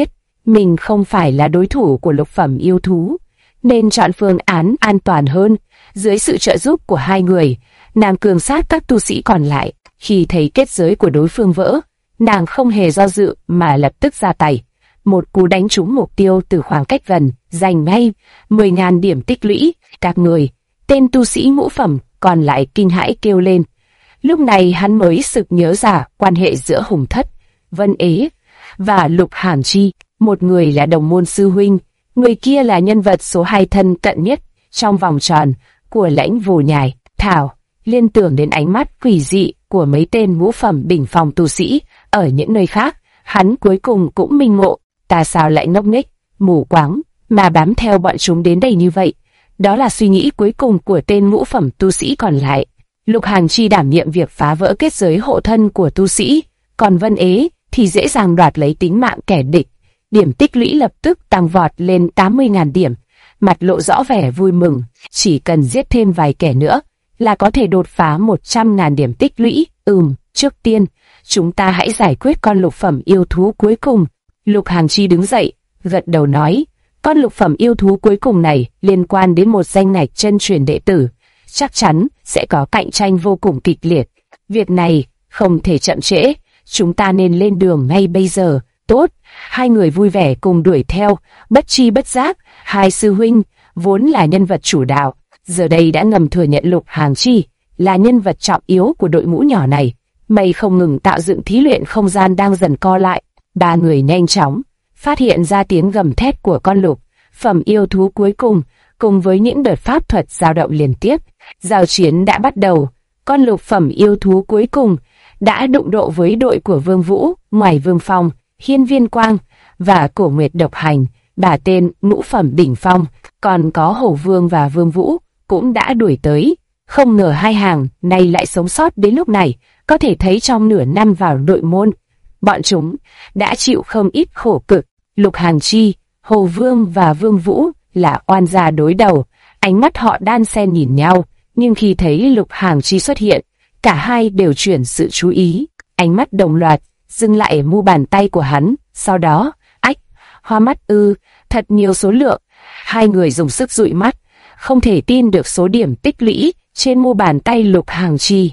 mình không phải là đối thủ của lục phẩm yêu thú, nên chọn phương án an toàn hơn. Dưới sự trợ giúp của hai người, nàng cường sát các tu sĩ còn lại. Khi thấy kết giới của đối phương vỡ, nàng không hề do dự mà lập tức ra tay. Một cú đánh trúng mục tiêu từ khoảng cách gần, giành ngay 10.000 điểm tích lũy. Các người, tên tu sĩ ngũ phẩm còn lại kinh hãi kêu lên. Lúc này hắn mới sực nhớ ra quan hệ giữa Hùng Thất, Vân Ế và Lục Hàn Chi. Một người là đồng môn sư huynh, người kia là nhân vật số 2 thân cận nhất trong vòng tròn của Lãnh Vô Nhai. Thảo liên tưởng đến ánh mắt quỷ dị của mấy tên ngũ phẩm đỉnh phong tu sĩ ở những nơi khác, hắn cuối cùng cũng minh ngộ, ta sao lại ngốc nghếch, mù quáng mà bám theo bọn chúng đến đây như vậy. Đó là suy nghĩ cuối cùng của tên ngũ phẩm tu sĩ còn lại. Lục Hàn Chi đảm nhiệm việc phá vỡ kết giới hộ thân của tu sĩ, còn Vân Ế thì dễ dàng đoạt lấy tính mạng kẻ địch. Điểm tích lũy lập tức tăng vọt lên 80.000 điểm, mặt lộ rõ vẻ vui mừng, chỉ cần giết thêm vài kẻ nữa là có thể đột phá 100.000 điểm tích lũy. Trước tiên, chúng ta hãy giải quyết con lục phẩm yêu thú cuối cùng. Lục Hàn Chi đứng dậy, gật đầu nói, con lục phẩm yêu thú cuối cùng này liên quan đến một danh ngạch chân truyền đệ tử, chắc chắn sẽ có cạnh tranh vô cùng kịch liệt. Việc này không thể chậm trễ, chúng ta nên lên đường ngay bây giờ. Tốt, hai người vui vẻ cùng đuổi theo, bất chi bất giác, hai sư huynh, vốn là nhân vật chủ đạo, giờ đây đã ngầm thừa nhận Lục Hàn Chi là nhân vật trọng yếu của đội ngũ nhỏ này. Mây không ngừng tạo dựng thí luyện không gian đang dần co lại. Ba người nhanh chóng phát hiện ra tiếng gầm thét của con lục phẩm yêu thú cuối cùng với những đợt pháp thuật dao động liên tiếp. Giao chiến đã bắt đầu. Con lục phẩm yêu thú cuối cùng đã đụng độ với đội của Vương Vũ. Ngoài Vương Phong, Hiên Viên Quang và Cổ Nguyệt Độc Hành, ba tên ngũ phẩm đỉnh phong, còn có Hổ Vương và Vương Vũ cũng đã đuổi tới. Không ngờ hai hàng này lại sống sót đến lúc này, có thể thấy trong nửa năm vào đội môn, bọn chúng đã chịu không ít khổ cực. Lục Hàn Chi, Hồ Vương và Vương Vũ là oan gia đối đầu, ánh mắt họ đan xen nhìn nhau, nhưng khi thấy Lục Hàn Chi xuất hiện, cả hai đều chuyển sự chú ý, ánh mắt đồng loạt dừng lại ở mu bàn tay của hắn, sau đó, hoa mắt thật nhiều số lượng. Hai người dùng sức dụi mắt, không thể tin được số điểm tích lũy trên mu bàn tay Lục Hàn Chi.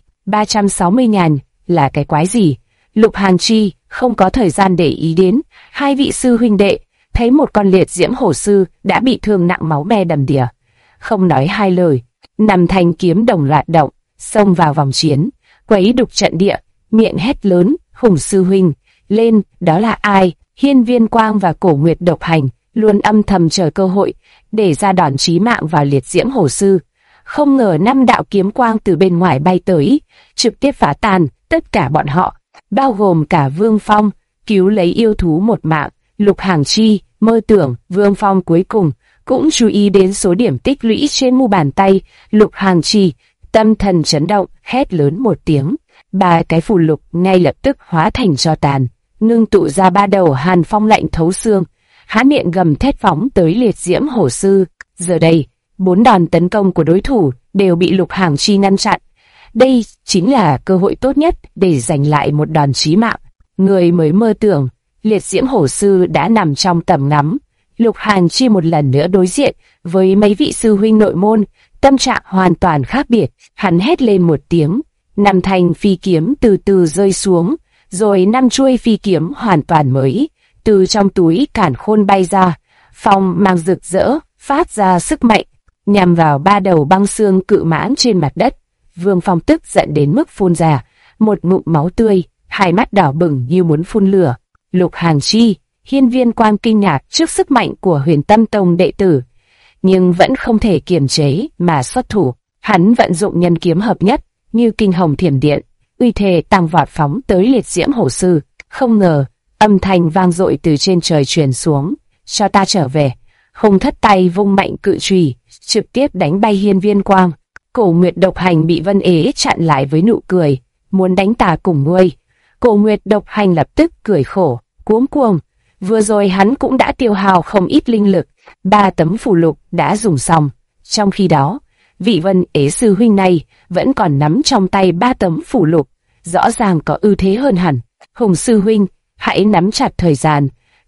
360.000 là cái quái gì? Lục Hàn Chi không có thời gian để ý đến hai vị sư huynh đệ, thấy một con liệt diễm hổ sư đã bị thương nặng, máu me đầm đìa, không nói hai lời, nằm thanh kiếm đồng loạt động, xông vào vòng chiến, quấy đục trận địa, miệng hét lớn, Hùng sư huynh, lên, đó là ai? Hiên Viên Quang và Cổ Nguyệt Độc Hành luôn âm thầm chờ cơ hội để ra đòn chí mạng vào liệt diễm hổ sư. Không ngờ 5 đạo kiếm quang từ bên ngoài bay tới, trực tiếp phá tan tất cả bọn họ, bao gồm cả Vương Phong, cứu lấy yêu thú một mạng. Lục Hàn Chi mơ tưởng Vương Phong cuối cùng cũng chú ý đến số điểm tích lũy trên mu bàn tay. Lục Hàn Chi tâm thần chấn động, hét lớn một tiếng, ba cái phù lục ngay lập tức hóa thành tro tàn, ngưng tụ ra ba đầu hàn phong lạnh thấu xương, há miệng gầm thét phóng tới liệt diễm hổ sư. Giờ đây, 4 đòn tấn công của đối thủ đều bị Lục Hàn Chi ngăn chặn. Đây chính là cơ hội tốt nhất để giành lại một đòn chí mạng. Người mới mơ tưởng liệt diễm hổ sư đã nằm trong tầm ngắm. Lục Hàn Chi một lần nữa đối diện với mấy vị sư huynh nội môn, tâm trạng hoàn toàn khác biệt. Hắn hét lên một tiếng, 5 thanh phi kiếm từ từ rơi xuống, rồi 5 chuôi phi kiếm hoàn toàn mới từ trong túi cản khôn bay ra, phong mang rực rỡ, phát ra sức mạnh, nhằm vào ba đầu băng xương cự mãng trên mặt đất. Vương Phong tức giận đến mức phun ra một ngụm máu tươi, hai mắt đỏ bừng như muốn phun lửa. Lục Hàn Chi, Hiên Viên Quang kinh ngạc trước sức mạnh của Huyền Tâm Tông đệ tử, nhưng vẫn không thể kiềm chế mà xuất thủ. Hắn vận dụng nhân kiếm hợp nhất như kinh hồng thiểm điện, uy thế tăng vọt phóng tới liệt diễm hổ sư. Không ngờ, âm thanh vang dội từ trên trời truyền xuống, cho ta trở về. Hùng Thất tay vung mạnh cự chùy, trực tiếp đánh bay Hiên Viên Quang. Cổ Nguyệt Độc Hành bị Vân Ế chặn lại với nụ cười, muốn đánh ta cùng ngươi. Cổ Nguyệt Độc Hành lập tức cười khổ, cuống cuồng. Vừa rồi hắn cũng đã tiêu hao không ít linh lực, 3 tấm phù lục đã dùng xong. Trong khi đó, vị Vân Ế sư huynh này vẫn còn nắm trong tay 3 tấm phù lục, rõ ràng có ưu thế hơn hẳn. Hùng sư huynh, hãy nắm chặt thời gian.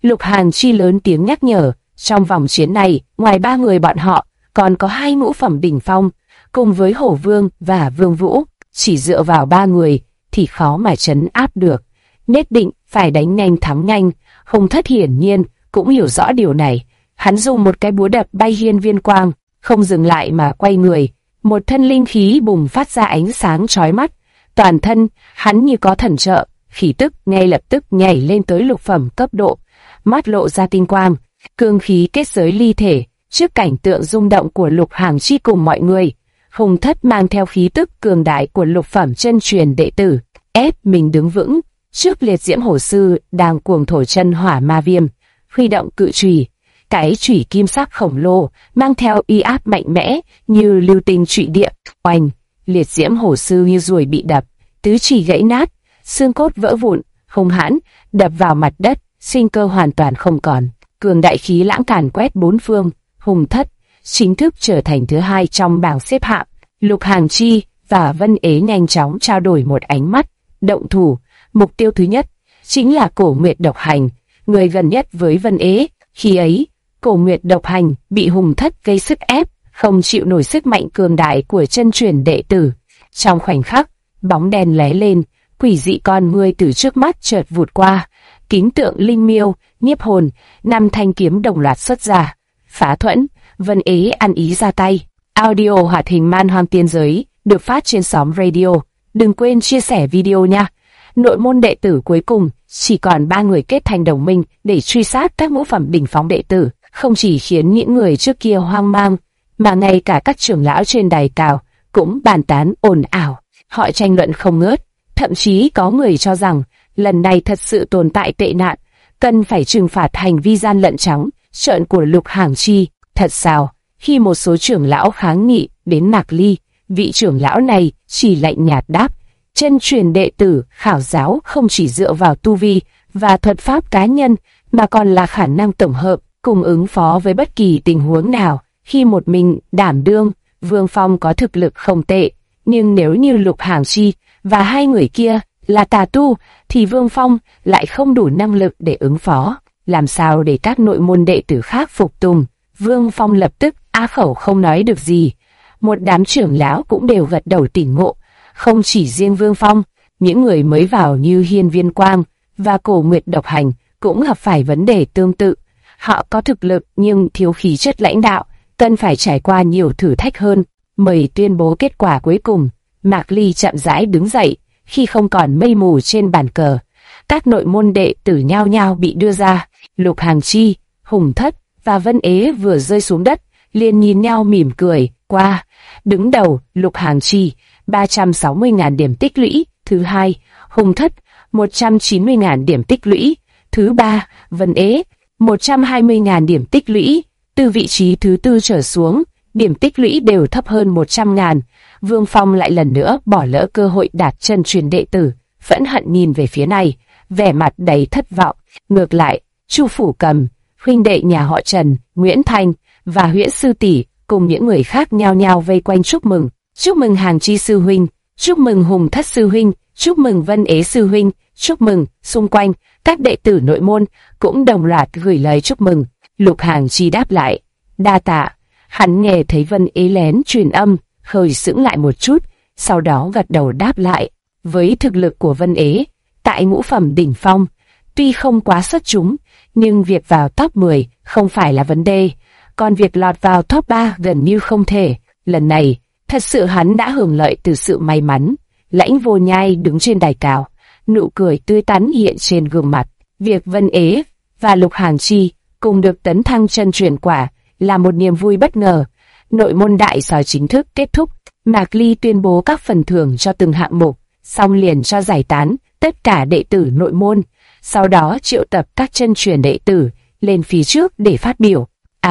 Lục Hàn Chi lớn tiếng nhắc nhở, trong vòng chiến này, ngoài 3 người bọn họ, còn có 2 ngũ phẩm đỉnh phong, cùng với Hổ Vương và Vương Vũ, chỉ dựa vào 3 người thì khó mà trấn áp được, nhất định phải đánh nhanh thắng nhanh. Hùng Thất hiển nhiên cũng hiểu rõ điều này, hắn dùng một cái búa đập bay hiên viên quang, không dừng lại mà quay người, một thân linh khí bùng phát ra ánh sáng chói mắt, toàn thân hắn như có thần trợ, khí tức ngay lập tức nhảy lên tới lục phẩm cấp độ, mắt lộ ra tinh quang, cương khí kết giới ly thể. Trước cảnh tượng rung động của Lục Hàn Chi cùng mọi người, Hùng Thất mang theo khí tức cường đại của lục phẩm chân truyền đệ tử, ép mình đứng vững trước liệt diễm hổ sư đang cuồng thổi chân hỏa ma viêm, huy động cự chùy, cái chùy kim sắc khổng lồ mang theo uy áp mạnh mẽ như lưu tinh trụy địa. Oanh, liệt diễm hổ sư như ruồi bị đập, tứ chỉ gãy nát, xương cốt vỡ vụn, hung hãn đập vào mặt đất, sinh cơ hoàn toàn không còn. Cường đại khí lãng càn quét bốn phương, Hùng Thất chính thức trở thành thứ 2 trong bảng xếp hạng. Lục Hàn Chi và Vân Ế nhanh chóng trao đổi một ánh mắt, động thủ. Mục tiêu thứ nhất chính là Cổ Nguyệt Độc Hành, người gần nhất với Vân Ế. Khi ấy, Cổ Nguyệt Độc Hành bị Hùng Thất gây sức ép, không chịu nổi sức mạnh cường đại của chân truyền đệ tử. Trong khoảnh khắc, bóng đen lóe lên, quỷ dị con ngươi từ trước mắt chợt vụt qua, kính tượng linh miêu, nhiếp hồn, 5 thanh kiếm đồng loạt xuất ra. Phá thuẫn, Vân Ế ăn ý ra tay. Audio hoạt hình Man Hoang Tiên Giới được phát trên xóm radio. Đừng quên chia sẻ video nha. Nội môn đệ tử cuối cùng chỉ còn 3 người kết thành đồng minh để truy sát các ngũ phẩm đỉnh phong đệ tử, không chỉ khiến những người trước kia hoang mang, mà ngay cả các trưởng lão trên đài cao cũng bàn tán ồn ào. Họ tranh luận không ngớt, thậm chí có người cho rằng lần này thật sự tồn tại tệ nạn, cần phải trừng phạt hành vi gian lận trắng trợn của Lục Hàn Chi. Thật sao? Khi một số trưởng lão kháng nghị đến Mạc Ly, vị trưởng lão này chỉ lạnh nhạt đáp, chân truyền đệ tử khảo giáo không chỉ dựa vào tu vi và thuật pháp cá nhân, mà còn là khả năng tổng hợp, cùng ứng phó với bất kỳ tình huống nào. Khi một mình đảm đương, Vương Phong có thực lực không tệ, nhưng nếu như Lục Hàn Chi và 2 người kia là tà tu, thì Vương Phong lại không đủ năng lực để ứng phó. Làm sao để các nội môn đệ tử khác phục tùng? Vương Phong lập tức á khẩu không nói được gì. Một đám trưởng lão cũng đều gật đầu tỉnh ngộ. Không chỉ riêng Vương Phong, những người mới vào như Hiên Viên Quang và Cổ Nguyệt Độc Hành cũng gặp phải vấn đề tương tự. Họ có thực lực nhưng thiếu khí chất lãnh đạo, cần phải trải qua nhiều thử thách hơn. Mời tuyên bố kết quả cuối cùng. Mạc Ly chậm rãi đứng dậy, khi không còn mây mù trên bàn cờ. Các nội môn đệ tử nhao nhao bị đưa ra. Lục Hàn Chi, Hùng Thất và Vân Ế vừa rơi xuống đất, liền nhìn nhau mỉm cười. Qua, đứng đầu, Lục Hàn Chi, 360.000 điểm tích lũy. Thứ 2, Hùng Thất, 190.000 điểm tích lũy. Thứ 3, Vân Ế, 120.000 điểm tích lũy. Từ vị trí thứ 4 trở xuống, điểm tích lũy đều thấp hơn 100.000. Vương Phong lại lần nữa bỏ lỡ cơ hội đạt chân truyền đệ tử, phẫn hận nhìn về phía này, vẻ mặt đầy thất vọng. Ngược lại, Chu Phủ Cầm, huynh đệ nhà họ Trần, Nguyễn Thanh và Huyễn sư tỷ cùng những người khác nhao nhao vây quanh chúc mừng. Chúc mừng Hàn Chi sư huynh, chúc mừng Hùng Thất sư huynh, chúc mừng Vân Ế sư huynh, chúc mừng. Xung quanh, các đệ tử nội môn cũng đồng loạt gửi lời chúc mừng. Lục Hàn Chi đáp lại, đa tạ. Hắn nghe thấy Vân Ế lén truyền âm, hơi sững lại một chút, sau đó gật đầu đáp lại. Với thực lực của Vân Ế, tại ngũ phẩm đỉnh phong, tuy không quá xuất chúng, nhưng việc vào top 10 không phải là vấn đề, còn việc lọt vào top 3 gần như không thể. Lần này, thật sự hắn đã hưởng lợi từ sự may mắn. Lãnh Vô Nhai đứng trên đài cao, nụ cười tươi tắn hiện trên gương mặt. Việc Vân Ế và Lục Hàn Chi cùng được tấn thăng chân truyền quả là một niềm vui bất ngờ. Nội môn đại sói chính thức kết thúc, Mạc Ly tuyên bố các phần thưởng cho từng hạng mục, xong liền cho giải tán tất cả đệ tử nội môn, sau đó triệu tập các chân truyền đệ tử lên phía trước để phát biểu.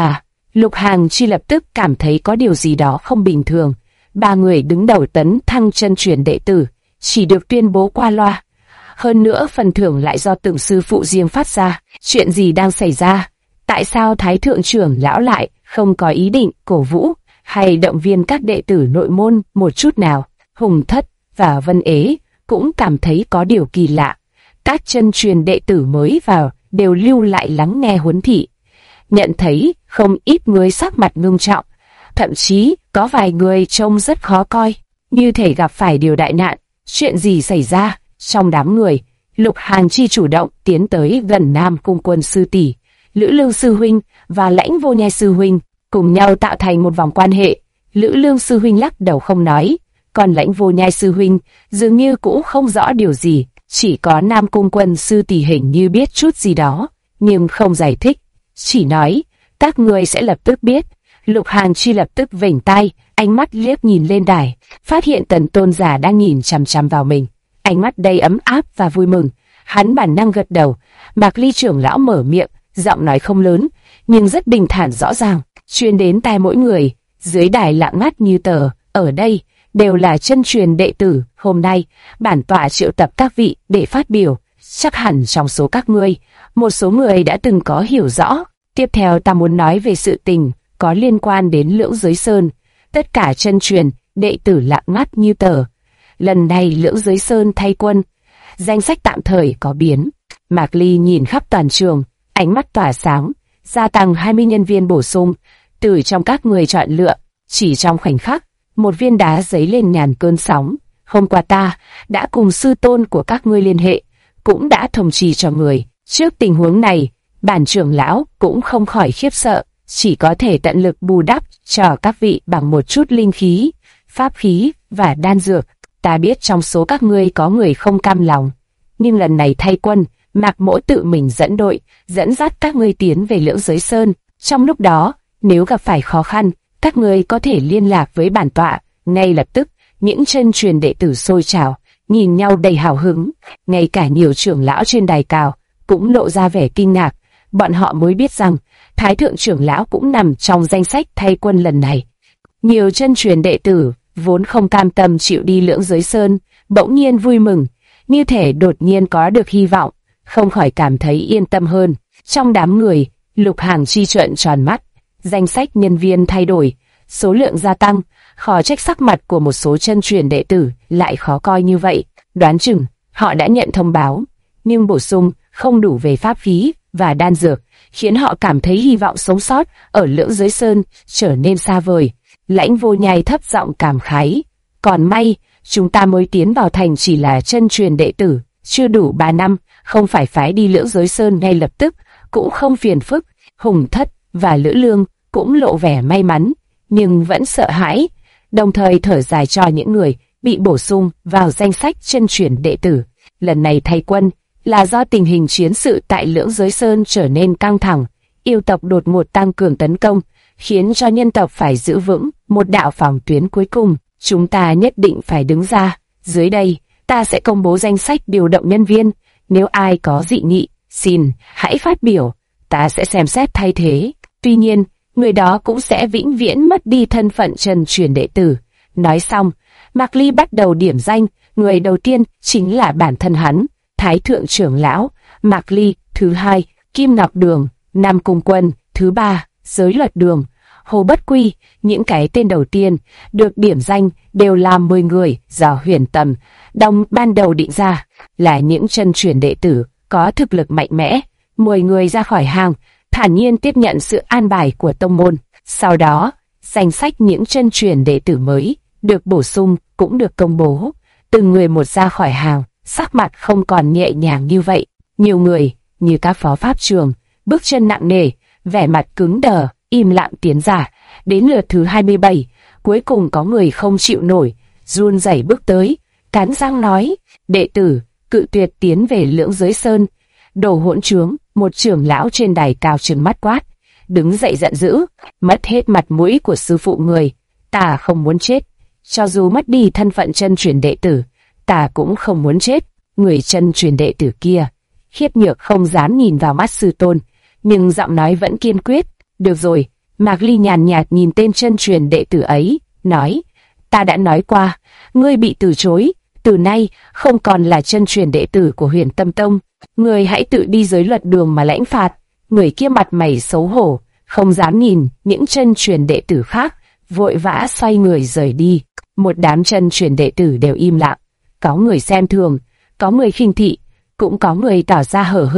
Lục Hàn Chi lập tức cảm thấy có điều gì đó không bình thường. 3 người đứng đầu tấn thăng chân truyền đệ tử chỉ được tuyên bố qua loa. Hơn nữa phần thưởng lại do từng sư phụ riêng phát ra. Chuyện gì đang xảy ra? Tại sao Thái Thượng trưởng lão lại không có ý định cổ vũ hay động viên các đệ tử nội môn một chút nào? Hùng Thất và Vân Ế cũng cảm thấy có điều kỳ lạ. Các chân truyền đệ tử mới vào đều lưu lại lắng nghe huấn thị. Nhận thấy không ít người sắc mặt ngưng trọng, thậm chí có vài người trông rất khó coi, như thể gặp phải điều đại nạn. Chuyện gì xảy ra? Trong đám người, Lục Hàn Chi chủ động tiến tới gần Nam Cung Quân sư tỷ, Lữ Lương sư huynh và Lãnh Vô Nhai sư huynh, cùng nhau tạo thành một vòng quan hệ. Lữ Lương sư huynh lắc đầu không nói, còn Lãnh Vô Nhai sư huynh dường như cũng không rõ điều gì. Chỉ có Nam Cung Quân sư tỷ hình như biết chút gì đó, nhưng không giải thích, chỉ nói, các người sẽ lập tức biết. Lục Hàn Chi lập tức vểnh tai, ánh mắt liếc nhìn lên đài, phát hiện Tần tôn giả đang nhìn chằm chằm vào mình, ánh mắt đầy ấm áp và vui mừng. Hắn bản năng gật đầu. Mạc Ly trưởng lão mở miệng, giọng nói không lớn, nhưng rất bình thản rõ ràng, truyền đến tai mỗi người. Dưới đài lặng ngắt như tờ. Ở đây đều là chân truyền đệ tử. Hôm nay bản tọa triệu tập các vị để phát biểu. Chắc hẳn trong số các ngươi, một số người đã từng có hiểu rõ. Tiếp theo ta muốn nói về sự tình có liên quan đến Lưỡng Giới Sơn. Tất cả chân truyền đệ tử lặng ngắt như tờ. Lần này Lưỡng Giới Sơn thay quân, danh sách tạm thời có biến. Mạc Ly nhìn khắp toàn trường, ánh mắt tỏa sáng, gia tăng 20 nhân viên bổ sung, từ trong các người chọn lựa. Chỉ trong khoảnh khắc, một viên đá giấy lên ngàn cơn sóng. Hôm qua ta đã cùng sư tôn của các ngươi liên hệ, cũng đã thông trì cho người. Trước tình huống này, bản trưởng lão cũng không khỏi khiếp sợ, chỉ có thể tận lực bù đắp cho các vị bằng một chút linh khí, pháp khí và đan dược. Ta biết trong số các ngươi có người không cam lòng, nhưng lần này thay quân, Mạc Mỗ tự mình dẫn đội, dẫn dắt các ngươi tiến về Lưỡng Giới Sơn. Trong lúc đó, nếu gặp phải khó khăn, các ngươi có thể liên lạc với bản tọa. Ngay lập tức, những chân truyền đệ tử sôi trào, nhìn nhau đầy hào hứng. Ngay cả nhiều trưởng lão trên đài cao cũng lộ ra vẻ kinh ngạc. Bọn họ mới biết rằng Thái thượng trưởng lão cũng nằm trong danh sách thay quân lần này. Nhiều chân truyền đệ tử vốn không cam tâm chịu đi Lưỡng Giới Sơn, bỗng nhiên vui mừng, như thể đột nhiên có được hy vọng, không khỏi cảm thấy yên tâm hơn. Trong đám người, Lục Hàn Chi trợn tròn mắt, danh sách nhân viên thay đổi, số lượng gia tăng, khó trách sắc mặt của một số chân truyền đệ tử lại khó coi như vậy. Đoán chừng họ đã nhận thông báo, nhưng bổ sung không đủ về pháp khí và đan dược, khiến họ cảm thấy hy vọng sống sót ở Lưỡng Giới Sơn trở nên xa vời. Lãnh Vô Nhai thấp giọng cảm khái, còn may chúng ta mới tiến vào thành chỉ là chân truyền đệ tử, chưa đủ 3 năm, không phải phái đi Lưỡng Giới Sơn ngay lập tức, cũng không phiền phức. Hùng Thất và Lữ Lương cũng lộ vẻ may mắn, nhưng vẫn sợ hãi, đồng thời thở dài cho những người bị bổ sung vào danh sách chân truyền đệ tử. Lần này thay quân là do tình hình chiến sự tại Lưỡng Giới Sơn trở nên căng thẳng, yêu tộc đột ngột tăng cường tấn công, khiến cho nhân tộc phải giữ vững một đạo phòng tuyến cuối cùng. Chúng ta nhất định phải đứng ra. Dưới đây, ta sẽ công bố danh sách điều động nhân viên. Nếu ai có dị nghị, xin hãy phát biểu, ta sẽ xem xét thay thế. Tuy nhiên, người đó cũng sẽ vĩnh viễn mất đi thân phận chân truyền đệ tử. Nói xong, Mạc Ly bắt đầu điểm danh. Người đầu tiên chính là bản thân hắn, Thái thượng trưởng lão. Mạc Ly. Thứ hai, Kim Ngọc Đường. Nam Cung Quân. Thứ ba, Giới Luật Đường. Hồ Bất Quy. Những cái tên đầu tiên được điểm danh đều là 10 người do Huyền Tầm Đông ban đầu định ra, là những chân truyền đệ tử có thực lực mạnh mẽ. 10 người ra khỏi hàng, thản nhiên tiếp nhận sự an bài của tông môn. Sau đó, danh sách những chân truyền đệ tử mới được bổ sung cũng được công bố. Từng người một ra khỏi hàng, sắc mặt không còn nhẹ nhàng như vậy. Nhiều người, như các phó pháp trường, bước chân nặng nề, vẻ mặt cứng đờ, im lặng tiến ra. Đến lượt thứ 27, cuối cùng có người không chịu nổi, run rẩy bước tới, cắn răng nói: đệ tử cự tuyệt tiến về Lưỡng Giới Sơn. Đồ hỗn trướng! Một trưởng lão trên đài cao trừng mắt quát, đứng dậy giận dữ, mất hết mặt mũi của sư phụ người. Ta không muốn chết, cho dù mất đi thân phận chân truyền đệ tử, ta cũng không muốn chết. Người chân truyền đệ tử kia khiếp nhược không dám nhìn vào mắt sư tôn, nhưng giọng nói vẫn kiên quyết. Được rồi. Mạc Ly nhàn nhạt nhìn tên chân truyền đệ tử ấy, nói: ta đã nói qua, ngươi bị từ chối, từ nay không còn là chân truyền đệ tử của Huyền Tâm Tông. Ngươi hãy tự đi Giới Luật Đường mà lãnh phạt. Người kia mặt mày xấu hổ, không dám nhìn những chân truyền đệ tử khác, vội vã xoay người rời đi. Một đám chân truyền đệ tử đều im lặng, có người xem thường, có người khinh thị, cũng có người tỏ ra hờ hững.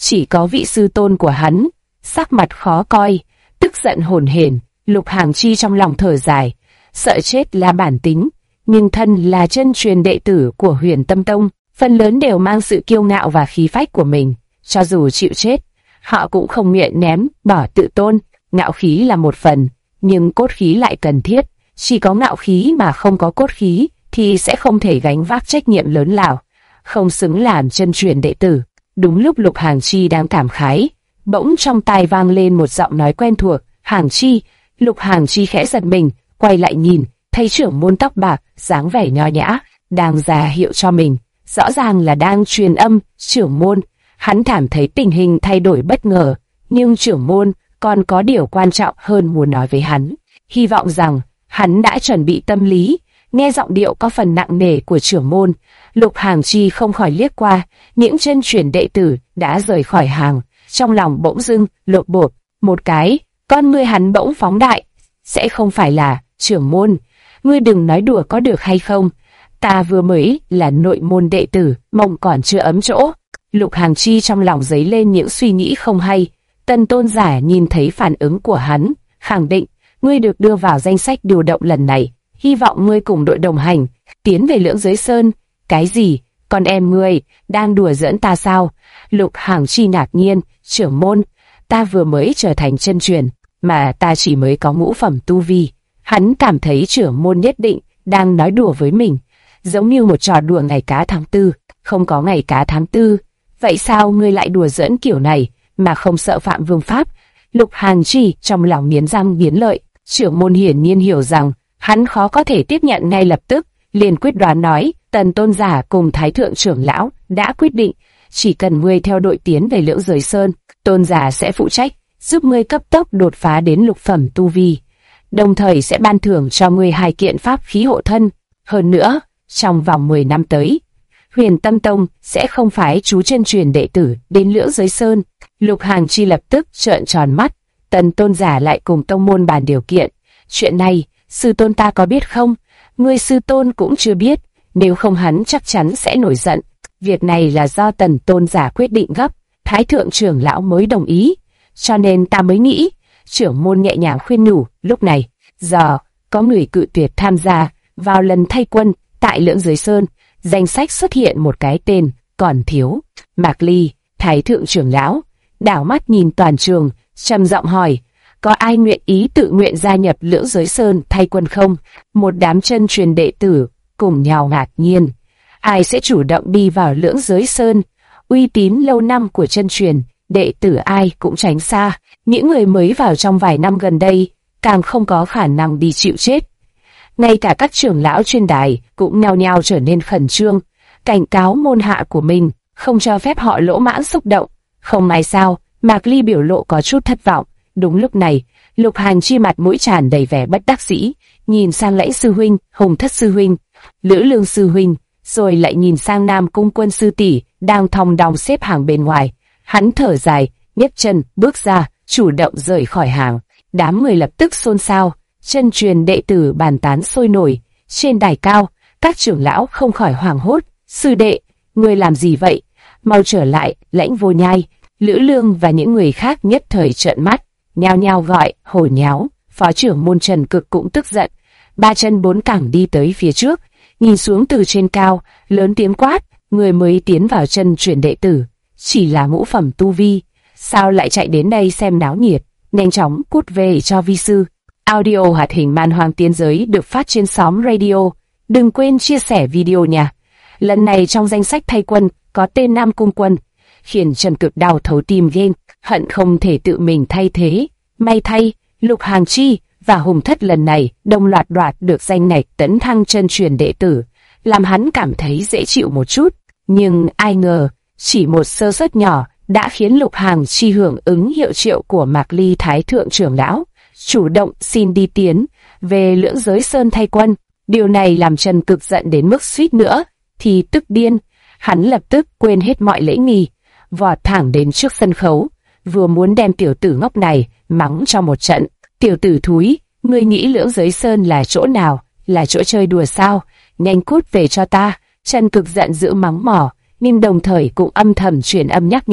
chỉ có vị sư tôn của hắn, sắc mặt khó coi, tức giận hổn hển. Lục Hàng Chi trong lòng thở dài, sợ chết là bản tính, nhưng thân là chân truyền đệ tử của Huyền Tâm Tông, phần lớn đều mang sự kiêu ngạo và khí phách của mình, cho dù chịu chết, họ cũng không nguyện ném bỏ tự tôn. Ngạo khí là một phần, nhưng cốt khí lại cần thiết, chỉ có ngạo khí mà không có cốt khí thì sẽ không thể gánh vác trách nhiệm lớn lao, không xứng làm chân truyền đệ tử. Đúng lúc Lục Hàng Chi đang cảm khái, bỗng trong tai vang lên một giọng nói quen thuộc, Hàng Chi. Lục Hàng Chi khẽ giật mình, quay lại nhìn, thấy trưởng môn tóc bạc, dáng vẻ nho nhã, đang ra hiệu cho mình, rõ ràng là đang truyền âm. Trưởng môn, hắn cảm thấy tình hình thay đổi bất ngờ, nhưng trưởng môn còn có điều quan trọng hơn muốn nói với hắn. Hy vọng rằng hắn đã chuẩn bị tâm lý. Nghe giọng điệu có phần nặng nề của trưởng môn, Lục Hàng Chi không khỏi liếc qua những chân truyền đệ tử đã rời khỏi hàng, trong lòng bỗng dưng lột bột một cái, con ngươi hắn bỗng phóng đại. Sẽ không phải là trưởng môn, ngươi đừng nói đùa có được hay không? Ta vừa mới là nội môn đệ tử, mong còn chưa ấm chỗ. Lục Hàng Chi trong lòng dấy lên những suy nghĩ không hay. Tần tôn giả nhìn thấy phản ứng của hắn, khẳng định, ngươi được đưa vào danh sách điều động lần này, hy vọng ngươi cùng đội đồng hành, tiến về Lưỡng Giới Sơn. Cái gì? Con em ngươi đang đùa giỡn ta sao? Lục Hàng Chi ngạc nhiên, trưởng môn, ta vừa mới trở thành chân truyền, mà ta chỉ mới có ngũ phẩm tu vi. Hắn cảm thấy trưởng môn nhất định đang nói đùa với mình, giống như một trò đùa ngày cá tháng tư. Không có ngày cá tháng tư, vậy sao ngươi lại đùa giỡn kiểu này mà không sợ phạm vương pháp? Lục Hàng Chi trong lòng nghiến răng nghiến lợi. Trưởng môn hiển nhiên hiểu rằng hắn khó có thể tiếp nhận ngay lập tức, liền quyết đoán nói, Tần tôn giả cùng Thái thượng trưởng lão đã quyết định, chỉ cần ngươi theo đội tiến về Lưỡng Giới Sơn, tôn giả sẽ phụ trách giúp ngươi cấp tốc đột phá đến lục phẩm tu vi, đồng thời sẽ ban thưởng cho ngươi 2 kiện pháp khí hộ thân. Hơn nữa, trong vòng 10 năm tới, Huyền Tâm Tông sẽ không phái chú chân truyền đệ tử đến Lưỡng Giới Sơn. Lục Hàng Chi lập tức trợn tròn mắt. Tần tôn giả lại cùng tông môn bàn điều kiện. Chuyện này, sư tôn ta có biết không? Ngươi sư tôn cũng chưa biết, nếu không hắn chắc chắn sẽ nổi giận. Việc này là do tần tôn giả quyết định gấp, Thái thượng trưởng lão mới đồng ý, cho nên ta mới nghĩ. Trưởng môn nhẹ nhàng khuyên nhủ. Lúc này, giờ có người cự tuyệt tham gia vào lần thay quân tại Lưỡng Giới Sơn. Danh sách xuất hiện một cái tên còn thiếu. Mạc Ly, Thái thượng trưởng lão đảo mắt nhìn toàn trường, trầm giọng hỏi, có ai nguyện ý tự nguyện gia nhập Lưỡng Giới Sơn thay quân không? Một đám chân truyền đệ tử cùng nhau ngạc nhiên. Ai sẽ chủ động đi vào Lưỡng Giới Sơn? Uy tín lâu năm của chân truyền đệ tử ai cũng tránh xa. Những người mới vào trong vài năm gần đây càng không có khả năng đi chịu chết. Ngay cả các trưởng lão trên đài cũng nhao nhao trở nên khẩn trương, cảnh cáo môn hạ của mình không cho phép họ lỗ mãng xúc động. Không may sao, Mạc Ly biểu lộ có chút thất vọng. Đúng lúc này, Lục Hàng Chi mặt mũi tràn đầy vẻ bất đắc dĩ, nhìn sang Lãnh sư huynh, Hùng Thất sư huynh, Lữ Lương sư huynh, rồi lại nhìn sang Nam Cung Quân sư tỷ đang thong dong xếp hàng bên ngoài. Hắn thở dài, nhấc chân bước ra, chủ động rời khỏi hàng. Đám người lập tức xôn xao, chân truyền đệ tử bàn tán sôi nổi. Trên đài cao, các trưởng lão không khỏi hoảng hốt. Sư đệ, ngươi làm gì vậy? Mau trở lại. Lãnh Vô Nhai, Lữ Lương và những người khác nhất thời trợn mắt, nhao nhao gọi, hồ nháo. Phó trưởng môn Trần Cực cũng tức giận, 3 chân 4 cẳng đi tới phía trước, nhìn xuống từ trên cao, lớn tiếng quát, người mới tiến vào chân truyền đệ tử, chỉ là ngũ phẩm tu vi, sao lại chạy đến đây xem náo nhiệt? Nhanh chóng cút về cho vi sư. Audio hoạt hình Man Hoang Tiên Giới được phát trên Xóm Radio. Đừng quên chia sẻ video nha. Lần này trong danh sách thay quân có tên Nam Cung Quân, khiến Trần Cực đau thấu tim ghen, hận không thể tự mình thay thế. May thay, Lục Hàng Chi và Hùng Thất lần này đồng loạt đoạt được danh ngạch tấn thăng chân truyền đệ tử, làm hắn cảm thấy dễ chịu một chút. Nhưng ai ngờ, chỉ một sơ suất nhỏ đã khiến Lục Hàng Chi hưởng ứng hiệu triệu của Mạc Ly Thái thượng trưởng lão, chủ động xin đi tiến về Lưỡng Giới Sơn thay quân. Điều này làm Trần Cực giận đến mức suýt nữa thì tức điên. Hắn lập tức quên hết mọi lễ nghi, vọt thẳng đến trước sân khấu, vừa muốn đem tiểu tử ngốc này mắng cho một trận. Tiểu tử thúi, ngươi nghĩ Lưỡng Giới Sơn là chỗ nào? Là chỗ chơi đùa sao? Nhanh cút về cho ta! Trần Cực giận dữ mắng mỏ, nhưng đồng thời cũng âm thầm truyền âm nhắc nhở.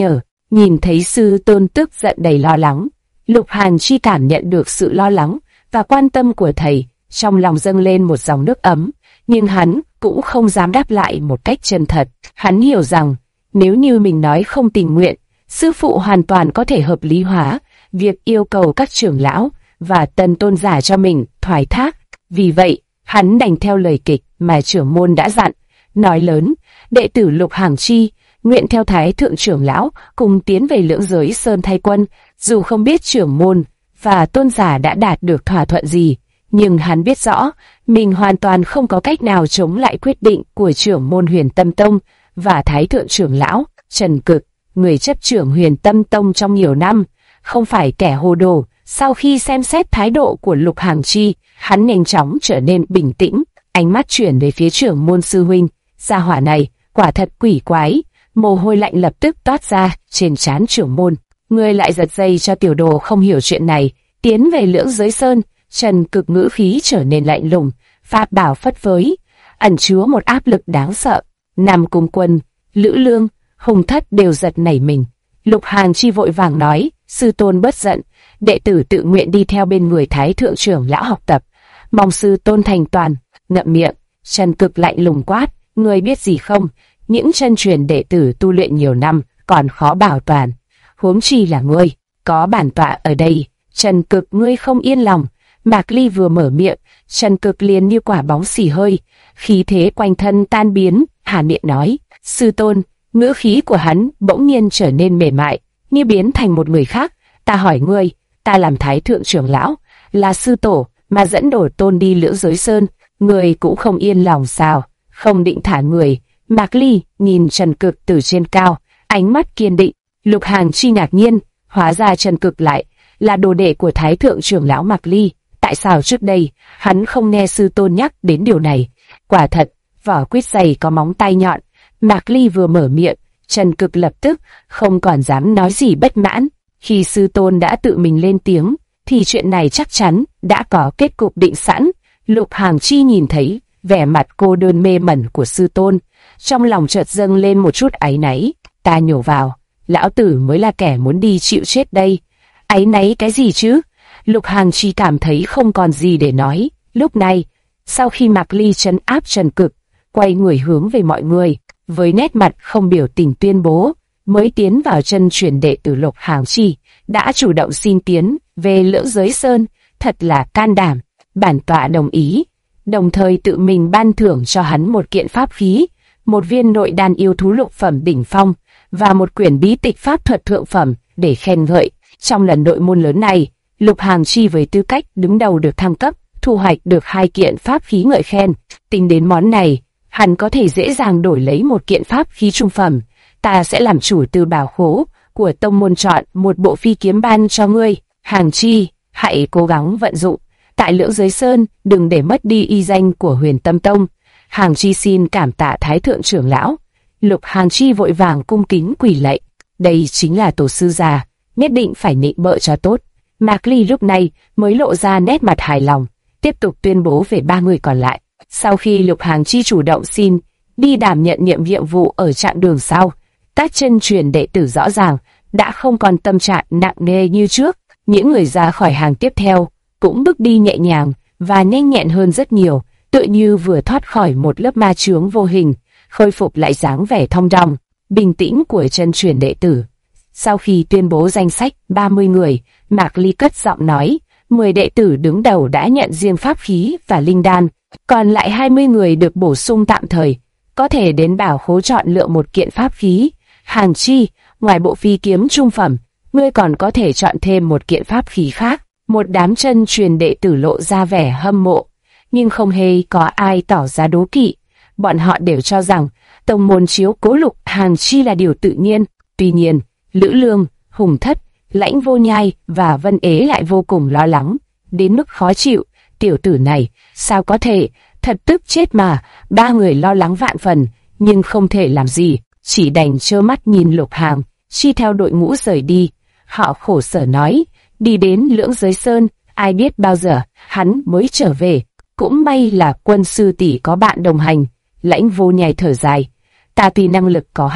Nhìn thấy sư tôn tức giận đầy lo lắng, Lục Hàn Chi cảm nhận được sự lo lắng và quan tâm của thầy, trong lòng dâng lên một dòng nước ấm, nhưng hắn cũng không dám đáp lại một cách chân thật. Hắn hiểu rằng, nếu như mình nói không tình nguyện, sư phụ hoàn toàn có thể hợp lý hóa việc yêu cầu các trưởng lão và tân tôn giả cho mình thoái thác. Vì vậy, hắn đành theo lời kịch mà trưởng môn đã dặn, nói lớn, đệ tử Lục Hàn Chi nguyện theo Thái thượng trưởng lão cùng tiến về Lưỡng Giới Sơn thay quân. Dù không biết trưởng môn và tôn giả đã đạt được thỏa thuận gì, nhưng hắn biết rõ mình hoàn toàn không có cách nào chống lại quyết định của trưởng môn Huyền Tâm Tông và Thái thượng trưởng lão Trần Cực, người chấp trưởng Huyền Tâm Tông trong nhiều năm, không phải kẻ hồ đồ. Sau khi xem xét thái độ của Lục Hàn Chi, hắn nhanh chóng trở nên bình tĩnh, ánh mắt chuyển về phía trưởng môn sư huynh. Gia hỏa này quả thật quỷ quái. Mồ hôi lạnh lập tức toát ra trên trán trưởng môn. Ngươi lại giật dây cho tiểu đồ không hiểu chuyện này, tiến về Lưỡng Giới Sơn. Trần Cực ngữ khí trở nên lạnh lùng, pháp bảo phất phới, ẩn chứa một áp lực đáng sợ. Nam Cung Quân, Lữ Lương, Hùng Thất đều giật nảy mình. Lục Hàn Chi vội vàng nói, sư tôn bất giận, đệ tử tự nguyện đi theo bên người Thái thượng trưởng lão học tập, mong sư tôn thành toàn. Ngậm miệng. Trần Cực lạnh lùng quát, ngươi biết gì không? Những chân truyền đệ tử tu luyện nhiều năm còn khó bảo toàn, huống chi là ngươi. Có bản tọa ở đây. Trần Cực, ngươi không yên lòng. Mạc Ly vừa mở miệng, Trần Cực liền như quả bóng xì hơi, khí thế quanh thân tan biến, há miệng nói, sư tôn. Ngữ khí của hắn bỗng nhiên trở nên mềm mại, như biến thành một người khác. Ta hỏi ngươi, ta làm Thái thượng trưởng lão, là sư tổ mà dẫn đổ tôn đi Lưỡng Giới Sơn, ngươi cũng không yên lòng sao? Không định thả người. Mạc Ly nhìn Trần Cực từ trên cao, ánh mắt kiên định. Lục Hàn Chi ngạc nhiên, hóa ra Trần Cực lại là đồ đệ của Thái thượng trưởng lão Mạc Ly. Tại sao trước đây hắn không nghe sư tôn nhắc đến điều này? Quả thật, vỏ quýt dày có móng tay nhọn. Mạc Ly vừa mở miệng, Trần Cực lập tức không còn dám nói gì bất mãn. Khi sư tôn đã tự mình lên tiếng, thì chuyện này chắc chắn đã có kết cục định sẵn. Lục Hàn Chi nhìn thấy vẻ mặt cô đơn mê mẩn của sư tôn, trong lòng chợt dâng lên một chút áy náy. Ta nhổ vào, lão tử mới là kẻ muốn đi chịu chết đây. Áy náy cái gì chứ? Lục Hàn Chi cảm thấy không còn gì để nói. Lúc này, sau khi Mạc Ly trấn áp Trần Cực, quay người hướng về mọi người, với nét mặt không biểu tình tuyên bố, mới tiến vào chân truyền đệ tử Lục Hàn Chi, đã chủ động xin tiến về Lưỡng Giới Sơn, thật là can đảm. Bản tọa đồng ý, đồng thời tự mình ban thưởng cho hắn một kiện pháp khí, một viên nội đan yêu thú lục phẩm đỉnh phong và một quyển bí tịch pháp thuật thượng phẩm để khen ngợi. Trong lần nội môn lớn này, Lục Hàn Chi với tư cách đứng đầu được thăng cấp, thu hoạch được 2 kiện pháp khí ngợi khen. Tính đến món này, hắn có thể dễ dàng đổi lấy một kiện pháp khí trung phẩm. Ta sẽ làm chủ từ bảo khố của tông môn chọn một bộ phi kiếm ban cho ngươi. Hàn Chi, hãy cố gắng vận dụng tại Lưỡng Giới Sơn, đừng để mất đi uy danh của Huyền Tâm Tông. Hàn Chi xin cảm tạ Thái thượng trưởng lão. Lục Hàn Chi vội vàng cung kính quỳ lạy. Đây chính là tổ sư già, nhất định phải nịnh bợ cho tốt. Mạc Ly lúc này mới lộ ra nét mặt hài lòng, tiếp tục tuyên bố về 3 người còn lại. Sau khi Lục Hàn Chi chủ động xin đi đảm nhận nhiệm vụ ở chặng đường sau, các chân truyền đệ tử rõ ràng đã không còn tâm trạng nặng nề như trước. Những người ra khỏi hàng tiếp theo cũng bước đi nhẹ nhàng và nhanh nhẹn hơn rất nhiều, tựa như vừa thoát khỏi một lớp ma chướng vô hình, khôi phục lại dáng vẻ thong dong, bình tĩnh của chân truyền đệ tử. Sau khi tuyên bố danh sách 30 người, Mạc Ly cất giọng nói, 10 đệ tử đứng đầu đã nhận riêng pháp khí và linh đan, còn lại 20 người được bổ sung tạm thời, có thể đến bảo khố chọn lựa một kiện pháp khí. Hàn Chi, ngoài bộ phi kiếm trung phẩm, ngươi còn có thể chọn thêm một kiện pháp khí khác. Một đám chân truyền đệ tử lộ ra vẻ hâm mộ, nhưng không hề có ai tỏ ra đố kỵ. Bọn họ đều cho rằng tông môn chiếu cố Lục Hàn Chi là điều tự nhiên. Tuy nhiên, Lữ Lương, Hùng Thất, Lãnh Vô Nhai và Vân Ế lại vô cùng lo lắng, đến mức khó chịu. Tiểu tử này, sao có thể, thật tức chết mà. 3 người lo lắng vạn phần, nhưng không thể làm gì, chỉ đành trơ mắt nhìn Lục Hàn Chi theo đội ngũ rời đi. Họ khổ sở nói, đi đến Lưỡng Giới Sơn, ai biết bao giờ hắn mới trở về. Cũng may là Quân sư tỷ có bạn đồng hành. Lãnh Vô Nhai thở dài, ta tuy năng lực có hạn,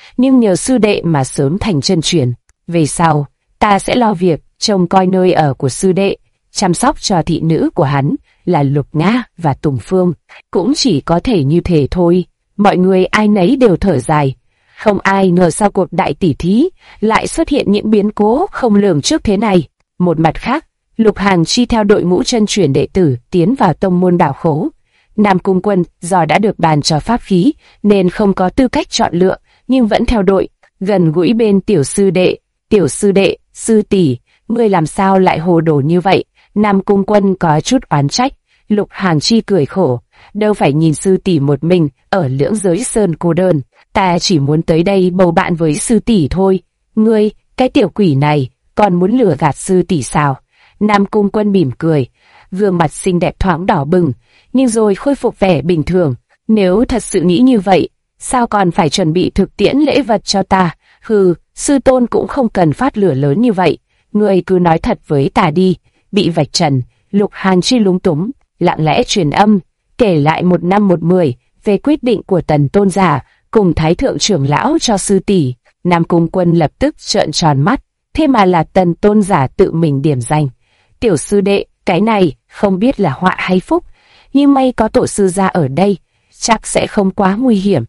nhưng nhờ sư đệ mà sớm thành chân truyền. Về sau, ta sẽ lo việc trông coi nơi ở của sư đệ, chăm sóc cho thị nữ của hắn là Lục Ngã và Tùng Phương. Cũng chỉ có thể như thế thôi. Mọi người ai nấy đều thở dài. Không ai ngờ sau cuộc đại tỷ thí lại xuất hiện những biến cố không lường trước thế này. Một mặt khác, Lục Hàn Chi theo đội ngũ chân truyền đệ tử tiến vào tông môn Bảo Khố. Nam Cung Quân do đã được bàn cho pháp khí nên không có tư cách chọn lựa, nhưng vẫn theo đội, gần gũi bên tiểu sư đệ. Tiểu sư đệ, sư tỷ, ngươi làm sao lại hồ đồ như vậy? Nam Cung Quân có chút oán trách. Lục Hàn Chi cười khổ, đâu phải nhìn sư tỷ một mình ở Lưỡng Giới Sơn cô đơn, ta chỉ muốn tới đây bầu bạn với sư tỷ thôi. Ngươi, cái tiểu quỷ này, còn muốn lừa gạt sư tỷ sao? Nam Cung Quân mỉm cười, gương mặt xinh đẹp thoáng đỏ bừng, nhưng rồi khôi phục vẻ bình thường. Nếu thật sự nghĩ như vậy, sao còn phải chuẩn bị thực tiễn lễ vật cho ta? Hừ, sư tôn cũng không cần phát lửa lớn như vậy. Ngươi cứ nói thật với ta đi. Bị vạch trần, Lục Hàn Chi lúng túng, lặng lẽ truyền âm, kể lại 1 năm 1 10 về quyết định của Tần tôn giả cùng Thái thượng trưởng lão cho sư tỷ. Nam Cung Quân lập tức trợn tròn mắt, thế mà là Tần tôn giả tự mình điểm danh. Tiểu sư đệ, cái này không biết là họa hay phúc, nhưng may có tổ sư gia ở đây, chắc sẽ không quá nguy hiểm.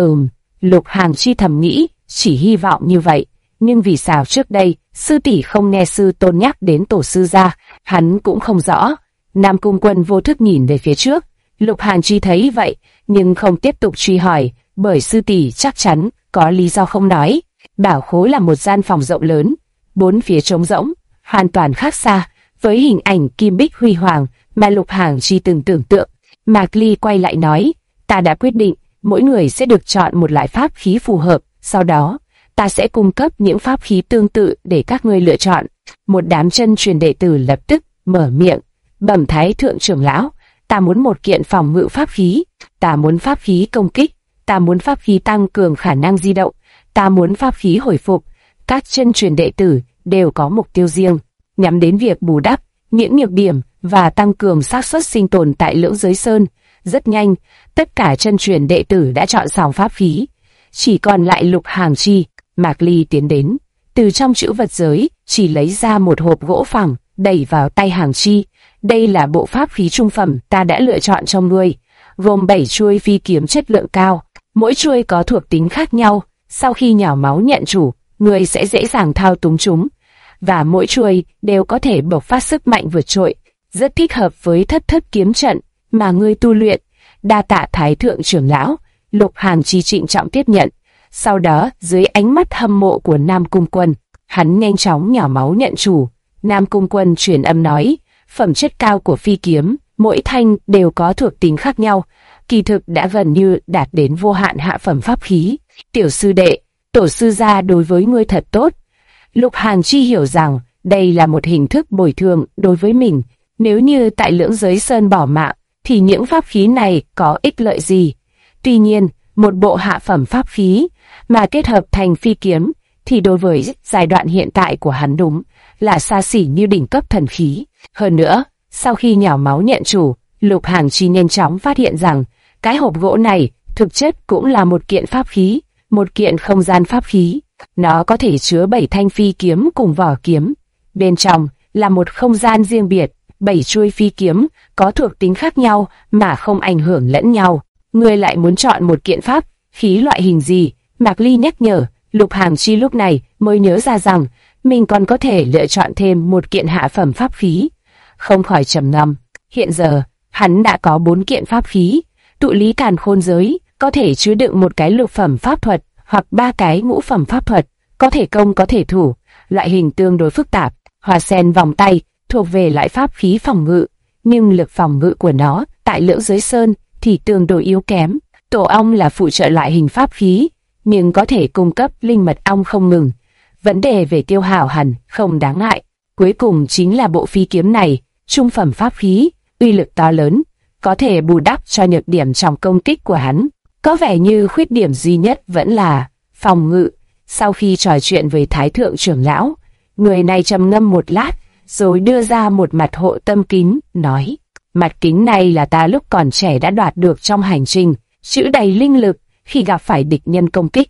Lục Hàn Chi thầm nghĩ, chỉ hy vọng như vậy. Nhưng vì sao trước đây sư tỷ không nghe sư tôn nhắc đến tổ sư gia, hắn cũng không rõ. Nam Cung Quân vô thức nhìn về phía trước. Lục Hàn Chi thấy vậy, nhưng không tiếp tục truy hỏi, bởi sư tỷ chắc chắn có lý do không nói. Bảo Khố là một gian phòng rộng lớn, 4 phía trống rỗng, hoàn toàn khác xa với hình ảnh kim bích huy hoàng mà Lục Hàn Chi từng tưởng tượng. Mạc Ly quay lại nói, ta đã quyết định, mỗi người sẽ được chọn một loại pháp khí phù hợp, sau đó ta sẽ cung cấp những pháp khí tương tự để các ngươi lựa chọn. Một đám chân truyền đệ tử lập tức mở miệng, bẩm Thái thượng trưởng lão, ta muốn một kiện phòng ngự pháp khí, ta muốn pháp khí công kích, ta muốn pháp khí tăng cường khả năng di động, ta muốn pháp khí hồi phục. Các chân truyền đệ tử đều có mục tiêu riêng, nhắm đến việc bù đắp những nhược điểm và tăng cường xác suất sinh tồn tại Lưỡng Giới Sơn. Rất nhanh, tất cả chân truyền đệ tử đã chọn xong pháp khí, chỉ còn lại Lục Hàn Chi. Mạc Ly tiến đến, từ trong trữ vật giới chỉ lấy ra một hộp gỗ phẳng, đẩy vào tay Hàn Chi. Đây là bộ pháp khí trung phẩm ta đã lựa chọn cho ngươi, gồm 7 chuôi phi kiếm chất lượng cao, mỗi chuôi có thuộc tính khác nhau. Sau khi nhào máu nhận chủ, ngươi sẽ dễ dàng thao túng chúng, và mỗi chuôi đều có thể bộc phát sức mạnh vượt trội, rất thích hợp với thất thất kiếm trận mà ngươi tu luyện. Đa tạ Thái thượng trưởng lão. Lục Hàn Chi trịnh trọng tiếp nhận. Sau đó, dưới ánh mắt hâm mộ của Nam Cung Quân, hắn nhanh chóng nhả máu nhận chủ. Nam Cung Quân truyền âm nói, phẩm chất cao của phi kiếm, mỗi thanh đều có thuộc tính khác nhau, kỳ thực đã gần như đạt đến vô hạn hạ phẩm pháp khí. Tiểu sư đệ, tổ sư gia đối với ngươi thật tốt. Lục Hàn Chi hiểu rằng đây là một hình thức bồi thường đối với mình. Nếu như tại Lưỡng Giới Sơn bỏ mạng, thì những pháp khí này có ích lợi gì? Tuy nhiên, một bộ hạ phẩm pháp khí mà kết hợp thành phi kiếm thì đối với giai đoạn hiện tại của hắn đúng là xa xỉ như đỉnh cấp thần khí. Hơn nữa, sau khi nhào máu nhận chủ, Lục Hàn Chi nhanh chóng phát hiện rằng cái hộp gỗ này thực chất cũng là một kiện pháp khí, một kiện không gian pháp khí. Nó có thể chứa 7 thanh phi kiếm cùng vỏ kiếm. Bên trong là một không gian riêng biệt, 7 chuôi phi kiếm có thuộc tính khác nhau mà không ảnh hưởng lẫn nhau. Ngươi lại muốn chọn một kiện pháp khí loại hình gì? Mạc Ly nhắc nhở. Lục Hàn Chi lúc này mới nhớ ra rằng mình còn có thể lựa chọn thêm một kiện hạ phẩm pháp khí. Không khỏi trầm ngâm. Hiện giờ, hắn đã có 4 kiện pháp khí. Tụ lý càn khôn giới có thể chứa đựng một cái lục phẩm pháp thuật hoặc 3 cái ngũ phẩm pháp thuật, có thể công có thể thủ, loại hình tương đối phức tạp. Hoa sen vòng tay thuộc về loại pháp khí phòng ngự, nhưng lực phòng ngự của nó tại Lưỡng Giới Sơn thì tương đối yếu kém. Tổ ong là phụ trợ loại hình pháp khí, nhưng có thể cung cấp linh mật ong không ngừng. Vấn đề về tiêu hao hẳn không đáng ngại. Cuối cùng chính là bộ phi kiếm này, trung phẩm pháp khí, uy lực to lớn, có thể bù đắp cho nhược điểm trong công kích của hắn. Có vẻ như khuyết điểm duy nhất vẫn là phòng ngự. Sau khi trò chuyện với Thái thượng trưởng lão, người này trầm ngâm một lát, rồi đưa ra một mặt hộ tâm kính, nói: mặt kính này là ta lúc còn trẻ đã đoạt được trong hành trình, chữ đầy linh lực, khi gặp phải địch nhân công kích,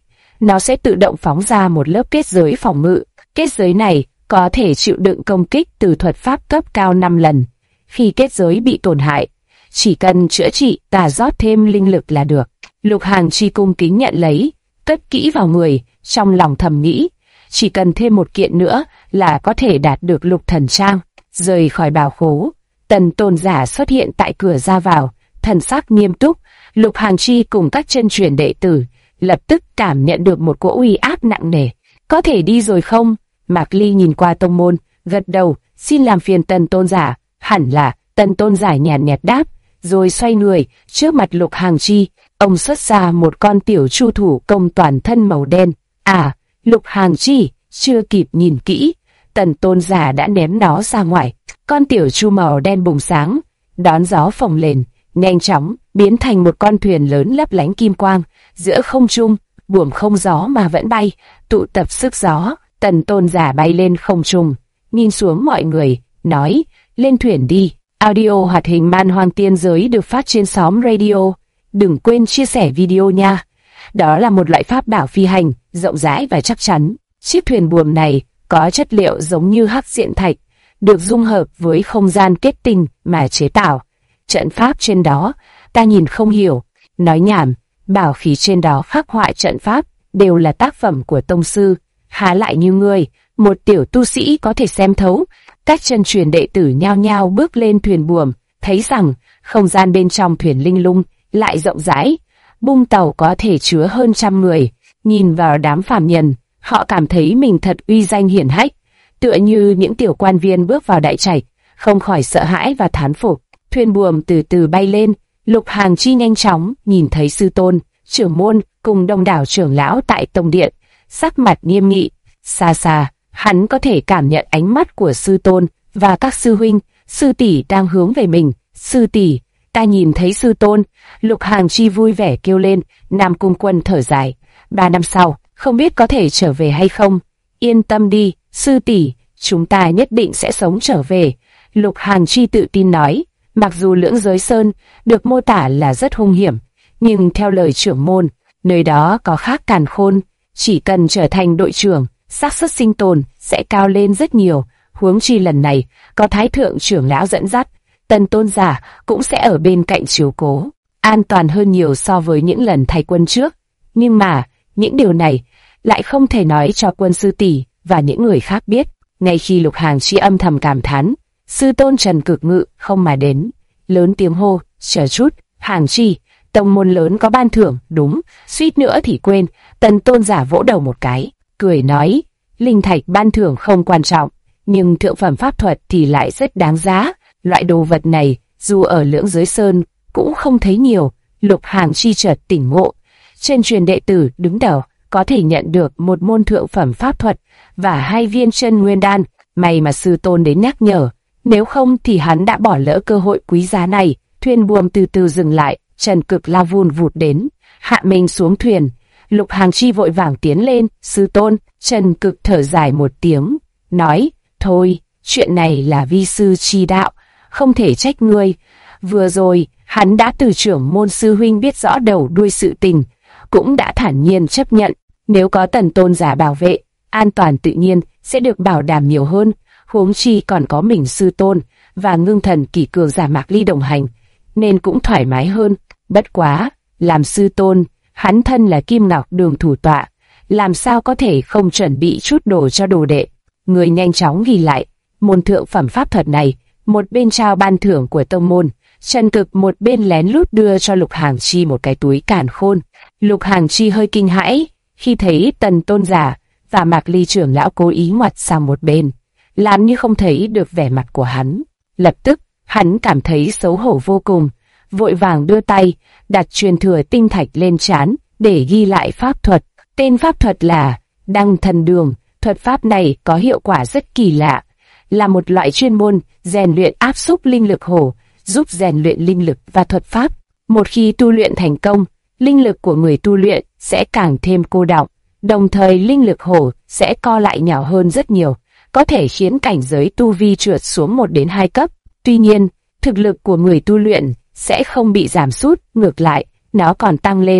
nó sẽ tự động phóng ra một lớp kết giới phòng ngự. Kết giới này có thể chịu đựng công kích từ thuật pháp cấp cao 5 lần. Khi kết giới bị tổn hại, chỉ cần chữa trị và rót thêm linh lực là được. Lục Hàn Chi cung kính nhận lấy, cất kỹ vào người, trong lòng thầm nghĩ, chỉ cần thêm một kiện nữa là có thể đạt được lục thần trang. Rời khỏi bảo khố, Tần Tôn giả xuất hiện tại cửa ra vào, thần sắc nghiêm túc. Lục Hàn Chi cùng các chân truyền đệ tử lập tức cảm nhận được một cỗ uy áp nặng nề. Có thể đi rồi không? Mạc Ly nhìn qua tông môn, gật đầu, xin làm phiền Tần Tôn giả. Hẳn là. Tần Tôn giả nhàn nhạt đáp, rồi xoay người trước mặt Lục Hàn Chi. Ông xuất ra một con tiểu chu thủ công toàn thân màu đen. À, Lục Hàn Chi chưa kịp nhìn kỹ, Tần Tôn giả đã ném nó ra ngoài. Con tiểu chu màu đen bùng sáng, đón gió phồng lên, nhanh chóng biến thành một con thuyền lớn lấp lánh kim quang. Giữa không trung, buồm không gió mà vẫn bay, tụ tập sức gió. Tần Tôn giả bay lên không trung, nhìn xuống mọi người, nói, lên thuyền đi. Audio hoạt hình Man Hoang Tiên Giới được phát trên xóm radio. Đừng quên chia sẻ video nha. Đó là một loại pháp bảo phi hành, rộng rãi và chắc chắn. Chiếc thuyền buồm này có chất liệu giống như hắc diện thạch, được dung hợp với không gian kết tinh mà chế tạo. Trận pháp trên đó, ta nhìn không hiểu. Nói nhảm, bảo khí trên đó khắc họa trận pháp đều là tác phẩm của tông sư. Há lại như ngươi, một tiểu tu sĩ có thể xem thấu. Các chân truyền đệ tử nhao nhao bước lên thuyền buồm, thấy rằng không gian bên trong thuyền linh lung lại rộng rãi. Bung tàu có thể chứa hơn 100 người. Nhìn vào đám phàm nhân, họ cảm thấy mình thật uy danh hiển hách, tựa như những tiểu quan viên bước vào đại trạch, không khỏi sợ hãi và thán phục. Thuyền buồm từ từ bay lên, Lục Hàn Chi nhanh chóng nhìn thấy sư tôn, trưởng môn cùng đông đảo trưởng lão tại tông điện, sắc mặt nghiêm nghị. Xa xa, hắn có thể cảm nhận ánh mắt của sư tôn và các sư huynh, sư tỷ đang hướng về mình. Sư tỷ, ta nhìn thấy sư tôn. Lục Hàn Chi vui vẻ kêu lên. Nam Cung Quân thở dài, 3 năm sau, không biết có thể trở về hay không. Yên tâm đi, sư tỷ, chúng ta nhất định sẽ sống trở về. Lục Hàn Chi tự tin nói. Mặc dù Lưỡng Giới Sơn được mô tả là rất hung hiểm, nhưng theo lời trưởng môn, nơi đó có khác càn khôn. Chỉ cần trở thành đội trưởng, xác suất sinh tồn sẽ cao lên rất nhiều. Huống chi lần này có Thái thượng trưởng lão dẫn dắt, Tần Tôn giả cũng sẽ ở bên cạnh chiếu cố, an toàn hơn nhiều so với những lần thay quân trước. Nhưng mà những điều này lại không thể nói cho Quân sư tỷ và những người khác biết. Ngay khi Lục Hàn Chi âm thầm cảm thán, sư tôn Trần Cực Ngự không mà đến, lớn tiếng hô, chờ chút, Hàn Chi, tông môn lớn có ban thưởng. Đúng, suýt nữa thì quên. Tần Tôn giả vỗ đầu một cái, cười nói, linh thạch ban thưởng không quan trọng, nhưng thượng phẩm pháp thuật thì lại rất đáng giá. Loại đồ vật này dù ở Lưỡng Giới Sơn cũng không thấy nhiều. Lục Hàn Chi chợt tỉnh ngộ, trên truyền đệ tử đứng đầu có thể nhận được một môn thượng phẩm pháp thuật và 2 viên chân nguyên đan. May mà sư tôn đến nhắc nhở, nếu không thì hắn đã bỏ lỡ cơ hội quý giá này. Thuyền buồm từ từ dừng lại, Trần Cực lao vun vụt đến, hạ mình xuống thuyền. Lục Hàn Chi vội vàng tiến lên. Sư tôn. Trần Cực thở dài một tiếng, nói, thôi, chuyện này là vi sư chi đạo, không thể trách ngươi. Vừa rồi, hắn đã từ trưởng môn sư huynh biết rõ đầu đuôi sự tình, cũng đã thản nhiên chấp nhận. Nếu có Tần Tôn giả bảo vệ, an toàn tự nhiên sẽ được bảo đảm nhiều hơn. Huống chi còn có mình sư tôn và ngưng thần kỷ cường giả Mạc Ly đồng hành, nên cũng thoải mái hơn. Bất quá, làm sư tôn, hắn thân là Kim Ngọc Đường thủ tọa, làm sao có thể không chuẩn bị chút đồ cho đồ đệ. Người nhanh chóng ghi lại môn thượng phẩm pháp thuật này, một bên trao ban thưởng của tông môn. Trần Cực một bên lén lút đưa cho Lục Hàn Chi một cái túi càn khôn. Lục Hàn Chi hơi kinh hãi khi thấy Tần Tôn giả và Mạc Ly trưởng lão cố ý ngoặt sang một bên, làm như không thấy được vẻ mặt của hắn. Lập tức, hắn cảm thấy xấu hổ vô cùng, vội vàng đưa tay đặt truyền thừa tinh thạch lên trán để ghi lại pháp thuật. Tên pháp thuật là Đăng Thần Đường. Thuật pháp này có hiệu quả rất kỳ lạ, là một loại chuyên môn rèn luyện áp xúc linh lực hổ, giúp rèn luyện linh lực và thuật pháp. Một khi tu luyện thành công, linh lực của người tu luyện sẽ càng thêm cô đọng, đồng thời linh lực hổ sẽ co lại nhỏ hơn rất nhiều, có thể khiến cảnh giới tu vi trượt xuống 1 đến 2 cấp. Tuy nhiên, thực lực của người tu luyện sẽ không bị giảm sút, ngược lại, nó còn tăng lên,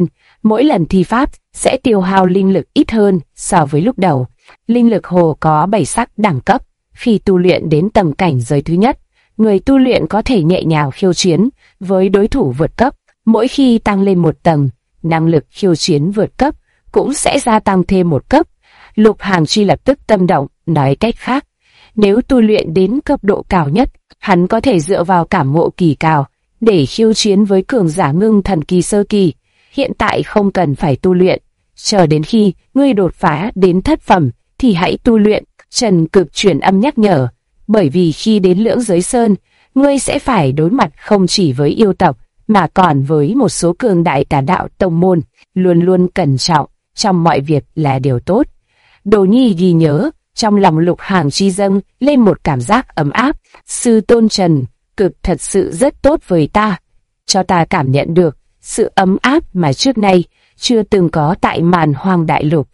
mỗi lần thi pháp sẽ tiêu hao linh lực ít hơn so với lúc đầu. Linh lực hồ có 7 sắc đẳng cấp. Khi tu luyện đến tầng cảnh giới thứ nhất, người tu luyện có thể nhẹ nhàng khiêu chiến với đối thủ vượt cấp. Mỗi khi tăng lên một tầng, năng lực khiêu chiến vượt cấp cũng sẽ gia tăng thêm một cấp. Lục Hàn Chi lập tức tâm động, nói cách khác, nếu tu luyện đến cấp độ cao nhất, hắn có thể dựa vào cảm ngộ kỳ cao để khiêu chiến với cường giả ngưng thần kỳ sơ kỳ. Hiện tại không cần phải tu luyện, chờ đến khi ngươi đột phá đến thất phẩm thì hãy tu luyện. Trần Cực truyền âm nhắc nhở, bởi vì khi đến Lưỡng Giới Sơn, ngươi sẽ phải đối mặt không chỉ với yêu tộc mà còn với một số cường đại tà đạo tông môn, luôn luôn cẩn trọng trong mọi việc là điều tốt. Đồ Nhi ghi nhớ, trong lòng Lục Hàn Chi dâng lên một cảm giác ấm áp. Sư tôn Trần Cực thật sự rất tốt với ta, cho ta cảm nhận được sự ấm áp mà trước nay chưa từng có tại Màn Hoang Đại Lục.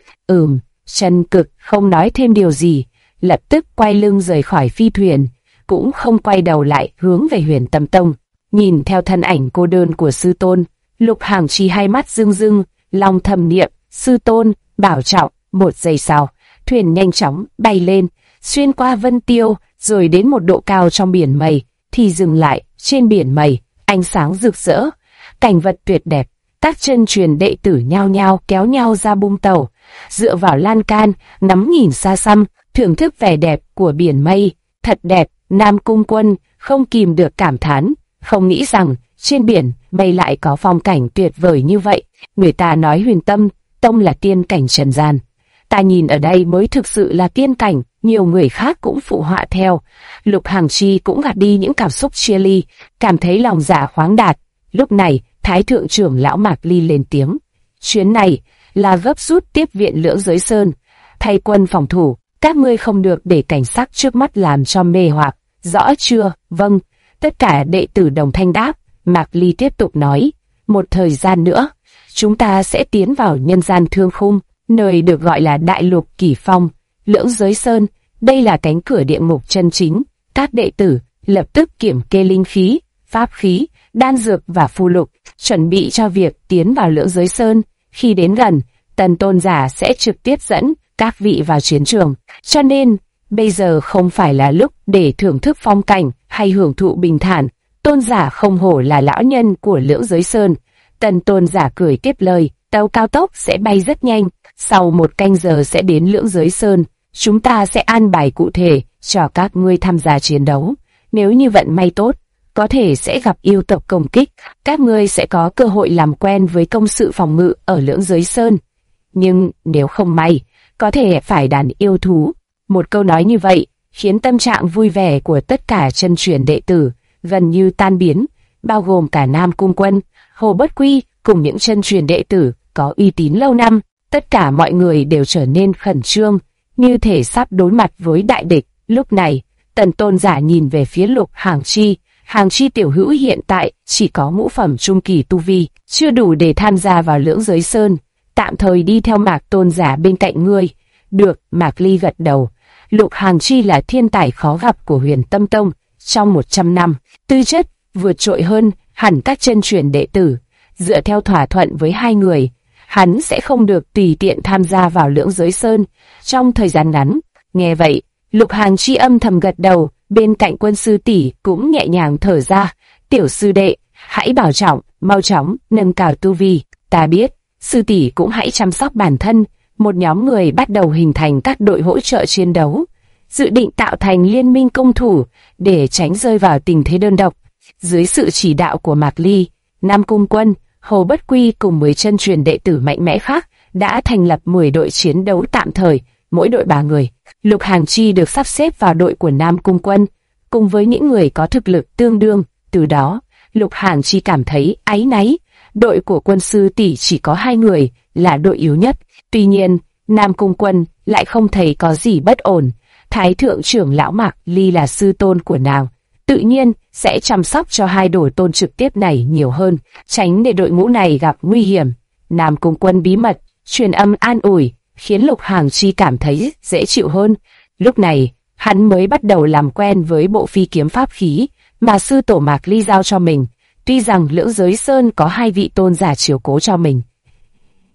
Trần Cực không nói thêm điều gì, lập tức quay lưng rời khỏi phi thuyền, cũng không quay đầu lại hướng về Huyền Tâm Tông. Nhìn theo thân ảnh cô đơn của sư tôn, Lục Hàn Chi hai mắt rưng rưng, lòng thầm niệm, sư tôn, bảo trọng. Một giây sau, thuyền nhanh chóng bay lên, xuyên qua vân tiêu, rồi đến một độ cao trong biển mây, thì dừng lại. Trên biển mây, ánh sáng rực rỡ, cảnh vật tuyệt đẹp. Các chân truyền đệ tử nhao nhao kéo nhau ra bung tàu, dựa vào lan can, ngắm nhìn xa xăm, thưởng thức vẻ đẹp của biển mây. Thật đẹp. Nam Cung Quân không kìm được cảm thán, không nghĩ rằng trên biển mây lại có phong cảnh tuyệt vời như vậy. Người ta nói Huyền Tâm Tông là tiên cảnh trần gian, ta nhìn ở đây mới thực sự là tiên cảnh. Nhiều người khác cũng phụ họa theo. Lục Hàn Chi cũng gạt đi những cảm xúc chia ly, cảm thấy lòng dạ khoáng đạt. Lúc này, Thái thượng trưởng lão Mạc Ly lên tiếng, chuyến này là gấp rút tiếp viện Lưỡng Giới Sơn, thay quân phòng thủ, các ngươi không được để cảnh sắc trước mắt làm cho mê hoặc, rõ chưa? Vâng. Tất cả đệ tử đồng thanh đáp. Mạc Ly tiếp tục nói, một thời gian nữa, chúng ta sẽ tiến vào nhân gian Thương Khung, nơi được gọi là Đại Lục Kỳ Phong. Lưỡng Giới Sơn, đây là cánh cửa địa ngục chân chính. Các đệ tử lập tức kiểm kê linh khí, pháp khí, đan dược và phù lục, chuẩn bị cho việc tiến vào Lưỡng Giới Sơn. Khi đến gần, Tần tôn giả sẽ trực tiếp dẫn các vị vào chiến trường, cho nên bây giờ không phải là lúc để thưởng thức phong cảnh hay hưởng thụ bình thản. Tôn giả không hổ là lão nhân của Lưỡng Giới Sơn. Tần tôn giả cười tiếp lời, tàu cao tốc sẽ bay rất nhanh, sau 1 canh giờ sẽ đến Lưỡng Giới Sơn. Chúng ta sẽ an bài cụ thể cho các ngươi tham gia chiến đấu. Nếu như vận may tốt, có thể sẽ gặp yêu tộc công kích, các ngươi sẽ có cơ hội làm quen với công sự phòng ngự ở Lưỡng Giới Sơn. Nhưng nếu không may, có thể phải đàn yêu thú. Một câu nói như vậy khiến tâm trạng vui vẻ của tất cả chân truyền đệ tử gần như tan biến, bao gồm cả Nam Cung Quân, Hồ Bất Quy cùng những chân truyền đệ tử có uy tín lâu năm. Tất cả mọi người đều trở nên khẩn trương, như thể sắp đối mặt với đại địch. Lúc này, Tần tôn giả nhìn về phía Lục Hàn Chi. Hàn Chi tiểu hữu hiện tại chỉ có ngũ phẩm trung kỳ tu vi, chưa đủ để tham gia vào Lưỡng Giới Sơn. Tạm thời đi theo Mạc tôn giả bên cạnh ngươi. Được. Mạc Ly gật đầu. Lục Hàn Chi là thiên tài khó gặp của Huyền Tâm Tông. Trong 100 năm, tư chất vượt trội hơn hẳn các chân truyền đệ tử. Dựa theo thỏa thuận với hai người, hắn sẽ không được tùy tiện tham gia vào Lưỡng Giới Sơn trong thời gian ngắn. Nghe vậy, Lục Hàn Chi âm thầm gật đầu, bên cạnh Quân sư tỷ cũng nhẹ nhàng thở ra. Tiểu sư đệ, hãy bảo trọng, mau chóng nâng cao tu vi. Ta biết, sư tỷ cũng hãy chăm sóc bản thân. Một nhóm người bắt đầu hình thành các đội hỗ trợ chiến đấu, dự định tạo thành liên minh công thủ để tránh rơi vào tình thế đơn độc. Dưới sự chỉ đạo của Mạc Ly, Nam Cung Quân, Hồ Bất Quy cùng 10 chân truyền đệ tử mạnh mẽ khác đã thành lập 10 đội chiến đấu tạm thời, mỗi đội 3 người. Lục Hàn Chi được sắp xếp vào đội của Nam Cung Quân, cùng với những người có thực lực tương đương. Từ đó, Lục Hàn Chi cảm thấy áy náy. Đội của Quân sư tỷ chỉ có 2 người, là đội yếu nhất. Tuy nhiên, Nam Cung Quân lại không thấy có gì bất ổn. Thái thượng trưởng lão Mạc Ly là sư tôn của nàng, tự nhiên sẽ chăm sóc cho hai đồ tôn trực tiếp này nhiều hơn, tránh để đội ngũ này gặp nguy hiểm. Nam Cung Quân bí mật truyền âm an ủi, khiến Lục Hàn Chi cảm thấy dễ chịu hơn. Lúc này, hắn mới bắt đầu làm quen với bộ phi kiếm pháp khí mà sư tổ Mạc Ly giao cho mình. Tuy rằng Lưỡng Giới Sơn có 2 vị tôn giả chiếu cố cho mình,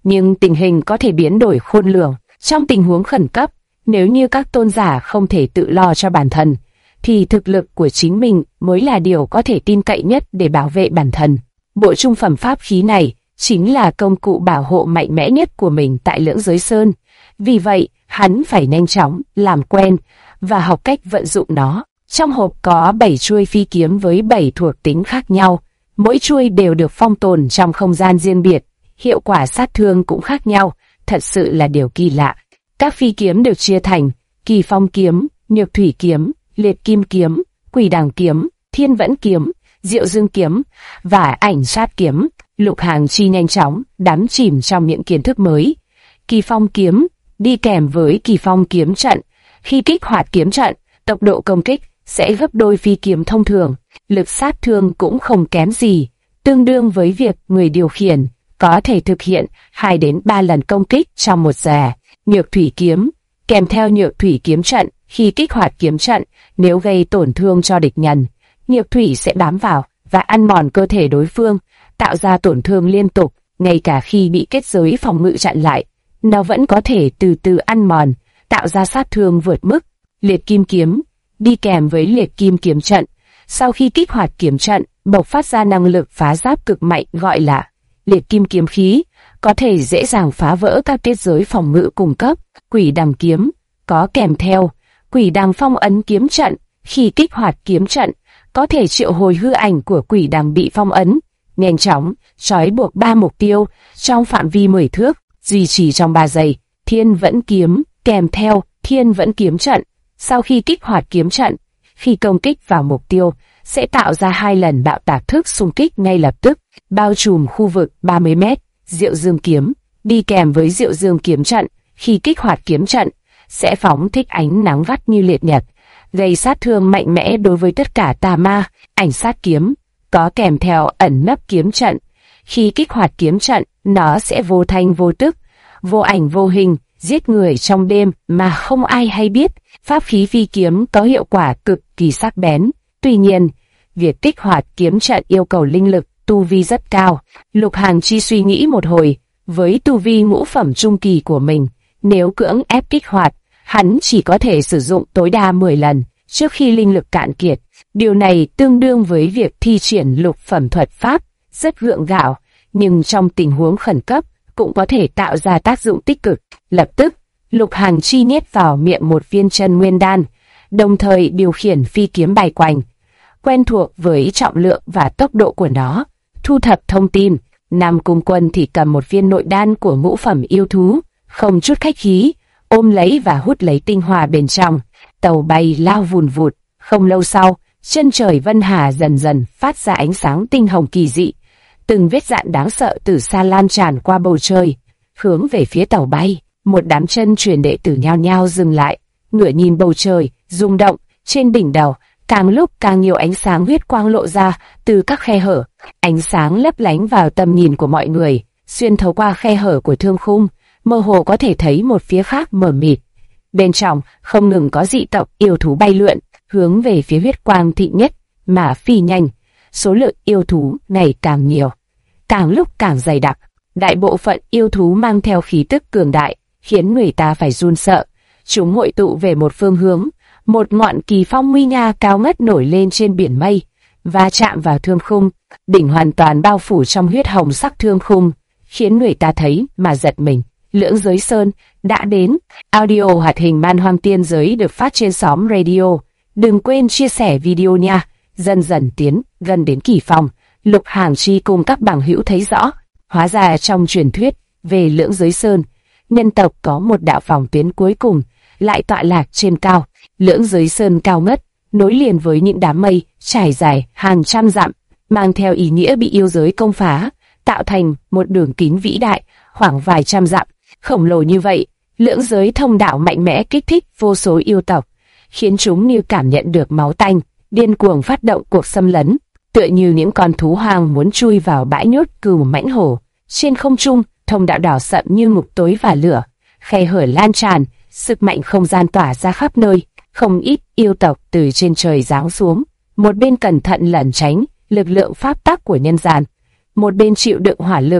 nhưng tình hình có thể biến đổi khôn lường. Trong tình huống khẩn cấp, nếu như các tôn giả không thể tự lo cho bản thân, thì thực lực của chính mình mới là điều có thể tin cậy nhất để bảo vệ bản thân. Bộ trung phẩm pháp khí này chính là công cụ bảo hộ mạnh mẽ nhất của mình tại Lưỡng Giới Sơn. Vì vậy, hắn phải nhanh chóng làm quen và học cách vận dụng nó. Trong hộp có 7 chuôi phi kiếm với 7 thuộc tính khác nhau. Mỗi chuôi đều được phong tồn trong không gian riêng biệt. Hiệu quả sát thương cũng khác nhau, thật sự là điều kỳ lạ. Các phi kiếm được chia thành Kỳ Phong kiếm, Nhược Thủy kiếm, Liệt Kim kiếm, Quỷ Đằng kiếm, Thiên Vẫn kiếm, Diệu Dương kiếm và Ảnh Sát kiếm. Lục Hàn Chi nhanh chóng đắm chìm trong những kiến thức mới. Kỳ Phong kiếm đi kèm với Kỳ Phong kiếm trận, khi kích hoạt kiếm trận, tốc độ công kích sẽ gấp đôi phi kiếm thông thường, lực sát thương cũng không kém gì, tương đương với việc người điều khiển có thể thực hiện 2 đến 3 lần công kích trong 1 giờ. Nhược Thủy kiếm kèm theo Nhược Thủy kiếm trận, khi kích hoạt kiếm trận, nếu gây tổn thương cho địch nhân, Nhược Thủy sẽ bám vào và ăn mòn cơ thể đối phương, tạo ra tổn thương liên tục. Ngay cả khi bị kết giới phòng ngự chặn lại, nó vẫn có thể từ từ ăn mòn, tạo ra sát thương vượt mức. Liệt Kim kiếm đi kèm với Liệt Kim kiếm trận, sau khi kích hoạt kiếm trận, bộc phát ra năng lực phá giáp cực mạnh gọi là Liệt Kim kiếm khí, có thể dễ dàng phá vỡ các kết giới phòng ngự cung cấp. Quỷ Đằng kiếm có kèm theo Quỷ Đằng phong ấn kiếm trận, khi kích hoạt kiếm trận, có thể triệu hồi hư ảnh của quỷ đằng bị phong ấn, nhanh chóng trói buộc 3 mục tiêu trong phạm vi 10 thước, duy trì trong 3 giây. Thiên Vẫn kiếm kèm theo Thiên Vẫn kiếm trận, sau khi kích hoạt kiếm trận, khi công kích vào mục tiêu sẽ tạo ra 2 lần bạo tạc thức xung kích ngay lập tức, bao trùm khu vực 30 mét. Diệu Dương kiếm đi kèm với Diệu Dương kiếm trận, khi kích hoạt kiếm trận sẽ phóng thích ánh nắng vắt như liệt nhật, gây sát thương mạnh mẽ đối với tất cả tà ma. Ảnh Sát kiếm có kèm theo Ẩn Nấp kiếm trận, khi kích hoạt kiếm trận, nó sẽ vô thanh vô tức, vô ảnh vô hình, giết người trong đêm mà không ai hay biết. Pháp khí phi kiếm có hiệu quả cực kỳ sắc bén, tuy nhiên, việc kích hoạt kiếm trận yêu cầu linh lực, tu vi rất cao. Lục Hàn Chi suy nghĩ một hồi, với tu vi ngũ phẩm trung kỳ của mình, nếu cưỡng ép kích hoạt, hắn chỉ có thể sử dụng tối đa 10 lần trước khi linh lực cạn kiệt. Điều này tương đương với việc thi triển lục phẩm thuật pháp, rất gượng gạo, nhưng trong tình huống khẩn cấp cũng có thể tạo ra tác dụng tích cực. Lập tức, Lục Hàn Chi nhét vào miệng một viên chân nguyên đan, đồng thời điều khiển phi kiếm bay quanh, quen thuộc với trọng lượng và tốc độ của nó. Thu thập thông tin, Nam Cung Quân thì cầm một viên nội đan của ngũ phẩm yêu thú, không chút khách khí, ôm lấy và hút lấy tinh hoa bên trong. Tàu bay lao vùn vụt, không lâu sau, chân trời Vân Hà dần dần phát ra ánh sáng tinh hồng kỳ dị. Từng vết dạn đáng sợ từ xa lan tràn qua bầu trời, hướng về phía tàu bay. Một đám chân truyền đệ tử nhao nhao dừng lại, ngửa nhìn bầu trời, rung động. Trên đỉnh đầu, càng lúc càng nhiều ánh sáng huyết quang lộ ra từ các khe hở. Ánh sáng lấp lánh vào tầm nhìn của mọi người, xuyên thấu qua khe hở của thương khung, mơ hồ có thể thấy một phía khác mờ mịt. Bên trong không ngừng có dị tộc yêu thú bay lượn, hướng về phía huyết quang thịnh nhất mà phi nhanh. Số lượng yêu thú ngày càng nhiều, càng lúc càng dày đặc. Đại bộ phận yêu thú mang theo khí tức cường đại, khiến người ta phải run sợ. Chúng hội tụ về một phương hướng, một ngọn kỳ phong nguy nga cao ngất nổi lên trên biển mây, và chạm vào thương khung. Đỉnh hoàn toàn bao phủ trong huyết hồng sắc thương khung, khiến người ta thấy mà giật mình. Lưỡng Giới Sơn đã đến. Audio hoạt hình Man Hoang Tiên Giới được phát trên xóm radio. Đừng quên chia sẻ video nha. Dần dần tiến gần đến kỳ phong, Lục Hàn Chi cùng các bằng hữu thấy rõ, hóa ra trong truyền thuyết về Lưỡng Giới Sơn, nhân tộc có một đạo phòng tuyến cuối cùng, lại tọa lạc trên cao. Lưỡng Giới Sơn cao ngất, nối liền với những đám mây trải dài hàng trăm dặm, mang theo ý nghĩa bị yêu giới công phá, tạo thành một đường kính vĩ đại khoảng vài trăm dặm. Khổng lồ như vậy, lưỡng giới thông đạo mạnh mẽ kích thích vô số yêu tộc, khiến chúng như cảm nhận được máu tanh, điên cuồng phát động cuộc xâm lấn, tựa như những con thú hoang muốn chui vào bãi nhốt cừu mãnh hổ. Trên không trung, thông đạo đỏ sậm như ngục tối và lửa, khe hở lan tràn, sức mạnh không gian tỏa ra khắp nơi. Không ít yêu tộc từ trên trời giáng xuống, một bên cẩn thận lẩn tránh lực lượng pháp tắc của nhân gian, một bên chịu đựng hỏa lực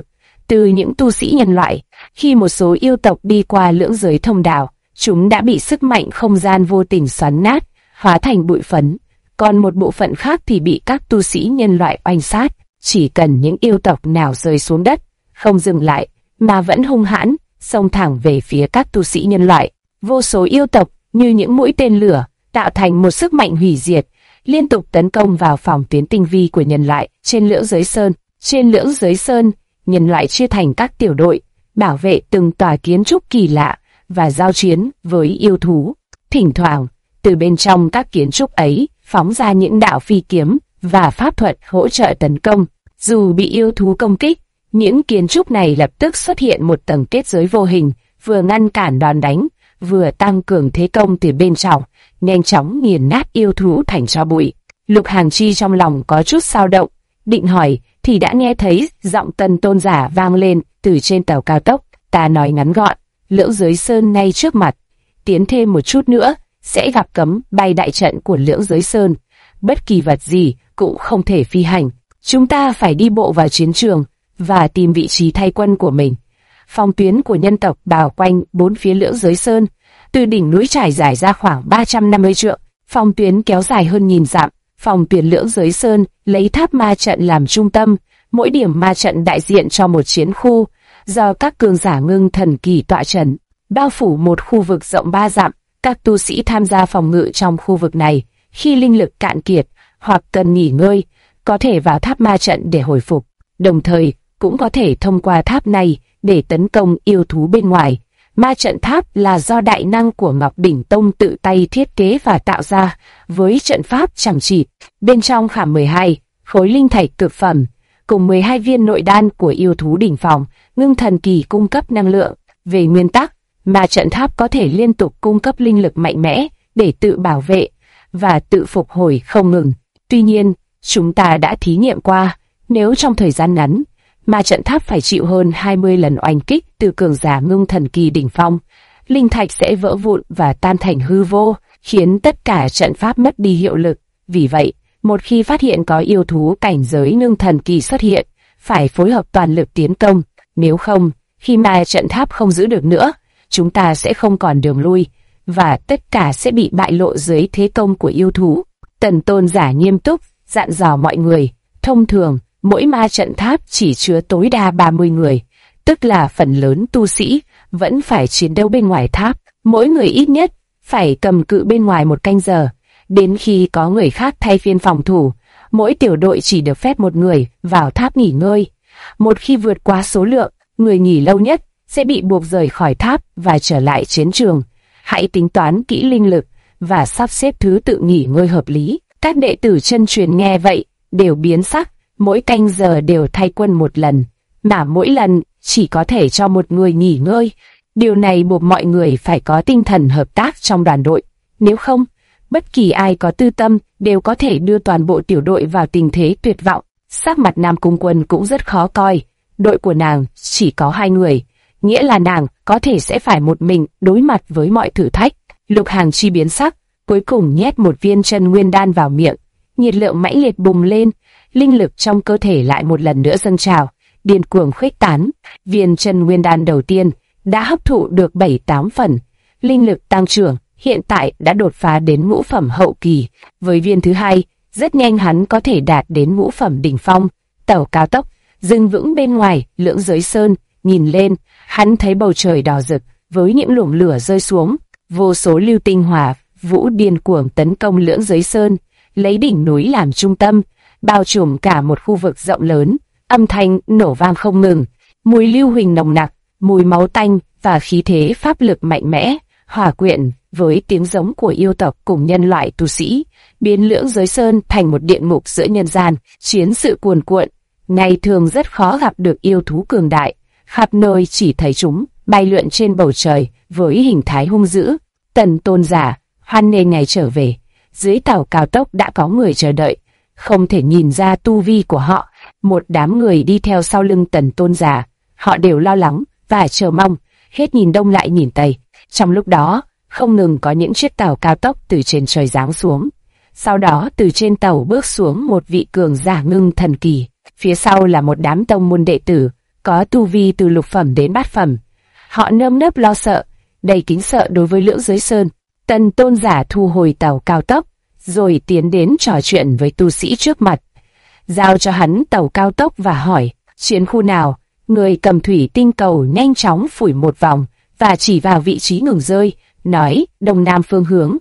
từ những tu sĩ nhân loại. Khi một số yêu tộc đi qua lưỡng giới thông đạo, chúng đã bị sức mạnh không gian vô tình xoắn nát, hóa thành bụi phấn. Còn một bộ phận khác thì bị các tu sĩ nhân loại oanh sát. Chỉ cần những yêu tộc nào rơi xuống đất, không dừng lại, mà vẫn hung hãn, xông thẳng về phía các tu sĩ nhân loại. Vô số yêu tộc như những mũi tên lửa, tạo thành một sức mạnh hủy diệt, liên tục tấn công vào phòng tuyến tinh vi của nhân loại trên lưỡng giới sơn. Trên lưỡng giới sơn, nhân loại chia thành các tiểu đội, bảo vệ từng tòa kiến trúc kỳ lạ và giao chiến với yêu thú. Thỉnh thoảng, từ bên trong các kiến trúc ấy phóng ra những đạo phi kiếm và pháp thuật hỗ trợ tấn công. Dù bị yêu thú công kích, những kiến trúc này lập tức xuất hiện một tầng kết giới vô hình, vừa ngăn cản đòn đánh, vừa tăng cường thế công từ bên trong, nhanh chóng nghiền nát yêu thú thành tro bụi. Lục Hàn Chi trong lòng có chút xao động, định hỏi thì đã nghe thấy giọng Tần Tôn giả vang lên từ trên tàu cao tốc. Ta nói ngắn gọn, lưỡng giới sơn ngay trước mặt, tiến thêm một chút nữa sẽ gặp cấm bay đại trận của lưỡng giới sơn. Bất kỳ vật gì cũng không thể phi hành. Chúng ta phải đi bộ vào chiến trường và tìm vị trí thay quân của mình. Phòng tuyến của nhân tộc bao quanh bốn phía lưỡng giới sơn, từ đỉnh núi trải dài ra khoảng 350 trượng. Phòng tuyến kéo dài hơn 1000 dặm. Phòng tuyến lưỡng giới sơn lấy tháp ma trận làm trung tâm, mỗi điểm ma trận đại diện cho một chiến khu, do các cường giả ngưng thần kỳ tọa trấn, bao phủ một khu vực rộng 3 dặm. Các tu sĩ tham gia phòng ngự trong khu vực này, khi linh lực cạn kiệt hoặc cần nghỉ ngơi, có thể vào tháp ma trận để hồi phục, đồng thời cũng có thể thông qua tháp này để tấn công yêu thú bên ngoài. Ma trận tháp là do đại năng của Ngọc Đỉnh Tông tự tay thiết kế và tạo ra, với trận pháp chẳng chịt. Bên trong khảm 12 khối linh thạch cực phẩm, cùng 12 viên nội đan của yêu thú đỉnh phong, ngưng thần kỳ cung cấp năng lượng. Về nguyên tắc, ma trận tháp có thể liên tục cung cấp linh lực mạnh mẽ để tự bảo vệ và tự phục hồi không ngừng. Tuy nhiên, chúng ta đã thí nghiệm qua, nếu trong thời gian ngắn, ma trận tháp phải chịu hơn 20 lần oanh kích từ cường giả ngưng thần kỳ đỉnh phong, linh thạch sẽ vỡ vụn và tan thành hư vô, khiến tất cả trận pháp mất đi hiệu lực. Vì vậy, một khi phát hiện có yêu thú cảnh giới ngưng thần kỳ xuất hiện, phải phối hợp toàn lực tiến công. Nếu không, khi ma trận tháp không giữ được nữa, chúng ta sẽ không còn đường lui, và tất cả sẽ bị bại lộ dưới thế công của yêu thú. Tần Tôn giả nghiêm túc dặn dò mọi người. Thông thường, mỗi ma trận tháp chỉ chứa tối đa 30 người, tức là phần lớn tu sĩ vẫn phải chiến đấu bên ngoài tháp. Mỗi người ít nhất phải cầm cự bên ngoài 1 canh giờ, đến khi có người khác thay phiên phòng thủ. Mỗi tiểu đội chỉ được phép 1 người vào tháp nghỉ ngơi. Một khi vượt quá số lượng, người nghỉ lâu nhất sẽ bị buộc rời khỏi tháp và trở lại chiến trường. Hãy tính toán kỹ linh lực và sắp xếp thứ tự nghỉ ngơi hợp lý. Các đệ tử chân truyền nghe vậy đều biến sắc. Mỗi canh giờ đều thay quân 1 lần, mà mỗi lần chỉ có thể cho 1 người nghỉ ngơi. Điều này buộc mọi người phải có tinh thần hợp tác trong đoàn đội. Nếu không, bất kỳ ai có tư tâm đều có thể đưa toàn bộ tiểu đội vào tình thế tuyệt vọng. Sắc mặt Nam Cung Quân cũng rất khó coi. Đội của nàng chỉ có 2 người, nghĩa là nàng có thể sẽ phải một mình đối mặt với mọi thử thách. Lục Hàn Chi biến sắc, cuối cùng nhét 1 viên chân nguyên đan vào miệng. Nhiệt lượng mãnh liệt bùng lên, linh lực trong cơ thể lại một lần nữa dâng trào, điên cuồng khuếch tán. Viên chân nguyên đan đầu tiên đã hấp thụ được 7-8 phần, linh lực tăng trưởng, hiện tại đã đột phá đến ngũ phẩm hậu kỳ. Với viên thứ hai, rất nhanh hắn có thể đạt đến ngũ phẩm đỉnh phong. Tàu cao tốc dừng vững bên ngoài lưỡng giới sơn, nhìn lên, hắn thấy bầu trời đỏ rực với những luồng lửa rơi xuống, vô số lưu tinh hỏa vũ điên cuồng tấn công lưỡng giới sơn, lấy đỉnh núi làm trung tâm, bao trùm cả một khu vực rộng lớn. Âm thanh nổ vang không ngừng, mùi lưu huỳnh nồng nặc, mùi máu tanh và khí thế pháp lực mạnh mẽ hòa quyện với tiếng giống của yêu tộc cùng nhân loại tu sĩ, biến lưỡng giới sơn thành một địa ngục giữa nhân gian. Chiến sự cuồn cuộn, ngày thường rất khó gặp được yêu thú cường đại, khắp nơi chỉ thấy chúng bay lượn trên bầu trời với hình thái hung dữ. Tần Tôn giả hoan nghênh ngày trở về. Dưới tàu cao tốc đã có người chờ đợi, không thể nhìn ra tu vi của họ. Một đám người đi theo sau lưng Tần Tôn giả, họ đều lo lắng và chờ mong, hết nhìn đông lại nhìn tây. Trong lúc đó, không ngừng có những chiếc tàu cao tốc từ trên trời giáng xuống. Sau đó từ trên tàu bước xuống một vị cường giả ngưng thần kỳ. Phía sau là một đám tông môn đệ tử, có tu vi từ lục phẩm đến bát phẩm. Họ nơm nớp lo sợ, đầy kính sợ đối với Lưỡng Giới Sơn. Tần tôn giả thu hồi tàu cao tốc, rồi tiến đến trò chuyện với tu sĩ trước mặt. Giao cho hắn tàu cao tốc và hỏi, chiến khu nào? Người cầm thủy tinh cầu nhanh chóng phủi một vòng và chỉ vào vị trí ngừng rơi, nói, đông nam phương hướng,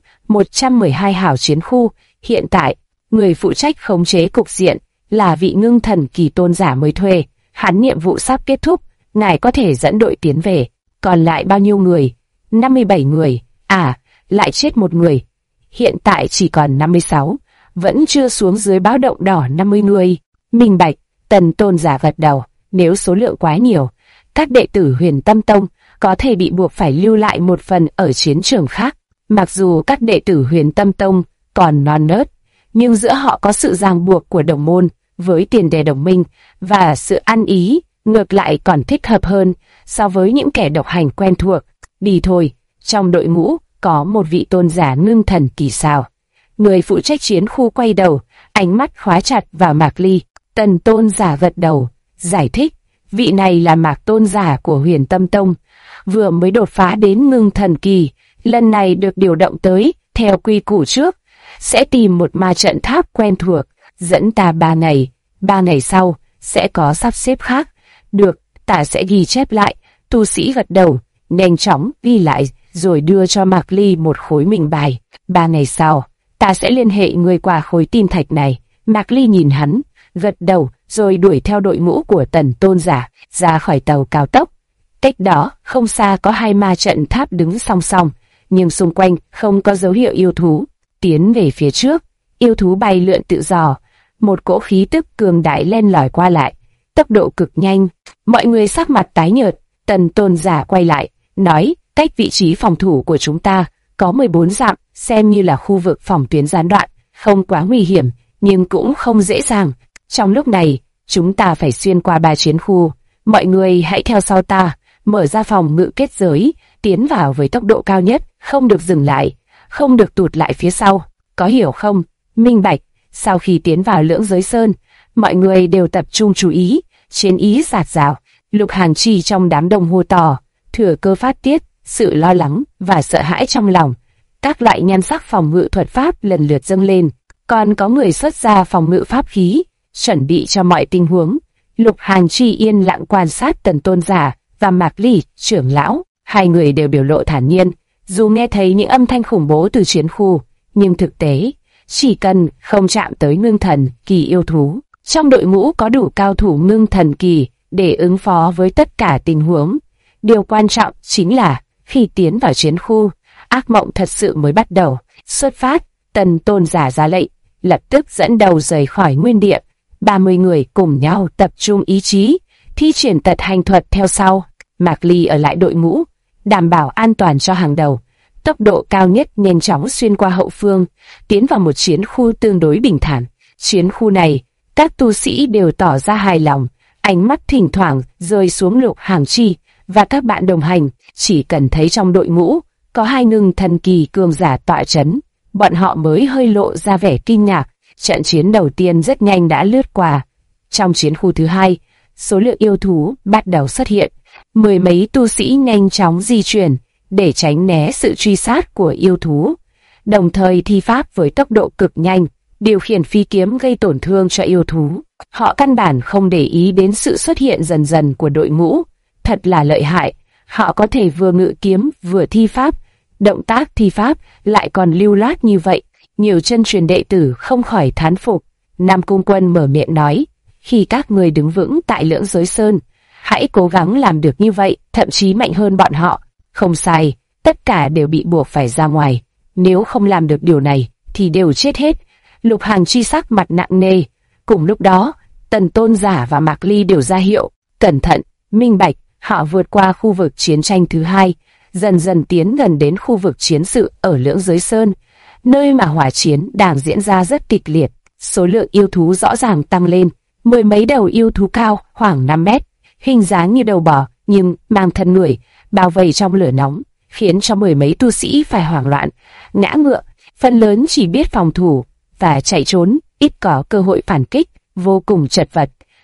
112 hào chiến khu. Hiện tại, người phụ trách khống chế cục diện là vị ngưng thần kỳ tôn giả mới thuê. Hắn nhiệm vụ sắp kết thúc, ngài có thể dẫn đội tiến về. Còn lại bao nhiêu người? 57 người. À, lại chết một người. Hiện tại chỉ còn 56, vẫn chưa xuống dưới báo động đỏ 50 người. Minh bạch, Tần tôn giả gật đầu. Nếu số lượng quá nhiều, các đệ tử Huyền Tâm Tông có thể bị buộc phải lưu lại một phần ở chiến trường khác. Mặc dù các đệ tử Huyền Tâm Tông còn non nớt, nhưng giữa họ có sự ràng buộc của đồng môn với tiền đề đồng minh và sự ăn ý, ngược lại còn thích hợp hơn so với những kẻ độc hành quen thuộc. Đi thôi, trong đội ngũ có một vị tôn giả ngưng thần kỳ sao. Người phụ trách chiến khu quay đầu, ánh mắt khóa chặt vào Mạc Ly. Tần tôn giả gật đầu, giải thích, vị này là Mạc tôn giả của Huyền Tâm Tông, vừa mới đột phá đến ngưng thần kỳ, lần này được điều động tới, theo quy củ trước, sẽ tìm một ma trận tháp quen thuộc, dẫn ta 3 ngày, 3 ngày sau, sẽ có sắp xếp khác. Được, ta sẽ ghi chép lại. Tu sĩ gật đầu, nhanh chóng ghi lại, rồi đưa cho Mạc Ly một khối minh bài. 3 ngày sau, ta sẽ liên hệ người qua khối tin thạch này. Mạc Ly nhìn hắn, gật đầu, rồi đuổi theo đội ngũ của Tần tôn giả, ra khỏi tàu cao tốc. Cách đó, không xa có 2 ma trận tháp đứng song song, nhưng xung quanh không có dấu hiệu yêu thú. Tiến về phía trước, yêu thú bay lượn tự do, một cỗ khí tức cường đại len lỏi qua lại, tốc độ cực nhanh. Mọi người sắc mặt tái nhợt. Tần tôn giả quay lại, nói, cách vị trí phòng thủ của chúng ta có 14 dặm, xem như là khu vực phòng tuyến gián đoạn, không quá nguy hiểm, nhưng cũng không dễ dàng. Trong lúc này, chúng ta phải xuyên qua 3 chiến khu. Mọi người hãy theo sau ta, mở ra phòng ngự kết giới, tiến vào với tốc độ cao nhất, không được dừng lại, không được tụt lại phía sau. Có hiểu không? Minh bạch. Sau khi tiến vào Lưỡng Giới Sơn, mọi người đều tập trung chú ý, chiến ý rạt rào. Lục Hàn Chi trong đám đông hô to, thừa cơ phát tiết sự lo lắng và sợ hãi trong lòng. Các loại nhan sắc phòng ngự thuật pháp lần lượt dâng lên, còn có người xuất ra phòng ngự pháp khí, chuẩn bị cho mọi tình huống. Lục Hàn Chi yên lặng quan sát Tần tôn giả và Mạc Ly, trưởng lão. Hai người đều biểu lộ thản nhiên, dù nghe thấy những âm thanh khủng bố từ chiến khu, nhưng thực tế, chỉ cần không chạm tới ngưng thần kỳ yêu thú, trong đội ngũ có đủ cao thủ ngưng thần kỳ để ứng phó với tất cả tình huống. Điều quan trọng chính là khi tiến vào chiến khu, ác mộng thật sự mới bắt đầu. Xuất phát, Tần tôn giả ra lệnh, lập tức dẫn đầu rời khỏi nguyên địa. 30 người cùng nhau tập trung ý chí, thi triển tật hành thuật theo sau. Mạc Ly ở lại đội ngũ, đảm bảo an toàn cho hàng đầu. Tốc độ cao nhất nhanh chóng xuyên qua hậu phương, tiến vào một chiến khu tương đối bình thản. Chiến khu này, các tu sĩ đều tỏ ra hài lòng, ánh mắt thỉnh thoảng rơi xuống Lục Hàn Chi và các bạn đồng hành. Chỉ cần thấy trong đội ngũ có 2 ngưng thần kỳ cường giả tọa chấn, bọn họ mới hơi lộ ra vẻ kinh ngạc. Trận chiến đầu tiên rất nhanh đã lướt qua. Trong chiến khu thứ 2, số lượng yêu thú bắt đầu xuất hiện. 10 mấy tu sĩ nhanh chóng di chuyển để tránh né sự truy sát của yêu thú, đồng thời thi pháp với tốc độ cực nhanh, điều khiển phi kiếm gây tổn thương cho yêu thú. Họ căn bản không để ý đến sự xuất hiện dần dần của đội ngũ. Thật là lợi hại, họ có thể vừa ngự kiếm vừa thi pháp, động tác thi pháp lại còn lưu loát như vậy. Nhiều chân truyền đệ tử không khỏi thán phục. Nam Cung Quân mở miệng nói, khi các người đứng vững tại Lưỡng Giới Sơn, hãy cố gắng làm được như vậy, thậm chí mạnh hơn bọn họ. Không sai, tất cả đều bị buộc phải ra ngoài. Nếu không làm được điều này, thì đều chết hết. Lục Hàn Chi sắc mặt nặng nề. Cùng lúc đó, Tần tôn giả và Mạc Ly đều ra hiệu, cẩn thận, minh bạch. Họ vượt qua khu vực chiến tranh thứ 2, dần dần tiến gần đến khu vực chiến sự ở Lưỡng Giới Sơn, nơi mà hỏa chiến đang diễn ra rất kịch liệt. Số lượng yêu thú rõ ràng tăng lên, 10 mấy đầu yêu thú cao khoảng 5 mét, hình dáng như đầu bò nhưng mang thân người, bao vây trong lửa nóng, khiến cho 10 mấy tu sĩ phải hoảng loạn, ngã ngựa. Phần lớn chỉ biết phòng thủ và chạy trốn, ít có cơ hội phản kích, vô cùng chật vật.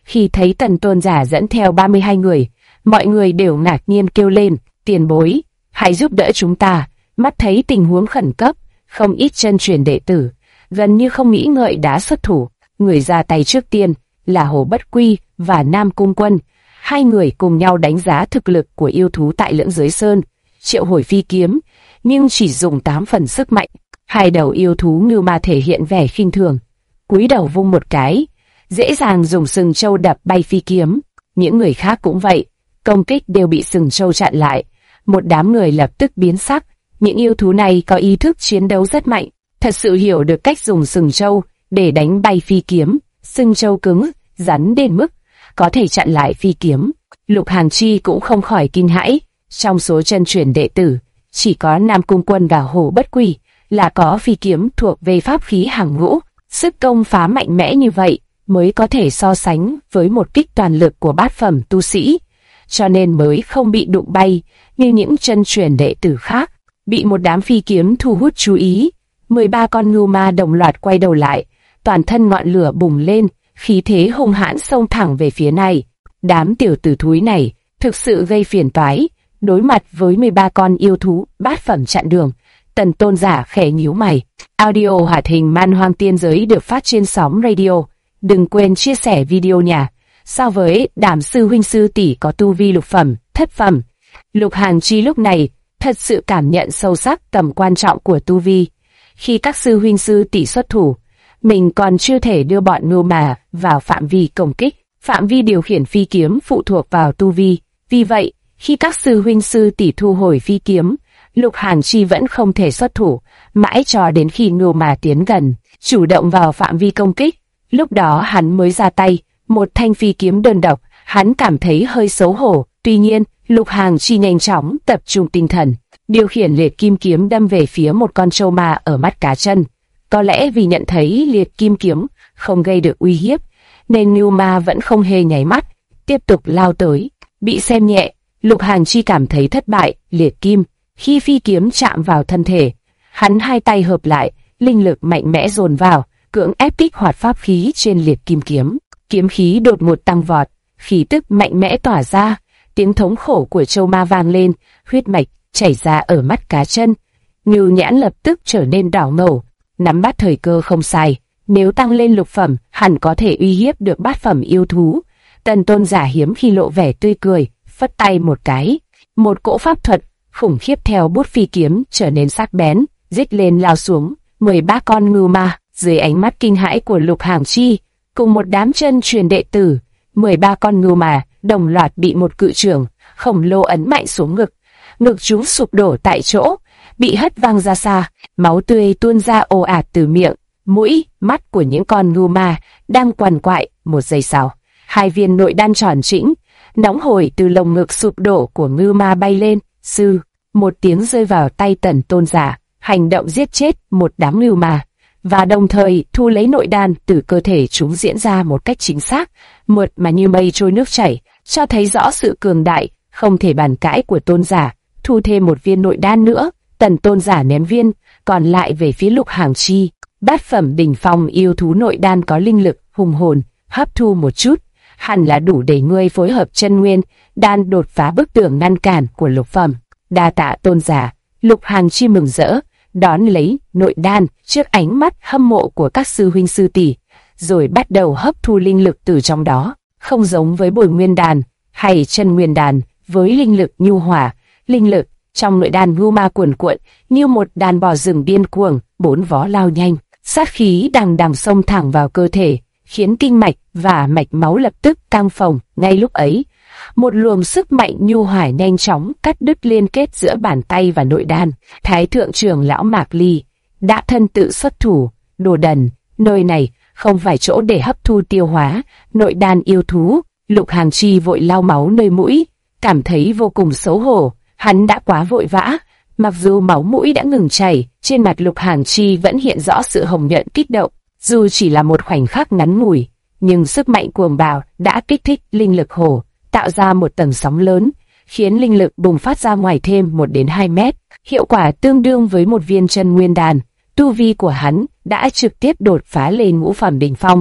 Khi thấy Tần Tôn giả dẫn theo 32 người, mọi người đều ngạc nhiên kêu lên, tiền bối, hãy giúp đỡ chúng ta. Mắt thấy tình huống khẩn cấp, không ít chân truyền đệ tử, gần như không nghĩ ngợi đã xuất thủ. Người ra tay trước tiên là Hồ Bất Quy và Nam Cung Quân. Hai người cùng nhau đánh giá thực lực của yêu thú tại Lưỡng Giới Sơn, triệu hồi phi kiếm, nhưng chỉ dùng 8 phần sức mạnh. Hai đầu yêu thú Ngưu Ma thể hiện vẻ khinh thường, cúi đầu vung một cái, dễ dàng dùng sừng trâu đập bay phi kiếm. Những người khác cũng vậy, công kích đều bị sừng trâu chặn lại. Một đám người lập tức biến sắc. Những yêu thú này có ý thức chiến đấu rất mạnh, thật sự hiểu được cách dùng sừng trâu để đánh bay phi kiếm. Sừng trâu cứng, rắn đến mức có thể chặn lại phi kiếm. Lục Hàn Chi cũng không khỏi kinh hãi. Trong số chân truyền đệ tử, chỉ có Nam Cung Quân và Hồ Bất Quy là có phi kiếm thuộc về pháp khí hàng ngũ. Sức công phá mạnh mẽ như vậy mới có thể so sánh với một kích toàn lực của bát phẩm tu sĩ, cho nên mới không bị đụng bay như những chân truyền đệ tử khác. Bị một đám phi kiếm thu hút chú ý, 13 con ngưu ma đồng loạt quay đầu lại, toàn thân ngọn lửa bùng lên, khí thế hung hãn xông thẳng về phía này. Đám tiểu tử thúi này thực sự gây phiền toái. Đối mặt với 13 con yêu thú bát phẩm chặn đường, Tần Tôn giả khẽ nhíu mày. Audio hoạt hình Man Hoang Tiên Giới được phát trên sóng radio. Đừng quên chia sẻ video nha. So với Đàm sư huynh sư tỷ có tu vi lục phẩm, thất phẩm, Lục Hàn Chi lúc này thật sự cảm nhận sâu sắc tầm quan trọng của tu vi. Khi các sư huynh sư tỷ xuất thủ, mình còn chưa thể đưa bọn ngưu ma vào phạm vi công kích. Phạm vi điều khiển phi kiếm phụ thuộc vào tu vi. Vì vậy, khi các sư huynh sư tỷ thu hồi phi kiếm, Lục Hàn Chi vẫn không thể xuất thủ, mãi cho đến khi ngưu ma tiến gần, chủ động vào phạm vi công kích. Lúc đó hắn mới ra tay, một thanh phi kiếm đơn độc. Hắn cảm thấy hơi xấu hổ. Tuy nhiên, Lục Hàn Chi nhanh chóng tập trung tinh thần, điều khiển liệt kim kiếm đâm về phía một con trâu ma ở mắt cá chân. Có lẽ vì nhận thấy liệt kim kiếm không gây được uy hiếp, nên ngưu ma vẫn không hề nháy mắt, tiếp tục lao tới. Bị xem nhẹ, Lục Hàn Chi cảm thấy thất bại. Liệt kim, khi phi kiếm chạm vào thân thể, hắn hai tay hợp lại, linh lực mạnh mẽ dồn vào, cưỡng ép kích hoạt pháp khí trên liệt kim kiếm. Kiếm khí đột ngột tăng vọt, khí tức mạnh mẽ tỏa ra. Tiếng thống khổ của châu ma vang lên, huyết mạch chảy ra ở mắt cá chân. Ngưu Nhãn lập tức trở nên đỏ ngầu, nắm bắt thời cơ không sai. Nếu tăng lên lục phẩm, hẳn có thể uy hiếp được bát phẩm yêu thú. Tần Tôn giả hiếm khi lộ vẻ tươi cười, phất tay một cái. Một cỗ pháp thuật khủng khiếp theo bút phi kiếm trở nên sắc bén, rít lên lao xuống. 13 con ngưu ma dưới ánh mắt kinh hãi của Lục Hàn Chi cùng một đám chân truyền đệ tử, 13 con ngưu ma đồng loạt bị một cự trưởng khổng lồ ấn mạnh xuống ngực. Ngực chúng sụp đổ tại chỗ, bị hất văng ra xa, máu tươi tuôn ra ồ ạt từ miệng, mũi, mắt của những con ngưu ma đang quằn quại. Một giây sau, 2 viên nội đan tròn trĩnh, nóng hổi từ lồng ngực sụp đổ của ngưu ma bay lên. Sư, một tiếng rơi vào tay Tần Tôn giả, hành động giết chết một đám ngưu ma, và đồng thời thu lấy nội đan từ cơ thể chúng diễn ra một cách chính xác, mượt mà như mây trôi nước chảy, cho thấy rõ sự cường đại không thể bàn cãi của Tôn giả. Thu thêm một viên nội đan nữa, Tần Tôn giả ném viên còn lại về phía Lục Hàn Chi. Bát phẩm đỉnh phong yêu thú nội đan có linh lực hùng hồn, hấp thu một chút, hẳn là đủ để ngươi phối hợp chân nguyên đan đột phá bức tường ngăn cản của lục phẩm. Đa tạ Tôn giả. Lục Hàn Chi mừng rỡ, đón lấy nội đan trước ánh mắt hâm mộ của các sư huynh sư tỷ, rồi bắt đầu hấp thu linh lực từ trong đó. Không giống với Bồi Nguyên đàn hay Chân Nguyên đàn với linh lực nhu hòa, linh lực trong nội đan ngưu ma cuồn cuộn như một đàn bò rừng điên cuồng, 4 vó lao nhanh, sát khí đằng đằng xông thẳng vào cơ thể, khiến kinh mạch và mạch máu lập tức căng phồng. Ngay lúc ấy, một luồng sức mạnh nhu hòa nhanh chóng cắt đứt liên kết giữa bàn tay và nội đan. Thái thượng trưởng lão Mạc Ly đã thân tự xuất thủ. Đồ đần, nơi này không phải chỗ để hấp thu tiêu hóa nội đan yêu thú. Lục Hàn Chi vội lau máu nơi mũi, cảm thấy vô cùng xấu hổ. Hắn đã quá vội vã. Mặc dù máu mũi đã ngừng chảy, trên mặt Lục Hàn Chi vẫn hiện rõ sự hồng nhuận kích động. Dù chỉ là một khoảnh khắc ngắn ngủi, nhưng sức mạnh cuồng bạo đã kích thích linh lực hồ, tạo ra một tầng sóng lớn, khiến linh lực bùng phát ra ngoài thêm 1 đến 2 mét. Hiệu quả tương đương với một viên chân nguyên đan. Tu vi của hắn đã trực tiếp đột phá lên ngũ phẩm đỉnh phong.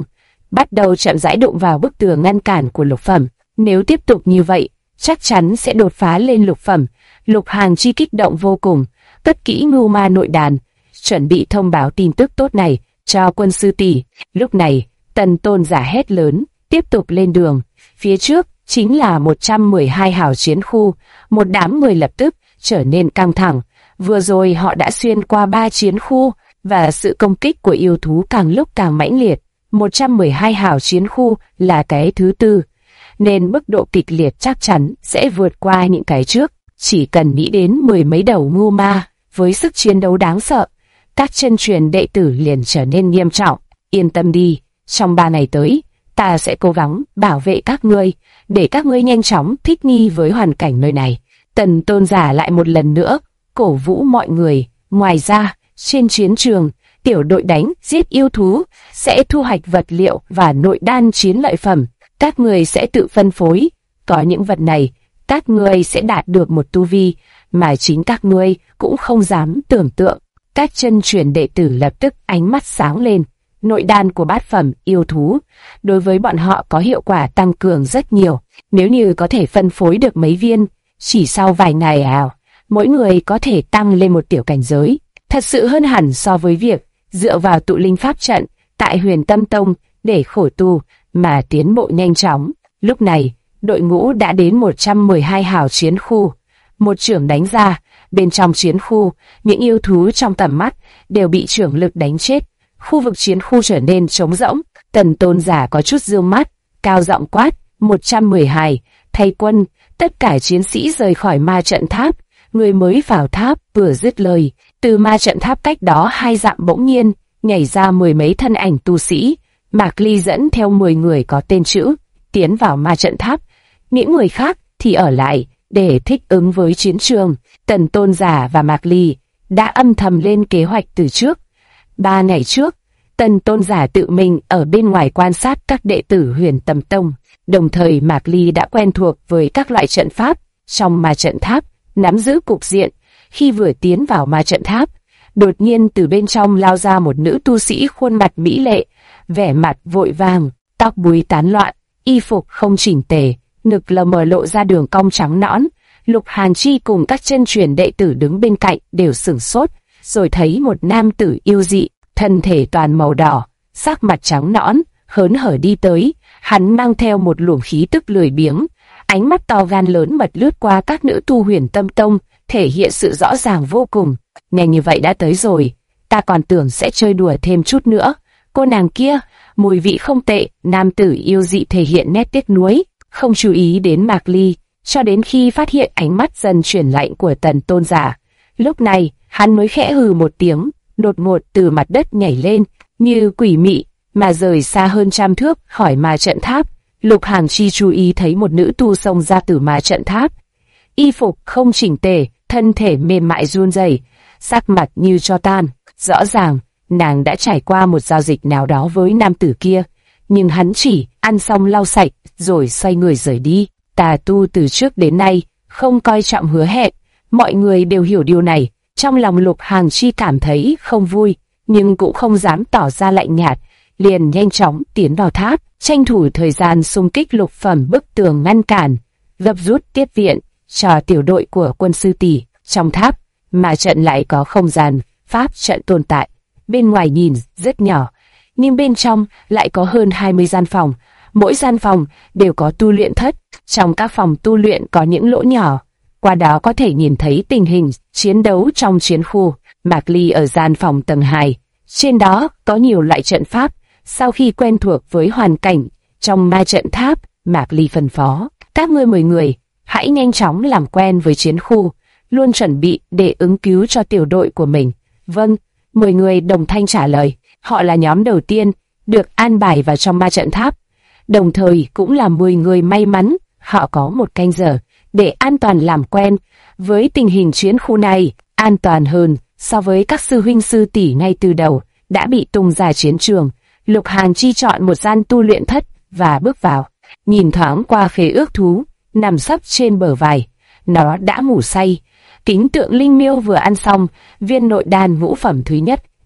bắt đầu chậm rãi đụng vào bức tường ngăn cản của lục phẩm. Nếu tiếp tục như vậy, chắc chắn sẽ đột phá lên lục phẩm. Lục Hàn Chi kích động vô cùng, cất kỹ ngưu ma nội đàn, chuẩn bị thông báo tin tức tốt này cho quân sư tỷ. Lúc này, Tần Tôn Giả hét lớn, tiếp tục lên đường. Phía trước chính là 112 hào chiến khu, một đám người lập tức trở nên căng thẳng. Vừa rồi họ đã xuyên qua 3 chiến khu và sự công kích của yêu thú càng lúc càng mãnh liệt. 112 hào chiến khu là cái thứ tư, nên mức độ kịch liệt chắc chắn sẽ vượt qua những cái trước. Chỉ cần nghĩ đến 10 mấy đầu ngưu ma với sức chiến đấu đáng sợ, các chân truyền đệ tử liền trở nên nghiêm trọng. Yên tâm đi, trong 3 ngày tới, ta sẽ cố gắng bảo vệ các ngươi, để các ngươi nhanh chóng thích nghi với hoàn cảnh nơi này. Tần Tôn Giả lại một lần nữa cổ vũ mọi người. Ngoài ra, trên chiến trường, tiểu đội đánh giết yêu thú sẽ thu hoạch vật liệu và nội đan chiến lợi phẩm. Các người sẽ tự phân phối. Có những vật này, các ngươi sẽ đạt được một tu vi mà chính các ngươi cũng không dám tưởng tượng. Các chân truyền đệ tử lập tức ánh mắt sáng lên. Nội đan của bát phẩm yêu thú đối với bọn họ có hiệu quả tăng cường rất nhiều. Nếu như có thể phân phối được mấy viên, chỉ sau vài ngày mỗi người có thể tăng lên một tiểu cảnh giới, thật sự hơn hẳn so với việc dựa vào tụ linh pháp trận tại Huyền Tâm Tông để khổ tu mà tiến bộ nhanh chóng. Lúc này, đội ngũ đã đến 112 hào chiến khu. Một chưởng đánh ra, bên trong chiến khu, những yêu thú trong tầm mắt đều bị chưởng lực đánh chết. Khu vực chiến khu trở nên trống rỗng. Tần Tôn Giả có chút dương mắt, cao giọng quát, 112, thay quân, tất cả chiến sĩ rời khỏi ma trận tháp. Người mới vào tháp vừa dứt lời, từ ma trận tháp cách đó 2 dặm bỗng nhiên nhảy ra 10 mấy thân ảnh tu sĩ. Mạc Ly dẫn theo 10 người có tên chữ tiến vào ma trận tháp, những người khác thì ở lại để thích ứng với chiến trường. Tần Tôn Giả và Mạc Ly đã âm thầm lên kế hoạch từ trước. 3 ngày trước, Tần Tôn Giả tự mình ở bên ngoài quan sát các đệ tử Huyền Tâm Tông, đồng thời Mạc Ly đã quen thuộc với các loại trận pháp trong ma trận tháp, nắm giữ cục diện. Khi vừa tiến vào ma trận tháp, đột nhiên từ bên trong lao ra một nữ tu sĩ khuôn mặt mỹ lệ, vẻ mặt vội vàng, tóc búi tán loạn, y phục không chỉnh tề, ngực lờ mờ lộ ra đường cong trắng nõn. Lục Hàn Chi cùng các chân truyền đệ tử đứng bên cạnh đều sửng sốt, rồi thấy một nam tử yêu dị, thân thể toàn màu đỏ, sắc mặt trắng nõn, hớn hở đi tới. Hắn mang theo một luồng khí tức lười biếng, ánh mắt to gan lớn mật lướt qua các nữ tu Huyền Tâm Tông, thể hiện sự rõ ràng vô cùng. Nhanh như vậy đã tới rồi, ta còn tưởng sẽ chơi đùa thêm chút nữa. Cô nàng kia, mùi vị không tệ. Nam tử yêu dị thể hiện nét tiếc nuối, không chú ý đến Mạc Ly, cho đến khi phát hiện ánh mắt dần chuyển lạnh của Tần Tôn Giả. Lúc này, hắn mới khẽ hừ một tiếng, đột ngột từ mặt đất nhảy lên, như quỷ mị, mà rời xa hơn 100 thước khỏi ma trận tháp. Lục Hàn Chi chú ý thấy một nữ tu xông ra từ ma trận tháp, y phục không chỉnh tề, thân thể mềm mại run rẩy, sắc mặt như tro tan. Rõ ràng, nàng đã trải qua một giao dịch nào đó với nam tử kia, nhưng hắn chỉ ăn xong lau sạch, rồi xoay người rời đi. Tà tu từ trước đến nay không coi trọng hứa hẹn, mọi người đều hiểu điều này. Trong lòng Lục Hàn Chi cảm thấy không vui, nhưng cũng không dám tỏ ra lạnh nhạt, liền nhanh chóng tiến vào tháp, tranh thủ thời gian xung kích lục phẩm bức tường ngăn cản, gấp rút tiếp viện cho tiểu đội của quân sư tỷ. Trong tháp, mà trận lại có không gian pháp trận tồn tại. Bên ngoài nhìn rất nhỏ, nhưng bên trong lại có hơn 20 gian phòng. Mỗi gian phòng đều có tu luyện thất. Trong các phòng tu luyện có những lỗ nhỏ, qua đó có thể nhìn thấy tình hình chiến đấu trong chiến khu. Mạc Ly ở gian phòng tầng 2, trên đó có nhiều loại trận pháp. Sau khi quen thuộc với hoàn cảnh trong ma trận tháp, Mạc Ly phân phó các ngươi 10 người hãy nhanh chóng làm quen với chiến khu, luôn chuẩn bị để ứng cứu cho tiểu đội của mình. Vâng, 10 người đồng thanh trả lời. Họ là nhóm đầu tiên được an bài vào trong ma trận tháp, đồng thời cũng là 10 người may mắn. Họ có 1 canh giờ để an toàn làm quen với tình hình chiến khu này, an toàn hơn so với các sư huynh sư tỷ ngay từ đầu đã bị tung ra chiến trường. Lục Hàn Chi chọn một gian tu luyện thất và bước vào, nhìn thoáng qua khế ước thú nằm sấp trên bờ vai. Nó đã ngủ say. Kính tượng linh miêu vừa ăn xong viên nội đan ngũ phẩm thứ nhất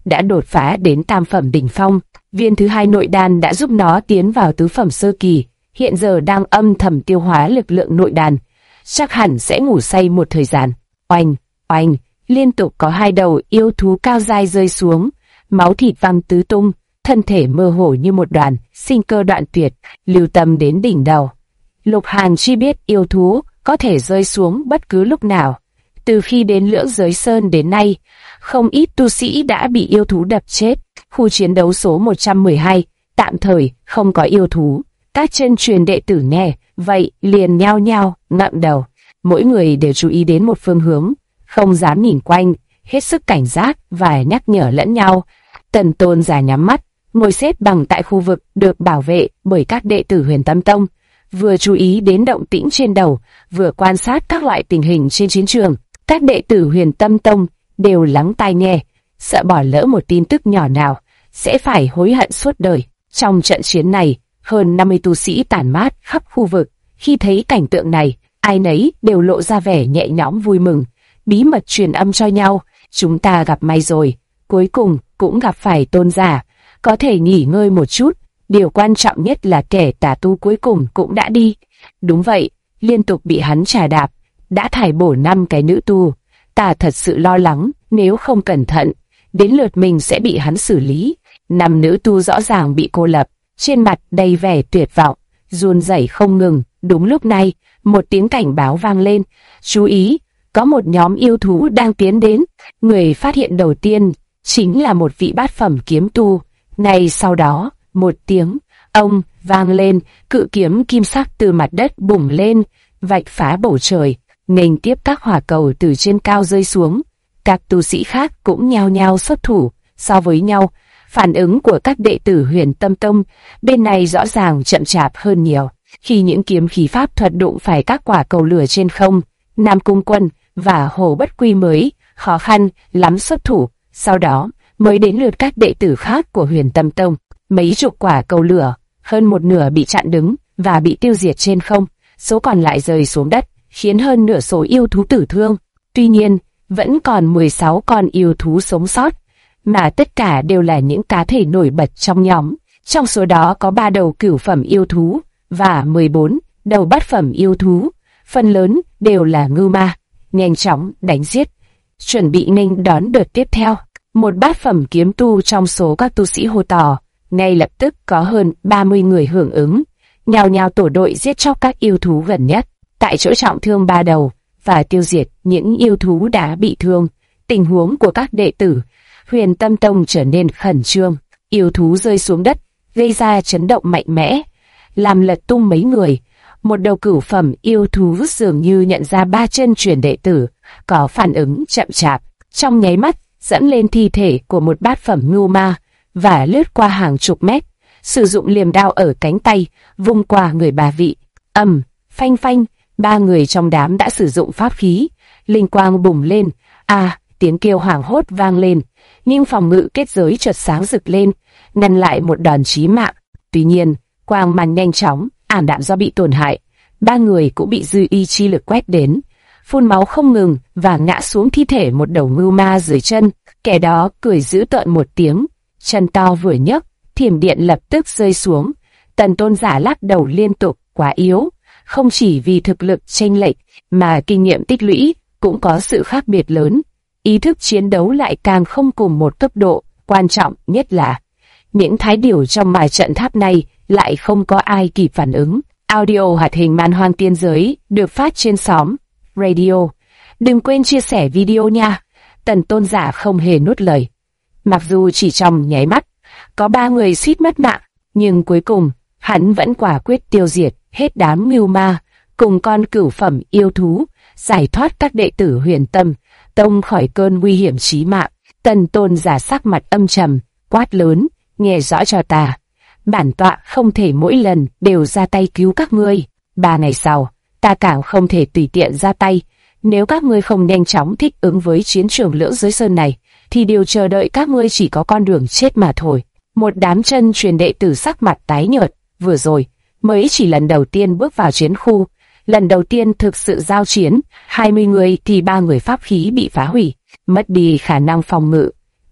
đã đột phá đến tam phẩm đỉnh phong. Viên thứ hai nội đan đã giúp nó tiến vào tứ phẩm sơ kỳ, hiện giờ đang âm thầm tiêu hóa lực lượng nội đan, chắc hẳn sẽ ngủ say một thời gian. Oanh, oanh, liên tục có hai đầu yêu thú cao dai rơi xuống, máu thịt văng tứ tung, thân thể mơ hồ như một đoàn, sinh cơ đoạn tuyệt, lưu tâm đến đỉnh đầu. Lục Hàn Chi biết yêu thú có thể rơi xuống bất cứ lúc nào. Từ khi đến Lưỡng Giới Sơn đến nay, không ít tu sĩ đã bị yêu thú đập chết. Khu chiến đấu số 112, tạm thời không có yêu thú. Các chân truyền đệ tử nghe, vậy liền nhao nhao, ngậm đầu. Mỗi người đều chú ý đến một phương hướng, không dám nhìn quanh, hết sức cảnh giác và nhắc nhở lẫn nhau. Tần Tôn giả nhắm mắt, ngồi xếp bằng tại khu vực được bảo vệ bởi các đệ tử Huyền Tâm Tông, vừa chú ý đến động tĩnh trên đầu, vừa quan sát các loại tình hình trên chiến trường. Các đệ tử Huyền Tâm Tông đều lắng tai nghe, sợ bỏ lỡ một tin tức nhỏ nào, sẽ phải hối hận suốt đời. Trong trận chiến này, hơn 50 tu sĩ tản mát khắp khu vực. Khi thấy cảnh tượng này, ai nấy đều lộ ra vẻ nhẹ nhõm vui mừng, bí mật truyền âm cho nhau. Chúng ta gặp may rồi, cuối cùng cũng gặp phải tôn giả, có thể nghỉ ngơi một chút. Điều quan trọng nhất là kẻ tà tu cuối cùng cũng đã đi. Đúng vậy, liên tục bị hắn trà đạp, đã thải bổ 5 cái nữ tu. Ta thật sự lo lắng, nếu không cẩn thận, đến lượt mình sẽ bị hắn xử lý. 5 nữ tu rõ ràng bị cô lập, trên mặt đầy vẻ tuyệt vọng, run rẩy không ngừng. Đúng lúc này, một tiếng cảnh báo vang lên. Chú ý, có một nhóm yêu thú đang tiến đến. Người phát hiện đầu tiên chính là một vị bát phẩm kiếm tu. Ngay sau đó, một tiếng ông vang lên, cự kiếm kim sắc từ mặt đất bùng lên, vạch phá bầu trời, nghênh tiếp các hỏa cầu từ trên cao rơi xuống. Các tu sĩ khác cũng nhao nhao xuất thủ. So với nhau, phản ứng của các đệ tử Huyền Tâm Tông bên này rõ ràng chậm chạp hơn nhiều. Khi những kiếm khí pháp thuật đụng phải các quả cầu lửa trên không, Nam Cung Quân và Hồ Bất Quy mới khó khăn lắm xuất thủ, sau đó mới đến lượt các đệ tử khác của Huyền Tâm Tông. Mấy chục quả cầu lửa, hơn một nửa bị chặn đứng và bị tiêu diệt trên không, số còn lại rơi xuống đất, khiến hơn nửa số yêu thú tử thương. Tuy nhiên, vẫn còn 16 con yêu thú sống sót, mà tất cả đều là những cá thể nổi bật trong nhóm. Trong số đó có 3 đầu cửu phẩm yêu thú và 14 đầu bát phẩm yêu thú, phần lớn đều là ngưu ma. Nhanh chóng đánh giết, chuẩn bị nghênh đón đợt tiếp theo. Một bát phẩm kiếm tu trong số các tu sĩ hô to, ngay lập tức có hơn 30 người hưởng ứng, nhào nhào tổ đội giết chóc các yêu thú gần nhất, tại chỗ trọng thương 3 đầu và tiêu diệt những yêu thú đã bị thương. Tình huống của các đệ tử Huyền Tâm Tông trở nên khẩn trương, yêu thú rơi xuống đất, gây ra chấn động mạnh mẽ, làm lật tung mấy người. Một đầu cửu phẩm yêu thú dường như nhận ra 3 chân truyền đệ tử có phản ứng chậm chạp, trong nháy mắt dẫn lên thi thể của một bát phẩm ngưu ma và lướt qua hàng chục mét, sử dụng liềm đao ở cánh tay vung qua người 3 vị. Phanh phanh, 3 người trong đám đã sử dụng pháp khí, linh quang bùng lên. Tiếng kêu hoảng hốt vang lên, nhưng phòng ngự kết giới chợt sáng rực lên, ngăn lại một đòn chí mạng. Tuy nhiên, quang mang nhanh chóng ảm đạm do bị tổn hại. 3 người cũng bị dư y chi lực quét đến, phun máu không ngừng và ngã xuống thi thể một đầu ngưu ma dưới chân. Kẻ đó cười dữ tợn một tiếng, chân to vừa nhấc, thiểm điện lập tức rơi xuống. Tần Tôn giả lắc đầu liên tục, quá yếu. Không chỉ vì thực lực chênh lệch, mà kinh nghiệm tích lũy cũng có sự khác biệt lớn. Ý thức chiến đấu lại càng không cùng một cấp độ. Quan trọng nhất là những thái điểu trong mài trận tháp này lại không có ai kịp phản ứng. Audio hoạt hình Man Hoang Tiên Giới được phát trên xóm Radio. Đừng quên chia sẻ video nha. Tần Tôn giả không hề nuốt lời. Mặc dù chỉ trong nháy mắt, có 3 người suýt mất mạng, nhưng cuối cùng, hắn vẫn quả quyết tiêu diệt hết đám ngưu ma, cùng con cửu phẩm yêu thú, giải thoát các đệ tử Huyền Tâm Tông khỏi cơn nguy hiểm chí mạng. Tần Tôn giả sắc mặt âm trầm, quát lớn, nghe rõ cho ta. Bản tọa không thể mỗi lần đều ra tay cứu các ngươi. 3 ngày sau, ta càng không thể tùy tiện ra tay. Nếu các ngươi không nhanh chóng thích ứng với chiến trường Lưỡng Giới Sơn này, thì điều chờ đợi các ngươi chỉ có con đường chết mà thôi. Một đám chân truyền đệ tử sắc mặt tái nhợt, vừa rồi mới chỉ lần đầu tiên bước vào chiến khu, lần đầu tiên thực sự giao chiến. 20 người thì 3 người pháp khí bị phá hủy, mất đi khả năng phòng ngự.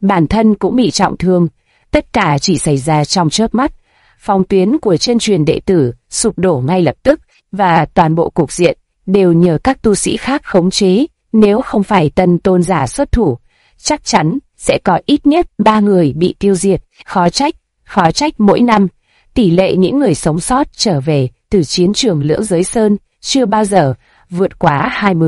bản thân cũng bị trọng thương. Tất cả chỉ xảy ra trong chớp mắt. Phòng tuyến của chân truyền đệ tử sụp đổ ngay lập tức, và toàn bộ cục diện đều nhờ các tu sĩ khác khống chế. Nếu không phải Tần tôn giả xuất thủ, chắc chắn sẽ có ít nhất 3 người bị tiêu diệt. Khó trách mỗi năm, tỷ lệ những người sống sót trở về từ chiến trường Lưỡng Giới Sơn chưa bao giờ vượt quá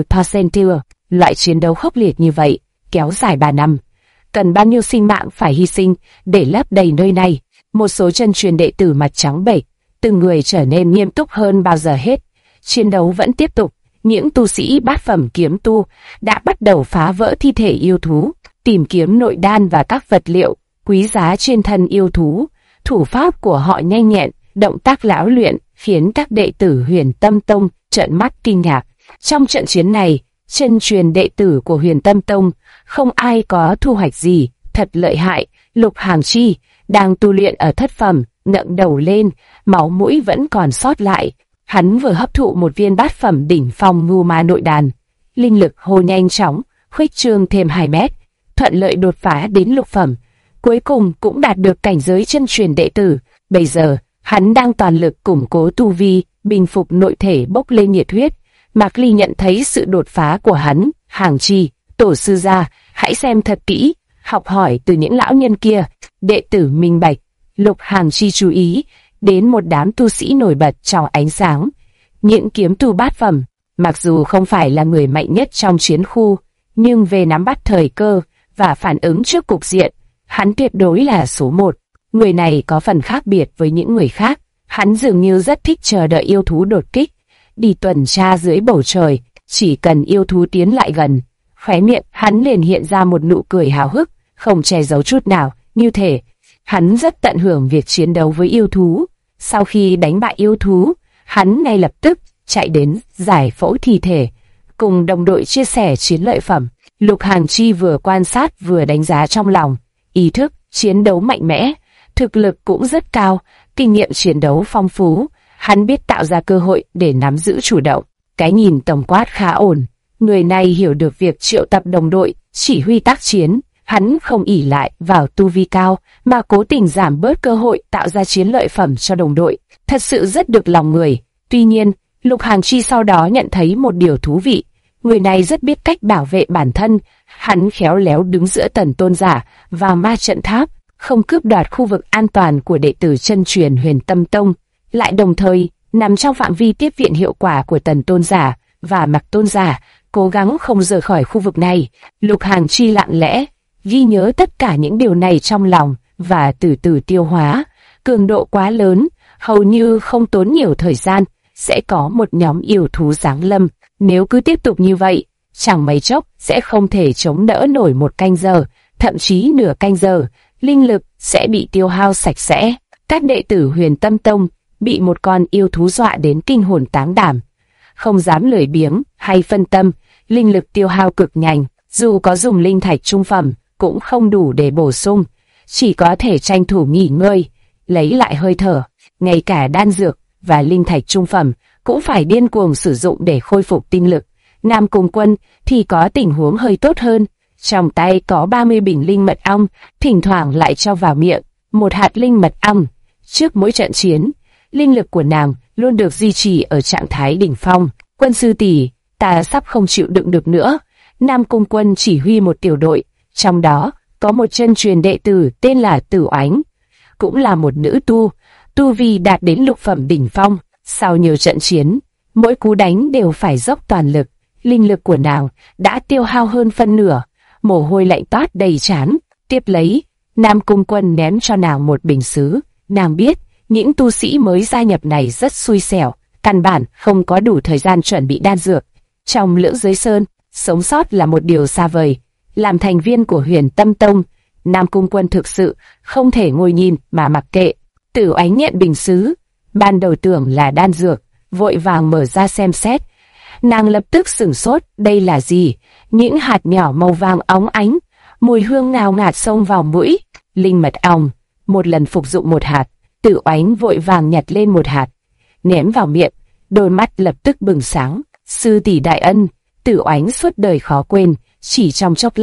20%. Loại chiến đấu khốc liệt như vậy, kéo dài 3 năm. Cần bao nhiêu sinh mạng phải hy sinh để lấp đầy nơi này. Một số chân truyền đệ tử mặt trắng bệch, từng người trở nên nghiêm túc hơn bao giờ hết. Chiến đấu vẫn tiếp tục. Những tu sĩ bát phẩm kiếm tu đã bắt đầu phá vỡ thi thể yêu thú, tìm kiếm nội đan và các vật liệu quý giá trên thân yêu thú. Thủ pháp của họ nhanh nhẹn, động tác lão luyện, khiến các đệ tử Huyền Tâm Tông trợn mắt kinh ngạc. Trong trận chiến này, chân truyền đệ tử của Huyền Tâm Tông không ai có thu hoạch gì, thật lợi hại. Lục Hàng Chi đang tu luyện ở thất phẩm, ngẩng đầu lên, máu mũi vẫn còn sót lại. Hắn vừa hấp thụ một viên bát phẩm đỉnh phong ngu ma nội đan, linh lực hồ nhanh chóng khuếch trương thêm 2 mét, thuận lợi đột phá đến lục phẩm, cuối cùng cũng đạt được cảnh giới chân truyền đệ tử. Bây giờ hắn đang toàn lực củng cố tu vi, bình phục nội thể bốc lên nhiệt huyết. Mạc Ly nhận thấy sự đột phá của hắn. Hàng Chi, tổ sư gia, hãy xem thật kỹ, học hỏi từ những lão nhân kia. Đệ tử minh bạch. Lục Hàng Chi chú ý đến một đám tu sĩ nổi bật trong ánh sáng. Những kiếm tu bát phẩm, mặc dù không phải là người mạnh nhất trong chiến khu, nhưng về nắm bắt thời cơ và phản ứng trước cục diện, hắn tuyệt đối là số 1. Người này có phần khác biệt với những người khác. Hắn dường như rất thích chờ đợi yêu thú đột kích, đi tuần tra dưới bầu trời. Chỉ cần yêu thú tiến lại gần, khóe miệng hắn liền hiện ra một nụ cười háo hức, không che giấu chút nào, như thể hắn rất tận hưởng việc chiến đấu với yêu thú. Sau khi đánh bại yêu thú, hắn ngay lập tức chạy đến giải phẫu thi thể, cùng đồng đội chia sẻ chiến lợi phẩm. Lục Hàng Chi vừa quan sát vừa đánh giá trong lòng. Ý thức chiến đấu mạnh mẽ, thực lực cũng rất cao, kinh nghiệm chiến đấu phong phú. Hắn biết tạo ra cơ hội để nắm giữ chủ động. Cái nhìn tổng quát khá ổn. Người này hiểu được việc triệu tập đồng đội, chỉ huy tác chiến. Hắn không ỷ lại vào tu vi cao, mà cố tình giảm bớt cơ hội tạo ra chiến lợi phẩm cho đồng đội. Thật sự rất được lòng người. Tuy nhiên, Lục Hàng Chi sau đó nhận thấy một điều thú vị. Người này rất biết cách bảo vệ bản thân. Hắn khéo léo đứng giữa Tần tôn giả và ma trận tháp, không cướp đoạt khu vực an toàn của đệ tử chân truyền Huyền Tâm Tông, lại đồng thời nằm trong phạm vi tiếp viện hiệu quả của Tần tôn giả và Mạc tôn giả, cố gắng không rời khỏi khu vực này. Lục Hàng Chi lặng lẽ ghi nhớ tất cả những điều này trong lòng và từ từ tiêu hóa. Cường độ quá lớn, hầu như không tốn nhiều thời gian, sẽ có một nhóm yêu thú giáng lâm. Nếu cứ tiếp tục như vậy, chẳng mấy chốc sẽ không thể chống đỡ nổi một canh giờ, thậm chí nửa canh giờ, linh lực sẽ bị tiêu hao sạch sẽ. Các đệ tử Huyền Tâm Tông bị một con yêu thú dọa đến kinh hồn táng đảm, không dám lười biếng hay phân tâm, linh lực tiêu hao cực nhanh, dù có dùng linh thạch trung phẩm cũng không đủ để bổ sung, chỉ có thể tranh thủ nghỉ ngơi, lấy lại hơi thở. Ngay cả đan dược và linh thạch trung phẩm cũng phải điên cuồng sử dụng để khôi phục tinh lực. Nam Cung Quân thì có tình huống hơi tốt hơn, trong tay có 30 bình linh mật ong, thỉnh thoảng lại cho vào miệng một hạt linh mật ong. Trước mỗi trận chiến, linh lực của nàng luôn được duy trì ở trạng thái đỉnh phong. Quân sư tỷ, ta sắp không chịu đựng được nữa. Nam Cung Quân chỉ huy một tiểu đội, trong đó có một chân truyền đệ tử tên là Tử Oánh, cũng là một nữ tu vi đạt đến lục phẩm đỉnh phong. Sau nhiều trận chiến, mỗi cú đánh đều phải dốc toàn lực, linh lực của nàng đã tiêu hao hơn phân nửa, mồ hôi lạnh toát đầy trán. Tiếp lấy, Nam Cung Quân ném cho nàng một bình sứ. Nàng biết những tu sĩ mới gia nhập này rất xui xẻo, căn bản không có đủ thời gian chuẩn bị đan dược. Trong Lưỡng Giới Sơn, sống sót là một điều xa vời. Làm thành viên của Huyền Tâm Tông, Nam Cung Quân thực sự không thể ngồi nhìn mà mặc kệ. Tử Oánh nhận bình sứ, ban đầu tưởng là đan dược, vội vàng mở ra xem xét. Nàng lập tức sửng sốt, đây là gì? Những hạt nhỏ màu vàng óng ánh, mùi hương ngào ngạt xông vào mũi. Linh mật ong. Một lần phục dụng một hạt, Tử Oánh vội vàng nhặt lên một hạt, ném vào miệng, đôi mắt lập tức bừng sáng. Sư tỷ đại ân, Tử Oánh suốt đời khó quên. Chỉ trong chốc lát,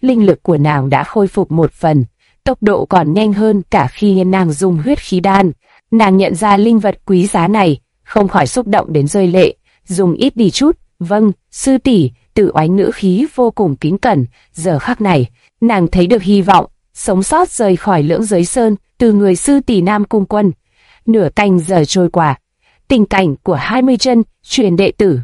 linh lực của nàng đã khôi phục một phần, tốc độ còn nhanh hơn cả khi nàng dùng huyết khí đan. Nàng nhận ra linh vật quý giá này, không khỏi xúc động đến rơi lệ. Dùng ít đi chút. Vâng, sư tỷ. Tử Oánh ngữ khí vô cùng kính cẩn. Giờ khắc này, nàng thấy được hy vọng sống sót rời khỏi Lưỡng Giới Sơn từ người sư tỷ Nam Cung Quân. Nửa canh giờ trôi qua, tình cảnh của 20 chân truyền đệ tử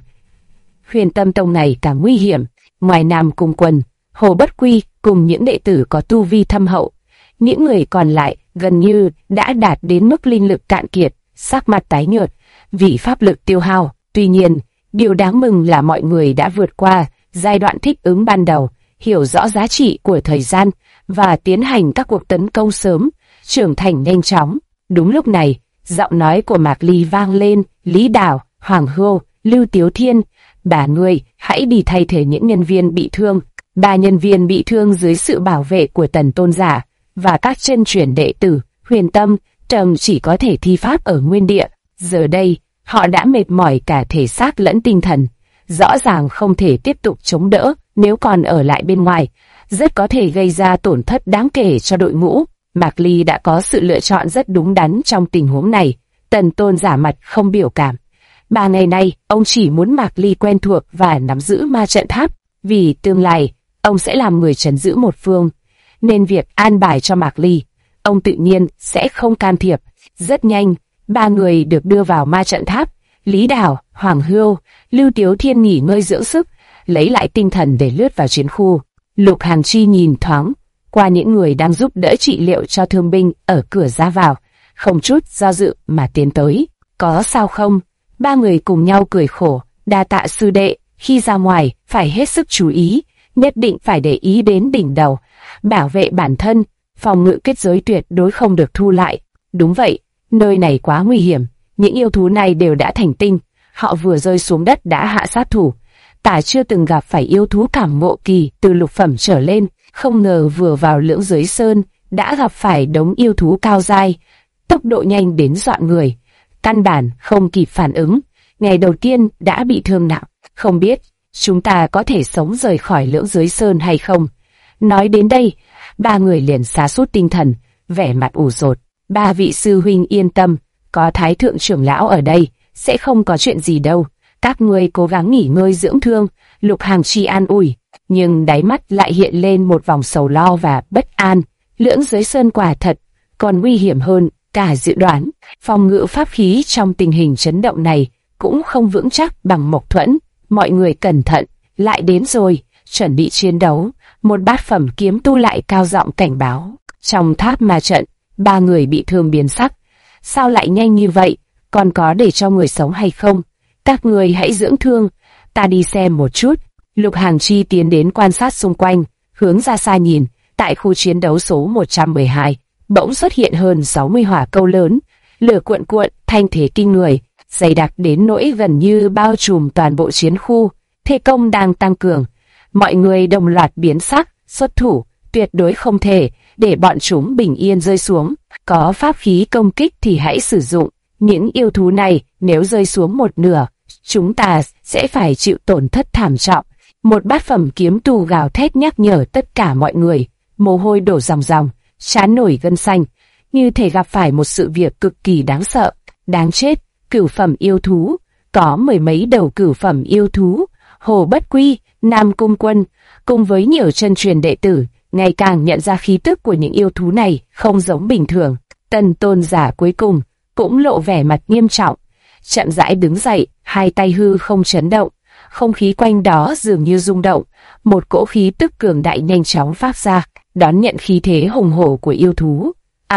Huyền Tâm Tông này càng nguy hiểm. Ngoài Nam Cung Quân, Hồ Bất Quy cùng những đệ tử có tu vi thâm hậu, những người còn lại gần như đã đạt đến mức linh lực cạn kiệt, sắc mặt tái nhợt vì pháp lực tiêu hao. Tuy nhiên, điều đáng mừng là mọi người đã vượt qua giai đoạn thích ứng ban đầu, hiểu rõ giá trị của thời gian và tiến hành các cuộc tấn công sớm, trưởng thành nhanh chóng. Đúng lúc này, giọng nói của Mạc Ly vang lên. Lý Đào, Hoàng Hưu, Lưu Tiếu Thiên, ba người hãy đi thay thế những nhân viên bị thương. 3 nhân viên bị thương dưới sự bảo vệ của Tần Tôn giả và các chân truyền đệ tử Huyền Tâm Tông chỉ có thể thi pháp ở nguyên địa. Giờ đây, họ đã mệt mỏi cả thể xác lẫn tinh thần, rõ ràng không thể tiếp tục chống đỡ. Nếu còn ở lại bên ngoài, rất có thể gây ra tổn thất đáng kể cho đội ngũ. Mạc Ly đã có sự lựa chọn rất đúng đắn trong tình huống này. Tần Tôn giả mặt không biểu cảm. 3 ngày nay, ông chỉ muốn Mạc Ly quen thuộc và nắm giữ ma trận tháp. Vì tương lai, ông sẽ làm người trấn giữ một phương, nên việc an bài cho Mạc Ly, ông tự nhiên sẽ không can thiệp. Rất nhanh, 3 người được đưa vào ma trận tháp. Lý Đào, Hoàng Hưu, Lưu Tiếu Thiên nghỉ ngơi dưỡng sức, lấy lại tinh thần để lướt vào chiến khu. Lục Hàn Chi nhìn thoáng qua những người đang giúp đỡ trị liệu cho thương binh ở cửa ra vào, không chút do dự mà tiến tới. Có sao không? 3 người cùng nhau cười khổ. Đa tạ sư đệ, khi ra ngoài phải hết sức chú ý, nhất định phải để ý đến đỉnh đầu, bảo vệ bản thân, phòng ngự kết giới tuyệt đối không được thu lại. Đúng vậy, nơi này quá nguy hiểm, những yêu thú này đều đã thành tinh, họ vừa rơi xuống đất đã hạ sát thủ. Ta chưa từng gặp phải yêu thú cảm ngộ kỳ từ lục phẩm trở lên, không ngờ vừa vào Lưỡng Giới Sơn đã gặp phải đống yêu thú cao giai, tốc độ nhanh đến dọa người, căn bản không kịp phản ứng, ngày đầu tiên đã bị thương nặng. Không biết chúng ta có thể sống rời khỏi Lưỡng Giới Sơn hay không? Nói đến đây, 3 người liền sa sút tinh thần, vẻ mặt ủ rột. 3 vị sư huynh yên tâm, có Thái thượng trưởng lão ở đây, sẽ không có chuyện gì đâu. Các ngươi cố gắng nghỉ ngơi dưỡng thương. Lục Hàn Chi an ủi, nhưng đáy mắt lại hiện lên một vòng sầu lo và bất an. Lưỡng Giới Sơn quả thật còn nguy hiểm hơn cả dự đoán. Phòng ngự pháp khí trong tình hình chấn động này cũng không vững chắc bằng Mộc Thuẫn. Mọi người cẩn thận, lại đến rồi, chuẩn bị chiến đấu. Một bát phẩm kiếm tu lại cao giọng cảnh báo. Trong tháp ma trận, 3 người bị thương biến sắc. Sao lại nhanh như vậy? Còn có để cho người sống hay không? Các người hãy dưỡng thương, ta đi xem một chút. Lục Hàn Chi tiến đến quan sát xung quanh, hướng ra xa nhìn. Tại khu chiến đấu số 112, bỗng xuất hiện hơn 60 hỏa câu lớn, lửa cuộn cuộn, thanh thế kinh người, dày đặc đến nỗi gần như bao trùm toàn bộ chiến khu. Thế công đang tăng cường, mọi người đồng loạt biến sắc, xuất thủ, tuyệt đối không thể để bọn chúng bình yên rơi xuống. Có pháp khí công kích thì hãy sử dụng, những yêu thú này nếu rơi xuống một nửa, chúng ta sẽ phải chịu tổn thất thảm trọng. Một bát phẩm kiếm tu gào thét nhắc nhở tất cả mọi người. Mồ hôi đổ ròng ròng, trán nổi gân xanh, như thể gặp phải một sự việc cực kỳ đáng sợ. Đáng chết, cửu phẩm yêu thú, có 10 mấy đầu cửu phẩm yêu thú. Hồ Bất Quy, Nam Cung Quân, cùng với nhiều chân truyền đệ tử, ngày càng nhận ra khí tức của những yêu thú này không giống bình thường. Tần Tôn giả cuối cùng cũng lộ vẻ mặt nghiêm trọng, chậm rãi đứng dậy, hai tay hư không chấn động, không khí quanh đó dường như rung động, một cỗ khí tức cường đại nhanh chóng phát ra, đón nhận khí thế hùng hổ của yêu thú.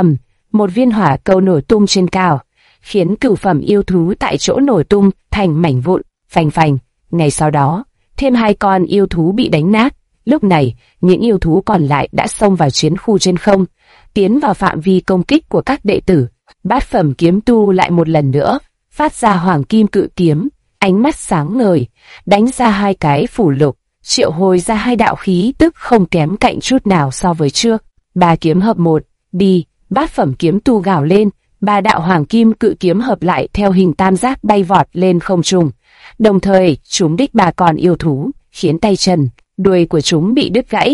Một viên hỏa cầu nổ tung trên cao, khiến cửu phẩm yêu thú tại chỗ nổ tung thành mảnh vụn, phành phành. Ngay sau đó, thêm 2 con yêu thú bị đánh nát. Lúc này, những yêu thú còn lại đã xông vào chiến khu trên không, tiến vào phạm vi công kích của các đệ tử. Bát phẩm kiếm tu lại một lần nữa phát ra hoàng kim cự kiếm, ánh mắt sáng ngời, đánh ra 2 cái phủ lục, triệu hồi ra 2 đạo khí tức không kém cạnh chút nào so với trước. 3 kiếm hợp 1, đi. Bát phẩm kiếm tu gào lên, 3 đạo hoàng kim cự kiếm hợp lại theo hình tam giác bay vọt lên không trung, đồng thời chúng đích 3 con yêu thú, khiến tay chân, đuôi của chúng bị đứt gãy.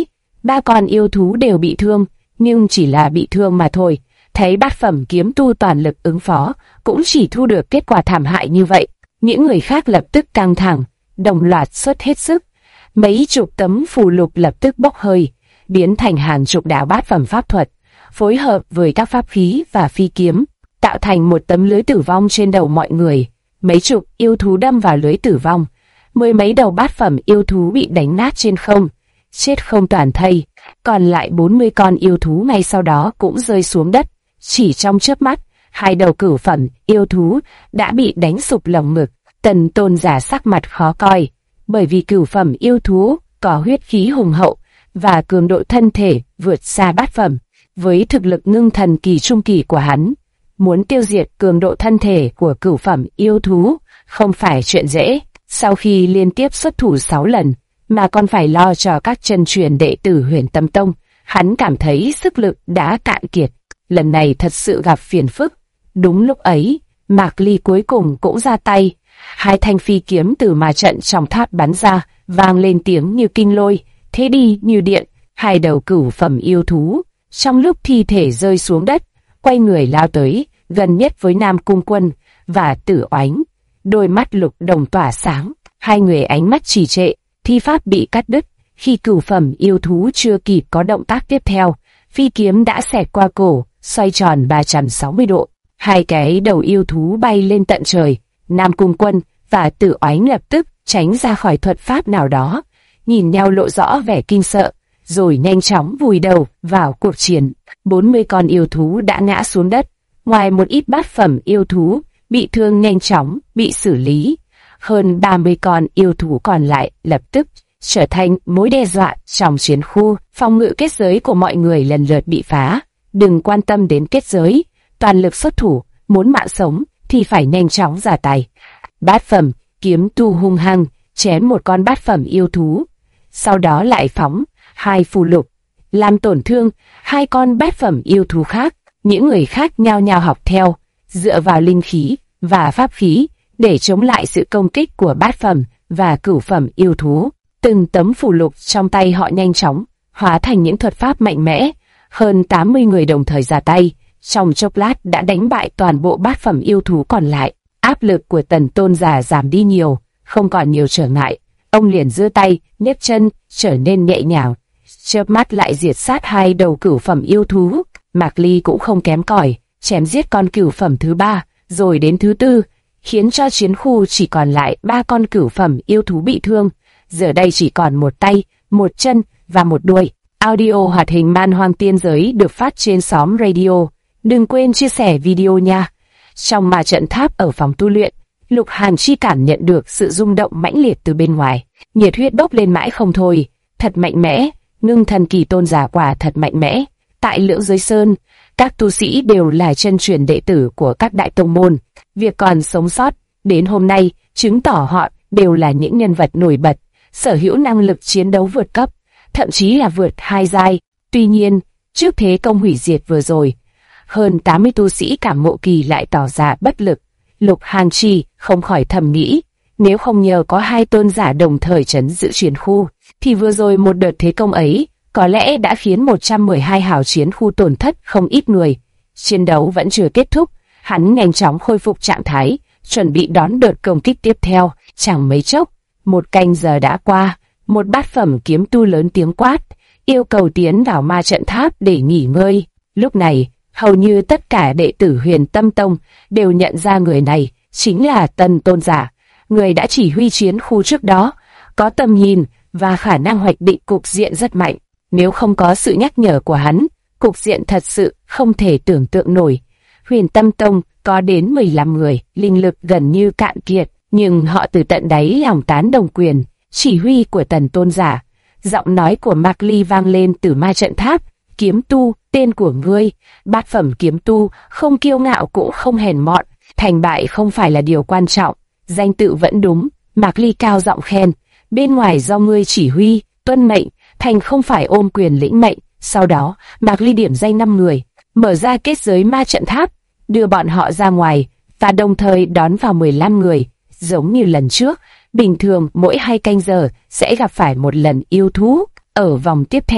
ba con yêu thú đều bị thương, nhưng chỉ là bị thương mà thôi. Thấy bát phẩm kiếm tu toàn lực ứng phó, cũng chỉ thu được kết quả thảm hại như vậy. Những người khác lập tức căng thẳng, đồng loạt xuất hết sức. Mấy chục tấm phù lục lập tức bốc hơi, biến thành hàng chục đạo bát phẩm pháp thuật, phối hợp với các pháp khí và phi kiếm, tạo thành một tấm lưới tử vong trên đầu mọi người. Mấy chục yêu thú đâm vào lưới tử vong, mười mấy đầu bát phẩm yêu thú bị đánh nát trên không, chết không toàn thây. Còn lại 40 con yêu thú ngay sau đó cũng rơi xuống đất. Chỉ trong chớp mắt, hai đầu cửu phẩm yêu thú đã bị đánh sụp lồng ngực. Tần Tôn giả sắc mặt khó coi, bởi vì cửu phẩm yêu thú có huyết khí hùng hậu và cường độ thân thể vượt xa bát phẩm. Với thực lực ngưng thần kỳ trung kỳ của hắn, muốn tiêu diệt cường độ thân thể của cửu phẩm yêu thú không phải chuyện dễ. Sau khi liên tiếp xuất thủ 6 lần, mà còn phải lo cho các chân truyền đệ tử Huyền Tâm Tông, hắn cảm thấy sức lực đã cạn kiệt. Lần này thật sự gặp phiền phức. Đúng lúc ấy, Mạc Ly cuối cùng cũng ra tay. Hai thanh phi kiếm từ ma trận trong tháp bắn ra, vang lên tiếng như kinh lôi, thế đi như điện. Hai đầu cửu phẩm yêu thú, trong lúc thi thể rơi xuống đất, quay người lao tới, gần nhất với Nam Cung Quân và Tử Oánh. Đôi mắt Lục Đồng tỏa sáng, hai người ánh mắt trì trệ, thi pháp bị cắt đứt. Khi cửu phẩm yêu thú chưa kịp có động tác tiếp theo, phi kiếm đã xẹt qua cổ, xoay tròn 360 độ. Hai cái đầu yêu thú bay lên tận trời. Nam Cung Quân và Tử Oánh lập tức tránh ra khỏi thuật pháp nào đó, nhìn nhau lộ rõ vẻ kinh sợ, rồi nhanh chóng vùi đầu vào cuộc chiến. 40 con yêu thú đã ngã xuống đất, ngoài một ít bát phẩm yêu thú bị thương nhanh chóng bị xử lý. Hơn 30 con yêu thú còn lại lập tức trở thành mối đe dọa trong chiến khu. Phòng ngự kết giới của mọi người lần lượt bị phá. Đừng quan tâm đến kết giới, toàn lực xuất thủ, muốn mạng sống thì phải nhanh chóng ra tay. Bát phẩm kiếm tu hung hăng chém một con bát phẩm yêu thú, sau đó lại phóng hai phù lục, làm tổn thương hai con bát phẩm yêu thú khác. Những người khác nhao nhao học theo, dựa vào linh khí và pháp khí để chống lại sự công kích của bát phẩm và cửu phẩm yêu thú. Từng tấm phù lục trong tay họ nhanh chóng hóa thành những thuật pháp mạnh mẽ. Hơn 80 người đồng thời ra tay, trong chốc lát đã đánh bại toàn bộ bát phẩm yêu thú còn lại. Áp lực của Tần Tôn giả giảm đi nhiều, không còn nhiều trở ngại. Ông liền giơ tay, nhấc chân, trở nên nhẹ nhàng, chớp mắt lại diệt sát hai đầu cửu phẩm yêu thú. Mạc Ly cũng không kém cỏi, chém giết con cửu phẩm thứ 3, rồi đến thứ 4, khiến cho chiến khu chỉ còn lại 3 con cửu phẩm yêu thú bị thương. Giờ đây chỉ còn một tay, một chân và một đuôi. Audio hoạt hình Man Hoang Tiên Giới được phát trên xóm radio. Đừng quên chia sẻ video nha. Trong ma trận tháp ở phòng tu luyện, Lục Hàn Chi cảm nhận được sự rung động mãnh liệt từ bên ngoài. Nhiệt huyết bốc lên mãi không thôi. Thật mạnh mẽ, ngưng thần kỳ tôn giả quả thật mạnh mẽ. Tại Lưỡng Giới Sơn, các tu sĩ đều là chân truyền đệ tử của các đại tông môn. Việc còn sống sót đến hôm nay chứng tỏ họ đều là những nhân vật nổi bật, sở hữu năng lực chiến đấu vượt cấp, thậm chí là vượt 2 giai. Tuy nhiên, trước thế công hủy diệt vừa rồi, hơn 80 tu sĩ Cảm Ngộ Kỳ lại tỏ ra bất lực. Lục Hàn Chi không khỏi thầm nghĩ, nếu không nhờ có hai tôn giả đồng thời trấn giữ chiến khu, thì vừa rồi một đợt thế công ấy có lẽ đã khiến 112 hào chiến khu tổn thất không ít người. Chiến đấu vẫn chưa kết thúc, hắn nhanh chóng khôi phục trạng thái, chuẩn bị đón đợt công kích tiếp theo. Chẳng mấy chốc, một canh giờ đã qua, một bát phẩm kiếm tu lớn tiếng quát, yêu cầu tiến vào ma trận tháp để nghỉ ngơi. Lúc này, hầu như tất cả đệ tử Huyền Tâm Tông đều nhận ra người này chính là Tần Tôn giả, người đã chỉ huy chiến khu trước đó, có tầm nhìn và khả năng hoạch định cục diện rất mạnh. Nếu không có sự nhắc nhở của hắn, cục diện thật sự không thể tưởng tượng nổi. Huyền Tâm Tông có đến 15 người, linh lực gần như cạn kiệt, nhưng họ từ tận đáy lòng tán đồng quyền chỉ huy của Tần Tôn giả. Giọng nói của Mạc Ly vang lên từ ma trận tháp, kiếm tu, tên của ngươi, bát phẩm kiếm tu, không kiêu ngạo cũng không hèn mọn, thành bại không phải là điều quan trọng, danh tự vẫn đúng. Mạc Ly cao giọng khen, bên ngoài do ngươi chỉ huy, tuân mệnh, thành không phải ôm quyền lĩnh mệnh. Sau đó, Mạc Ly điểm danh 5 người, mở ra kết giới ma trận tháp, đưa bọn họ ra ngoài, và đồng thời đón vào 15 người. Giống như lần trước, bình thường mỗi 2 canh giờ sẽ gặp phải một lần yêu thú. Ở vòng tiếp theo,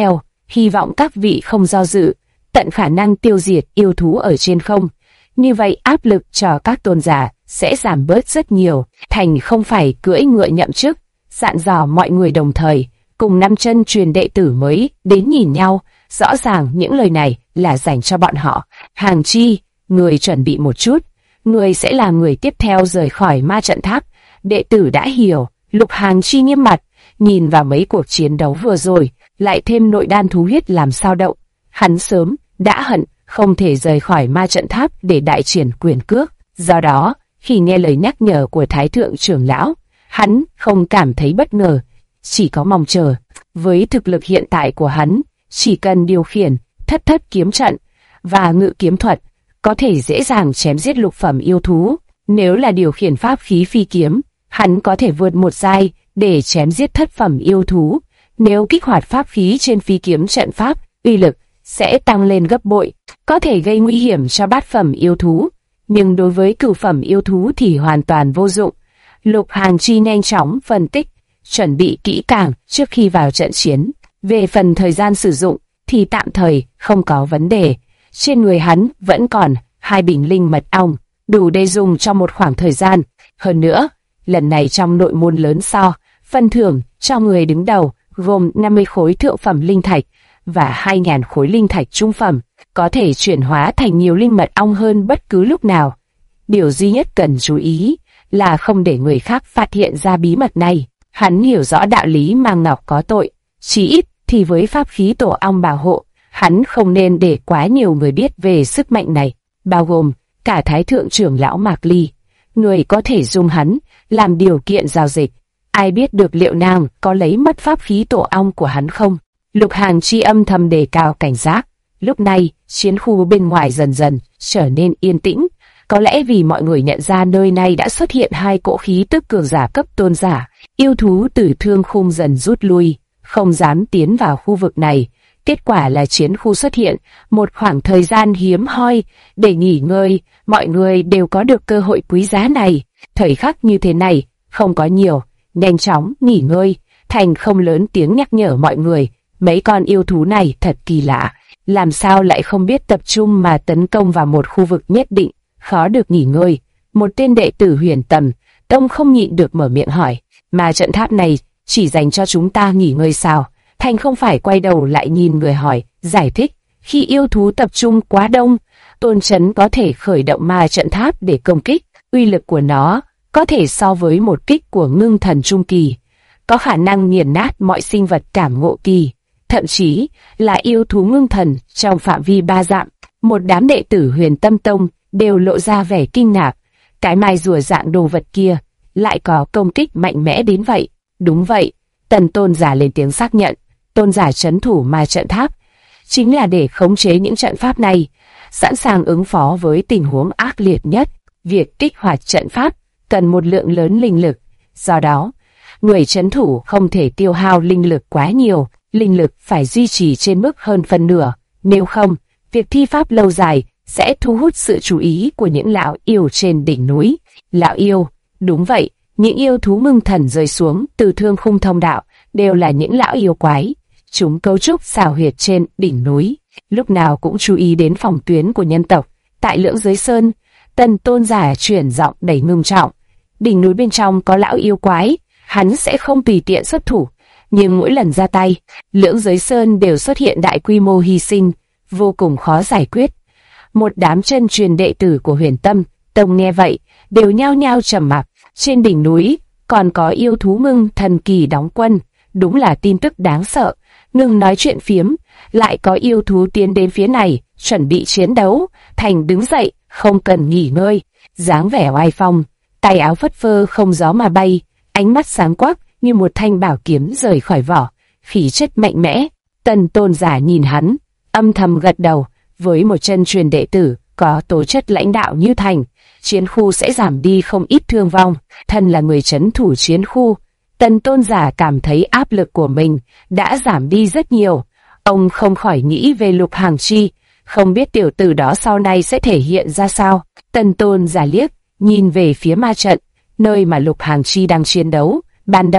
hy vọng các vị không do dự, tận khả năng tiêu diệt yêu thú ở trên không. Như vậy áp lực cho các tôn giả sẽ giảm bớt rất nhiều. Thành không phải cưỡi ngựa nhậm chức, dặn dò mọi người đồng thời, cùng năm chân truyền đệ tử mới đến nhìn nhau. Rõ ràng những lời này là dành cho bọn họ. Hàng Chi, người chuẩn bị một chút, người sẽ là người tiếp theo rời khỏi ma trận tháp. Đệ tử đã hiểu. Lục Hàng Chi nghiêm mặt, nhìn vào mấy cuộc chiến đấu vừa rồi, lại thêm nội đan thú huyết làm sao động. Hắn sớm đã hận không thể rời khỏi ma trận tháp để đại triển quyền cước. Do đó, khi nghe lời nhắc nhở của Thái Thượng trưởng lão, hắn không cảm thấy bất ngờ, chỉ có mong chờ. Với thực lực hiện tại của hắn, chỉ cần điều khiển thất thất kiếm trận và ngự kiếm thuật, có thể dễ dàng chém giết lục phẩm yêu thú. Nếu là điều khiển pháp khí phi kiếm, hắn có thể vượt một giai để chém giết thất phẩm yêu thú. Nếu kích hoạt pháp khí trên phi kiếm trận pháp, uy lực sẽ tăng lên gấp bội, có thể gây nguy hiểm cho bát phẩm yêu thú, nhưng đối với cửu phẩm yêu thú thì hoàn toàn vô dụng. Lục Hàng Chi nhanh chóng phân tích, chuẩn bị kỹ càng trước khi vào trận chiến. Về phần thời gian sử dụng thì tạm thời không có vấn đề. Trên người hắn vẫn còn 2 bình linh mật ong, đủ để dùng trong một khoảng thời gian. Hơn nữa, lần này trong nội môn lớn so, phần thưởng cho người đứng đầu gồm 50 khối thượng phẩm linh thạch và 2.000 khối linh thạch trung phẩm, có thể chuyển hóa thành nhiều linh mật ong hơn bất cứ lúc nào. Điều duy nhất cần chú ý là không để người khác phát hiện ra bí mật này. Hắn hiểu rõ đạo lý mang ngọc có tội, chỉ ít thì với pháp khí tổ ong bảo hộ, hắn không nên để quá nhiều người biết về sức mạnh này, bao gồm cả Thái Thượng trưởng lão Mạc Ly. Người có thể dùng hắn làm điều kiện giao dịch. Ai biết được liệu nàng có lấy mất pháp khí tổ ong của hắn không? Lục Hàng Chi âm thầm đề cao cảnh giác. Lúc này, chiến khu bên ngoài dần dần trở nên yên tĩnh. Có lẽ vì mọi người nhận ra nơi này đã xuất hiện 2 cỗ khí tức cường giả cấp tôn giả. Yêu thú từ thương khung dần rút lui, không dám tiến vào khu vực này. Kết quả là chiến khu xuất hiện một khoảng thời gian hiếm hoi để nghỉ ngơi. Mọi người đều có được cơ hội quý giá này. Thời khắc như thế này không có nhiều, nhanh chóng nghỉ ngơi. Thành không lớn tiếng nhắc nhở mọi người, mấy con yêu thú này thật kỳ lạ, làm sao lại không biết tập trung mà tấn công vào một khu vực nhất định, khó được nghỉ ngơi. Một tên đệ tử Huyền Tầm Tông không nhịn được mở miệng hỏi, mà trận tháp này chỉ dành cho chúng ta nghỉ ngơi sao? Thành không phải quay đầu lại nhìn người hỏi, giải thích, khi yêu thú tập trung quá đông, Tôn Chấn có thể khởi động ma trận tháp để công kích, uy lực của nó có thể so với một kích của ngưng thần trung kỳ, có khả năng nghiền nát mọi sinh vật cảm ngộ kỳ, thậm chí là yêu thú ngưng thần trong phạm vi 3 dặm. Một đám đệ tử Huyền Tâm Tông đều lộ ra vẻ kinh ngạc, cái mai rùa dạng đồ vật kia lại có công kích mạnh mẽ đến vậy. Đúng vậy, Tần tôn giả lên tiếng xác nhận, tôn giả trấn thủ ma trận tháp chính là để khống chế những trận pháp này, sẵn sàng ứng phó với tình huống ác liệt nhất. Việc kích hoạt trận pháp cần một lượng lớn linh lực, do đó người trấn thủ không thể tiêu hao linh lực quá nhiều, linh lực phải duy trì trên mức hơn phân nửa, nếu không, việc thi pháp lâu dài sẽ thu hút sự chú ý của những lão yêu trên đỉnh núi. Lão yêu, đúng vậy, những yêu thú ngưng thần rơi xuống từ thương khung thông đạo đều là những lão yêu quái. Chúng cấu trúc xảo huyệt trên đỉnh núi, lúc nào cũng chú ý đến phòng tuyến của nhân tộc. Tại Lưỡng Giới Sơn, Tần tôn giả chuyển giọng đầy ngưng trọng, đỉnh núi bên trong có lão yêu quái, hắn sẽ không tùy tiện xuất thủ, nhưng mỗi lần ra tay, Lưỡng Giới Sơn đều xuất hiện đại quy mô hy sinh, vô cùng khó giải quyết. Một đám chân truyền đệ tử của Huyền Tâm Tông nghe vậy, đều nhao nhao trầm mặc. Trên đỉnh núi còn có yêu thú ngưng thần kỳ đóng quân, đúng là tin tức đáng sợ. Ngừng nói chuyện phiếm, lại có yêu thú tiến đến phía này, chuẩn bị chiến đấu. Thành đứng dậy, không cần nghỉ ngơi, dáng vẻ oai phong, tay áo phất phơ không gió mà bay, ánh mắt sáng quắc như một thanh bảo kiếm rời khỏi vỏ, khí chất mạnh mẽ. Tần tôn giả nhìn hắn, âm thầm gật đầu. Với một chân truyền đệ tử có tố chất lãnh đạo như Thành, chiến khu sẽ giảm đi không ít thương vong. Thân là người trấn thủ chiến khu, Tần tôn giả cảm thấy áp lực của mình đã giảm đi rất nhiều. Ông không khỏi nghĩ về Lục Hàng Chi, không biết tiểu tử đó sau này sẽ thể hiện ra sao. Tần tôn giả liếc nhìn về phía ma trận, nơi mà Lục Hàng Chi đang chiến đấu. Ban đầu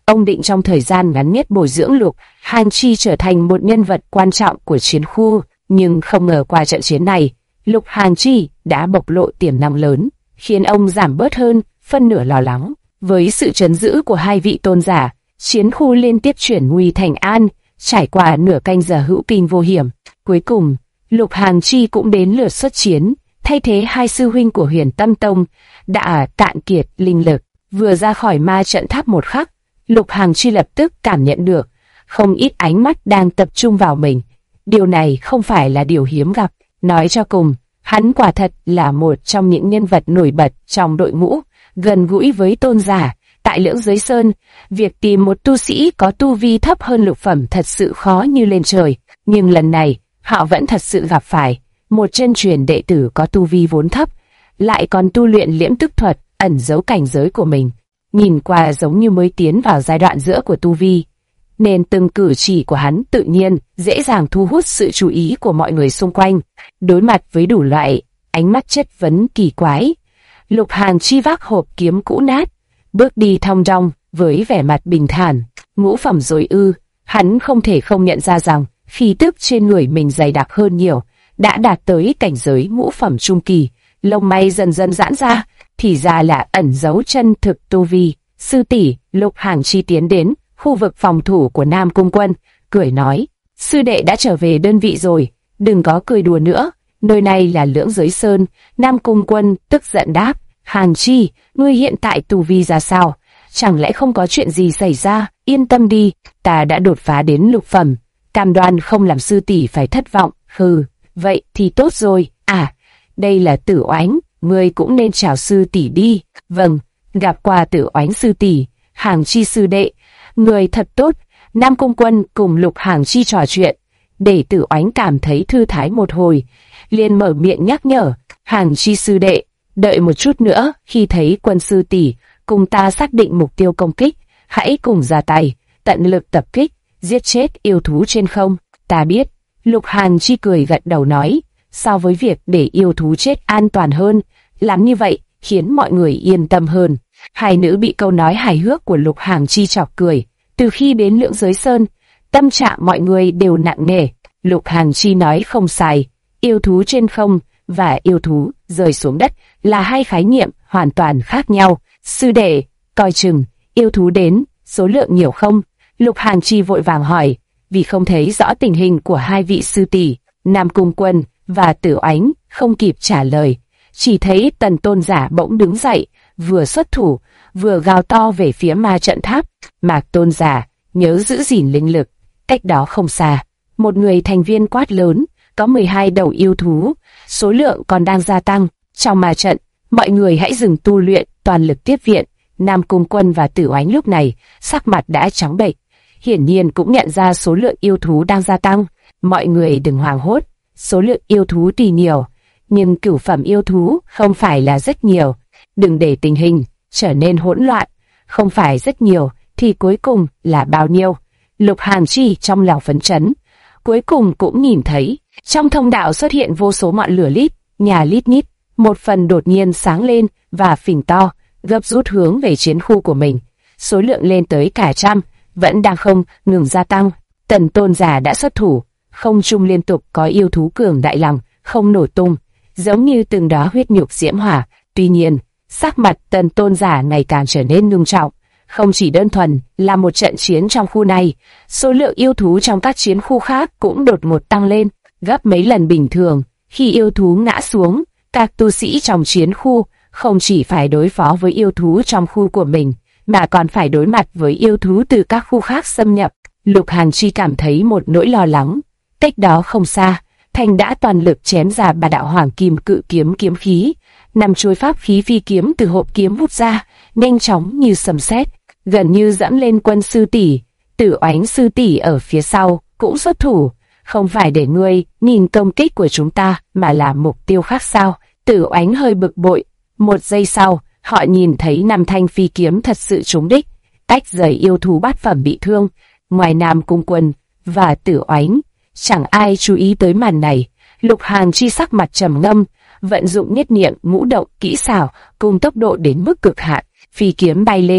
Ông định trong thời gian ngắn nhất bồi dưỡng Lục Hàn Chi trở thành một nhân vật quan trọng của chiến khu, nhưng không ngờ qua trận chiến này, Lục Hàn Chi đã bộc lộ tiềm năng lớn, khiến ông giảm bớt hơn phân nửa lo lắng. Với sự trấn giữ của hai vị tôn giả, chiến khu liên tiếp chuyển nguy thành an, trải qua nửa canh giờ hữu kinh vô hiểm. Cuối cùng, Lục Hàn Chi cũng đến lượt xuất chiến, thay thế hai sư huynh của Huyền Tâm Tông đã cạn kiệt linh lực. Vừa ra khỏi ma trận tháp một khắc, Lục Hàn Chi lập tức cảm nhận được không ít ánh mắt đang tập trung vào mình. Điều này không phải là điều hiếm gặp. Nói cho cùng, hắn quả thật là một trong những nhân vật nổi bật trong đội ngũ, gần gũi với tôn giả. Tại Lưỡng Giới Sơn, việc tìm một tu sĩ có tu vi thấp hơn lục phẩm thật sự khó như lên trời. Nhưng lần này, họ vẫn thật sự gặp phải một chân truyền đệ tử có tu vi vốn thấp, lại còn tu luyện liễm tức thuật, ẩn giấu cảnh giới của mình. Nhìn qua giống như mới tiến vào giai đoạn giữa của tu vi, nên từng cử chỉ của hắn tự nhiên, dễ dàng thu hút sự chú ý của mọi người xung quanh. Đối mặt với đủ loại ánh mắt chất vấn kỳ quái, Lục Hàn Chi vác hộp kiếm cũ nát, bước đi thong dong với vẻ mặt bình thản. Ngũ phẩm rồi ư? Hắn không thể không nhận ra rằng khí tức trên người mình dày đặc hơn nhiều, đã đạt tới cảnh giới ngũ phẩm trung kỳ. Lông mày dần dần giãn ra, thì ra là ẩn giấu chân thực tu vi. Sư tỷ. Lục Hàn Chi tiến đến khu vực phòng thủ của Nam Cung Quân, cười nói: sư đệ đã trở về đơn vị rồi, đừng có cười đùa nữa, nơi này là Lưỡng Giới Sơn. Nam Cung Quân tức giận đáp: Hàn Chi, ngươi hiện tại tu vi ra sao? Chẳng lẽ không có chuyện gì xảy ra? Yên tâm đi, ta đã đột phá đến lục phẩm, cam đoan không làm sư tỷ phải thất vọng. Hừ, vậy thì tốt rồi. À, đây là Tử Oánh, ngươi cũng nên chào sư tỷ đi. Vâng, gặp qua Tử Oánh sư tỷ. Hàn Chi sư đệ, người thật tốt. Nam Cung Quân cùng Lục Hàn Chi trò chuyện, để Tử Oánh cảm thấy thư thái một hồi, liền mở miệng nhắc nhở: Hàn Chi sư đệ, đợi một chút nữa, khi thấy Quân sư tỷ cùng ta xác định mục tiêu công kích, hãy cùng ra tay, tận lực tập kích, giết chết yêu thú trên không. Ta biết. Lục Hàn Chi cười gật đầu nói: so với việc để yêu thú chết an toàn hơn, làm như vậy khiến mọi người yên tâm hơn. Hai nữ bị câu nói hài hước của Lục Hàn Chi chọc cười. Từ khi đến Lưỡng Giới Sơn, tâm trạng mọi người đều nặng nề. Lục Hàn Chi nói không sai, yêu thú trên không và yêu thú rơi xuống đất là hai khái niệm hoàn toàn khác nhau. Sư đệ, coi chừng, yêu thú đến, số lượng nhiều không? Lục Hàn Chi vội vàng hỏi, vì không thấy rõ tình hình của hai vị sư tỷ. Nam Cung Quân và Tử Oánh không kịp trả lời, chỉ thấy Tần tôn giả bỗng đứng dậy, vừa xuất thủ, vừa gào to về phía ma trận tháp. Mạc tôn giả, nhớ giữ gìn linh lực. Cách đó không xa, một người thành viên quát lớn: có 12 đầu yêu thú, số lượng còn đang gia tăng. Trong ma trận, mọi người hãy dừng tu luyện, toàn lực tiếp viện. Nam Cung Quân và Tử Oánh lúc này sắc mặt đã trắng bệch, hiển nhiên cũng nhận ra số lượng yêu thú đang gia tăng. Mọi người đừng hoảng hốt, số lượng yêu thú tuy nhiều, nhưng cửu phẩm yêu thú không phải là rất nhiều. Đừng để tình hình trở nên hỗn loạn, không phải rất nhiều thì cuối cùng là bao nhiêu? Lục Hàn Chi trong lòng phấn chấn, cuối cùng cũng nhìn thấy trong thông đạo xuất hiện vô số ngọn lửa lít, nhà lít nhít, một phần đột nhiên sáng lên và phình to, gấp rút hướng về chiến khu của mình. Số lượng lên tới cả trăm, vẫn đang không ngừng gia tăng. Tần tôn giả đã xuất thủ, không trung liên tục có yêu thú cường đại lòng không nổ tung, giống như từng đóa huyết nhục diễm hỏa. Tuy nhiên, sắc mặt Tần tôn giả ngày càng trở nên nghiêm trọng. Không chỉ đơn thuần là một trận chiến trong khu này, số lượng yêu thú trong các chiến khu khác cũng đột ngột tăng lên, gấp mấy lần bình thường. Khi yêu thú ngã xuống, các tu sĩ trong chiến khu không chỉ phải đối phó với yêu thú trong khu của mình, mà còn phải đối mặt với yêu thú từ các khu khác xâm nhập. Lục Hàn Chi cảm thấy một nỗi lo lắng. Cách đó không xa, Thành đã toàn lực chém ra ba đạo hoàng kim cự kiếm kiếm khí, 5 chuôi pháp khí phi kiếm từ hộp kiếm vút ra, nhanh chóng như sấm sét, gần như dẫm lên Quân sư tỷ. Tử Oánh sư tỷ ở phía sau cũng xuất thủ. Không phải để ngươi nhìn công kích của chúng ta, mà là mục tiêu khác sao? Tử Oánh hơi bực bội. Một giây sau, họ nhìn thấy 5 thanh phi kiếm thật sự trúng đích, tách rời yêu thú bát phẩm bị thương. Ngoài Nam Cung Quân và Tử Oánh, chẳng ai chú ý tới màn này. Lục Hàn Chi sắc mặt trầm ngâm, vận dụng nhất niệm ngũ động kỹ xảo cùng tốc độ đến mức cực hạn, phi kiếm bay lên,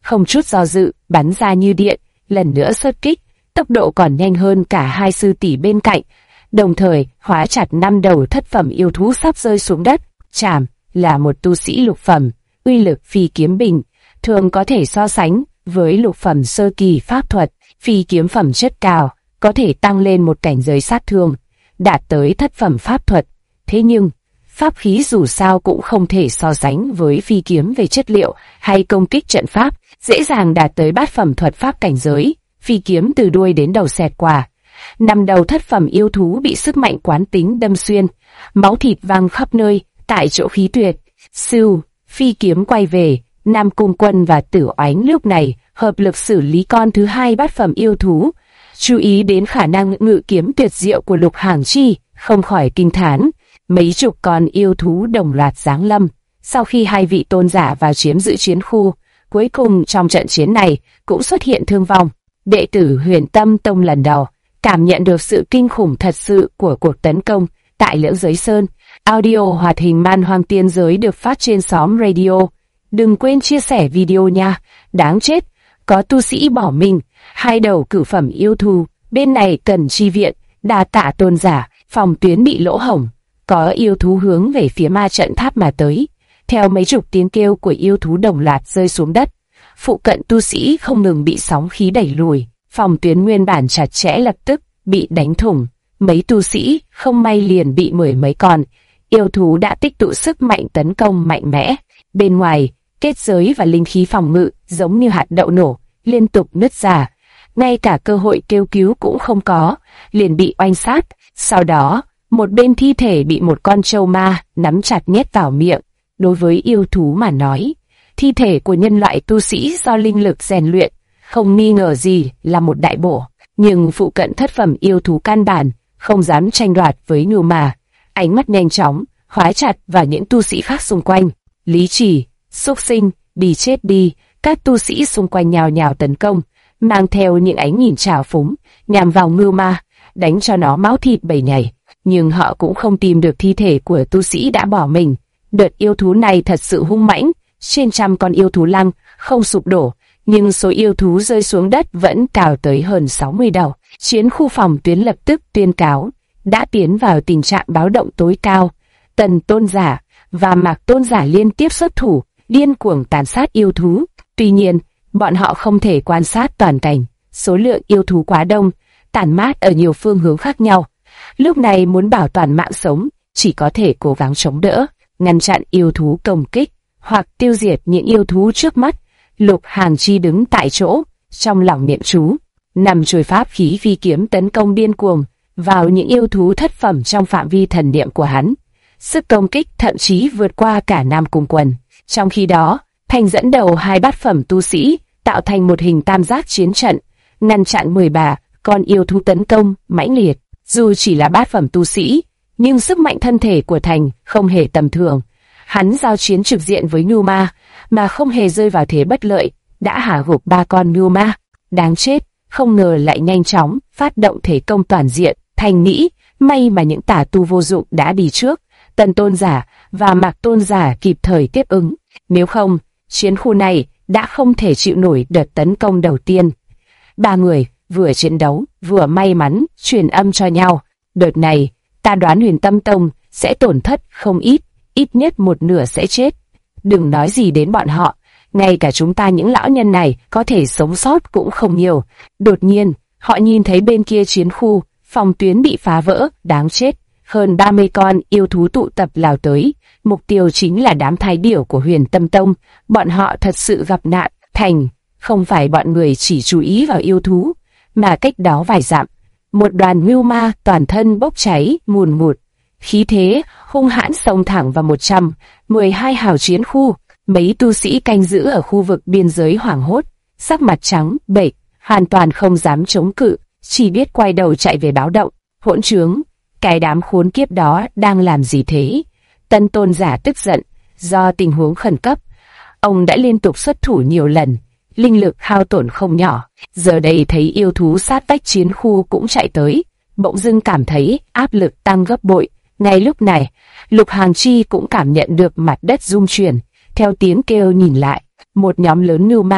không chút do dự, bắn ra như điện, lần nữa xuất kích, tốc độ còn nhanh hơn cả hai sư tỷ bên cạnh, đồng thời hóa chặt 5 đầu thất phẩm yêu thú sắp rơi xuống đất. Trảm là một tu sĩ lục phẩm, uy lực phi kiếm bình, thường có thể so sánh với lục phẩm sơ kỳ pháp thuật, phi kiếm phẩm chất cao, có thể tăng lên một cảnh giới sát thương, đạt tới thất phẩm pháp thuật. Thế nhưng, pháp khí dù sao cũng không thể so sánh với phi kiếm về chất liệu hay công kích trận pháp, dễ dàng đạt tới bát phẩm thuật pháp cảnh giới. Phi kiếm từ đuôi đến đầu xẹt qua, 5 đầu thất phẩm yêu thú bị sức mạnh quán tính đâm xuyên, máu thịt văng khắp nơi, tại chỗ khí tuyệt. Sưu, phi kiếm quay về, Nam Cung Quân và Tử Oánh lúc này hợp lực xử lý con thứ hai bát phẩm yêu thú. Chú ý đến khả năng ngự kiếm tuyệt diệu của Lục Hàng Chi, không khỏi kinh thán. Mấy chục con yêu thú đồng loạt giáng lâm. Sau khi hai vị tôn giả vào chiếm giữ chiến khu, cuối cùng trong trận chiến này cũng xuất hiện thương vong. Đệ tử Huyền Tâm Tông lần đầu cảm nhận được sự kinh khủng thật sự của cuộc tấn công tại Lưỡng Giới Sơn. Audio hoạt hình Man Hoang Tiên Giới được phát trên xóm radio. Đừng quên chia sẻ video nha. Đáng chết, có tu sĩ bỏ mình, 2 đầu cửu phẩm yêu thú, bên này cần chi viện, đa tạ tôn giả, phòng tuyến bị lỗ hổng. Có yêu thú hướng về phía ma trận tháp mà tới. Theo mấy chục tiếng kêu của yêu thú đồng loạt rơi xuống đất, phụ cận tu sĩ không ngừng bị sóng khí đẩy lùi. Phòng tuyến nguyên bản chặt chẽ lập tức bị đánh thủng. Mấy tu sĩ không may liền bị 10 mấy con yêu thú đã tích tụ sức mạnh tấn công mạnh mẽ. Bên ngoài, kết giới và linh khí phòng ngự giống như hạt đậu nổ, liên tục nứt ra. Ngay cả cơ hội kêu cứu cũng không có, liền bị oanh sát. Sau đó, một bên thi thể bị một con trâu ma nắm chặt nhét vào miệng. Đối với yêu thú mà nói, thi thể của nhân loại tu sĩ do linh lực rèn luyện, không nghi ngờ gì là một đại bổ. Nhưng phụ cận thất phẩm yêu thú căn bản không dám tranh đoạt với Ngưu Ma, ánh mắt nhanh chóng khóa chặt vào những tu sĩ khác xung quanh. Lý Chỉ, Xúc Sinh, đi chết đi! Các tu sĩ xung quanh nhào nhào tấn công, mang theo những ánh nhìn trào phúng, nhằm vào Ngưu Ma, đánh cho nó máu thịt bầy nhảy. Nhưng họ cũng không tìm được thi thể của tu sĩ đã bỏ mình. Đợt yêu thú này thật sự hung mãnh, trên trăm con yêu thú lăng không sụp đổ, nhưng số yêu thú rơi xuống đất vẫn cao tới hơn 60 đầu. Chiến khu phòng tuyến lập tức tuyên cáo đã tiến vào tình trạng báo động tối cao. Tần tôn giả và Mạc tôn giả liên tiếp xuất thủ, điên cuồng tàn sát yêu thú. Tuy nhiên, bọn họ không thể quan sát toàn cảnh, số lượng yêu thú quá đông, tản mát ở nhiều phương hướng khác nhau. Lúc này muốn bảo toàn mạng sống, chỉ có thể cố gắng chống đỡ, ngăn chặn yêu thú công kích, hoặc tiêu diệt những yêu thú trước mắt. Lục Hàng Chi đứng tại chỗ, trong lòng niệm chú, nằm chuôi pháp khí phi kiếm tấn công điên cuồng vào những yêu thú thất phẩm trong phạm vi thần niệm của hắn. Sức công kích thậm chí vượt qua cả Nam Cung Quân. Trong khi đó, Thành dẫn đầu 2 bát phẩm tu sĩ, tạo thành một hình tam giác chiến trận, ngăn chặn 13 con yêu thú tấn công mãnh liệt. Dù chỉ là bát phẩm tu sĩ, nhưng sức mạnh thân thể của Thành không hề tầm thường. Hắn giao chiến trực diện với Ngưu Ma, mà không hề rơi vào thế bất lợi, đã hạ gục 3 con Ngưu Ma. Đáng chết, không ngờ lại nhanh chóng phát động thế công toàn diện. Thành nghĩ, may mà những tà tu vô dụng đã đi trước, Tần tôn giả và Mạc tôn giả kịp thời tiếp ứng. Nếu không, chiến khu này đã không thể chịu nổi đợt tấn công đầu tiên. 3 người vừa chiến đấu, vừa may mắn truyền âm cho nhau. Đợt này, ta đoán Huyền Tâm Tông sẽ tổn thất không ít, ít nhất một nửa sẽ chết. Đừng nói gì đến bọn họ, ngay cả chúng ta những lão nhân này có thể sống sót cũng không nhiều. Đột nhiên, họ nhìn thấy bên kia chiến khu, phòng tuyến bị phá vỡ, đáng chết. Hơn 30 con yêu thú tụ tập lao tới, mục tiêu chính là đám thái điểu của Huyền Tâm Tông. Bọn họ thật sự gặp nạn. Thành, không phải bọn người chỉ chú ý vào yêu thú, mà cách đó vài dặm, một đoàn Ngưu Ma toàn thân bốc cháy, mùn ngụt, khí thế hung hãn xông thẳng vào 112 hào chiến khu. Mấy tu sĩ canh giữ ở khu vực biên giới hoảng hốt, sắc mặt trắng bệch, hoàn toàn không dám chống cự, chỉ biết quay đầu chạy về báo động. Hỗn trướng, cái đám khốn kiếp đó đang làm gì thế? Tân tôn giả tức giận, do tình huống khẩn cấp, ông đã liên tục xuất thủ nhiều lần, linh lực hao tổn không nhỏ. Giờ đây thấy yêu thú sát vách chiến khu cũng chạy tới, bỗng dưng cảm thấy áp lực tăng gấp bội. Ngay lúc này, Lục Hàng Chi cũng cảm nhận được mặt đất rung chuyển. Theo tiếng kêu nhìn lại, một nhóm lớn Ngưu Ma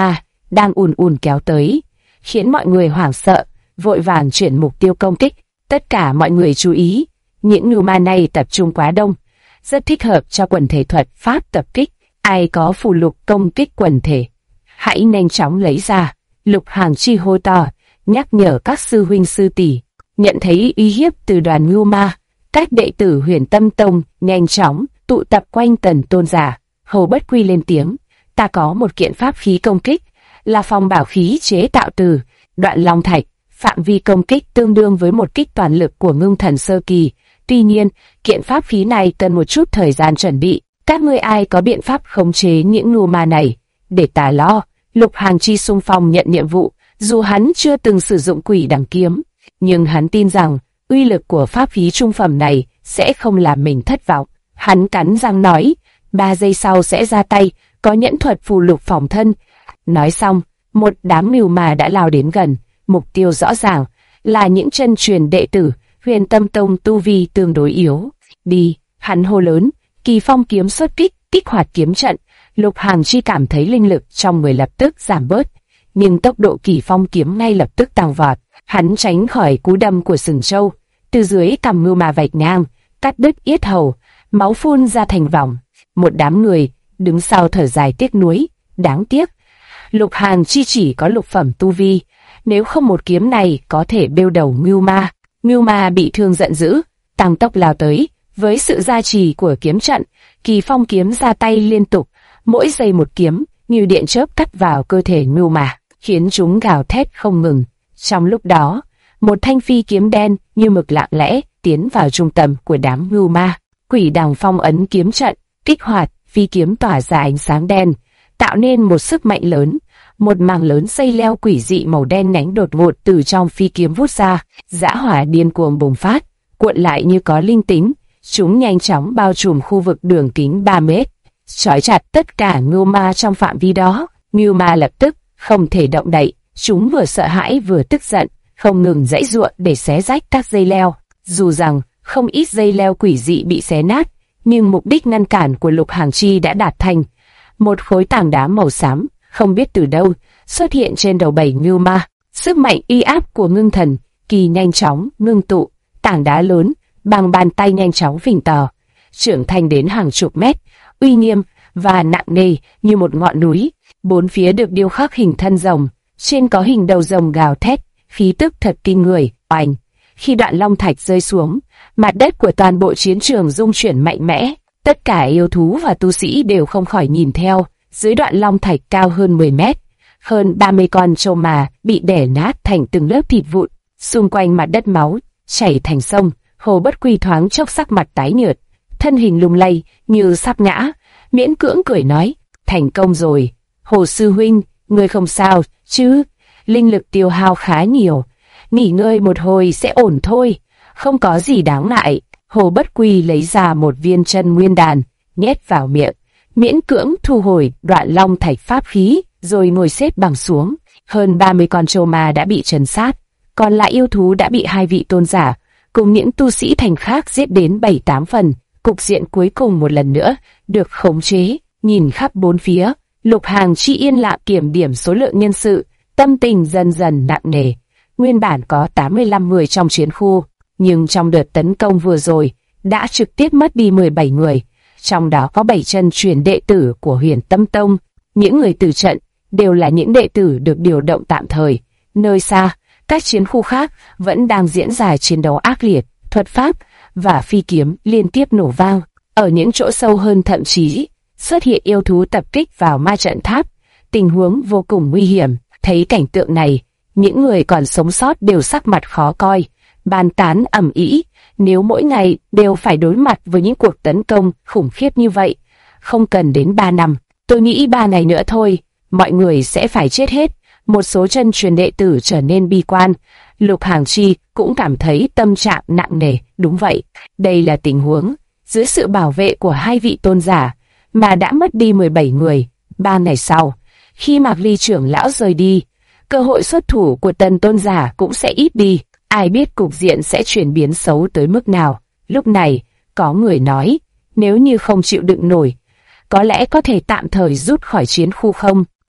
đang ùn ùn kéo tới, khiến mọi người hoảng sợ, vội vàng chuyển mục tiêu công kích. Tất cả mọi người chú ý, những ngưu ma này tập trung quá đông, rất thích hợp cho quần thể thuật pháp tập kích. Ai có phù lục công kích quần thể, hãy nhanh chóng lấy ra. Lục Hàng Chi hô to, nhắc nhở các sư huynh sư tỷ. Nhận thấy uy hiếp từ đoàn ngưu ma, các đệ tử Huyền Tâm Tông nhanh chóng tụ tập quanh Tần tôn giả. Hồ Bất Quy lên tiếng, ta có một kiện pháp khí công kích, là phong bảo khí chế tạo từ Đoạn Long Thạch, phạm vi công kích tương đương với một kích toàn lực của ngưng thần sơ kỳ. Tuy nhiên, kiện pháp khí này cần một chút thời gian chuẩn bị. Các ngươi ai có biện pháp khống chế những ngưu ma này? Để ta lo. Lục Hàng Chi xung phong nhận nhiệm vụ, dù hắn chưa từng sử dụng quỷ đằng kiếm, nhưng hắn tin rằng uy lực của pháp khí trung phẩm này sẽ không làm mình thất vọng. Hắn cắn răng nói, 3 giây sau sẽ ra tay, có nhẫn thuật phù lục phòng thân. Nói xong, một đám ngưu ma đã lao đến gần, mục tiêu rõ ràng là những chân truyền đệ tử Huyền Tâm Tông tu vi tương đối yếu. Đi, hắn hô lớn, Kỳ Phong kiếm xuất kích, kích hoạt kiếm trận. Lục Hàng Chi cảm thấy linh lực trong người lập tức giảm bớt, nhưng tốc độ Kỳ Phong kiếm ngay lập tức tăng vọt. Hắn tránh khỏi cú đâm của sừng trâu, từ dưới cằm ngưu ma vạch ngang, cắt đứt yết hầu, máu phun ra thành vòng. Một đám người đứng sau thở dài tiếc nuối, đáng tiếc. Lục Hàng Chi chỉ có lục phẩm tu vi, nếu không một kiếm này có thể bêu đầu ngưu ma. Ngưu ma bị thương giận dữ, tăng tốc lao tới. Với sự gia trì của kiếm trận, Kỳ Phong kiếm ra tay liên tục, mỗi giây một kiếm, như điện chớp cắt vào cơ thể ngưu ma, khiến chúng gào thét không ngừng. Trong lúc đó, một thanh phi kiếm đen như mực lặng lẽ tiến vào trung tâm của đám ngưu ma. Quỷ đằng phong ấn kiếm trận, kích hoạt, phi kiếm tỏa ra ánh sáng đen, tạo nên một sức mạnh lớn. Một mảng lớn dây leo quỷ dị màu đen nhánh đột ngột từ trong phi kiếm vút ra, dã hỏa điên cuồng bùng phát, cuộn lại như có linh tính. Chúng nhanh chóng bao trùm khu vực đường kính 3 mét, trói chặt tất cả ngưu ma trong phạm vi đó. Ngưu ma lập tức không thể động đậy, chúng vừa sợ hãi vừa tức giận, không ngừng giãy giụa để xé rách các dây leo. Dù rằng không ít dây leo quỷ dị bị xé nát, nhưng mục đích ngăn cản của Lục Hàng Chi đã đạt thành. Một khối tảng đá màu xám, không biết từ đâu, xuất hiện trên đầu 7 ngưu ma. Sức mạnh uy áp của ngưng thần kỳ nhanh chóng ngưng tụ, tảng đá lớn bằng bàn tay nhanh chóng phình to, trưởng thành đến hàng chục mét, uy nghiêm và nặng nề như một ngọn núi. Bốn phía được điêu khắc hình thân rồng, trên có hình đầu rồng gào thét, khí tức thật kinh người. Oanh! Khi đoạn long thạch rơi xuống, mặt đất của toàn bộ chiến trường rung chuyển mạnh mẽ. Tất cả yêu thú và tu sĩ đều không khỏi nhìn theo. Dưới đoạn long thạch cao hơn 10 mét, hơn 30 con trâu mà bị đẻ nát thành từng lớp thịt vụn. Xung quanh mặt đất máu chảy thành sông. Hồ Bất Quy thoáng chốc sắc mặt tái nhợt, thân hình lung lay như sắp ngã, miễn cưỡng cười nói, thành công rồi. Hồ sư huynh, ngươi không sao chứ? Linh lực tiêu hao khá nhiều, nghỉ ngơi một hồi sẽ ổn thôi, không có gì đáng ngại. Hồ Bất Quy lấy ra một viên chân nguyên đàn, nhét vào miệng, miễn cưỡng thu hồi đoạn long thạch pháp khí, rồi ngồi xếp bằng xuống. Hơn 30 con trâu ma đã bị trấn sát, còn lại yêu thú đã bị 2 vị tôn giả cùng những tu sĩ thành khác giết đến 7-8 phần. Cục diện cuối cùng một lần nữa được khống chế. Nhìn khắp bốn phía, Lục Hàng Chi yên lặng kiểm điểm số lượng nhân sự, tâm tình dần dần nặng nề. Nguyên bản có 85 người trong chiến khu, nhưng trong đợt tấn công vừa rồi đã trực tiếp mất đi 17 người, trong đó có 7 chân truyền đệ tử của Huyền Tâm Tông. Những người tử trận đều là những đệ tử được điều động tạm thời. Nơi xa, các chiến khu khác vẫn đang diễn ra chiến đấu ác liệt, thuật pháp và phi kiếm liên tiếp nổ vang. Ở những chỗ sâu hơn thậm chí xuất hiện yêu thú tập kích vào ma trận tháp, tình huống vô cùng nguy hiểm. Thấy cảnh tượng này, những người còn sống sót đều sắc mặt khó coi, bàn tán ầm ĩ. Nếu mỗi ngày đều phải đối mặt với những cuộc tấn công khủng khiếp như vậy, không cần đến 3 năm, tôi nghĩ 3 ngày nữa thôi, mọi người sẽ phải chết hết. Một số chân truyền đệ tử trở nên bi quan. Lục Hàng Chi cũng cảm thấy tâm trạng nặng nề. Đúng vậy, đây là tình huống dưới sự bảo vệ của 2 vị tôn giả mà đã mất đi 17 người. 3 ngày sau, khi Mạc Ly trưởng lão rời đi, cơ hội xuất thủ của Tần tôn giả cũng sẽ ít đi. Ai biết cục diện sẽ chuyển biến xấu tới mức nào. Lúc này, có người nói, nếu như không chịu đựng nổi, có lẽ có thể tạm thời rút khỏi chiến khu không?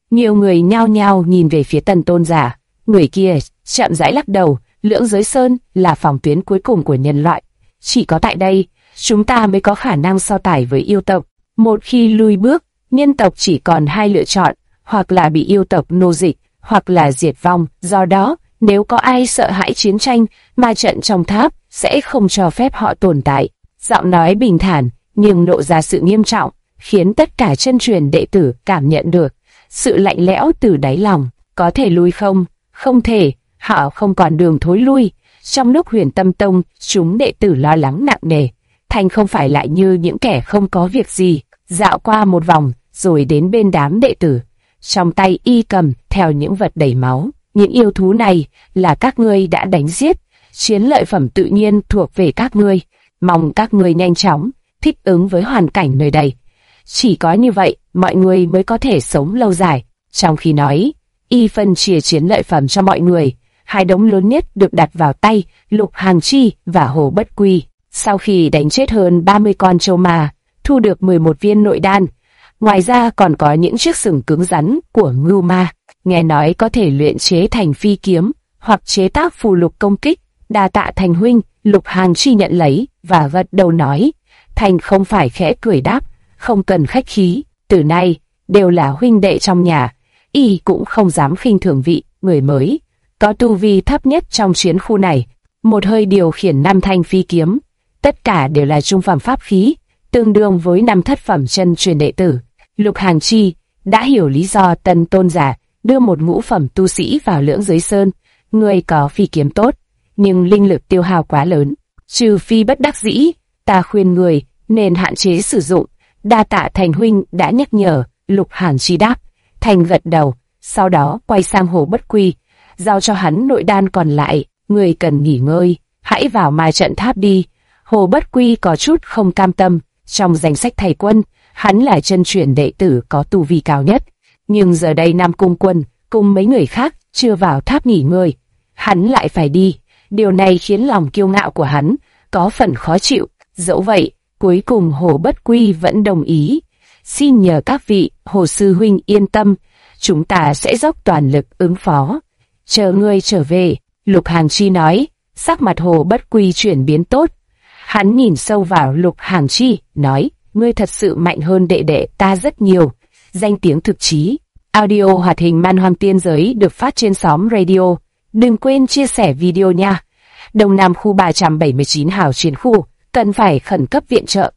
Nhiều người nhao nhao nhìn về phía Tần tôn giả. Người kia chậm rãi lắc đầu, Lưỡng Giới Sơn là phòng tuyến cuối cùng của nhân loại. Chỉ có tại đây, chúng ta mới có khả năng so tài với yêu tộc. Một khi lùi bước, nhân tộc chỉ còn hai lựa chọn, hoặc là bị yêu tộc nô dịch, hoặc là diệt vong. Do đó, nếu có ai sợ hãi chiến tranh, ma trận trong tháp sẽ không cho phép họ tồn tại. Giọng nói bình thản, nhưng lộ ra sự nghiêm trọng, khiến tất cả chân truyền đệ tử cảm nhận được sự lạnh lẽo từ đáy lòng. Có thể lui không? Không thể, họ không còn đường thối lui. Trong lúc Huyền Tâm Tông, chúng đệ tử lo lắng nặng nề. Thành không phải lại như những kẻ không có việc gì, dạo qua một vòng, rồi đến bên đám đệ tử. Trong tay y cầm theo những vật đầy máu. Những yêu thú này là các ngươi đã đánh giết. Chiến lợi phẩm tự nhiên thuộc về các ngươi. Mong các ngươi nhanh chóng thích ứng với hoàn cảnh nơi đây. Chỉ có như vậy, mọi người mới có thể sống lâu dài. Trong khi nói, y phân chia chiến lợi phẩm cho mọi người. Hai đống lớn nhất được đặt vào tay Lục Hàng Chi và Hồ Bất Quy. Sau khi đánh chết hơn 30 con trâu ma, thu được 11 viên nội đan. Ngoài ra còn có những chiếc sừng cứng rắn của ngưu ma. Nghe nói có thể luyện chế thành phi kiếm, hoặc chế tác phù lục công kích. Đa tạ Thành huynh. Lục Hàng Chi nhận lấy và gật đầu nói. Thành không phải khẽ cười đáp, không cần khách khí, từ nay đều là huynh đệ trong nhà. Y cũng không dám khinh thường vị người mới có tu vi thấp nhất trong chiến khu này. Một hơi điều khiển 5 thanh phi kiếm, tất cả đều là trung phẩm pháp khí, tương đương với 5 thất phẩm chân truyền đệ tử. Lục Hàng Chi đã hiểu lý do Tần tôn giả đưa một ngũ phẩm tu sĩ vào Lưỡng Giới Sơn. Người có phi kiếm tốt, nhưng linh lực tiêu hao quá lớn. Trừ phi bất đắc dĩ, ta khuyên người nên hạn chế sử dụng. Đa tạ Thành huynh đã nhắc nhở. Lục Hàng Chi đáp. Thành gật đầu, sau đó quay sang Hồ Bất Quy, giao cho hắn nội đan còn lại. Người cần nghỉ ngơi, hãy vào ma trận tháp đi. Hồ Bất Quy có chút không cam tâm. Trong danh sách thầy quân, hắn là chân truyền đệ tử có tu vi cao nhất. Nhưng giờ đây Nam Cung Quân cùng mấy người khác chưa vào tháp nghỉ ngơi, hắn lại phải đi. Điều này khiến lòng kiêu ngạo của hắn có phần khó chịu. Dẫu vậy, cuối cùng Hồ Bất Quy vẫn đồng ý. Xin nhờ các vị, Hồ sư huynh yên tâm, chúng ta sẽ dốc toàn lực ứng phó. Chờ ngươi trở về, Lục Hàng Chi nói. Sắc mặt Hồ Bất Quy chuyển biến tốt. Hắn nhìn sâu vào Lục Hàng Chi, nói, ngươi thật sự mạnh hơn đệ đệ ta rất nhiều. Danh tiếng thực chí. Audio hoạt hình Man Hoang Tiên Giới được phát trên xóm radio. Đừng quên chia sẻ video nha. Đông Nam khu 379 hào chiến khu, cần phải khẩn cấp viện trợ,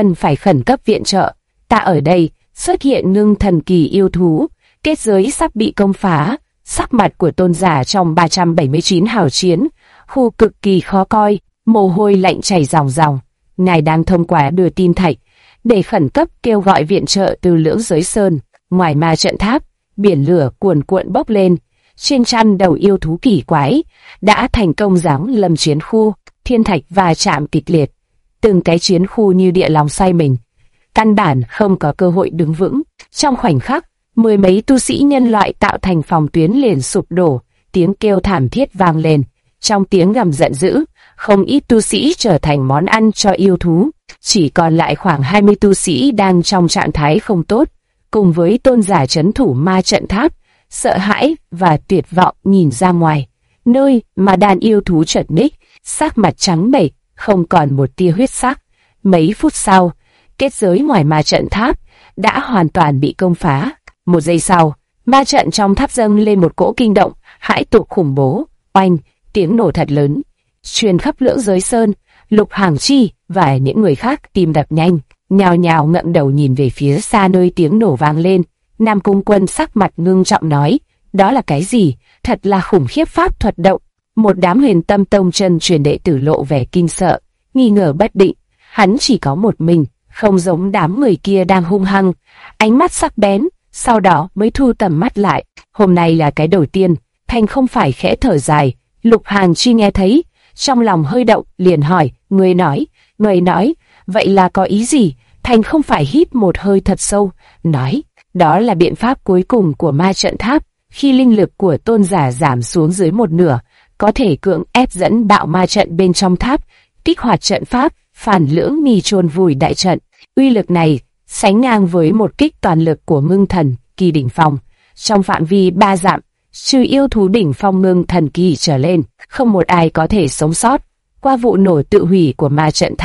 Ta ở đây, xuất hiện ngưng thần kỳ yêu thú, kết giới sắp bị công phá. Sắc mặt của tôn giả trong 379 hào chiến khu cực kỳ khó coi, mồ hôi lạnh chảy ròng ròng. Ngài đang thông qua đưa tin thạch để khẩn cấp kêu gọi viện trợ từ Lưỡng Giới Sơn. Ngoài ma trận tháp, biển lửa cuồn cuộn bốc lên. Trên trăm đầu yêu thú kỳ quái đã thành công giáng lâm chiến khu. Thiên thạch va chạm kịch liệt, từng cái chiến khu như địa lòng xoay mình, căn bản không có cơ hội đứng vững. Trong khoảnh khắc, 10 mấy tu sĩ nhân loại tạo thành phòng tuyến liền sụp đổ, tiếng kêu thảm thiết vang lên. Trong tiếng gầm giận dữ, không ít tu sĩ trở thành món ăn cho yêu thú. Chỉ còn lại khoảng 20 tu sĩ đang trong trạng thái không tốt, cùng với tôn giả trấn thủ ma trận tháp, sợ hãi và tuyệt vọng nhìn ra ngoài, nơi mà đàn yêu thú chật ních, sắc mặt trắng bệch, không còn một tia huyết sắc. Mấy phút sau, kết giới ngoài ma trận tháp đã hoàn toàn bị công phá. Một giây sau, ma trận trong tháp dâng lên một cỗ kinh động, hãi tục khủng bố. Oanh, tiếng nổ thật lớn truyền khắp Lưỡng Giới Sơn. Lục Hàng Chi và những người khác tim đập nhanh, nhào nhào ngẩng đầu nhìn về phía xa nơi tiếng nổ vang lên. Nam Cung Quân sắc mặt ngưng trọng nói, đó là cái gì? Thật là khủng khiếp pháp thuật động. Một đám Huyền Tâm Tông chân truyền đệ tử lộ vẻ kinh sợ, nghi ngờ bất định. Hắn chỉ có một mình, không giống đám người kia đang hung hăng, ánh mắt sắc bén, sau đó mới thu tầm mắt lại. Hôm nay là cái đầu tiên, Thành không phải khẽ thở dài. Lục Hàng Chi nghe thấy, trong lòng hơi động, liền hỏi, người nói, vậy là có ý gì? Thành không phải hít một hơi thật sâu, nói, đó là biện pháp cuối cùng của ma trận tháp. Khi linh lực của tôn giả giảm xuống dưới một nửa, có thể cưỡng ép dẫn bạo ma trận bên trong tháp, kích hoạt trận pháp, phản lưỡng nghi chôn vùi đại trận. Uy lực này sánh ngang với một kích toàn lực của ngưng thần kỳ đỉnh phong. trong phạm vi 3 dặm, trừ yêu thú đỉnh phong ngưng thần kỳ trở lên, không một ai có thể sống sót. Qua vụ nổ tự hủy của ma trận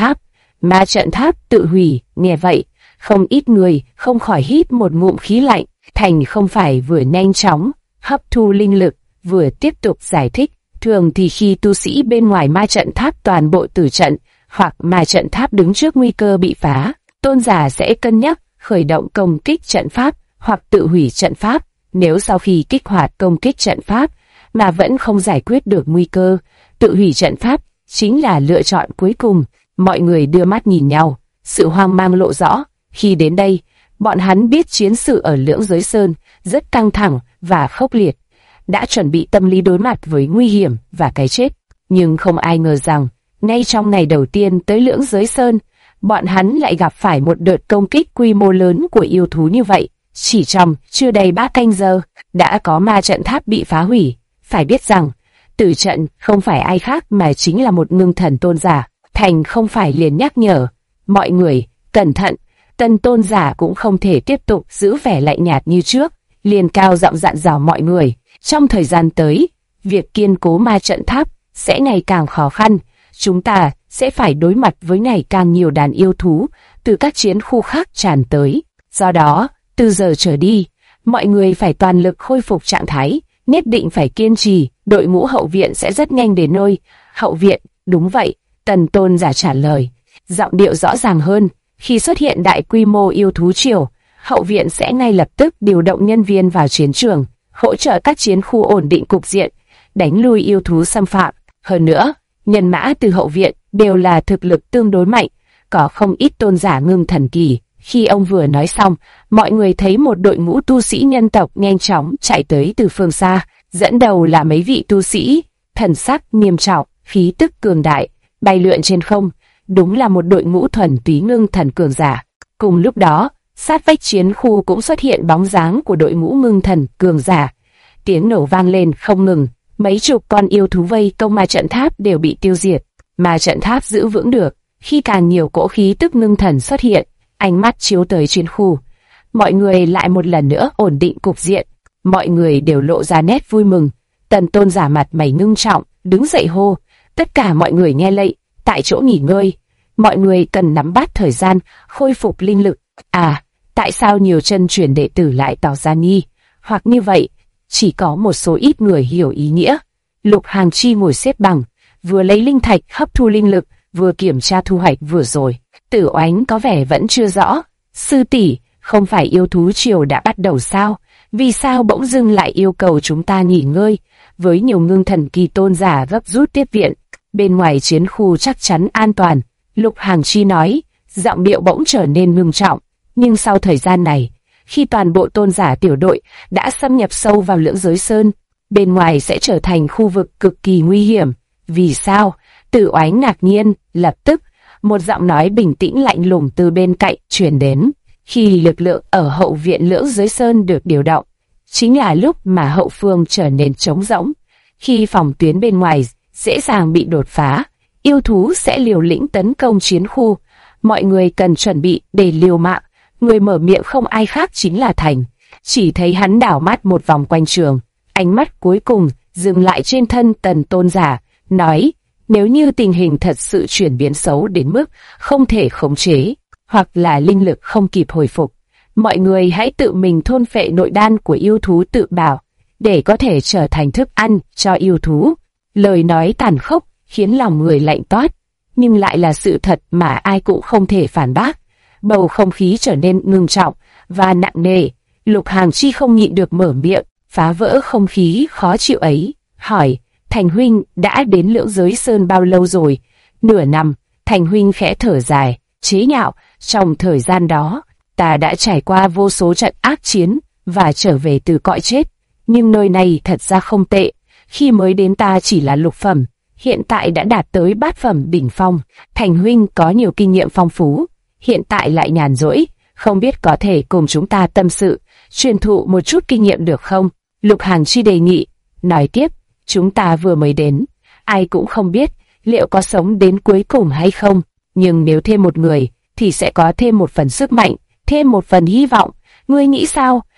tháp tự hủy, nghe vậy, không ít người không khỏi hít một ngụm khí lạnh. Thành không phải vừa nhanh chóng hấp thu linh lực, vừa tiếp tục giải thích. Thường thì khi tu sĩ bên ngoài ma trận tháp toàn bộ tử trận, hoặc ma trận tháp đứng trước nguy cơ bị phá, tôn giả sẽ cân nhắc khởi động công kích trận pháp hoặc tự hủy trận pháp. Nếu sau khi kích hoạt công kích trận pháp mà vẫn không giải quyết được nguy cơ, tự hủy trận pháp chính là lựa chọn cuối cùng. Mọi người đưa mắt nhìn nhau, sự hoang mang lộ rõ. Khi đến đây, bọn hắn biết chiến sự ở Lưỡng Giới Sơn rất căng thẳng và khốc liệt, đã chuẩn bị tâm lý đối mặt với nguy hiểm và cái chết. Nhưng không ai ngờ rằng, ngay trong ngày đầu tiên tới Lưỡng Giới Sơn, bọn hắn lại gặp phải một đợt công kích quy mô lớn của yêu thú như vậy. Chỉ trong chưa đầy 3 canh giờ, đã có ma trận tháp bị phá hủy. Phải biết rằng, tử trận không phải ai khác mà chính là một ngưng thần tôn giả. Thành không phải liền nhắc nhở mọi người cẩn thận. Tân tôn giả cũng không thể tiếp tục giữ vẻ lạnh nhạt như trước, liền cao giọng dặn dò mọi người. Trong thời gian tới, việc kiên cố ma trận tháp sẽ ngày càng khó khăn. Chúng ta sẽ phải đối mặt với ngày càng nhiều đàn yêu thú từ các chiến khu khác tràn tới. Do đó, từ giờ trở đi, mọi người phải toàn lực khôi phục trạng thái, nhất định phải kiên trì. Đội ngũ hậu viện sẽ rất nhanh đến nơi. Hậu viện, đúng vậy, Tần tôn giả trả lời, giọng điệu rõ ràng hơn. Khi xuất hiện đại quy mô yêu thú triều, hậu viện sẽ ngay lập tức điều động nhân viên vào chiến trường, hỗ trợ các chiến khu ổn định cục diện, đánh lui yêu thú xâm phạm. Hơn nữa, nhân mã từ hậu viện đều là thực lực tương đối mạnh, có không ít tôn giả ngưng thần kỳ. Khi ông vừa nói xong, mọi người thấy một đội ngũ tu sĩ nhân tộc nhanh chóng chạy tới từ phương xa, dẫn đầu là mấy vị tu sĩ, thần sắc nghiêm trọng, khí tức cường đại, bay lượn trên không. Đúng là một đội ngũ thuần túy ngưng thần cường giả. Cùng lúc đó, sát vách chiến khu cũng xuất hiện bóng dáng của đội ngũ ngưng thần cường giả. Tiếng nổ vang lên không ngừng, mấy chục con yêu thú vây công ma trận tháp đều bị tiêu diệt. Ma trận tháp giữ vững được. Khi càng nhiều cỗ khí tức ngưng thần xuất hiện, ánh mắt chiếu tới chiến khu, mọi người lại một lần nữa ổn định cục diện. Mọi người đều lộ ra nét vui mừng. Tần tôn giả mặt mày ngưng trọng, đứng dậy hô, tất cả mọi người nghe lệnh, tại chỗ nghỉ ngơi. Mọi người cần nắm bắt thời gian khôi phục linh lực. À, tại sao nhiều chân truyền đệ tử lại tỏ ra nghi hoặc như vậy? Chỉ có một số ít người hiểu ý nghĩa. Lục Hàng Chi ngồi xếp bằng, vừa lấy linh thạch hấp thu linh lực, vừa kiểm tra thu hoạch vừa rồi. Tử Oánh có vẻ vẫn chưa rõ. Sư tỷ, không phải yêu thú triều đã bắt đầu sao? Vì sao bỗng dưng lại yêu cầu chúng ta nghỉ ngơi? Với nhiều ngưng thần kỳ tôn giả gấp rút tiếp viện, bên ngoài chiến khu chắc chắn an toàn. Lục Hàng Chi nói, giọng điệu bỗng trở nên ngưng trọng. Nhưng sau thời gian này, khi toàn bộ tôn giả tiểu đội đã xâm nhập sâu vào Lưỡng Giới Sơn, bên ngoài sẽ trở thành khu vực cực kỳ nguy hiểm. Vì sao? Tử Oánh ngạc nhiên. Lập tức, một giọng nói bình tĩnh lạnh lùng từ bên cạnh truyền đến. Khi lực lượng ở hậu viện Lưỡng Giới Sơn được điều động, chính là lúc mà hậu phương trở nên trống rỗng. Khi phòng tuyến bên ngoài dễ dàng bị đột phá, yêu thú sẽ liều lĩnh tấn công chiến khu. Mọi người cần chuẩn bị để liều mạng. Người mở miệng không ai khác chính là Thành. Chỉ thấy hắn đảo mắt một vòng quanh trường, ánh mắt cuối cùng dừng lại trên thân Tần tôn giả, nói, nếu như tình hình thật sự chuyển biến xấu đến mức không thể khống chế, hoặc là linh lực không kịp hồi phục, mọi người hãy tự mình thôn phệ nội đan của yêu thú tự bảo, để có thể trở thành thức ăn cho yêu thú. Lời nói tàn khốc khiến lòng người lạnh toát, nhưng lại là sự thật mà ai cũng không thể phản bác. Bầu không khí trở nên ngưng trọng và nặng nề. Lục Hàng Chi không nhịn được mở miệng, phá vỡ không khí khó chịu ấy, hỏi, Thành huynh đã đến Lưỡng Giới Sơn bao lâu rồi? Nửa năm. Thành huynh khẽ thở dài, chế nhạo, trong thời gian đó, ta đã trải qua vô số trận ác chiến và trở về từ cõi chết, nhưng nơi này thật ra không tệ. Khi mới đến ta chỉ là lục phẩm, hiện tại đã đạt tới bát phẩm đỉnh phong. Thành huynh có nhiều kinh nghiệm phong phú, hiện tại lại nhàn rỗi, không biết có thể cùng chúng ta tâm sự, truyền thụ một chút kinh nghiệm được không? Lục Hàng Chi đề nghị. Nói tiếp, chúng ta vừa mới đến, ai cũng không biết liệu có sống đến cuối cùng hay không, nhưng nếu thêm một người thì sẽ có thêm một phần sức mạnh, thêm một phần hy vọng. Ngươi nghĩ sao?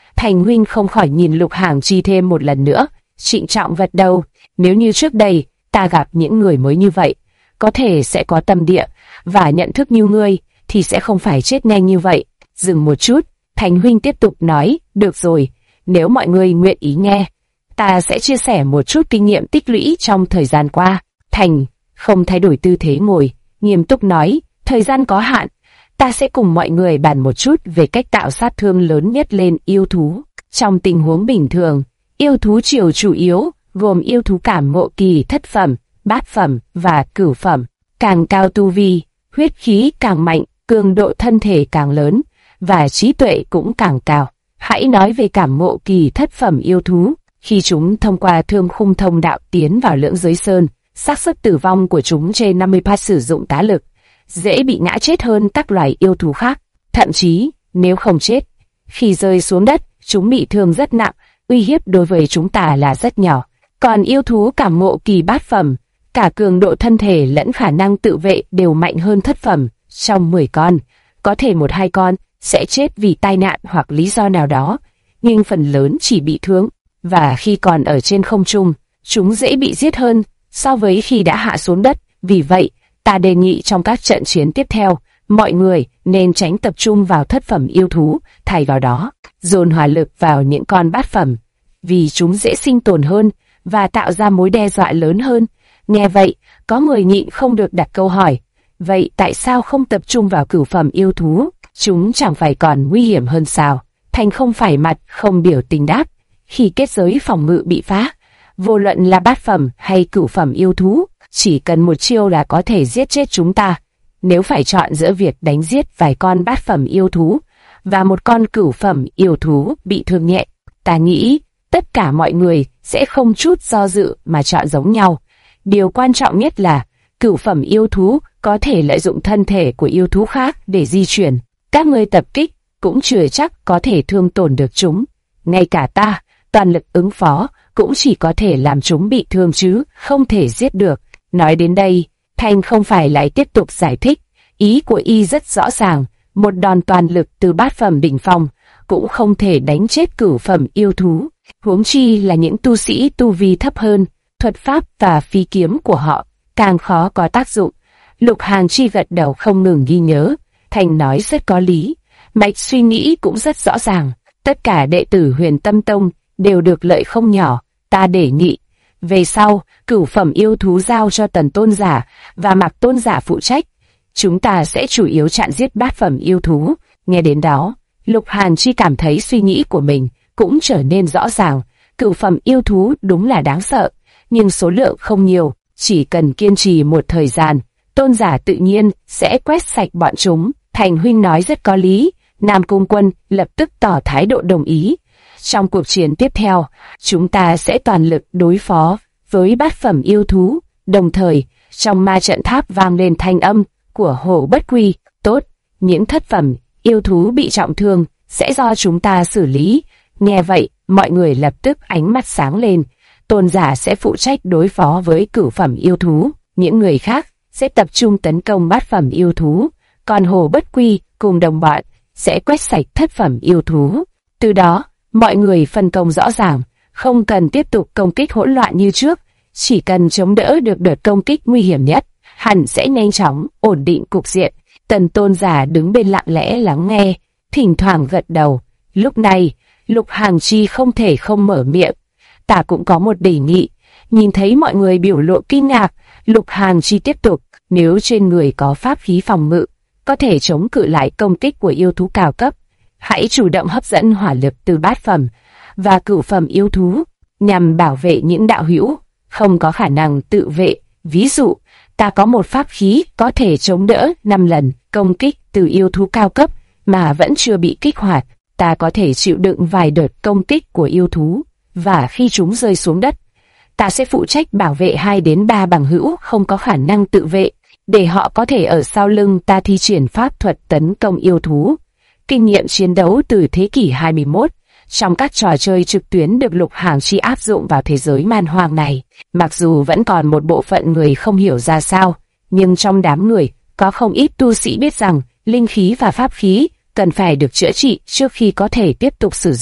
Thành huynh không khỏi nhìn Lục Hàng Chi thêm một lần nữa, trịnh trọng gật đầu. Nếu như trước đây ta gặp những người mới như vậy, có thể sẽ có tâm địa và nhận thức như ngươi, thì sẽ không phải chết nhanh như vậy. Dừng một chút, Thành huynh tiếp tục nói, được rồi, nếu mọi người nguyện ý nghe, ta sẽ chia sẻ một chút kinh nghiệm tích lũy trong thời gian qua. Thành không thay đổi tư thế ngồi, nghiêm túc nói, thời gian có hạn, ta sẽ cùng mọi người bàn một chút về cách tạo sát thương lớn nhất lên yêu thú. Trong tình huống bình thường, yêu thú triều chủ yếu gồm yêu thú cảm ngộ kỳ thất phẩm, bát phẩm và cửu phẩm. Càng cao tu vi, huyết khí càng mạnh, cường độ thân thể càng lớn, và trí tuệ cũng càng cao. Hãy nói về cảm ngộ kỳ thất phẩm yêu thú. Khi chúng thông qua thương khung thông đạo tiến vào lưỡng giới sơn, xác suất tử vong của chúng trên 50% sử dụng tá lực, dễ bị ngã chết hơn các loài yêu thú khác. Thậm chí, nếu không chết, khi rơi xuống đất, chúng bị thương rất nặng, uy hiếp đối với chúng ta là rất nhỏ. Còn yêu thú cảm ngộ kỳ bát phẩm, cả cường độ thân thể lẫn khả năng tự vệ đều mạnh hơn thất phẩm. Trong 10 con, có thể 1-2 con sẽ chết vì tai nạn hoặc lý do nào đó, nhưng phần lớn chỉ bị thương. Và khi còn ở trên không trung, chúng dễ bị giết hơn so với khi đã hạ xuống đất. Vì vậy, ta đề nghị trong các trận chiến tiếp theo, mọi người nên tránh tập trung vào thất phẩm yêu thú, thay vào đó, dồn hỏa lực vào những con bát phẩm, vì chúng dễ sinh tồn hơn và tạo ra mối đe dọa lớn hơn. Nghe vậy, có người nhịn không được đặt câu hỏi, vậy tại sao không tập trung vào cửu phẩm yêu thú? Chúng chẳng phải còn nguy hiểm hơn sao? Thành không phải mặt không biểu tình đáp, khi kết giới phòng ngự bị phá, vô luận là bát phẩm hay cửu phẩm yêu thú, chỉ cần một chiêu là có thể giết chết chúng ta. Nếu phải chọn giữa việc đánh giết vài con bát phẩm yêu thú và một con cửu phẩm yêu thú bị thương nhẹ, ta nghĩ tất cả mọi người sẽ không chút do dự mà chọn giống nhau. Điều quan trọng nhất là cửu phẩm yêu thú có thể lợi dụng thân thể của yêu thú khác để di chuyển. Các ngươi tập kích cũng chưa chắc có thể thương tổn được chúng. Ngay cả ta, toàn lực ứng phó, cũng chỉ có thể làm chúng bị thương chứ không thể giết được. Nói đến đây, Thành không phải lại tiếp tục giải thích. Ý của y rất rõ ràng, một đòn toàn lực từ bát phẩm đỉnh phong cũng không thể đánh chết cửu phẩm yêu thú. Huống chi là những tu sĩ tu vi thấp hơn, thuật pháp và phi kiếm của họ càng khó có tác dụng. Lục Hàng Chi gật đầu không ngừng ghi nhớ. Thành nói rất có lý, mạch suy nghĩ cũng rất rõ ràng. Tất cả đệ tử Huyền Tâm Tông đều được lợi không nhỏ. Ta đề nghị, về sau, cửu phẩm yêu thú giao cho Tần Tôn Giả và Mạc Tôn Giả phụ trách. Chúng ta sẽ chủ yếu chặn giết bát phẩm yêu thú. Nghe đến đó, Lục Hàn Chi cảm thấy suy nghĩ của mình cũng trở nên rõ ràng. Cửu phẩm yêu thú đúng là đáng sợ, nhưng số lượng không nhiều. Chỉ cần kiên trì một thời gian, Tôn Giả tự nhiên sẽ quét sạch bọn chúng. Thành huynh nói rất có lý. Nam Cung Quân lập tức tỏ thái độ đồng ý. Trong cuộc chiến tiếp theo, chúng ta sẽ toàn lực đối phó với bát phẩm yêu thú. Đồng thời, trong ma trận tháp vang lên thanh âm của Hổ Bất Quy. Tốt, những thất phẩm yêu thú bị trọng thương sẽ do chúng ta xử lý. Nghe vậy, mọi người lập tức ánh mắt sáng lên. Tôn Giả sẽ phụ trách đối phó với cửu phẩm yêu thú. Những người khác sẽ tập trung tấn công bát phẩm yêu thú. Còn Hổ Bất Quy cùng đồng bọn sẽ quét sạch thất phẩm yêu thú. Từ đó, mọi người phân công rõ ràng, không cần tiếp tục công kích hỗn loạn như trước, chỉ cần chống đỡ được đợt công kích nguy hiểm nhất, hẳn sẽ nhanh chóng ổn định cục diện. Tần Tôn Giả đứng bên lặng lẽ lắng nghe, thỉnh thoảng gật đầu. Lúc này, Lục Hàng Chi không thể không mở miệng. Ta cũng có một đề nghị. Nhìn thấy mọi người biểu lộ kinh ngạc, Lục Hàng Chi tiếp tục, nếu trên người có pháp khí phòng ngự, có thể chống cự lại công kích của yêu thú cao cấp, hãy chủ động hấp dẫn hỏa lực từ bát phẩm và cửu phẩm yêu thú, nhằm bảo vệ những đạo hữu không có khả năng tự vệ. Ví dụ, ta có một pháp khí có thể chống đỡ 5 lần công kích từ yêu thú cao cấp mà vẫn chưa bị kích hoạt. Ta có thể chịu đựng vài đợt công kích của yêu thú, và khi chúng rơi xuống đất, ta sẽ phụ trách bảo vệ 2 đến 3 bằng hữu không có khả năng tự vệ, để họ có thể ở sau lưng ta thi triển pháp thuật tấn công yêu thú. Kinh nghiệm chiến đấu từ thế kỷ 21 trong các trò chơi trực tuyến được Lục Hàng Chi áp dụng vào thế giới man hoang này. Mặc dù vẫn còn một bộ phận người không hiểu ra sao, nhưng trong đám người có không ít tu sĩ biết rằng linh khí và pháp khí cần phải được chữa trị trước khi có thể tiếp tục sử dụng.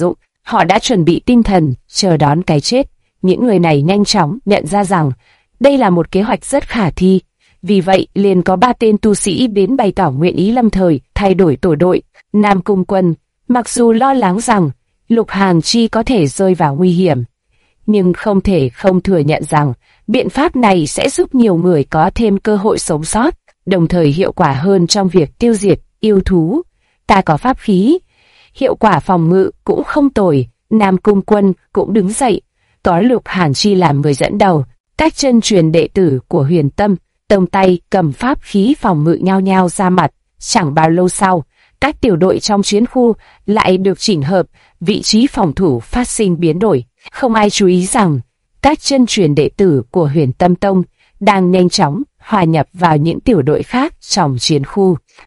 Họ đã chuẩn bị tinh thần, chờ đón cái chết. Những người này nhanh chóng nhận ra rằng đây là một kế hoạch rất khả thi. Vì vậy, liền có 3 tên tu sĩ đến bày tỏ nguyện ý lâm thời thay đổi tổ đội. Nam Cung Quân, mặc dù lo lắng rằng Lục Hàn Chi có thể rơi vào nguy hiểm, nhưng không thể không thừa nhận rằng biện pháp này sẽ giúp nhiều người có thêm cơ hội sống sót, đồng thời hiệu quả hơn trong việc tiêu diệt yêu thú. Ta có pháp khí, hiệu quả phòng ngự cũng không tồi. Nam Cung Quân cũng đứng dậy, có Lục Hàn Chi làm người dẫn đầu. Các chân truyền đệ tử của Huyền Tâm tông tay cầm pháp khí phòng ngự nhao nhao ra mặt. Chẳng bao lâu sau, các tiểu đội trong chiến khu lại được chỉnh hợp, vị trí phòng thủ phát sinh biến đổi. Không ai chú ý rằng các chân truyền đệ tử của Huyền Tâm Tông đang nhanh chóng hòa nhập vào những tiểu đội khác trong chiến khu.